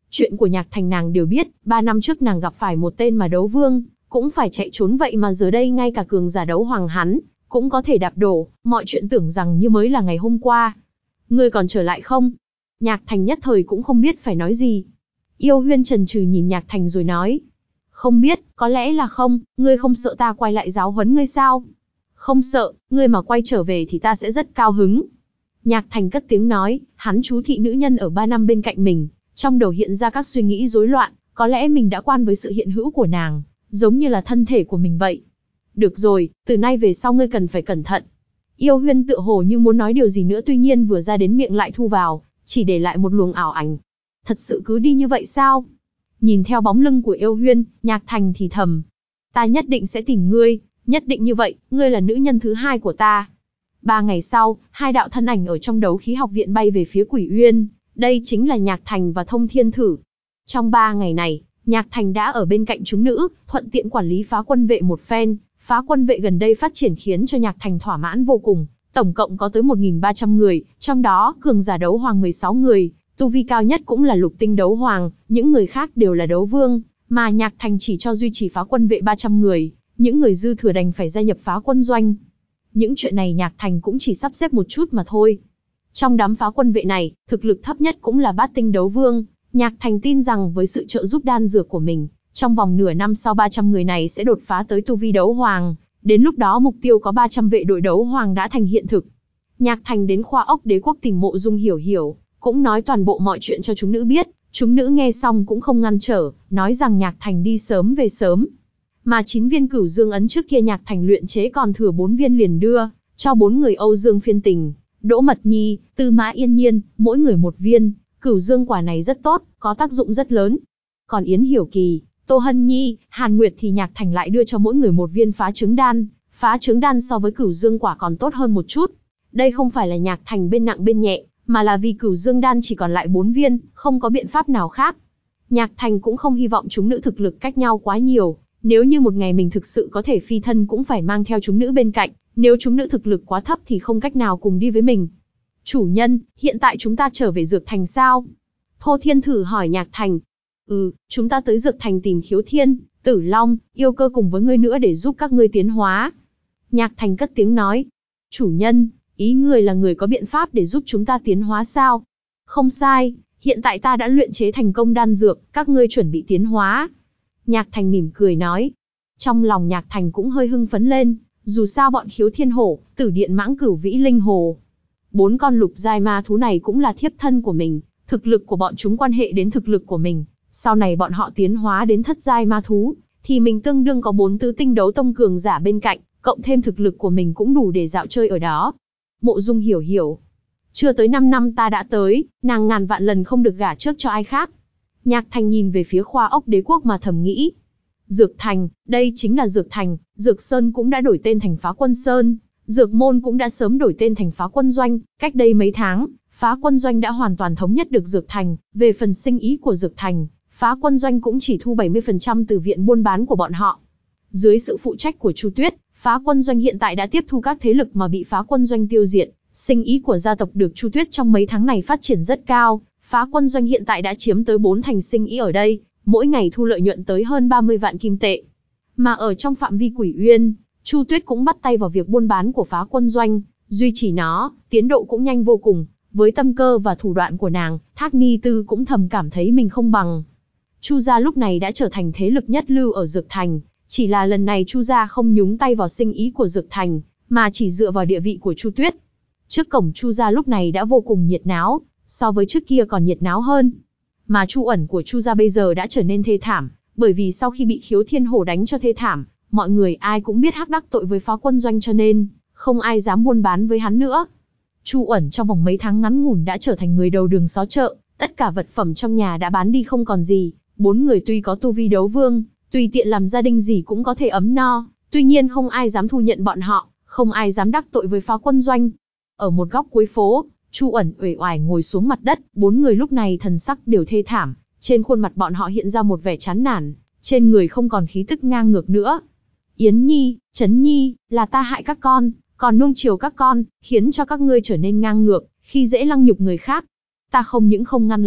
Chuyện của Nhạc Thành nàng đều biết, ba năm trước nàng gặp phải một tên mà đấu vương, cũng phải chạy trốn vậy mà giờ đây ngay cả cường giả đấu hoàng hắn, cũng có thể đạp đổ, mọi chuyện tưởng rằng như mới là ngày hôm qua. Ngươi còn trở lại không? Nhạc Thành nhất thời cũng không biết phải nói gì. Yêu Huyên chần chừ nhìn Nhạc Thành rồi nói. Không biết, có lẽ là không, ngươi không sợ ta quay lại giáo huấn ngươi sao? Không sợ, ngươi mà quay trở về thì ta sẽ rất cao hứng. Nhạc Thành cất tiếng nói, hắn chú thị nữ nhân ở ba năm bên cạnh mình, trong đầu hiện ra các suy nghĩ rối loạn, có lẽ mình đã quan với sự hiện hữu của nàng, giống như là thân thể của mình vậy. Được rồi, từ nay về sau ngươi cần phải cẩn thận. Yêu Huyên tựa hồ như muốn nói điều gì nữa tuy nhiên vừa ra đến miệng lại thu vào, chỉ để lại một luồng ảo ảnh. Thật sự cứ đi như vậy sao? Nhìn theo bóng lưng của Yêu Huyên, Nhạc Thành thì thầm. Ta nhất định sẽ tìm ngươi, nhất định như vậy, ngươi là nữ nhân thứ hai của ta. Ba ngày sau, hai đạo thân ảnh ở trong đấu khí học viện bay về phía Quỷ Uyên, đây chính là Nhạc Thành và Thông Thiên Thử. Trong ba ngày này, Nhạc Thành đã ở bên cạnh chúng nữ, thuận tiện quản lý phá quân vệ một phen. Phá quân vệ gần đây phát triển khiến cho Nhạc Thành thỏa mãn vô cùng, tổng cộng có tới một nghìn ba trăm người, trong đó cường giả đấu hoàng mười sáu người, tu vi cao nhất cũng là lục tinh đấu hoàng, những người khác đều là đấu vương, mà Nhạc Thành chỉ cho duy trì phá quân vệ ba trăm người, những người dư thừa đành phải gia nhập phá quân doanh. Những chuyện này Nhạc Thành cũng chỉ sắp xếp một chút mà thôi. Trong đám phá quân vệ này, thực lực thấp nhất cũng là bát tinh đấu vương, Nhạc Thành tin rằng với sự trợ giúp đan dược của mình, trong vòng nửa năm sau ba trăm người này sẽ đột phá tới tu vi đấu hoàng, đến lúc đó mục tiêu có ba trăm vệ đội đấu hoàng đã thành hiện thực. Nhạc Thành đến khoa ốc đế quốc tìm Mộ Dung Hiểu Hiểu, cũng nói toàn bộ mọi chuyện cho chúng nữ biết, chúng nữ nghe xong cũng không ngăn trở, nói rằng Nhạc Thành đi sớm về sớm. Mà chín viên Cửu Dương ấn trước kia Nhạc Thành luyện chế còn thừa bốn viên liền đưa cho bốn người Âu Dương Phiên Tình, Đỗ Mật Nhi, Tư Mã Yên Nhiên, mỗi người một viên. Cửu Dương quả này rất tốt, có tác dụng rất lớn. Còn Yến Hiểu Kỳ, Tô Hân Nhi, Hàn Nguyệt thì Nhạc Thành lại đưa cho mỗi người một viên phá trứng đan. Phá trứng đan so với Cửu Dương quả còn tốt hơn một chút. Đây không phải là Nhạc Thành bên nặng bên nhẹ, mà là vì Cửu Dương đan chỉ còn lại bốn viên, không có biện pháp nào khác. Nhạc Thành cũng không hy vọng chúng nữ thực lực cách nhau quá nhiều. Nếu như một ngày mình thực sự có thể phi thân cũng phải mang theo chúng nữ bên cạnh, nếu chúng nữ thực lực quá thấp thì không cách nào cùng đi với mình. Chủ nhân, hiện tại chúng ta trở về Dược Thành sao? Thô Thiên Thử hỏi Nhạc Thành. Ừ, chúng ta tới Dược Thành tìm Khiếu Thiên, Tử Long, Yêu Cơ cùng với ngươi nữa để giúp các ngươi tiến hóa. Nhạc Thành cất tiếng nói. Chủ nhân, ý ngươi là người có biện pháp để giúp chúng ta tiến hóa sao? Không sai, hiện tại ta đã luyện chế thành công đan dược, các ngươi chuẩn bị tiến hóa. Nhạc Thành mỉm cười nói. Trong lòng Nhạc Thành cũng hơi hưng phấn lên, dù sao bọn Khiếu Thiên Hổ, Tử Điện Mãng Cửu Vĩ Linh Hồ, bốn con lục giai ma thú này cũng là thiếp thân của mình, thực lực của bọn chúng quan hệ đến thực lực của mình, sau này bọn họ tiến hóa đến thất giai ma thú, thì mình tương đương có bốn tứ tinh đấu tông cường giả bên cạnh, cộng thêm thực lực của mình cũng đủ để dạo chơi ở đó. Mộ Dung Hiểu Hiểu. Chưa tới năm năm ta đã tới, nàng ngàn vạn lần không được gả trước cho ai khác. Nhạc Thành nhìn về phía khoa ốc đế quốc mà thầm nghĩ. Dược Thành, đây chính là Dược Thành, Dược Sơn cũng đã đổi tên thành Phá Quân Sơn, Dược Môn cũng đã sớm đổi tên thành Phá Quân Doanh, cách đây mấy tháng, Phá Quân Doanh đã hoàn toàn thống nhất được Dược Thành, về phần sinh ý của Dược Thành, Phá Quân Doanh cũng chỉ thu bảy mươi phần trăm từ viện buôn bán của bọn họ. Dưới sự phụ trách của Chu Tuyết, Phá Quân Doanh hiện tại đã tiếp thu các thế lực mà bị Phá Quân Doanh tiêu diệt, sinh ý của gia tộc được Chu Tuyết trong mấy tháng này phát triển rất cao, Phá Quân Doanh hiện tại đã chiếm tới bốn thành sinh ý ở đây, mỗi ngày thu lợi nhuận tới hơn ba mươi vạn kim tệ. Mà ở trong phạm vi Quỷ Uyên, Chu Tuyết cũng bắt tay vào việc buôn bán của Phá Quân Doanh, duy trì nó, tiến độ cũng nhanh vô cùng. Với tâm cơ và thủ đoạn của nàng, Thác Ni Tư cũng thầm cảm thấy mình không bằng. Chu gia lúc này đã trở thành thế lực nhất lưu ở Dược Thành, chỉ là lần này Chu gia không nhúng tay vào sinh ý của Dược Thành, mà chỉ dựa vào địa vị của Chu Tuyết. Trước cổng Chu gia lúc này đã vô cùng nhiệt náo, so với trước kia còn nhiệt náo hơn. Mà Chu ẩn của Chu gia bây giờ đã trở nên thê thảm, bởi vì sau khi bị Khiếu Thiên Hổ đánh cho thê thảm, mọi người ai cũng biết hắc đắc tội với Phá Quân Doanh cho nên không ai dám buôn bán với hắn nữa. Chu ẩn trong vòng mấy tháng ngắn ngủn đã trở thành người đầu đường xó chợ, tất cả vật phẩm trong nhà đã bán đi không còn gì. Bốn người tuy có tu vi đấu vương, tùy tiện làm gia đình gì cũng có thể ấm no, tuy nhiên không ai dám thu nhận bọn họ, không ai dám đắc tội với Phá Quân Doanh. Ở một góc cuối phố, Chu ẩn uể oải ngồi xuống mặt đất, bốn người lúc này thần sắc đều thê thảm, trên khuôn mặt bọn họ hiện ra một vẻ chán nản, trên người không còn khí tức ngang ngược nữa. Yến Nhi, Trấn Nhi, là ta hại các con, còn nuông chiều các con, khiến cho các ngươi trở nên ngang ngược, khi dễ lăng nhục người khác. Ta không những không ngăn lại,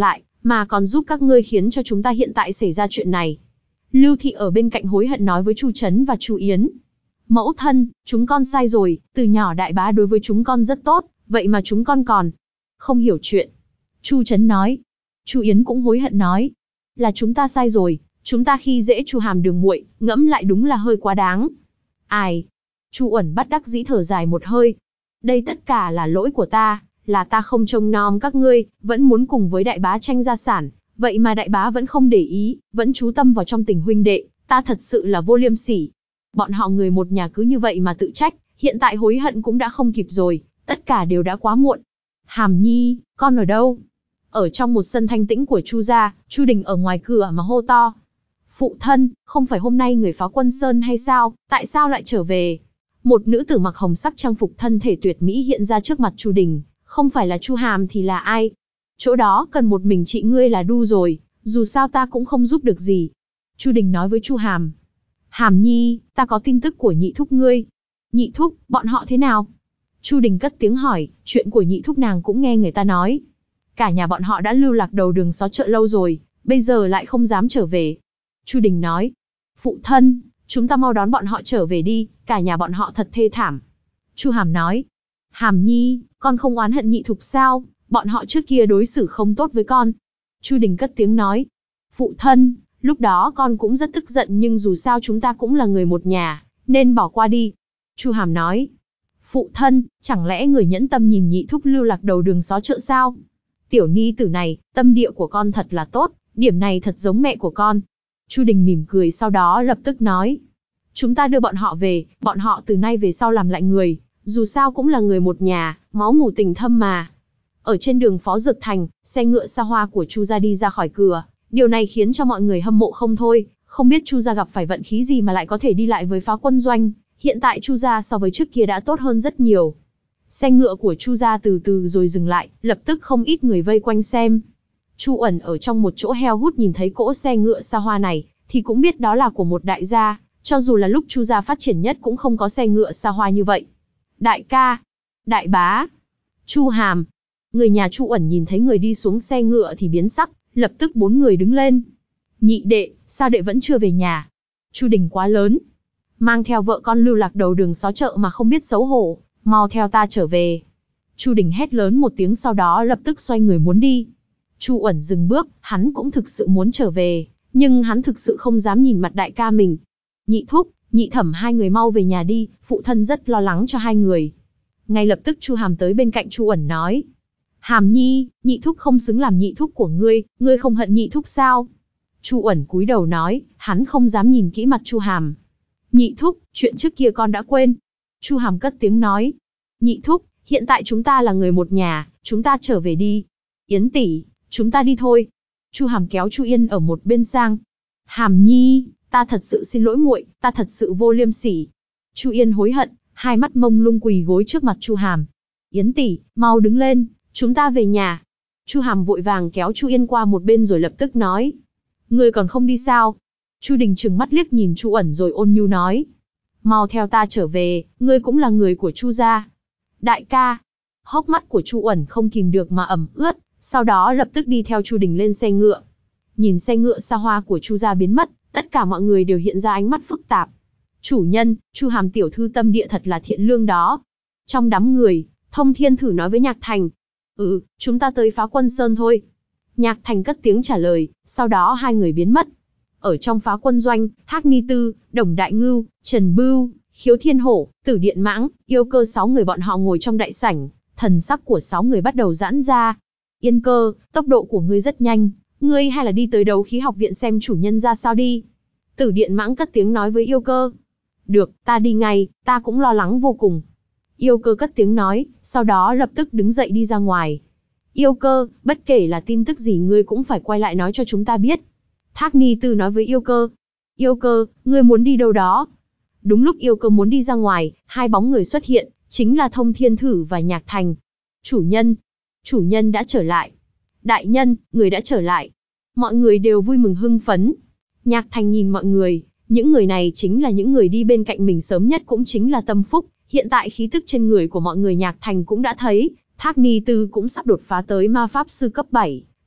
mà còn giúp các ngươi khiến cho chúng ta hiện tại xảy ra chuyện này. Lưu Thị ở bên cạnh hối hận nói với Chu Trấn và Chu Yến. Mẫu thân, chúng con sai rồi, từ nhỏ đại bá đối với chúng con rất tốt, vậy mà chúng con còn không hiểu chuyện. Chu Trấn nói. Chu Yến cũng hối hận nói. Là chúng ta sai rồi, chúng ta khi dễ Chu Hàm đường muội, ngẫm lại đúng là hơi quá đáng. Ai? Chu Uẩn bất đắc dĩ thở dài một hơi. Đây tất cả là lỗi của ta, là ta không trông nom các ngươi, vẫn muốn cùng với đại bá tranh gia sản, vậy mà đại bá vẫn không để ý, vẫn chú tâm vào trong tình huynh đệ, ta thật sự là vô liêm sỉ. Bọn họ người một nhà cứ như vậy mà tự trách, hiện tại hối hận cũng đã không kịp rồi, tất cả đều đã quá muộn. Hàm Nhi, con ở đâu? Ở trong một sân thanh tĩnh của Chu gia, Chu Đình ở ngoài cửa mà hô to. Phụ thân, không phải hôm nay người phá Quân Sơn hay sao, tại sao lại trở về? Một nữ tử mặc hồng sắc trang phục thân thể tuyệt mỹ hiện ra trước mặt Chu Đình, không phải là Chu Hàm thì là ai? Chỗ đó cần một mình chị ngươi là đu rồi, dù sao ta cũng không giúp được gì. Chu Đình nói với Chu Hàm. Hàm Nhi, ta có tin tức của nhị thúc ngươi. Nhị thúc, bọn họ thế nào? Chu Đình cất tiếng hỏi, chuyện của nhị thúc nàng cũng nghe người ta nói. Cả nhà bọn họ đã lưu lạc đầu đường xó chợ lâu rồi, bây giờ lại không dám trở về. Chu Đình nói. Phụ thân, chúng ta mau đón bọn họ trở về đi, cả nhà bọn họ thật thê thảm. Chu Hàm nói. Hàm Nhi, con không oán hận nhị thúc sao? Bọn họ trước kia đối xử không tốt với con. Chu Đình cất tiếng nói. Phụ thân, lúc đó con cũng rất tức giận nhưng dù sao chúng ta cũng là người một nhà, nên bỏ qua đi. Chu Hàm nói. Phụ thân, chẳng lẽ người nhẫn tâm nhìn nhị thúc lưu lạc đầu đường xó chợ sao? Tiểu ni tử này, tâm địa của con thật là tốt, điểm này thật giống mẹ của con. Chu Đình mỉm cười sau đó lập tức nói. Chúng ta đưa bọn họ về, bọn họ từ nay về sau làm lại người, dù sao cũng là người một nhà, máu mủ tình thâm mà. Ở trên đường Phó Dược Thành, xe ngựa xa hoa của Chu gia đi ra khỏi cửa, điều này khiến cho mọi người hâm mộ không thôi, không biết Chu gia gặp phải vận khí gì mà lại có thể đi lại với Phá Quân Doanh, hiện tại Chu gia so với trước kia đã tốt hơn rất nhiều. Xe ngựa của Chu gia từ từ rồi dừng lại, lập tức không ít người vây quanh xem. Chu Uẩn ở trong một chỗ heo hút nhìn thấy cỗ xe ngựa xa hoa này, thì cũng biết đó là của một đại gia, cho dù là lúc Chu gia phát triển nhất cũng không có xe ngựa xa hoa như vậy. Đại ca, đại bá, Chu Hàm. Người nhà Chu Uẩn nhìn thấy người đi xuống xe ngựa thì biến sắc, lập tức bốn người đứng lên. Nhị đệ, sao đệ vẫn chưa về nhà? Chu Đình quá lớn, mang theo vợ con lưu lạc đầu đường xó chợ mà không biết xấu hổ, mau theo ta trở về. Chu Đình hét lớn một tiếng sau đó lập tức xoay người muốn đi. Chu Uẩn dừng bước, hắn cũng thực sự muốn trở về, nhưng hắn thực sự không dám nhìn mặt đại ca mình. Nhị thúc, nhị thẩm hai người mau về nhà đi, phụ thân rất lo lắng cho hai người. Ngay lập tức Chu Hàm tới bên cạnh Chu Uẩn nói. Hàm Nhi, nhị thúc không xứng làm nhị thúc của ngươi, ngươi không hận nhị thúc sao? Chu Uẩn cúi đầu nói, hắn không dám nhìn kỹ mặt Chu Hàm. Nhị thúc, chuyện trước kia con đã quên. Chu Hàm cất tiếng nói. Nhị thúc, hiện tại chúng ta là người một nhà, chúng ta trở về đi. Yến tỷ, chúng ta đi thôi. Chu Hàm kéo Chu Yên ở một bên sang. Hàm Nhi, ta thật sự xin lỗi muội, ta thật sự vô liêm sỉ. Chu Yên hối hận, hai mắt mông lung quỳ gối trước mặt Chu Hàm. Yến tỷ, mau đứng lên, chúng ta về nhà. Chu Hàm vội vàng kéo Chu Yên qua một bên rồi lập tức nói. Ngươi còn không đi sao? Chu Đình trừng mắt liếc nhìn Chu Uẩn rồi ôn nhu nói. Mau theo ta trở về, ngươi cũng là người của Chu gia. Đại ca. Hốc mắt của Chu Uẩn không kìm được mà ẩm ướt, sau đó lập tức đi theo Chu Đình lên xe ngựa. Nhìn xe ngựa xa hoa của Chu gia biến mất, tất cả mọi người đều hiện ra ánh mắt phức tạp. Chủ nhân, Chu Hàm tiểu thư tâm địa thật là thiện lương đó. Trong đám người, Thông Thiên Thử nói với Nhạc Thành. Ừ, chúng ta tới Phá Quân Sơn thôi. Nhạc Thành cất tiếng trả lời, sau đó hai người biến mất. Ở trong Phá Quân Doanh, Thác Ni Tư, Đồng Đại Ngưu, Trần Bưu, Khiếu Thiên Hổ, Tử Điện Mãng, Yêu Cơ sáu người bọn họ ngồi trong đại sảnh, thần sắc của sáu người bắt đầu giãn ra. Yên Cơ, tốc độ của ngươi rất nhanh, ngươi hay là đi tới Đấu Khí Học viện xem chủ nhân ra sao đi. Tử Điện Mãng cất tiếng nói với Yêu Cơ. Được, ta đi ngay, ta cũng lo lắng vô cùng. Yêu Cơ cất tiếng nói, sau đó lập tức đứng dậy đi ra ngoài. Yêu Cơ, bất kể là tin tức gì ngươi cũng phải quay lại nói cho chúng ta biết. Thác Ni Tư nói với Yêu Cơ. Yêu Cơ, ngươi muốn đi đâu đó? Đúng lúc Yêu Cơ muốn đi ra ngoài, hai bóng người xuất hiện, chính là Thông Thiên Thử và Nhạc Thành. Chủ nhân, chủ nhân đã trở lại. Đại nhân, người đã trở lại. Mọi người đều vui mừng hưng phấn. Nhạc Thành nhìn mọi người, những người này chính là những người đi bên cạnh mình sớm nhất cũng chính là Tâm Phúc. Hiện tại khí tức trên người của mọi người Nhạc Thành cũng đã thấy, Thác Ni Tư cũng sắp đột phá tới ma pháp sư cấp bảy.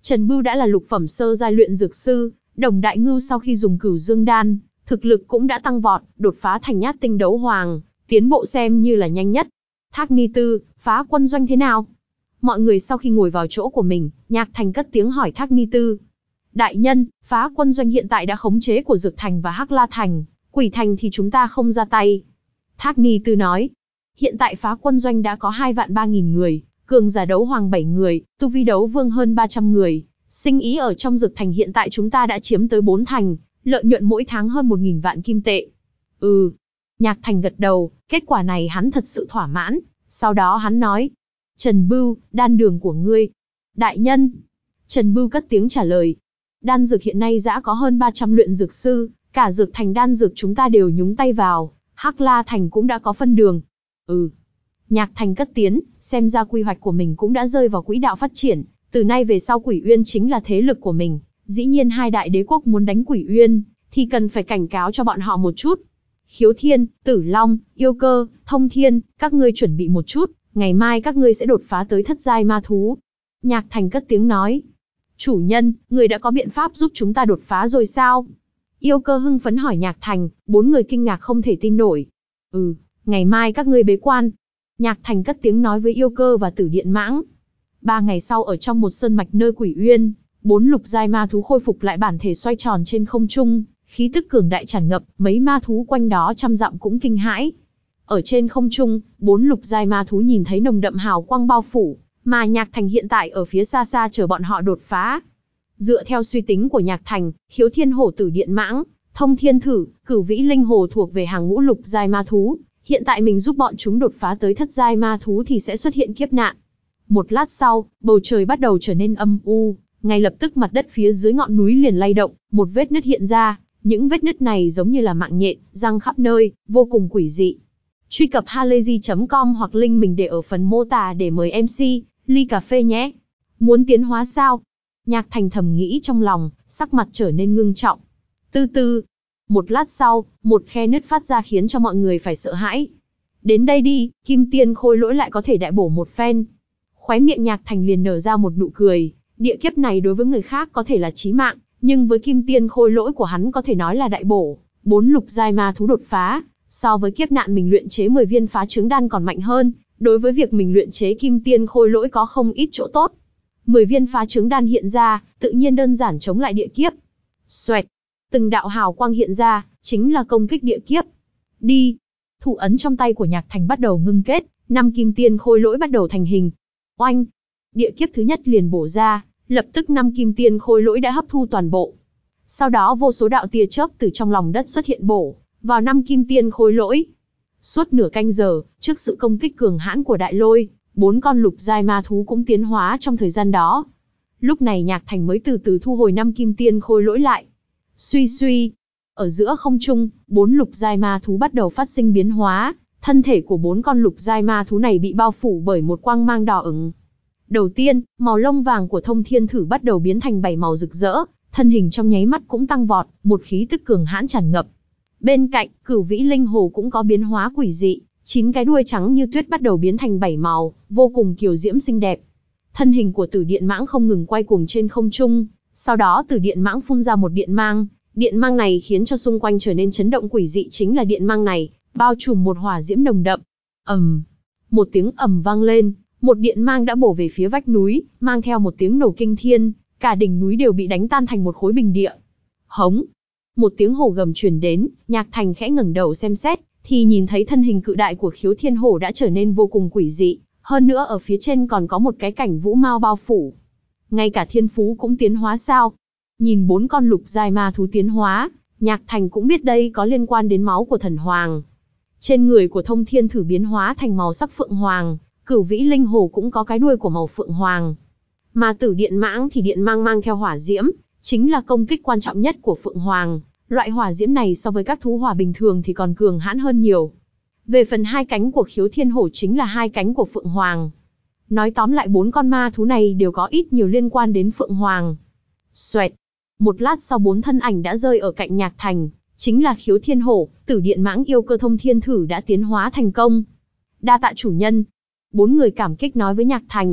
Trần Bưu đã là lục phẩm sơ giai luyện dược sư, Đồng Đại Ngưu sau khi dùng Cửu Dương đan, thực lực cũng đã tăng vọt, đột phá thành Nhát Tinh Đấu Hoàng, tiến bộ xem như là nhanh nhất. Thác Ni Tư, phá quân doanh thế nào? Mọi người sau khi ngồi vào chỗ của mình, Nhạc Thành cất tiếng hỏi Thác Ni Tư. Đại nhân, phá quân doanh hiện tại đã khống chế của Dược Thành và Hắc La Thành, Quỷ Thành thì chúng ta không ra tay. Thác Ni Tư nói, hiện tại phá quân doanh đã có hai vạn ba nghìn người, cường giả đấu hoàng bảy người, tu vi đấu vương hơn ba trăm người. Sinh ý ở trong Dược Thành hiện tại chúng ta đã chiếm tới bốn thành, lợi nhuận mỗi tháng hơn một nghìn vạn kim tệ. Ừ. Nhạc Thành gật đầu, kết quả này hắn thật sự thỏa mãn. Sau đó hắn nói, Trần Bưu, đan đường của ngươi. Đại nhân. Trần Bưu cất tiếng trả lời. Đan dược hiện nay đã có hơn ba trăm luyện dược sư, cả Dược Thành đan dược chúng ta đều nhúng tay vào, Hắc La Thành cũng đã có phân đường. Ừ. Nhạc Thành cất tiếng, xem ra quy hoạch của mình cũng đã rơi vào quỹ đạo phát triển, từ nay về sau Quỷ Uyên chính là thế lực của mình. Dĩ nhiên hai đại đế quốc muốn đánh Quỷ Uyên, thì cần phải cảnh cáo cho bọn họ một chút. Khiếu Thiên, Tử Long, Yêu Cơ, Thông Thiên, các ngươi chuẩn bị một chút, ngày mai các ngươi sẽ đột phá tới thất giai ma thú. Nhạc Thành cất tiếng nói. Chủ nhân, người đã có biện pháp giúp chúng ta đột phá rồi sao? Yêu Cơ hưng phấn hỏi Nhạc Thành, bốn người kinh ngạc không thể tin nổi. Ừ, ngày mai các ngươi bế quan. Nhạc Thành cất tiếng nói với Yêu Cơ và Tử Điện Mãng. Ba ngày sau ở trong một sơn mạch nơi Quỷ Uyên, bốn lục giai ma thú khôi phục lại bản thể xoay tròn trên không trung, khí tức cường đại tràn ngập, mấy ma thú quanh đó trăm dặm cũng kinh hãi. Ở trên không trung, bốn lục giai ma thú nhìn thấy nồng đậm hào quang bao phủ, mà Nhạc Thành hiện tại ở phía xa xa chờ bọn họ đột phá. Dựa theo suy tính của Nhạc Thành, Khiếu Thiên Hổ, Tử Điện Mãng, Thông Thiên Thử, Cửu Vĩ Linh Hồ thuộc về hàng ngũ lục giai ma thú. Hiện tại mình giúp bọn chúng đột phá tới thất giai ma thú thì sẽ xuất hiện kiếp nạn. Một lát sau, bầu trời bắt đầu trở nên âm u, ngay lập tức mặt đất phía dưới ngọn núi liền lay động, một vết nứt hiện ra, những vết nứt này giống như là mạng nhện, răng khắp nơi, vô cùng quỷ dị. Truy cập halayzi chấm com hoặc link mình để ở phần mô tả để mời em xê, ly cà phê nhé. Muốn tiến hóa sao? Nhạc Thành thầm nghĩ trong lòng, sắc mặt trở nên ngưng trọng. Từ từ, một lát sau, một khe nứt phát ra khiến cho mọi người phải sợ hãi. Đến đây đi, Kim Tiên Khôi Lỗi lại có thể đại bổ một phen. Khóe miệng Nhạc Thành liền nở ra một nụ cười, địa kiếp này đối với người khác có thể là chí mạng, nhưng với Kim Tiên Khôi Lỗi của hắn có thể nói là đại bổ. Bốn lục giai ma thú đột phá, so với kiếp nạn mình luyện chế mười viên phá trứng đan còn mạnh hơn, đối với việc mình luyện chế Kim Tiên Khôi Lỗi có không ít chỗ tốt. mười viên phá trứng đan hiện ra, tự nhiên đơn giản chống lại địa kiếp. Xoẹt, từng đạo hào quang hiện ra, chính là công kích địa kiếp. Đi. Thủ ấn trong tay của Nhạc Thành bắt đầu ngưng kết, năm Kim Tiên Khôi Lỗi bắt đầu thành hình. Oanh! Địa kiếp thứ nhất liền bổ ra, lập tức năm Kim Tiên Khôi Lỗi đã hấp thu toàn bộ. Sau đó vô số đạo tia chớp từ trong lòng đất xuất hiện bổ vào năm Kim Tiên Khôi Lỗi. Suốt nửa canh giờ, trước sự công kích cường hãn của Đại Lôi, bốn con lục giai ma thú cũng tiến hóa trong thời gian đó. Lúc này Nhạc Thành mới từ từ thu hồi năm Kim Tiên Khôi Lỗi lại. Suy suy, ở giữa không trung, bốn lục giai ma thú bắt đầu phát sinh biến hóa, thân thể của bốn con lục giai ma thú này bị bao phủ bởi một quang mang đỏ ửng. Đầu tiên, màu lông vàng của Thông Thiên Thử bắt đầu biến thành bảy màu rực rỡ, thân hình trong nháy mắt cũng tăng vọt, một khí tức cường hãn tràn ngập. Bên cạnh, Cửu Vĩ Linh Hồ cũng có biến hóa quỷ dị, chín cái đuôi trắng như tuyết bắt đầu biến thành bảy màu, vô cùng kiều diễm xinh đẹp. Thân hình của Tử Điện Mãng không ngừng quay cuồng trên không trung, sau đó Tử Điện Mãng phun ra một điện mang, điện mang này khiến cho xung quanh trở nên chấn động quỷ dị, chính là điện mang này bao trùm một hỏa diễm nồng đậm. Ầm, một tiếng ầm vang lên, một điện mang đã bổ về phía vách núi, mang theo một tiếng nổ kinh thiên, cả đỉnh núi đều bị đánh tan thành một khối bình địa. Hống, một tiếng hổ gầm truyền đến, Nhạc Thành khẽ ngẩng đầu xem xét, thì nhìn thấy thân hình cự đại của Khiếu Thiên Hổ đã trở nên vô cùng quỷ dị, hơn nữa ở phía trên còn có một cái cảnh vũ mao bao phủ. Ngay cả thiên phú cũng tiến hóa sao? Nhìn bốn con lục giai ma thú tiến hóa, Nhạc Thành cũng biết đây có liên quan đến máu của thần hoàng. Trên người của Thông Thiên Thử biến hóa thành màu sắc phượng hoàng, Cửu Vĩ Linh Hồ cũng có cái đuôi của màu phượng hoàng. Mà Tử Điện Mãng thì điện mang mang theo hỏa diễm, chính là công kích quan trọng nhất của phượng hoàng. Loại hỏa diễm này so với các thú hỏa bình thường thì còn cường hãn hơn nhiều. Về phần hai cánh của Khiếu Thiên Hổ chính là hai cánh của phượng hoàng. Nói tóm lại bốn con ma thú này đều có ít nhiều liên quan đến phượng hoàng. Xoẹt. Một lát sau bốn thân ảnh đã rơi ở cạnh Nhạc Thành, chính là Khiếu Thiên Hổ, Tử Điện Mãng, Yêu Cơ, Thông Thiên Thử đã tiến hóa thành công. Đa tạ chủ nhân. Bốn người cảm kích nói với Nhạc Thành,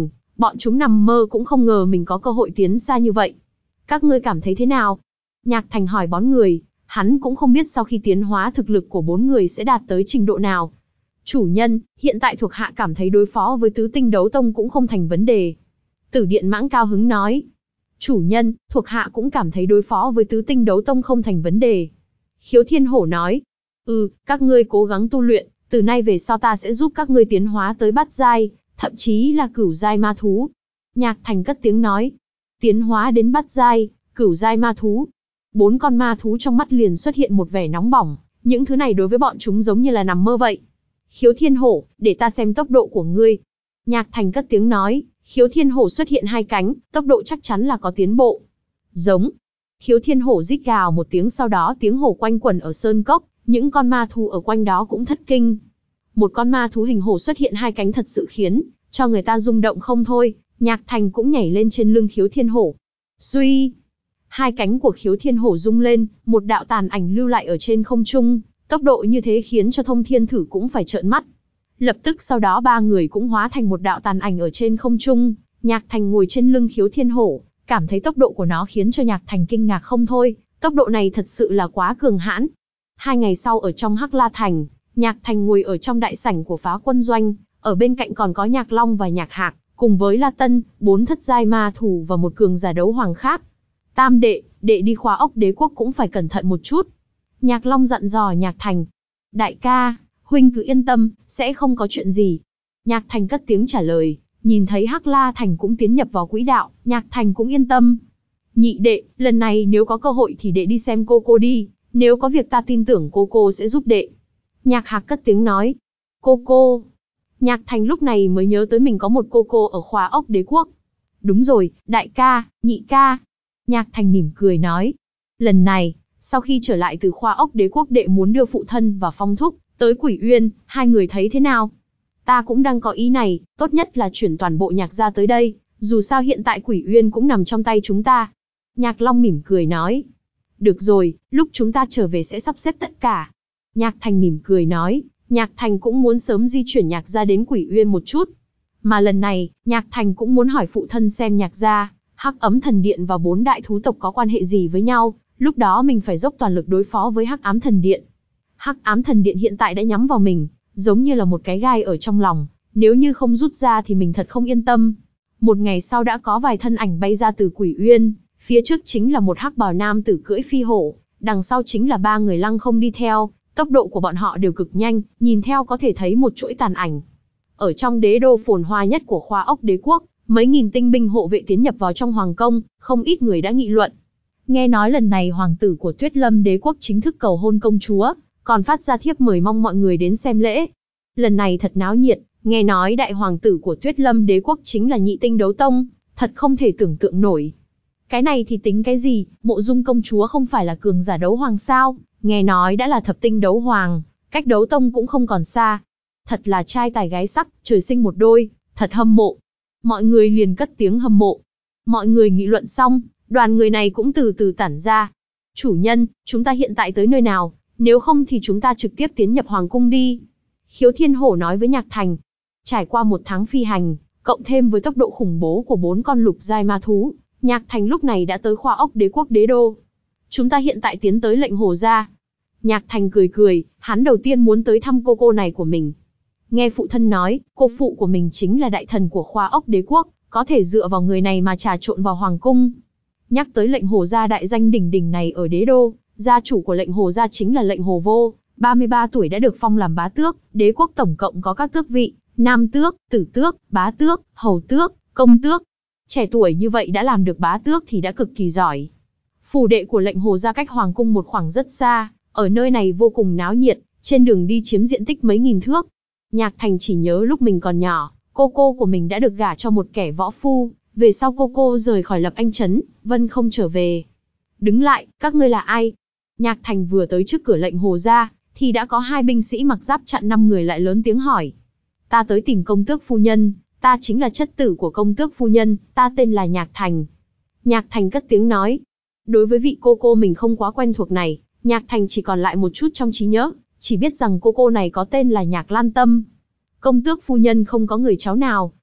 Bọn chúng nằm mơ cũng không ngờ mình có cơ hội tiến xa như vậy. Các ngươi cảm thấy thế nào? Nhạc Thành hỏi bốn người, hắn cũng không biết sau khi tiến hóa thực lực của bốn người sẽ đạt tới trình độ nào. Chủ nhân, hiện tại thuộc hạ cảm thấy đối phó với tứ tinh đấu tông cũng không thành vấn đề. Tử Điện Mãng cao hứng nói. Chủ nhân, thuộc hạ cũng cảm thấy đối phó với tứ tinh đấu tông không thành vấn đề. Khiếu Thiên Hổ nói. Ừ, các ngươi cố gắng tu luyện, từ nay về sau ta sẽ giúp các ngươi tiến hóa tới bát giai, thậm chí là cửu giai ma thú. Nhạc Thành cất tiếng nói. Tiến hóa đến bát giai, cửu giai ma thú. Bốn con ma thú trong mắt liền xuất hiện một vẻ nóng bỏng, những thứ này đối với bọn chúng giống như là nằm mơ vậy. Khiếu Thiên Hổ, để ta xem tốc độ của ngươi. Nhạc Thành cất tiếng nói. Khiếu Thiên Hổ xuất hiện hai cánh, tốc độ chắc chắn là có tiến bộ. Giống. Khiếu Thiên Hổ rít gào một tiếng, sau đó tiếng hổ quanh quẩn ở sơn cốc, những con ma thú ở quanh đó cũng thất kinh. Một con ma thú hình hổ xuất hiện hai cánh thật sự khiến cho người ta rung động không thôi. Nhạc Thành cũng nhảy lên trên lưng Khiếu Thiên Hổ. Suy. Hai cánh của Khiếu Thiên Hổ rung lên, một đạo tàn ảnh lưu lại ở trên không trung, tốc độ như thế khiến cho Thông Thiên Thử cũng phải trợn mắt. Lập tức sau đó ba người cũng hóa thành một đạo tàn ảnh ở trên không trung. Nhạc Thành ngồi trên lưng Khiếu Thiên Hổ, cảm thấy tốc độ của nó khiến cho Nhạc Thành kinh ngạc không thôi, tốc độ này thật sự là quá cường hãn. Hai ngày sau ở trong Hắc La Thành, Nhạc Thành ngồi ở trong đại sảnh của Phá Quân Doanh, ở bên cạnh còn có Nhạc Long và Nhạc Hạc, cùng với La Tân, bốn thất giai ma thủ và một cường giả đấu hoàng khác. Tam đệ, đệ đi Khóa Ốc Đế Quốc cũng phải cẩn thận một chút. Nhạc Long dặn dò Nhạc Thành. Đại ca, huynh cứ yên tâm, sẽ không có chuyện gì. Nhạc Thành cất tiếng trả lời, nhìn thấy Hắc La Thành cũng tiến nhập vào quỹ đạo, Nhạc Thành cũng yên tâm. Nhị đệ, lần này nếu có cơ hội thì đệ đi xem cô cô đi, nếu có việc ta tin tưởng cô cô sẽ giúp đệ. Nhạc Hạc cất tiếng nói. Cô cô. Nhạc Thành lúc này mới nhớ tới mình có một cô cô ở Khóa Ốc Đế Quốc. Đúng rồi, đại ca, nhị ca. Nhạc Thành mỉm cười nói. Lần này, sau khi trở lại từ Khóa Ốc Đế Quốc, đệ muốn đưa phụ thân và Phong Thúc tới Quỷ Uyên, hai người thấy thế nào? Ta cũng đang có ý này, tốt nhất là chuyển toàn bộ Nhạc gia tới đây, dù sao hiện tại Quỷ Uyên cũng nằm trong tay chúng ta. Nhạc Long mỉm cười nói. Được rồi, lúc chúng ta trở về sẽ sắp xếp tất cả. Nhạc Thành mỉm cười nói, Nhạc Thành cũng muốn sớm di chuyển Nhạc gia đến Quỷ Uyên một chút. Mà lần này, Nhạc Thành cũng muốn hỏi phụ thân xem Nhạc gia, Hắc Ấm Thần Điện và bốn đại thú tộc có quan hệ gì với nhau, lúc đó mình phải dốc toàn lực đối phó với Hắc Ám Thần Điện. Hắc Ám Thần Điện hiện tại đã nhắm vào mình, giống như là một cái gai ở trong lòng, nếu như không rút ra thì mình thật không yên tâm. Một ngày sau đã có vài thân ảnh bay ra từ Quỷ Uyên, phía trước chính là một hắc bào nam tử cưỡi phi hổ, đằng sau chính là ba người lăng không đi theo, tốc độ của bọn họ đều cực nhanh, nhìn theo có thể thấy một chuỗi tàn ảnh. Ở trong đế đô phồn hoa nhất của Khóa Ốc Đế Quốc, mấy nghìn tinh binh hộ vệ tiến nhập vào trong hoàng cung, không ít người đã nghị luận. Nghe nói lần này hoàng tử của Tuyết Lâm Đế Quốc chính thức cầu hôn công chúa, còn phát ra thiếp mời mong mọi người đến xem lễ. Lần này thật náo nhiệt, nghe nói đại hoàng tử của Tuyết Lâm Đế Quốc chính là nhị tinh đấu tông, thật không thể tưởng tượng nổi. Cái này thì tính cái gì, Mộ Dung công chúa không phải là cường giả đấu hoàng sao, nghe nói đã là thập tinh đấu hoàng, cách đấu tông cũng không còn xa. Thật là trai tài gái sắc, trời sinh một đôi, thật hâm mộ. Mọi người liền cất tiếng hâm mộ. Mọi người nghị luận xong, đoàn người này cũng từ từ tản ra. Chủ nhân, chúng ta hiện tại tới nơi nào, nếu không thì chúng ta trực tiếp tiến nhập hoàng cung đi. Khiếu Thiên Hổ nói với Nhạc Thành. Trải qua một tháng phi hành, cộng thêm với tốc độ khủng bố của bốn con lục giai ma thú, Nhạc Thành lúc này đã tới Khóa Ốc Đế Quốc đế đô. Chúng ta hiện tại tiến tới Lệnh Hồ gia. Nhạc Thành cười cười, hắn đầu tiên muốn tới thăm cô cô này của mình. Nghe phụ thân nói, cô phụ của mình chính là đại thần của Khóa Ốc Đế Quốc, có thể dựa vào người này mà trà trộn vào hoàng cung. Nhắc tới Lệnh Hồ gia đại danh đỉnh đỉnh này ở đế đô, gia chủ của Lệnh Hồ gia chính là Lệnh Hồ Vô, ba mươi ba tuổi đã được phong làm bá tước, đế quốc tổng cộng có các tước vị, nam tước, tử tước, bá tước, hầu tước, công tước. Trẻ tuổi như vậy đã làm được bá tước thì đã cực kỳ giỏi. Phủ đệ của Lệnh Hồ gia cách hoàng cung một khoảng rất xa, ở nơi này vô cùng náo nhiệt, trên đường đi chiếm diện tích mấy nghìn thước. Nhạc Thành chỉ nhớ lúc mình còn nhỏ, cô cô của mình đã được gả cho một kẻ võ phu, về sau cô cô rời khỏi Lập Anh Trấn, Vân không trở về. Đứng lại, các ngươi là ai? Nhạc Thành vừa tới trước cửa Lệnh Hồ gia, thì đã có hai binh sĩ mặc giáp chặn năm người lại lớn tiếng hỏi. Ta tới tìm công tước phu nhân, ta chính là chất tử của công tước phu nhân, ta tên là Nhạc Thành. Nhạc Thành cất tiếng nói. Đối với vị cô cô mình không quá quen thuộc này, Nhạc Thành chỉ còn lại một chút trong trí nhớ, chỉ biết rằng cô cô này có tên là Nhạc Lan Tâm. Công tước phu nhân không có người cháu nào,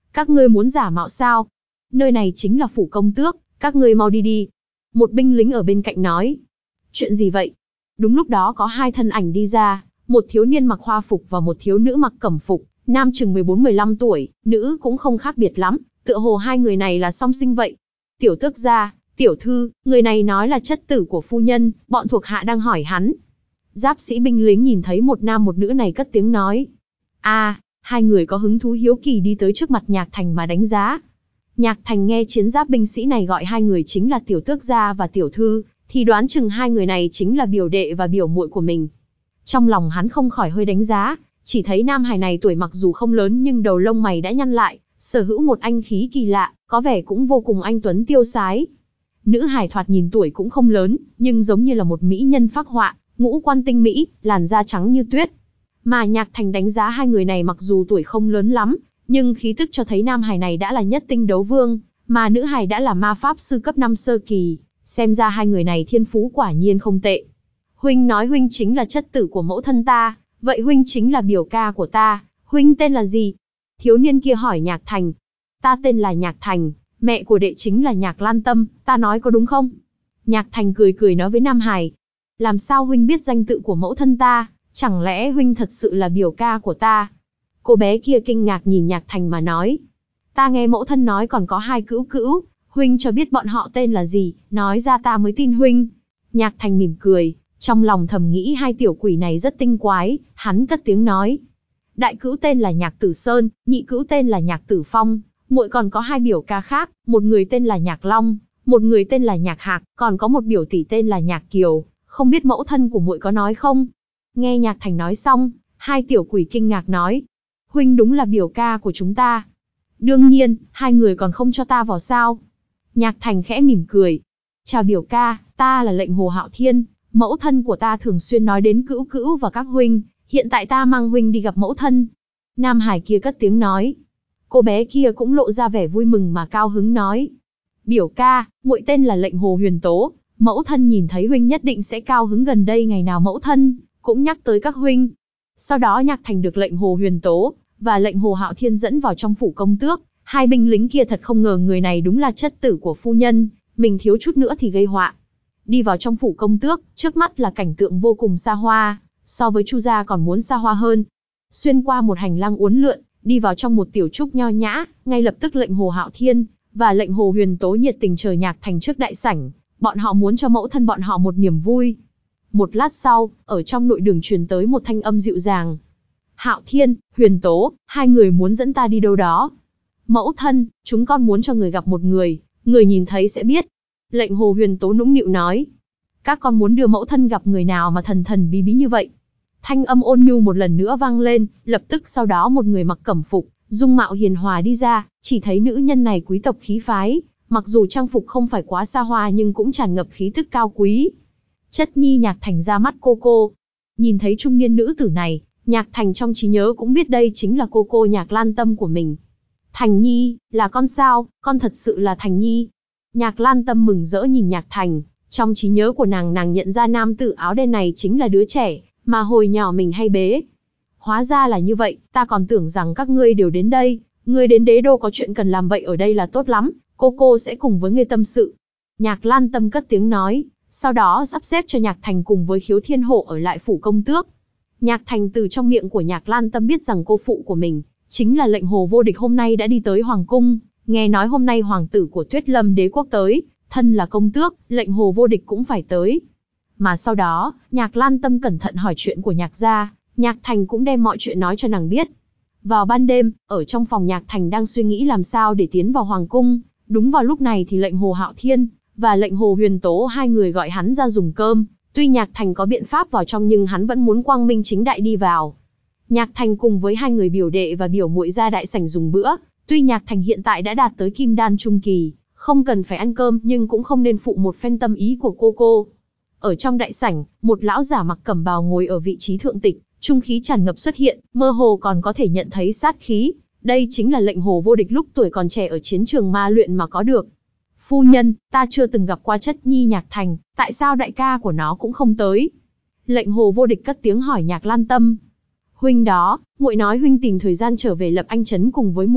Các ngươi muốn giả mạo sao? Nơi này chính là phủ công tước, các ngươi mau đi đi. Một binh lính ở bên cạnh nói. Chuyện gì vậy? Đúng lúc đó có hai thân ảnh đi ra, một thiếu niên mặc hoa phục và một thiếu nữ mặc cẩm phục, nam chừng mười bốn mười lăm tuổi, nữ cũng không khác biệt lắm, tựa hồ hai người này là song sinh vậy. Tiểu tước gia, tiểu thư, người này nói là chất tử của phu nhân, bọn thuộc hạ đang hỏi hắn. Giáp sĩ binh lính nhìn thấy một nam một nữ này cất tiếng nói. A, à, hai người có hứng thú hiếu kỳ đi tới trước mặt Nhạc Thành mà đánh giá. Nhạc Thành nghe chiến giáp binh sĩ này gọi hai người chính là tiểu tước gia và tiểu thư, thì đoán chừng hai người này chính là biểu đệ và biểu muội của mình. Trong lòng hắn không khỏi hơi đánh giá, chỉ thấy nam hài này tuổi mặc dù không lớn nhưng đầu lông mày đã nhăn lại, sở hữu một anh khí kỳ lạ, có vẻ cũng vô cùng anh tuấn tiêu sái. Nữ hài thoạt nhìn tuổi cũng không lớn, nhưng giống như là một mỹ nhân phác họa, ngũ quan tinh mỹ, làn da trắng như tuyết. Mà Nhạc Thành đánh giá hai người này mặc dù tuổi không lớn lắm, nhưng khí tức cho thấy nam hài này đã là nhất tinh đấu vương, mà nữ hài đã là ma pháp sư cấp năm sơ kỳ, xem ra hai người này thiên phú quả nhiên không tệ. Huynh nói huynh chính là chất tử của mẫu thân ta, vậy huynh chính là biểu ca của ta, huynh tên là gì? Thiếu niên kia hỏi Nhạc Thành. Ta tên là Nhạc Thành, mẹ của đệ chính là Nhạc Lan Tâm, ta nói có đúng không? Nhạc Thành cười cười nói với Nam Hải. Làm sao huynh biết danh tự của mẫu thân ta, chẳng lẽ huynh thật sự là biểu ca của ta? Cô bé kia kinh ngạc nhìn Nhạc Thành mà nói. Ta nghe mẫu thân nói còn có hai cữu cữu, huynh cho biết bọn họ tên là gì, nói ra ta mới tin huynh. Nhạc Thành mỉm cười, trong lòng thầm nghĩ hai tiểu quỷ này rất tinh quái, hắn cất tiếng nói. Đại cữu tên là Nhạc Tử Sơn, nhị cữu tên là Nhạc Tử Phong, muội còn có hai biểu ca khác, một người tên là Nhạc Long, một người tên là Nhạc Hạc, còn có một biểu tỷ tên là Nhạc Kiều, không biết mẫu thân của muội có nói không? Nghe Nhạc Thành nói xong, hai tiểu quỷ kinh ngạc nói. Huynh đúng là biểu ca của chúng ta. Đương nhiên, hai người còn không cho ta vào sao? Nhạc Thành khẽ mỉm cười. Chào biểu ca, ta là lệnh Hồ Hạo Thiên, mẫu thân của ta thường xuyên nói đến cữu cữu và các huynh, hiện tại ta mang huynh đi gặp mẫu thân. Nam Hải kia cất tiếng nói. Cô bé kia cũng lộ ra vẻ vui mừng mà cao hứng nói. Biểu ca, muội tên là lệnh Hồ Huyền Tố, mẫu thân nhìn thấy huynh nhất định sẽ cao hứng, gần đây ngày nào mẫu thân cũng nhắc tới các huynh. Sau đó Nhạc Thành được lệnh Hồ Huyền Tố và lệnh Hồ Hạo Thiên dẫn vào trong phủ công tước. Hai binh lính kia thật không ngờ người này đúng là chất tử của phu nhân, mình thiếu chút nữa thì gây họa. Đi vào trong phủ công tước, trước mắt là cảnh tượng vô cùng xa hoa, so với Chu gia còn muốn xa hoa hơn. Xuyên qua một hành lang uốn lượn, đi vào trong một tiểu trúc nho nhã, ngay lập tức lệnh Hồ Hạo Thiên và lệnh Hồ Huyền Tố nhiệt tình chờ Nhạc Thành trước đại sảnh, bọn họ muốn cho mẫu thân bọn họ một niềm vui. Một lát sau, ở trong nội đường truyền tới một thanh âm dịu dàng. Hạo Thiên, Huyền Tố, hai người muốn dẫn ta đi đâu đó. Mẫu thân, chúng con muốn cho người gặp một người, người nhìn thấy sẽ biết. Lệnh Hồ Huyền Tố nũng nịu nói. Các con muốn đưa mẫu thân gặp người nào mà thần thần bí bí như vậy? Thanh âm ôn nhu một lần nữa vang lên, lập tức sau đó một người mặc cẩm phục, dung mạo hiền hòa đi ra, chỉ thấy nữ nhân này quý tộc khí phái, mặc dù trang phục không phải quá xa hoa nhưng cũng tràn ngập khí tức cao quý. Chất nhi Nhạc Thành ra mắt cô cô. Nhìn thấy trung niên nữ tử này, Nhạc Thành trong trí nhớ cũng biết đây chính là cô cô Nhạc Lan Tâm của mình. Thành nhi, là con sao, con thật sự là Thành nhi. Nhạc Lan Tâm mừng rỡ nhìn Nhạc Thành, trong trí nhớ của nàng nàng nhận ra nam tử áo đen này chính là đứa trẻ mà hồi nhỏ mình hay bế. Hóa ra là như vậy, ta còn tưởng rằng các ngươi đều đến đây, ngươi đến đế đô có chuyện cần làm, vậy ở đây là tốt lắm, cô cô sẽ cùng với ngươi tâm sự. Nhạc Lan Tâm cất tiếng nói, sau đó sắp xếp cho Nhạc Thành cùng với Khiếu Thiên Hộ ở lại phủ công tước. Nhạc Thành từ trong miệng của Nhạc Lan Tâm biết rằng cô phụ của mình chính là lệnh Hồ vô địch hôm nay đã đi tới hoàng cung, nghe nói hôm nay hoàng tử của Tuyết Lâm đế quốc tới, thân là công tước, lệnh Hồ vô địch cũng phải tới. Mà sau đó, Nhạc Lan Tâm cẩn thận hỏi chuyện của Nhạc gia, Nhạc Thành cũng đem mọi chuyện nói cho nàng biết. Vào ban đêm, ở trong phòng Nhạc Thành đang suy nghĩ làm sao để tiến vào hoàng cung, đúng vào lúc này thì lệnh Hồ Hạo Thiên và lệnh Hồ Huyền Tố hai người gọi hắn ra dùng cơm. Tuy Nhạc Thành có biện pháp vào trong nhưng hắn vẫn muốn quang minh chính đại đi vào. Nhạc Thành cùng với hai người biểu đệ và biểu muội ra đại sảnh dùng bữa. Tuy Nhạc Thành hiện tại đã đạt tới kim đan trung kỳ, không cần phải ăn cơm nhưng cũng không nên phụ một phen tâm ý của cô cô. Ở trong đại sảnh, một lão giả mặc cẩm bào ngồi ở vị trí thượng tịch, trung khí tràn ngập xuất hiện, mơ hồ còn có thể nhận thấy sát khí. Đây chính là lệnh Hồ vô địch lúc tuổi còn trẻ ở chiến trường ma luyện mà có được. Phu nhân, ta chưa từng gặp qua chất nhi Nhạc Thành, tại sao đại ca của nó cũng không tới? Lệnh Hồ vô địch cất tiếng hỏi Nhạc Lan Tâm. Huynh đó, muội nói huynh tìm thời gian trở về Lập Anh trấn cùng với muội,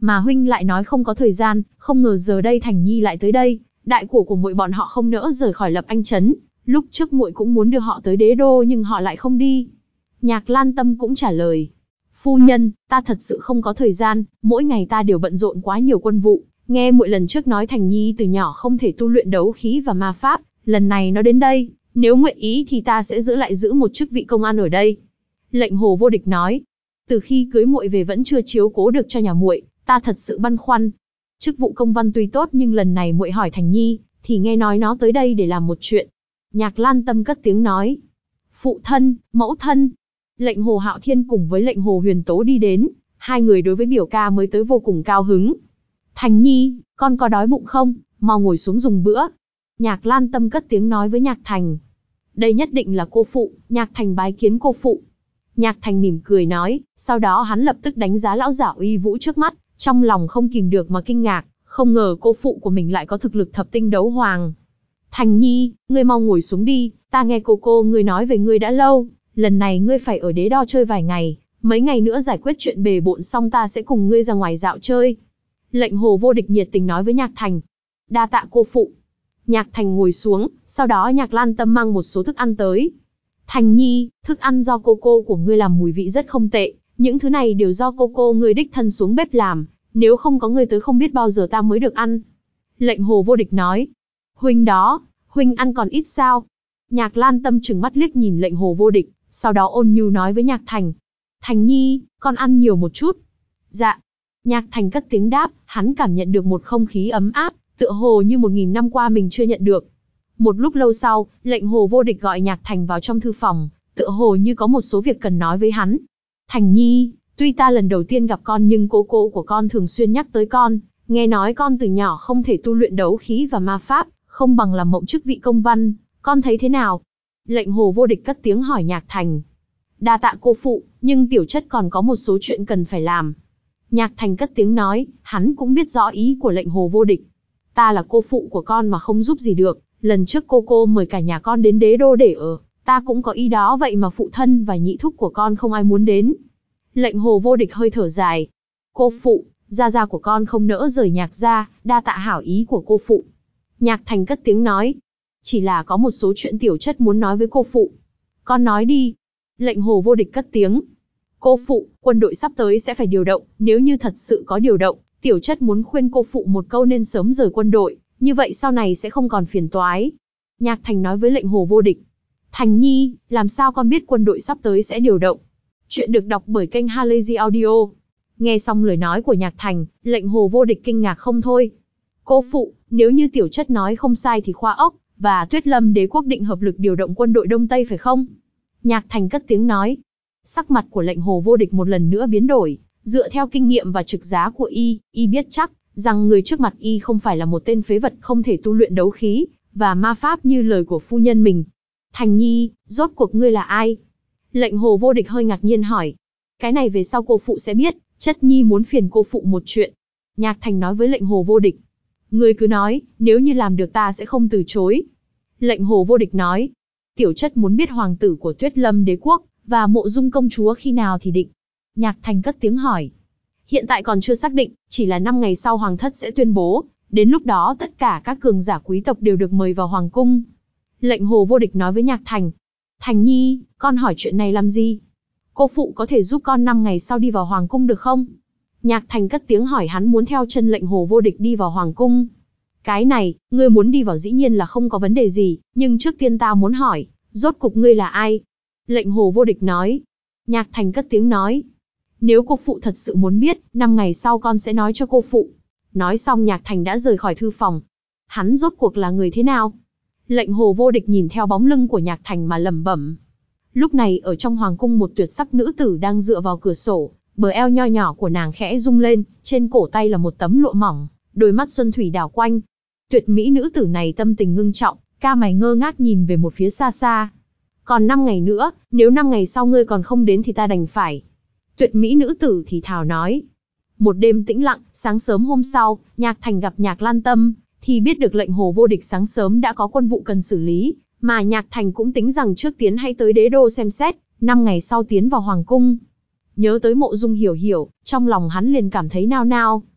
mà huynh lại nói không có thời gian, không ngờ giờ đây Thành Nhi lại tới đây, đại của của muội bọn họ không nỡ rời khỏi Lập Anh trấn, lúc trước muội cũng muốn đưa họ tới đế đô nhưng họ lại không đi. Nhạc Lan Tâm cũng trả lời, phu nhân, ta thật sự không có thời gian, mỗi ngày ta đều bận rộn quá nhiều quân vụ, nghe muội lần trước nói Thành Nhi từ nhỏ không thể tu luyện đấu khí và ma pháp, lần này nó đến đây, nếu nguyện ý thì ta sẽ giữ lại giữ một chức vị công an ở đây. Lệnh Hồ Vô Địch nói, từ khi cưới muội về vẫn chưa chiếu cố được cho nhà muội, ta thật sự băn khoăn. Chức vụ công văn tuy tốt nhưng lần này muội hỏi Thành Nhi, thì nghe nói nó tới đây để làm một chuyện. Nhạc Lan Tâm cất tiếng nói, phụ thân, mẫu thân. Lệnh Hồ Hạo Thiên cùng với lệnh Hồ Huyền Tố đi đến, hai người đối với biểu ca mới tới vô cùng cao hứng. Thành Nhi, con có đói bụng không? Mau ngồi xuống dùng bữa. Nhạc Lan Tâm cất tiếng nói với Nhạc Thành. Đây nhất định là cô phụ, Nhạc Thành bái kiến cô phụ. Nhạc Thành mỉm cười nói, sau đó hắn lập tức đánh giá lão giả uy vũ trước mắt, trong lòng không kìm được mà kinh ngạc, không ngờ cô phụ của mình lại có thực lực thập tinh đấu hoàng. Thành Nhi, ngươi mau ngồi xuống đi, ta nghe cô cô ngươi nói về ngươi đã lâu, lần này ngươi phải ở đế đo chơi vài ngày, mấy ngày nữa giải quyết chuyện bề bộn xong ta sẽ cùng ngươi ra ngoài dạo chơi. Lệnh Hồ Vô Địch nhiệt tình nói với Nhạc Thành. Đa tạ cô phụ. Nhạc Thành ngồi xuống, sau đó Nhạc Lan Tâm mang một số thức ăn tới. Thành Nhi, thức ăn do cô cô của ngươi làm mùi vị rất không tệ, những thứ này đều do cô cô ngươi đích thân xuống bếp làm, nếu không có ngươi tới không biết bao giờ ta mới được ăn. Lệnh Hồ Vô Địch nói. Huynh đó, huynh ăn còn ít sao? Nhạc Lan Tâm trừng mắt liếc nhìn lệnh Hồ Vô Địch, sau đó ôn nhu nói với Nhạc Thành. Thành Nhi, con ăn nhiều một chút. Dạ. Nhạc Thành cất tiếng đáp, hắn cảm nhận được một không khí ấm áp, tựa hồ như một nghìn năm qua mình chưa nhận được. Một lúc lâu sau, lệnh Hồ Vô Địch gọi Nhạc Thành vào trong thư phòng, tựa hồ như có một số việc cần nói với hắn. Thành Nhi, tuy ta lần đầu tiên gặp con nhưng cô cô của con thường xuyên nhắc tới con, nghe nói con từ nhỏ không thể tu luyện đấu khí và ma pháp, không bằng làm mộng chức vị công văn, con thấy thế nào? Lệnh Hồ Vô Địch cất tiếng hỏi Nhạc Thành. Đa tạ cô phụ, nhưng tiểu chất còn có một số chuyện cần phải làm. Nhạc Thành cất tiếng nói, hắn cũng biết rõ ý của lệnh Hồ Vô Địch. Ta là cô phụ của con mà không giúp gì được, lần trước cô cô mời cả nhà con đến đế đô để ở, ta cũng có ý đó vậy mà phụ thân và nhị thúc của con không ai muốn đến. Lệnh Hồ Vô Địch hơi thở dài. Cô phụ, gia gia của con không nỡ rời Nhạc gia, đa tạ hảo ý của cô phụ. Nhạc Thành cất tiếng nói. Chỉ là có một số chuyện tiểu chất muốn nói với cô phụ. Con nói đi. Lệnh Hồ Vô Địch cất tiếng. Cô phụ, quân đội sắp tới sẽ phải điều động, nếu như thật sự có điều động, tiểu chất muốn khuyên cô phụ một câu nên sớm rời quân đội, như vậy sau này sẽ không còn phiền toái. Nhạc Thành nói với lệnh Hồ Vô Địch. Thành Nhi, làm sao con biết quân đội sắp tới sẽ điều động? Chuyện được đọc bởi kênh Halazy Audio. Nghe xong lời nói của Nhạc Thành, lệnh Hồ Vô Địch kinh ngạc không thôi. Cô phụ, nếu như tiểu chất nói không sai thì Khoa Ốc và Tuyết Lâm đế quốc định hợp lực điều động quân đội Đông Tây phải không? Nhạc Thành cất tiếng nói. Sắc mặt của lệnh Hồ Vô Địch một lần nữa biến đổi, dựa theo kinh nghiệm và trực giá của y, y biết chắc rằng người trước mặt y không phải là một tên phế vật không thể tu luyện đấu khí và ma pháp như lời của phu nhân mình. Thành Nhi, rốt cuộc ngươi là ai? Lệnh Hồ Vô Địch hơi ngạc nhiên hỏi. Cái này về sau cô phụ sẽ biết, chất nhi muốn phiền cô phụ một chuyện. Nhạc Thành nói với lệnh Hồ Vô Địch. Ngươi cứ nói, nếu như làm được ta sẽ không từ chối. Lệnh Hồ Vô Địch nói. Tiểu chất muốn biết hoàng tử của Tuyết Lâm đế quốc và Mộ Dung công chúa khi nào thì định. Nhạc Thành cất tiếng hỏi. Hiện tại còn chưa xác định, chỉ là năm ngày sau hoàng thất sẽ tuyên bố, đến lúc đó tất cả các cường giả quý tộc đều được mời vào hoàng cung. Lệnh Hồ Vô Địch nói với Nhạc Thành. Thành Nhi, con hỏi chuyện này làm gì? Cô phụ có thể giúp con năm ngày sau đi vào hoàng cung được không? Nhạc Thành cất tiếng hỏi hắn muốn theo chân lệnh Hồ Vô Địch đi vào hoàng cung. Cái này, ngươi muốn đi vào dĩ nhiên là không có vấn đề gì, nhưng trước tiên ta muốn hỏi, rốt cục ngươi là ai? Lệnh Hồ Vô Địch nói. Nhạc Thành cất tiếng nói. Nếu cô phụ thật sự muốn biết, năm ngày sau con sẽ nói cho cô phụ. Nói xong Nhạc Thành đã rời khỏi thư phòng. Hắn rốt cuộc là người thế nào? Lệnh Hồ Vô Địch nhìn theo bóng lưng của Nhạc Thành mà lẩm bẩm. Lúc này ở trong hoàng cung một tuyệt sắc nữ tử đang dựa vào cửa sổ, bờ eo nho nhỏ của nàng khẽ rung lên, trên cổ tay là một tấm lụa mỏng, đôi mắt xuân thủy đảo quanh. Tuyệt mỹ nữ tử này tâm tình ngưng trọng, ca mày ngơ ngác nhìn về một phía xa xa. Còn năm ngày nữa, nếu năm ngày sau ngươi còn không đến thì ta đành phải. Tuyệt mỹ nữ tử thì thào nói. Một đêm tĩnh lặng, sáng sớm hôm sau, Nhạc Thành gặp Nhạc Lan Tâm, thì biết được lệnh Hồ Vô Địch sáng sớm đã có quân vụ cần xử lý, mà Nhạc Thành cũng tính rằng trước tiến hay tới đế đô xem xét, năm ngày sau tiến vào hoàng cung. Nhớ tới Mộ Dung Hiểu Hiểu, trong lòng hắn liền cảm thấy nao nao.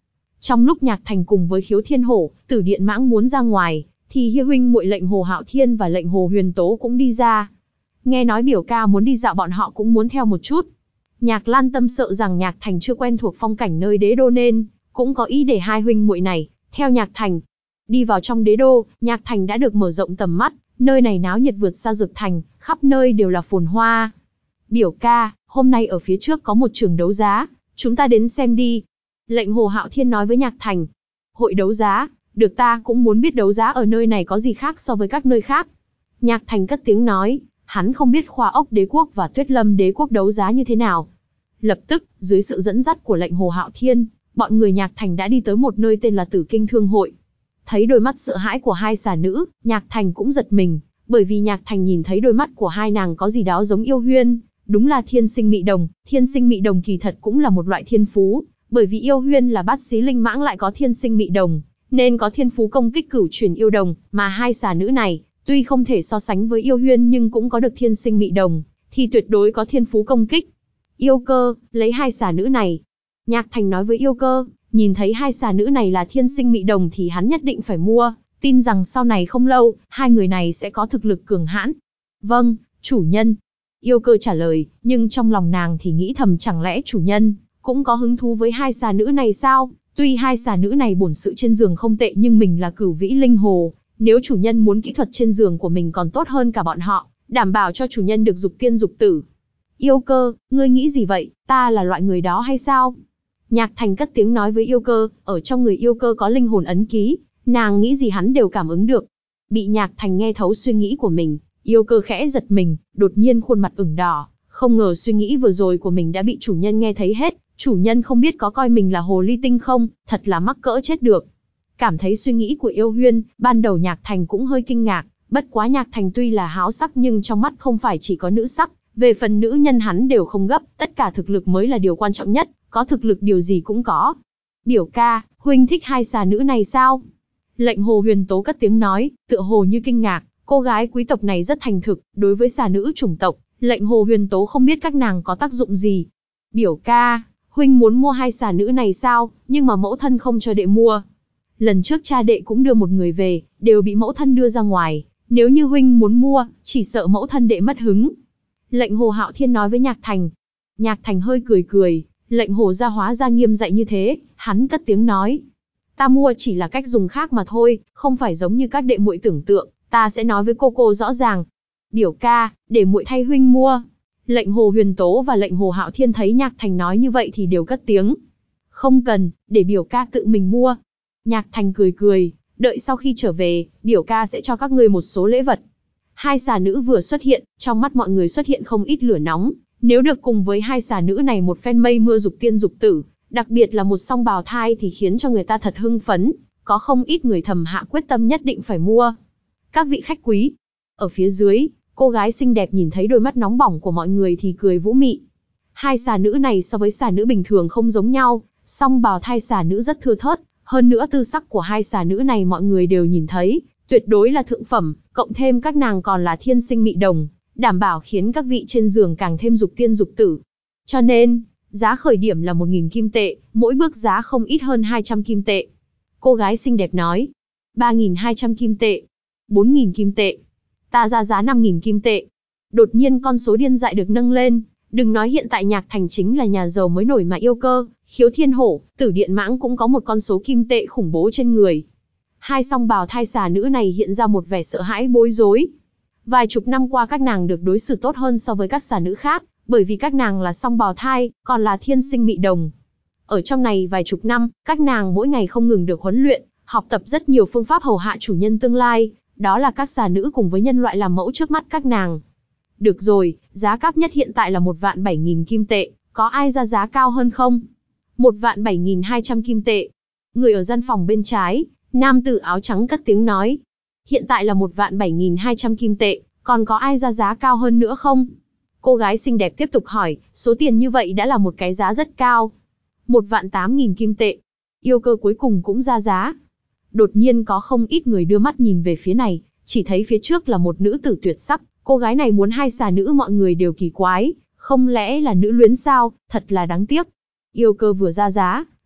Trong lúc Nhạc Thành cùng với Khiếu Thiên Hổ, Tử Điện Mãng muốn ra ngoài, thì Hi huynh muội lệnh Hồ Hạo Thiên và lệnh Hồ Huyền Tố cũng đi ra. Nghe nói biểu ca muốn đi dạo, bọn họ cũng muốn theo một chút. Nhạc Lan Tâm sợ rằng Nhạc Thành chưa quen thuộc phong cảnh nơi đế đô nên cũng có ý để hai huynh muội này theo Nhạc Thành. Đi vào trong đế đô, Nhạc Thành đã được mở rộng tầm mắt, nơi này náo nhiệt vượt xa Dược Thành, khắp nơi đều là phồn hoa. Biểu ca, hôm nay ở phía trước có một trường đấu giá, chúng ta đến xem đi. Lệnh Hồ Hạo Thiên nói với Nhạc Thành. Hội đấu giá, được, ta cũng muốn biết đấu giá ở nơi này có gì khác so với các nơi khác. Nhạc Thành cất tiếng nói, hắn không biết Khoa Ốc Đế Quốc và Tuyết Lâm Đế Quốc đấu giá như thế nào. Lập tức, dưới sự dẫn dắt của lệnh Hồ Hạo Thiên, bọn người Nhạc Thành đã đi tới một nơi tên là Tử Kinh Thương Hội. Thấy đôi mắt sợ hãi của hai xà nữ, Nhạc Thành cũng giật mình, bởi vì Nhạc Thành nhìn thấy đôi mắt của hai nàng có gì đó giống yêu huyên, đúng là thiên sinh mị đồng. Thiên sinh mị đồng kỳ thật cũng là một loại thiên phú, bởi vì yêu huyên là bát xí linh mãng lại có thiên sinh mị đồng, nên có thiên phú công kích cửu truyền yêu đồng, mà hai xà nữ này, tuy không thể so sánh với yêu huyên nhưng cũng có được thiên sinh mị đồng, thì tuyệt đối có thiên phú công kích. Yêu cơ, lấy hai xà nữ này. Nhạc Thành nói với yêu cơ, nhìn thấy hai xà nữ này là thiên sinh mị đồng thì hắn nhất định phải mua, tin rằng sau này không lâu, hai người này sẽ có thực lực cường hãn. Vâng, chủ nhân. Yêu cơ trả lời, nhưng trong lòng nàng thì nghĩ thầm, chẳng lẽ chủ nhân cũng có hứng thú với hai xà nữ này sao? Tuy hai xà nữ này bổn sự trên giường không tệ nhưng mình là Cửu Vĩ Linh Hồ, nếu chủ nhân muốn kỹ thuật trên giường của mình còn tốt hơn cả bọn họ, đảm bảo cho chủ nhân được dục tiên dục tử. Yêu cơ, ngươi nghĩ gì vậy, ta là loại người đó hay sao? Nhạc Thành cất tiếng nói với yêu cơ, ở trong người yêu cơ có linh hồn ấn ký, nàng nghĩ gì hắn đều cảm ứng được. Bị Nhạc Thành nghe thấu suy nghĩ của mình, yêu cơ khẽ giật mình, đột nhiên khuôn mặt ửng đỏ, không ngờ suy nghĩ vừa rồi của mình đã bị chủ nhân nghe thấy hết. Chủ nhân không biết có coi mình là hồ ly tinh không, thật là mắc cỡ chết được. Cảm thấy suy nghĩ của yêu huyên, ban đầu Nhạc Thành cũng hơi kinh ngạc, bất quá Nhạc Thành tuy là háo sắc nhưng trong mắt không phải chỉ có nữ sắc, về phần nữ nhân hắn đều không gấp, tất cả thực lực mới là điều quan trọng nhất, có thực lực điều gì cũng có. Biểu ca, huynh thích hai xà nữ này sao? Lệnh Hồ Huyền Tố cất tiếng nói, tựa hồ như kinh ngạc, cô gái quý tộc này rất thành thực, đối với xà nữ chủng tộc, lệnh Hồ Huyền Tố không biết các nàng có tác dụng gì. Biểu ca, huynh muốn mua hai xà nữ này sao, nhưng mà mẫu thân không cho đệ mua. Lần trước cha đệ cũng đưa một người về, đều bị mẫu thân đưa ra ngoài, nếu như huynh muốn mua, chỉ sợ mẫu thân đệ mất hứng. Lệnh Hồ Hạo Thiên nói với Nhạc Thành. Nhạc Thành hơi cười cười, lệnh Hồ gia hóa ra nghiêm dạy như thế, hắn cất tiếng nói. Ta mua chỉ là cách dùng khác mà thôi, không phải giống như các đệ muội tưởng tượng, ta sẽ nói với cô cô rõ ràng. Biểu ca, để muội thay huynh mua. Lệnh Hồ Huyền Tố và lệnh Hồ Hạo Thiên thấy Nhạc Thành nói như vậy thì đều cất tiếng. Không cần, để biểu ca tự mình mua. Nhạc Thành cười cười, đợi sau khi trở về, biểu ca sẽ cho các ngươi một số lễ vật. Hai xà nữ vừa xuất hiện, trong mắt mọi người xuất hiện không ít lửa nóng, nếu được cùng với hai xà nữ này một phen mây mưa dục tiên dục tử, đặc biệt là một song bào thai thì khiến cho người ta thật hưng phấn, có không ít người thầm hạ quyết tâm nhất định phải mua. Các vị khách quý, ở phía dưới, cô gái xinh đẹp nhìn thấy đôi mắt nóng bỏng của mọi người thì cười vũ mị. Hai xà nữ này so với xà nữ bình thường không giống nhau, song bào thai xà nữ rất thưa thớt, hơn nữa tư sắc của hai xà nữ này mọi người đều nhìn thấy, tuyệt đối là thượng phẩm, cộng thêm các nàng còn là thiên sinh mị đồng, đảm bảo khiến các vị trên giường càng thêm dục tiên dục tử. Cho nên, giá khởi điểm là một nghìn kim tệ, mỗi bước giá không ít hơn hai trăm kim tệ. Cô gái xinh đẹp nói, ba nghìn hai trăm kim tệ, bốn nghìn kim tệ, ta ra giá năm nghìn kim tệ. Đột nhiên con số điên dại được nâng lên, đừng nói hiện tại Nhạc Thành chính là nhà giàu mới nổi mà yêu cơ, Khiếu Thiên Hổ, Tử Điện Mãng cũng có một con số kim tệ khủng bố trên người. Hai song bào thai xà nữ này hiện ra một vẻ sợ hãi bối rối. Vài chục năm qua các nàng được đối xử tốt hơn so với các xà nữ khác, bởi vì các nàng là song bào thai, còn là thiên sinh mị đồng. Ở trong này vài chục năm, các nàng mỗi ngày không ngừng được huấn luyện, học tập rất nhiều phương pháp hầu hạ chủ nhân tương lai, đó là các xà nữ cùng với nhân loại làm mẫu trước mắt các nàng. Được rồi, giá cao nhất hiện tại là một vạn bảy nghìn kim tệ, có ai ra giá cao hơn không? Một vạn bảy nghìn hai trăm kim tệ. Người ở gian phòng bên trái, nam tử áo trắng cất tiếng nói. Hiện tại là một vạn bảy nghìn hai trăm kim tệ, còn có ai ra giá cao hơn nữa không? Cô gái xinh đẹp tiếp tục hỏi, số tiền như vậy đã là một cái giá rất cao. Một vạn tám nghìn kim tệ. Yêu cơ cuối cùng cũng ra giá. Đột nhiên có không ít người đưa mắt nhìn về phía này, chỉ thấy phía trước là một nữ tử tuyệt sắc, cô gái này muốn hai xà nữ mọi người đều kỳ quái, không lẽ là nữ luyến sao, thật là đáng tiếc. Yêu cơ vừa ra giá,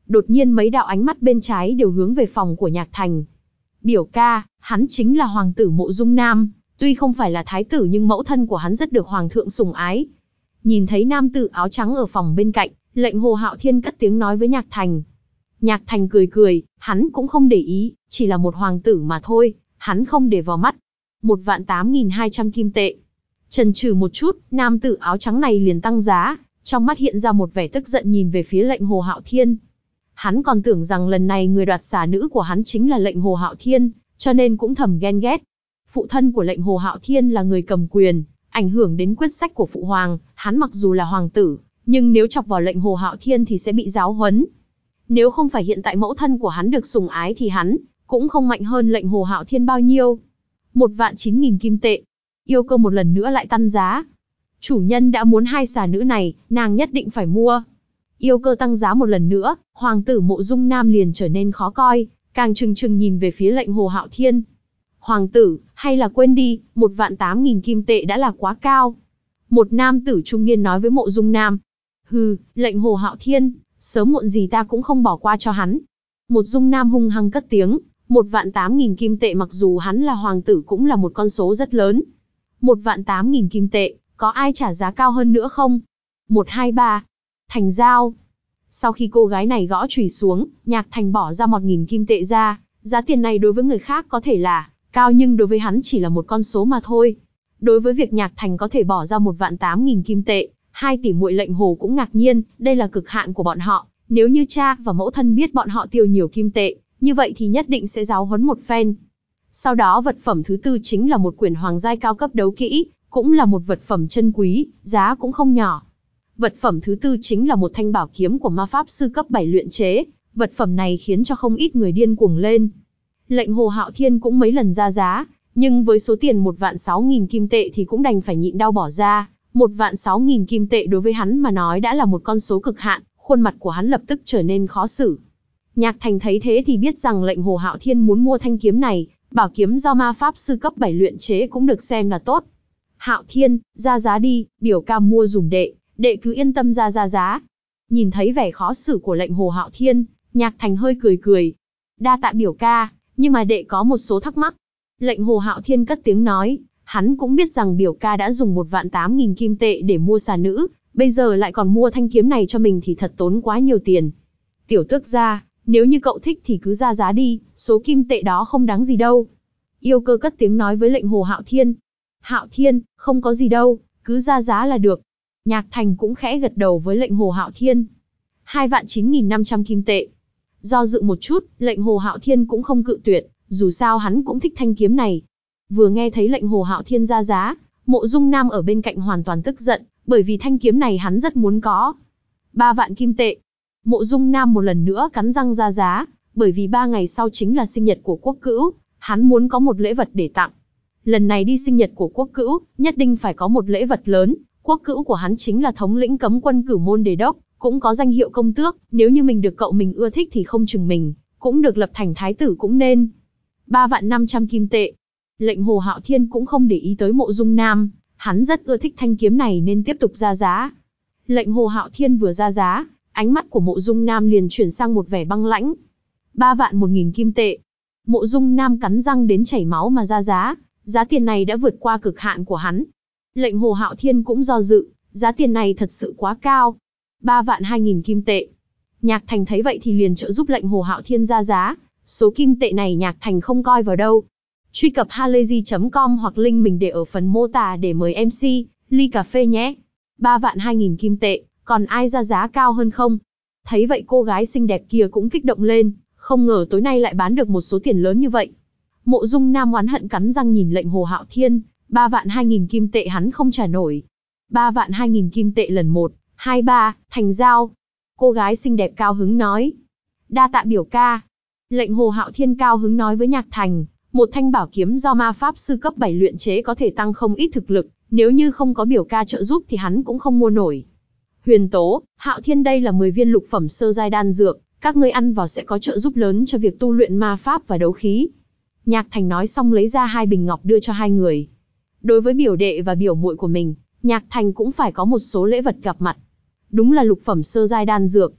Đột nhiên mấy đạo ánh mắt bên trái đều hướng về phòng của Nhạc Thành. Biểu ca, hắn chính là hoàng tử Mộ Dung Nam, tuy không phải là thái tử nhưng mẫu thân của hắn rất được hoàng thượng sủng ái. Nhìn thấy nam tử áo trắng ở phòng bên cạnh, lệnh Hồ Hạo Thiên cất tiếng nói với Nhạc Thành. Nhạc Thành cười cười, hắn cũng không để ý, chỉ là một hoàng tử mà thôi, hắn không để vào mắt. Một vạn tám nghìn hai trăm kim tệ. Chần chừ một chút, nam tử áo trắng này liền tăng giá, trong mắt hiện ra một vẻ tức giận nhìn về phía lệnh Hồ Hạo Thiên. Hắn còn tưởng rằng lần này người đoạt xà nữ của hắn chính là lệnh Hồ Hạo Thiên, cho nên cũng thầm ghen ghét. Phụ thân của lệnh Hồ Hạo Thiên là người cầm quyền, ảnh hưởng đến quyết sách của phụ hoàng, hắn mặc dù là hoàng tử, nhưng nếu chọc vào lệnh Hồ Hạo Thiên thì sẽ bị giáo huấn. Nếu không phải hiện tại mẫu thân của hắn được sủng ái thì hắn cũng không mạnh hơn lệnh Hồ Hạo Thiên bao nhiêu. Một vạn chín nghìn kim tệ. Yêu cầu một lần nữa lại tăng giá. Chủ nhân đã muốn hai xà nữ này, nàng nhất định phải mua. Yêu cơ tăng giá một lần nữa, hoàng tử Mộ Dung Nam liền trở nên khó coi, càng trừng trừng nhìn về phía lệnh Hồ Hạo Thiên. Hoàng tử, hay là quên đi, một vạn tám nghìn kim tệ đã là quá cao. Một nam tử trung niên nói với Mộ Dung Nam. Hừ, lệnh Hồ Hạo Thiên, sớm muộn gì ta cũng không bỏ qua cho hắn. Mộ Dung Nam hung hăng cất tiếng, một vạn tám nghìn kim tệ mặc dù hắn là hoàng tử cũng là một con số rất lớn. Một vạn tám nghìn kim tệ, có ai trả giá cao hơn nữa không? Một hai ba, thành giao. Sau khi cô gái này gõ chùy xuống, Nhạc Thành bỏ ra một nghìn kim tệ ra, giá tiền này đối với người khác có thể là cao nhưng đối với hắn chỉ là một con số mà thôi. Đối với việc Nhạc Thành có thể bỏ ra một vạn tám nghìn kim tệ, hai tỷ muội lệnh Hồ cũng ngạc nhiên, đây là cực hạn của bọn họ. Nếu như cha và mẫu thân biết bọn họ tiêu nhiều kim tệ, như vậy thì nhất định sẽ giáo huấn một phen. Sau đó vật phẩm thứ tư chính là một quyển hoàng giai cao cấp đấu kỹ, cũng là một vật phẩm chân quý, giá cũng không nhỏ. Vật phẩm thứ tư chính là một thanh bảo kiếm của ma pháp sư cấp bảy luyện chế, vật phẩm này khiến cho không ít người điên cuồng lên. Lệnh Hồ Hạo Thiên cũng mấy lần ra giá, nhưng với số tiền một vạn sáu nghìn kim tệ thì cũng đành phải nhịn đau bỏ ra. Một vạn sáu nghìn kim tệ đối với hắn mà nói đã là một con số cực hạn, khuôn mặt của hắn lập tức trở nên khó xử. Nhạc Thành thấy thế thì biết rằng lệnh Hồ Hạo Thiên muốn mua thanh kiếm này, bảo kiếm do ma pháp sư cấp bảy luyện chế cũng được xem là tốt. Hạo Thiên, ra giá đi, biểu ca mua dùm đệ, đệ cứ yên tâm ra ra giá. Nhìn thấy vẻ khó xử của lệnh Hồ Hạo Thiên, Nhạc Thành hơi cười cười. Đa tạ biểu ca, nhưng mà đệ có một số thắc mắc. Lệnh Hồ Hạo Thiên cất tiếng nói, hắn cũng biết rằng biểu ca đã dùng một vạn tám nghìn kim tệ để mua xà nữ, bây giờ lại còn mua thanh kiếm này cho mình thì thật tốn quá nhiều tiền. Tiểu tước gia, nếu như cậu thích thì cứ ra giá đi, số kim tệ đó không đáng gì đâu. Yêu cơ cất tiếng nói với lệnh Hồ Hạo Thiên. Hạo Thiên, không có gì đâu, cứ ra giá là được. Nhạc Thành cũng khẽ gật đầu với lệnh Hồ Hạo Thiên. Hai vạn chín nghìn năm trăm kim tệ. Do dự một chút, lệnh Hồ Hạo Thiên cũng không cự tuyệt, dù sao hắn cũng thích thanh kiếm này. Vừa nghe thấy lệnh Hồ Hạo Thiên ra giá, Mộ Dung Nam ở bên cạnh hoàn toàn tức giận, bởi vì thanh kiếm này hắn rất muốn có. Ba vạn kim tệ. Mộ Dung Nam một lần nữa cắn răng ra giá, bởi vì ba ngày sau chính là sinh nhật của Quốc Cữu, hắn muốn có một lễ vật để tặng. Lần này đi sinh nhật của Quốc Cữu, nhất định phải có một lễ vật lớn. Quốc Cữu của hắn chính là thống lĩnh cấm quân Cửu Môn Đề Đốc, cũng có danh hiệu công tước, nếu như mình được cậu mình ưa thích thì không chừng mình cũng được lập thành thái tử cũng nên. Ba vạn năm trăm kim tệ. Lệnh Hồ Hạo Thiên cũng không để ý tới Mộ Dung Nam, hắn rất ưa thích thanh kiếm này nên tiếp tục ra giá. Lệnh Hồ Hạo Thiên vừa ra giá, ánh mắt của Mộ Dung Nam liền chuyển sang một vẻ băng lãnh. Ba vạn một nghìn kim tệ. Mộ Dung Nam cắn răng đến chảy máu mà ra giá, giá tiền này đã vượt qua cực hạn của hắn. Lệnh Hồ Hạo Thiên cũng do dự, giá tiền này thật sự quá cao. Ba vạn hai nghìn kim tệ. Nhạc Thành thấy vậy thì liền trợ giúp lệnh Hồ Hạo Thiên ra giá, số kim tệ này Nhạc Thành không coi vào đâu. Truy cập halayzi chấm com hoặc link mình để ở phần mô tả để mời em xê, ly cà phê nhé. Ba vạn hai nghìn kim tệ, còn ai ra giá cao hơn không? Thấy vậy cô gái xinh đẹp kia cũng kích động lên, không ngờ tối nay lại bán được một số tiền lớn như vậy. Mộ Dung Nam oán hận cắn răng nhìn lệnh Hồ Hạo Thiên, ba vạn hai nghìn kim tệ hắn không trả nổi. Ba vạn hai nghìn kim tệ lần một, hai ba, thành giao. Cô gái xinh đẹp cao hứng nói. Đa tạ biểu ca. Lệnh Hồ Hạo Thiên cao hứng nói với Nhạc Thành, một thanh bảo kiếm do ma pháp sư cấp bảy luyện chế có thể tăng không ít thực lực, nếu như không có biểu ca trợ giúp thì hắn cũng không mua nổi. Huyền Tố, Hạo Thiên đây là mười viên lục phẩm sơ giai đan dược, các ngươi ăn vào sẽ có trợ giúp lớn cho việc tu luyện ma pháp và đấu khí. Nhạc Thành nói xong lấy ra hai bình ngọc đưa cho hai người. Đối với biểu đệ và biểu muội của mình, Nhạc Thành cũng phải có một số lễ vật gặp mặt. Đúng là lục phẩm sơ giai đan dược.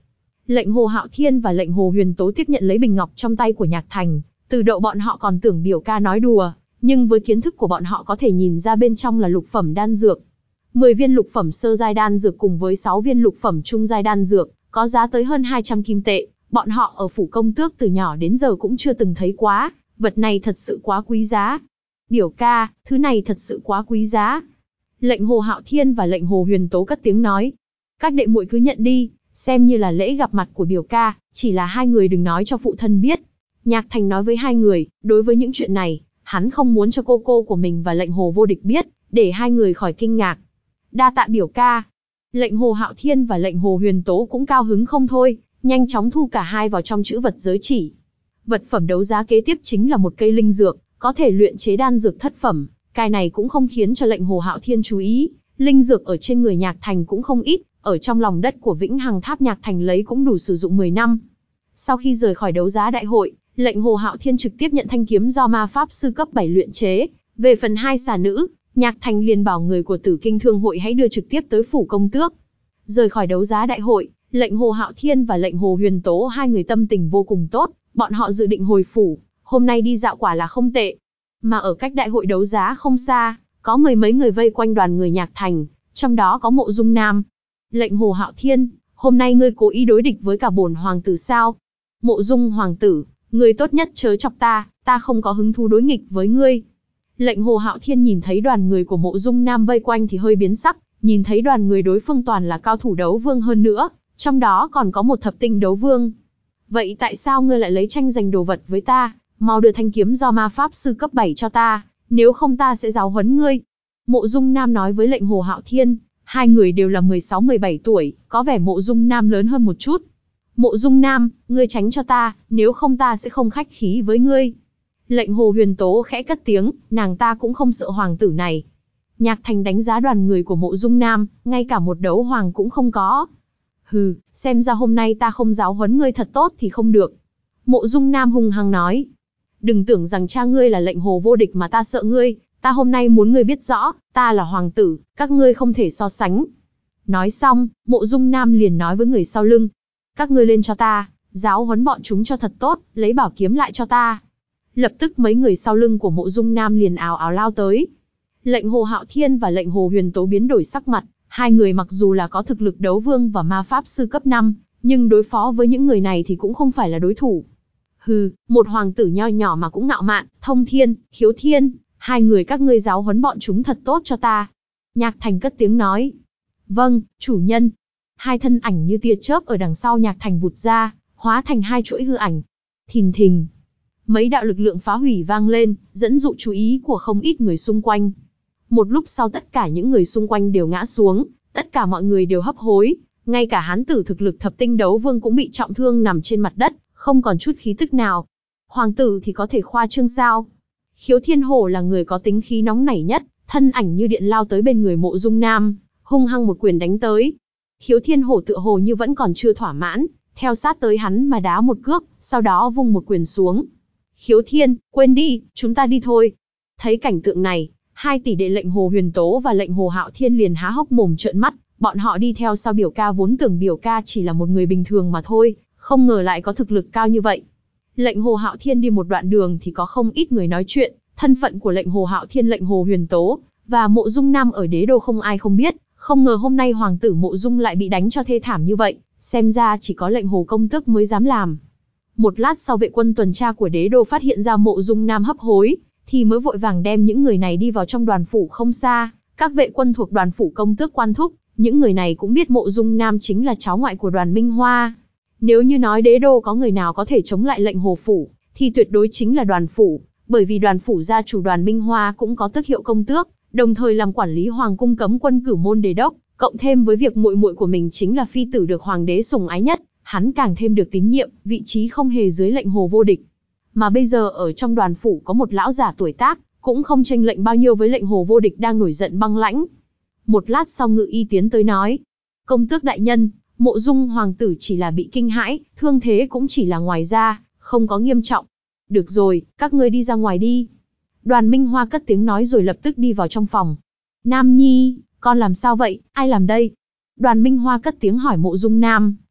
Lệnh Hồ Hạo Thiên và lệnh Hồ Huyền Tố tiếp nhận lấy bình ngọc trong tay của Nhạc Thành, từ độ bọn họ còn tưởng biểu ca nói đùa, nhưng với kiến thức của bọn họ có thể nhìn ra bên trong là lục phẩm đan dược. mười viên lục phẩm sơ giai đan dược cùng với sáu viên lục phẩm trung giai đan dược, có giá tới hơn hai trăm kim tệ, bọn họ ở phủ công tước từ nhỏ đến giờ cũng chưa từng thấy quá, vật này thật sự quá quý giá. Biểu ca, thứ này thật sự quá quý giá. Lệnh Hồ Hạo Thiên và lệnh Hồ Huyền Tố cất tiếng nói. Các đệ muội cứ nhận đi, xem như là lễ gặp mặt của biểu ca, chỉ là hai người đừng nói cho phụ thân biết. Nhạc Thành nói với hai người, đối với những chuyện này, hắn không muốn cho cô cô của mình và lệnh Hồ Vô Địch biết, để hai người khỏi kinh ngạc. Đa tạ biểu ca. Lệnh Hồ Hạo Thiên và lệnh Hồ Huyền Tố cũng cao hứng không thôi, nhanh chóng thu cả hai vào trong chữ vật giới chỉ. Vật phẩm đấu giá kế tiếp chính là một cây linh dược, có thể luyện chế đan dược thất phẩm. Cái này cũng không khiến cho lệnh Hồ Hạo Thiên chú ý, linh dược ở trên người Nhạc Thành cũng không ít, ở trong lòng đất của Vĩnh Hằng Tháp Nhạc Thành lấy cũng đủ sử dụng mười năm. Sau khi rời khỏi đấu giá đại hội, lệnh Hồ Hạo Thiên trực tiếp nhận thanh kiếm do ma pháp sư cấp bảy luyện chế. Về phần hai xà nữ, Nhạc Thành liền bảo người của Tử Kinh Thương hội hãy đưa trực tiếp tới phủ công tước. Rời khỏi đấu giá đại hội, lệnh Hồ Hạo Thiên và lệnh Hồ Huyền Tố hai người tâm tình vô cùng tốt, bọn họ dự định hồi phủ, hôm nay đi dạo quả là không tệ. Mà ở cách đại hội đấu giá không xa, có mười mấy người vây quanh đoàn người Nhạc Thành, trong đó có Mộ Dung Nam. Lệnh Hồ Hạo Thiên, hôm nay ngươi cố ý đối địch với cả bổn hoàng tử sao? Mộ Dung hoàng tử, ngươi tốt nhất chớ chọc ta, ta không có hứng thú đối nghịch với ngươi. Lệnh Hồ Hạo Thiên nhìn thấy đoàn người của Mộ Dung Nam vây quanh thì hơi biến sắc, nhìn thấy đoàn người đối phương toàn là cao thủ đấu vương hơn nữa, trong đó còn có một thập tinh đấu vương. Vậy tại sao ngươi lại lấy tranh giành đồ vật với ta? Mau đưa thanh kiếm do ma pháp sư cấp bảy cho ta, nếu không ta sẽ giáo huấn ngươi. Mộ Dung Nam nói với lệnh Hồ Hạo Thiên, hai người đều là mười sáu mười bảy tuổi, có vẻ Mộ Dung Nam lớn hơn một chút. Mộ Dung Nam, ngươi tránh cho ta, nếu không ta sẽ không khách khí với ngươi. Lệnh Hồ Huyền Tố khẽ cất tiếng, nàng ta cũng không sợ hoàng tử này. Nhạc Thành đánh giá đoàn người của Mộ Dung Nam, ngay cả một đấu hoàng cũng không có. Hừ, xem ra hôm nay ta không giáo huấn ngươi thật tốt thì không được. Mộ Dung Nam hung hăng nói. Đừng tưởng rằng cha ngươi là lệnh Hồ Vô Địch mà ta sợ ngươi, ta hôm nay muốn ngươi biết rõ, ta là hoàng tử, các ngươi không thể so sánh. Nói xong, Mộ Dung Nam liền nói với người sau lưng. Các ngươi lên cho ta, giáo huấn bọn chúng cho thật tốt, lấy bảo kiếm lại cho ta. Lập tức mấy người sau lưng của Mộ Dung Nam liền ào ào lao tới. Lệnh Hồ Hạo Thiên và lệnh Hồ Huyền Tố biến đổi sắc mặt, hai người mặc dù là có thực lực đấu vương và ma pháp sư cấp năm, nhưng đối phó với những người này thì cũng không phải là đối thủ. Hừ, một hoàng tử nho nhỏ mà cũng ngạo mạn, Thông Thiên, Khiếu Thiên, hai người các ngươi giáo huấn bọn chúng thật tốt cho ta. Nhạc Thành cất tiếng nói. Vâng, chủ nhân. Hai thân ảnh như tia chớp ở đằng sau Nhạc Thành vụt ra, hóa thành hai chuỗi hư ảnh. Thình thình. Mấy đạo lực lượng phá hủy vang lên, dẫn dụ chú ý của không ít người xung quanh. Một lúc sau tất cả những người xung quanh đều ngã xuống, tất cả mọi người đều hấp hối, ngay cả hán tử thực lực thập tinh đấu vương cũng bị trọng thương nằm trên mặt đất, không còn chút khí tức nào. Hoàng tử thì có thể khoa trương sao? Khiếu Thiên Hổ là người có tính khí nóng nảy nhất, thân ảnh như điện lao tới bên người Mộ Dung Nam, hung hăng một quyền đánh tới. Khiếu Thiên Hổ tựa hồ như vẫn còn chưa thỏa mãn, theo sát tới hắn mà đá một cước, sau đó vung một quyền xuống. Khiếu Thiên, quên đi, chúng ta đi thôi. Thấy cảnh tượng này, hai tỷ đệ lệnh Hồ Huyền Tố và lệnh Hồ Hạo Thiên liền há hốc mồm trợn mắt, bọn họ đi theo sau biểu ca vốn tưởng biểu ca chỉ là một người bình thường mà thôi, không ngờ lại có thực lực cao như vậy. Lệnh Hồ Hạo Thiên đi một đoạn đường thì có không ít người nói chuyện, thân phận của lệnh Hồ Hạo Thiên, lệnh Hồ Huyền Tố và Mộ Dung Nam ở đế đô không ai không biết, không ngờ hôm nay hoàng tử Mộ Dung lại bị đánh cho thê thảm như vậy, xem ra chỉ có lệnh Hồ công tước mới dám làm. Một lát sau vệ quân tuần tra của đế đô phát hiện ra Mộ Dung Nam hấp hối, thì mới vội vàng đem những người này đi vào trong đoàn phủ không xa, các vệ quân thuộc đoàn phủ công tước quan thúc, những người này cũng biết Mộ Dung Nam chính là cháu ngoại của Đoàn Minh Hoa. Nếu như nói đế đô có người nào có thể chống lại lệnh Hồ phủ, thì tuyệt đối chính là đoàn phủ, bởi vì đoàn phủ gia chủ Đoàn Minh Hoa cũng có tước hiệu công tước, đồng thời làm quản lý hoàng cung cấm quân cửu môn đề đốc, cộng thêm với việc muội muội của mình chính là phi tử được hoàng đế sủng ái nhất, hắn càng thêm được tín nhiệm, vị trí không hề dưới lệnh Hồ Vô Địch. Mà bây giờ ở trong đoàn phủ có một lão giả tuổi tác, cũng không chênh lệnh bao nhiêu với lệnh Hồ Vô Địch đang nổi giận băng lãnh. Một lát sau Ngự Y tiến tới nói, công tước đại nhân, Mộ Dung hoàng tử chỉ là bị kinh hãi, thương thế cũng chỉ là ngoài da, không có nghiêm trọng. Được rồi, các ngươi đi ra ngoài đi. Đoàn Minh Hoa cất tiếng nói rồi lập tức đi vào trong phòng. Nam Nhi, con làm sao vậy, ai làm đây? Đoàn Minh Hoa cất tiếng hỏi Mộ Dung Nam,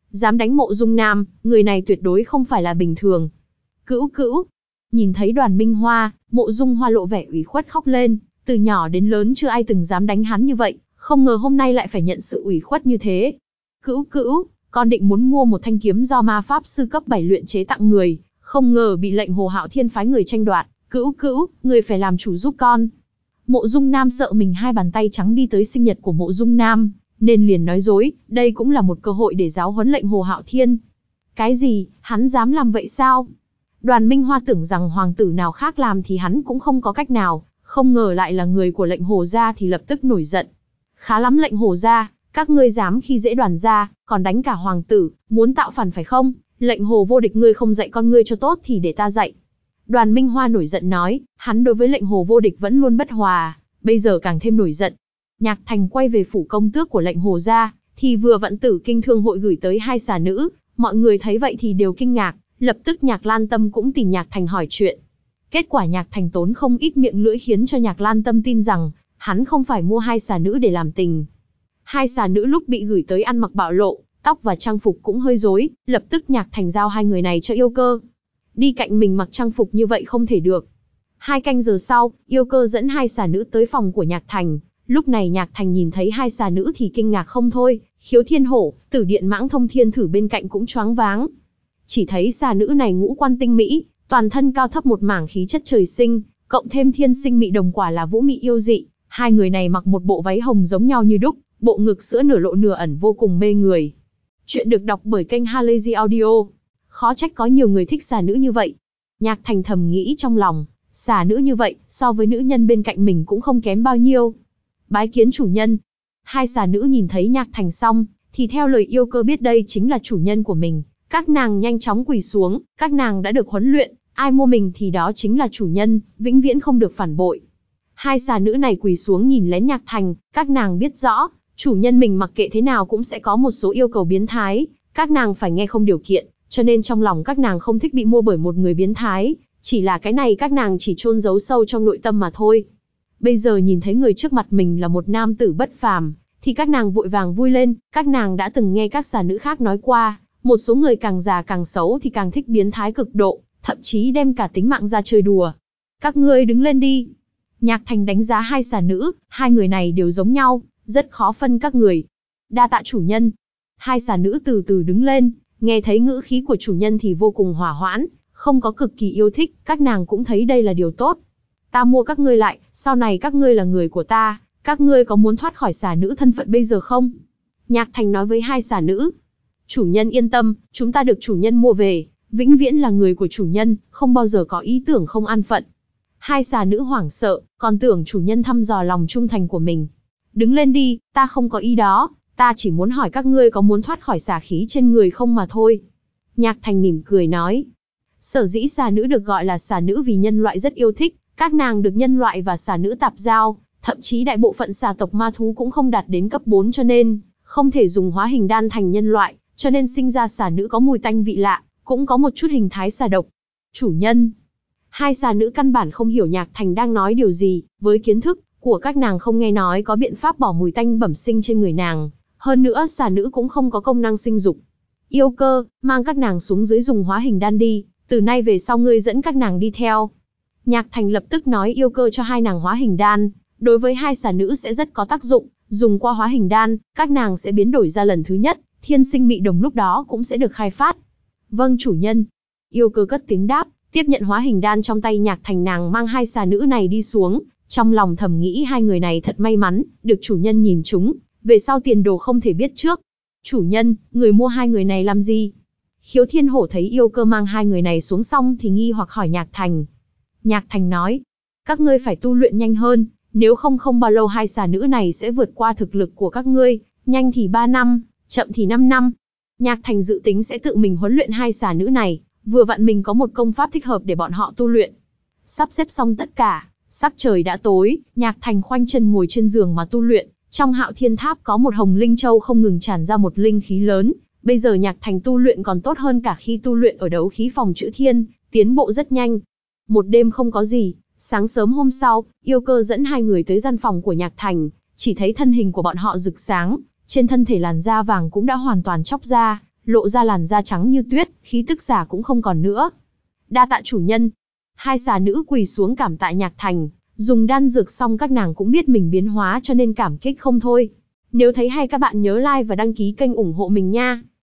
dám đánh Mộ Dung Nam, người này tuyệt đối không phải là bình thường. Cữu cữu. Nhìn thấy Đoàn Minh Hoa, Mộ Dung Hoa lộ vẻ ủy khuất khóc lên, từ nhỏ đến lớn chưa ai từng dám đánh hắn như vậy, không ngờ hôm nay lại phải nhận sự ủy khuất như thế. Cữu cữu, con định muốn mua một thanh kiếm do ma pháp sư cấp bảy luyện chế tặng người, không ngờ bị lệnh Hồ Hạo Thiên phái người tranh đoạt, cữu cữu, người phải làm chủ giúp con. Mộ Dung Nam sợ mình hai bàn tay trắng đi tới sinh nhật của Mộ Dung Nam, nên liền nói dối, đây cũng là một cơ hội để giáo huấn lệnh Hồ Hạo Thiên. Cái gì, hắn dám làm vậy sao? Đoàn Minh Hoa tưởng rằng hoàng tử nào khác làm thì hắn cũng không có cách nào, không ngờ lại là người của lệnh Hồ gia thì lập tức nổi giận. Khá lắm lệnh Hồ gia, các ngươi dám khi dễ Đoàn gia, còn đánh cả hoàng tử, muốn tạo phản phải không? Lệnh Hồ vô địch, ngươi không dạy con ngươi cho tốt thì để ta dạy. Đoàn Minh Hoa nổi giận nói, hắn đối với lệnh Hồ vô địch vẫn luôn bất hòa, bây giờ càng thêm nổi giận. Nhạc Thành quay về phủ công tước của lệnh Hồ gia, thì vừa vặn Tử Kinh Thương hội gửi tới hai xà nữ, mọi người thấy vậy thì đều kinh ngạc, lập tức Nhạc Lan Tâm cũng tìm Nhạc Thành hỏi chuyện. Kết quả Nhạc Thành tốn không ít miệng lưỡi khiến cho Nhạc Lan Tâm tin rằng, hắn không phải mua hai xà nữ để làm tình. Hai xà nữ lúc bị gửi tới ăn mặc bạo lộ, tóc và trang phục cũng hơi rối, lập tức Nhạc Thành giao hai người này cho Yêu Cơ. Đi cạnh mình mặc trang phục như vậy không thể được. Hai canh giờ sau, Yêu Cơ dẫn hai xà nữ tới phòng của Nhạc Thành. Lúc này Nhạc Thành nhìn thấy hai xà nữ thì kinh ngạc không thôi, Khiếu Thiên Hổ, Tử Điện Mãng Thông Thiên Thử bên cạnh cũng choáng váng. Chỉ thấy xà nữ này ngũ quan tinh mỹ, toàn thân cao thấp một mảng khí chất trời sinh, cộng thêm thiên sinh mị đồng, quả là vũ mị yêu dị. Hai người này mặc một bộ váy hồng giống nhau như đúc, bộ ngực sữa nửa lộ nửa ẩn vô cùng mê người. Chuyện được đọc bởi kênh Halazy Audio. Khó trách có nhiều người thích xà nữ như vậy. Nhạc Thành thầm nghĩ trong lòng, xà nữ như vậy, so với nữ nhân bên cạnh mình cũng không kém bao nhiêu. Bái kiến chủ nhân. Hai xà nữ nhìn thấy Nhạc Thành xong, thì theo lời Yêu Cơ biết đây chính là chủ nhân của mình. Các nàng nhanh chóng quỳ xuống, các nàng đã được huấn luyện, ai mua mình thì đó chính là chủ nhân, vĩnh viễn không được phản bội. Hai xà nữ này quỳ xuống nhìn lén Nhạc Thành, các nàng biết rõ, chủ nhân mình mặc kệ thế nào cũng sẽ có một số yêu cầu biến thái, các nàng phải nghe không điều kiện, cho nên trong lòng các nàng không thích bị mua bởi một người biến thái, chỉ là cái này các nàng chỉ chôn giấu sâu trong nội tâm mà thôi. Bây giờ nhìn thấy người trước mặt mình là một nam tử bất phàm, thì các nàng vội vàng vui lên, các nàng đã từng nghe các xà nữ khác nói qua, một số người càng già càng xấu thì càng thích biến thái cực độ, thậm chí đem cả tính mạng ra chơi đùa. Các ngươi đứng lên đi. Nhạc Thành đánh giá hai xà nữ, hai người này đều giống nhau, rất khó phân các người. Đa tạ chủ nhân. Hai xà nữ từ từ đứng lên, nghe thấy ngữ khí của chủ nhân thì vô cùng hòa hoãn, không có cực kỳ yêu thích, các nàng cũng thấy đây là điều tốt. Ta mua các ngươi lại, sau này các ngươi là người của ta, các ngươi có muốn thoát khỏi xà nữ thân phận bây giờ không? Nhạc Thành nói với hai xà nữ. Chủ nhân yên tâm, chúng ta được chủ nhân mua về, vĩnh viễn là người của chủ nhân, không bao giờ có ý tưởng không an phận. Hai xà nữ hoảng sợ, còn tưởng chủ nhân thăm dò lòng trung thành của mình. Đứng lên đi, ta không có ý đó, ta chỉ muốn hỏi các ngươi có muốn thoát khỏi xà khí trên người không mà thôi. Nhạc Thành mỉm cười nói. Sở dĩ xà nữ được gọi là xà nữ vì nhân loại rất yêu thích, các nàng được nhân loại và xà nữ tạp giao, thậm chí đại bộ phận xà tộc ma thú cũng không đạt đến cấp bốn cho nên, không thể dùng hóa hình đan thành nhân loại, cho nên sinh ra xà nữ có mùi tanh vị lạ, cũng có một chút hình thái xà độc. Chủ nhân. Hai xà nữ căn bản không hiểu Nhạc Thành đang nói điều gì, với kiến thức của các nàng không nghe nói có biện pháp bỏ mùi tanh bẩm sinh trên người nàng, hơn nữa xà nữ cũng không có công năng sinh dục. Yêu Cơ, mang các nàng xuống dưới dùng hóa hình đan đi, từ nay về sau ngươi dẫn các nàng đi theo. Nhạc Thành lập tức nói Yêu Cơ cho hai nàng hóa hình đan, đối với hai xà nữ sẽ rất có tác dụng, dùng qua hóa hình đan, các nàng sẽ biến đổi ra lần thứ nhất, thiên sinh mị đồng lúc đó cũng sẽ được khai phát. Vâng chủ nhân. Yêu Cơ cất tiếng đáp, tiếp nhận hóa hình đan trong tay Nhạc Thành, nàng mang hai xà nữ này đi xuống, trong lòng thầm nghĩ hai người này thật may mắn, được chủ nhân nhìn chúng, về sau tiền đồ không thể biết trước. Chủ nhân, người mua hai người này làm gì? Khiếu Thiên Hổ thấy Yêu Cơ mang hai người này xuống xong thì nghi hoặc hỏi Nhạc Thành. Nhạc Thành nói, các ngươi phải tu luyện nhanh hơn, nếu không không bao lâu hai xà nữ này sẽ vượt qua thực lực của các ngươi, nhanh thì ba năm, chậm thì năm năm. Nhạc Thành dự tính sẽ tự mình huấn luyện hai xà nữ này, vừa vặn mình có một công pháp thích hợp để bọn họ tu luyện. Sắp xếp xong tất cả, sắc trời đã tối, Nhạc Thành khoanh chân ngồi trên giường mà tu luyện. Trong Hạo Thiên Tháp có một hồng linh châu không ngừng tràn ra một linh khí lớn, bây giờ Nhạc Thành tu luyện còn tốt hơn cả khi tu luyện ở đấu khí phòng Chữ Thiên, tiến bộ rất nhanh. Một đêm không có gì, sáng sớm hôm sau, Yêu Cơ dẫn hai người tới gian phòng của Nhạc Thành, chỉ thấy thân hình của bọn họ rực sáng, trên thân thể làn da vàng cũng đã hoàn toàn chóc ra, lộ ra làn da trắng như tuyết, khí tức già cũng không còn nữa. Đa tạ chủ nhân. Hai xà nữ quỳ xuống cảm tạ Nhạc Thành, dùng đan dược xong các nàng cũng biết mình biến hóa cho nên cảm kích không thôi. Nếu thấy hay các bạn nhớ like và đăng ký kênh ủng hộ mình nha.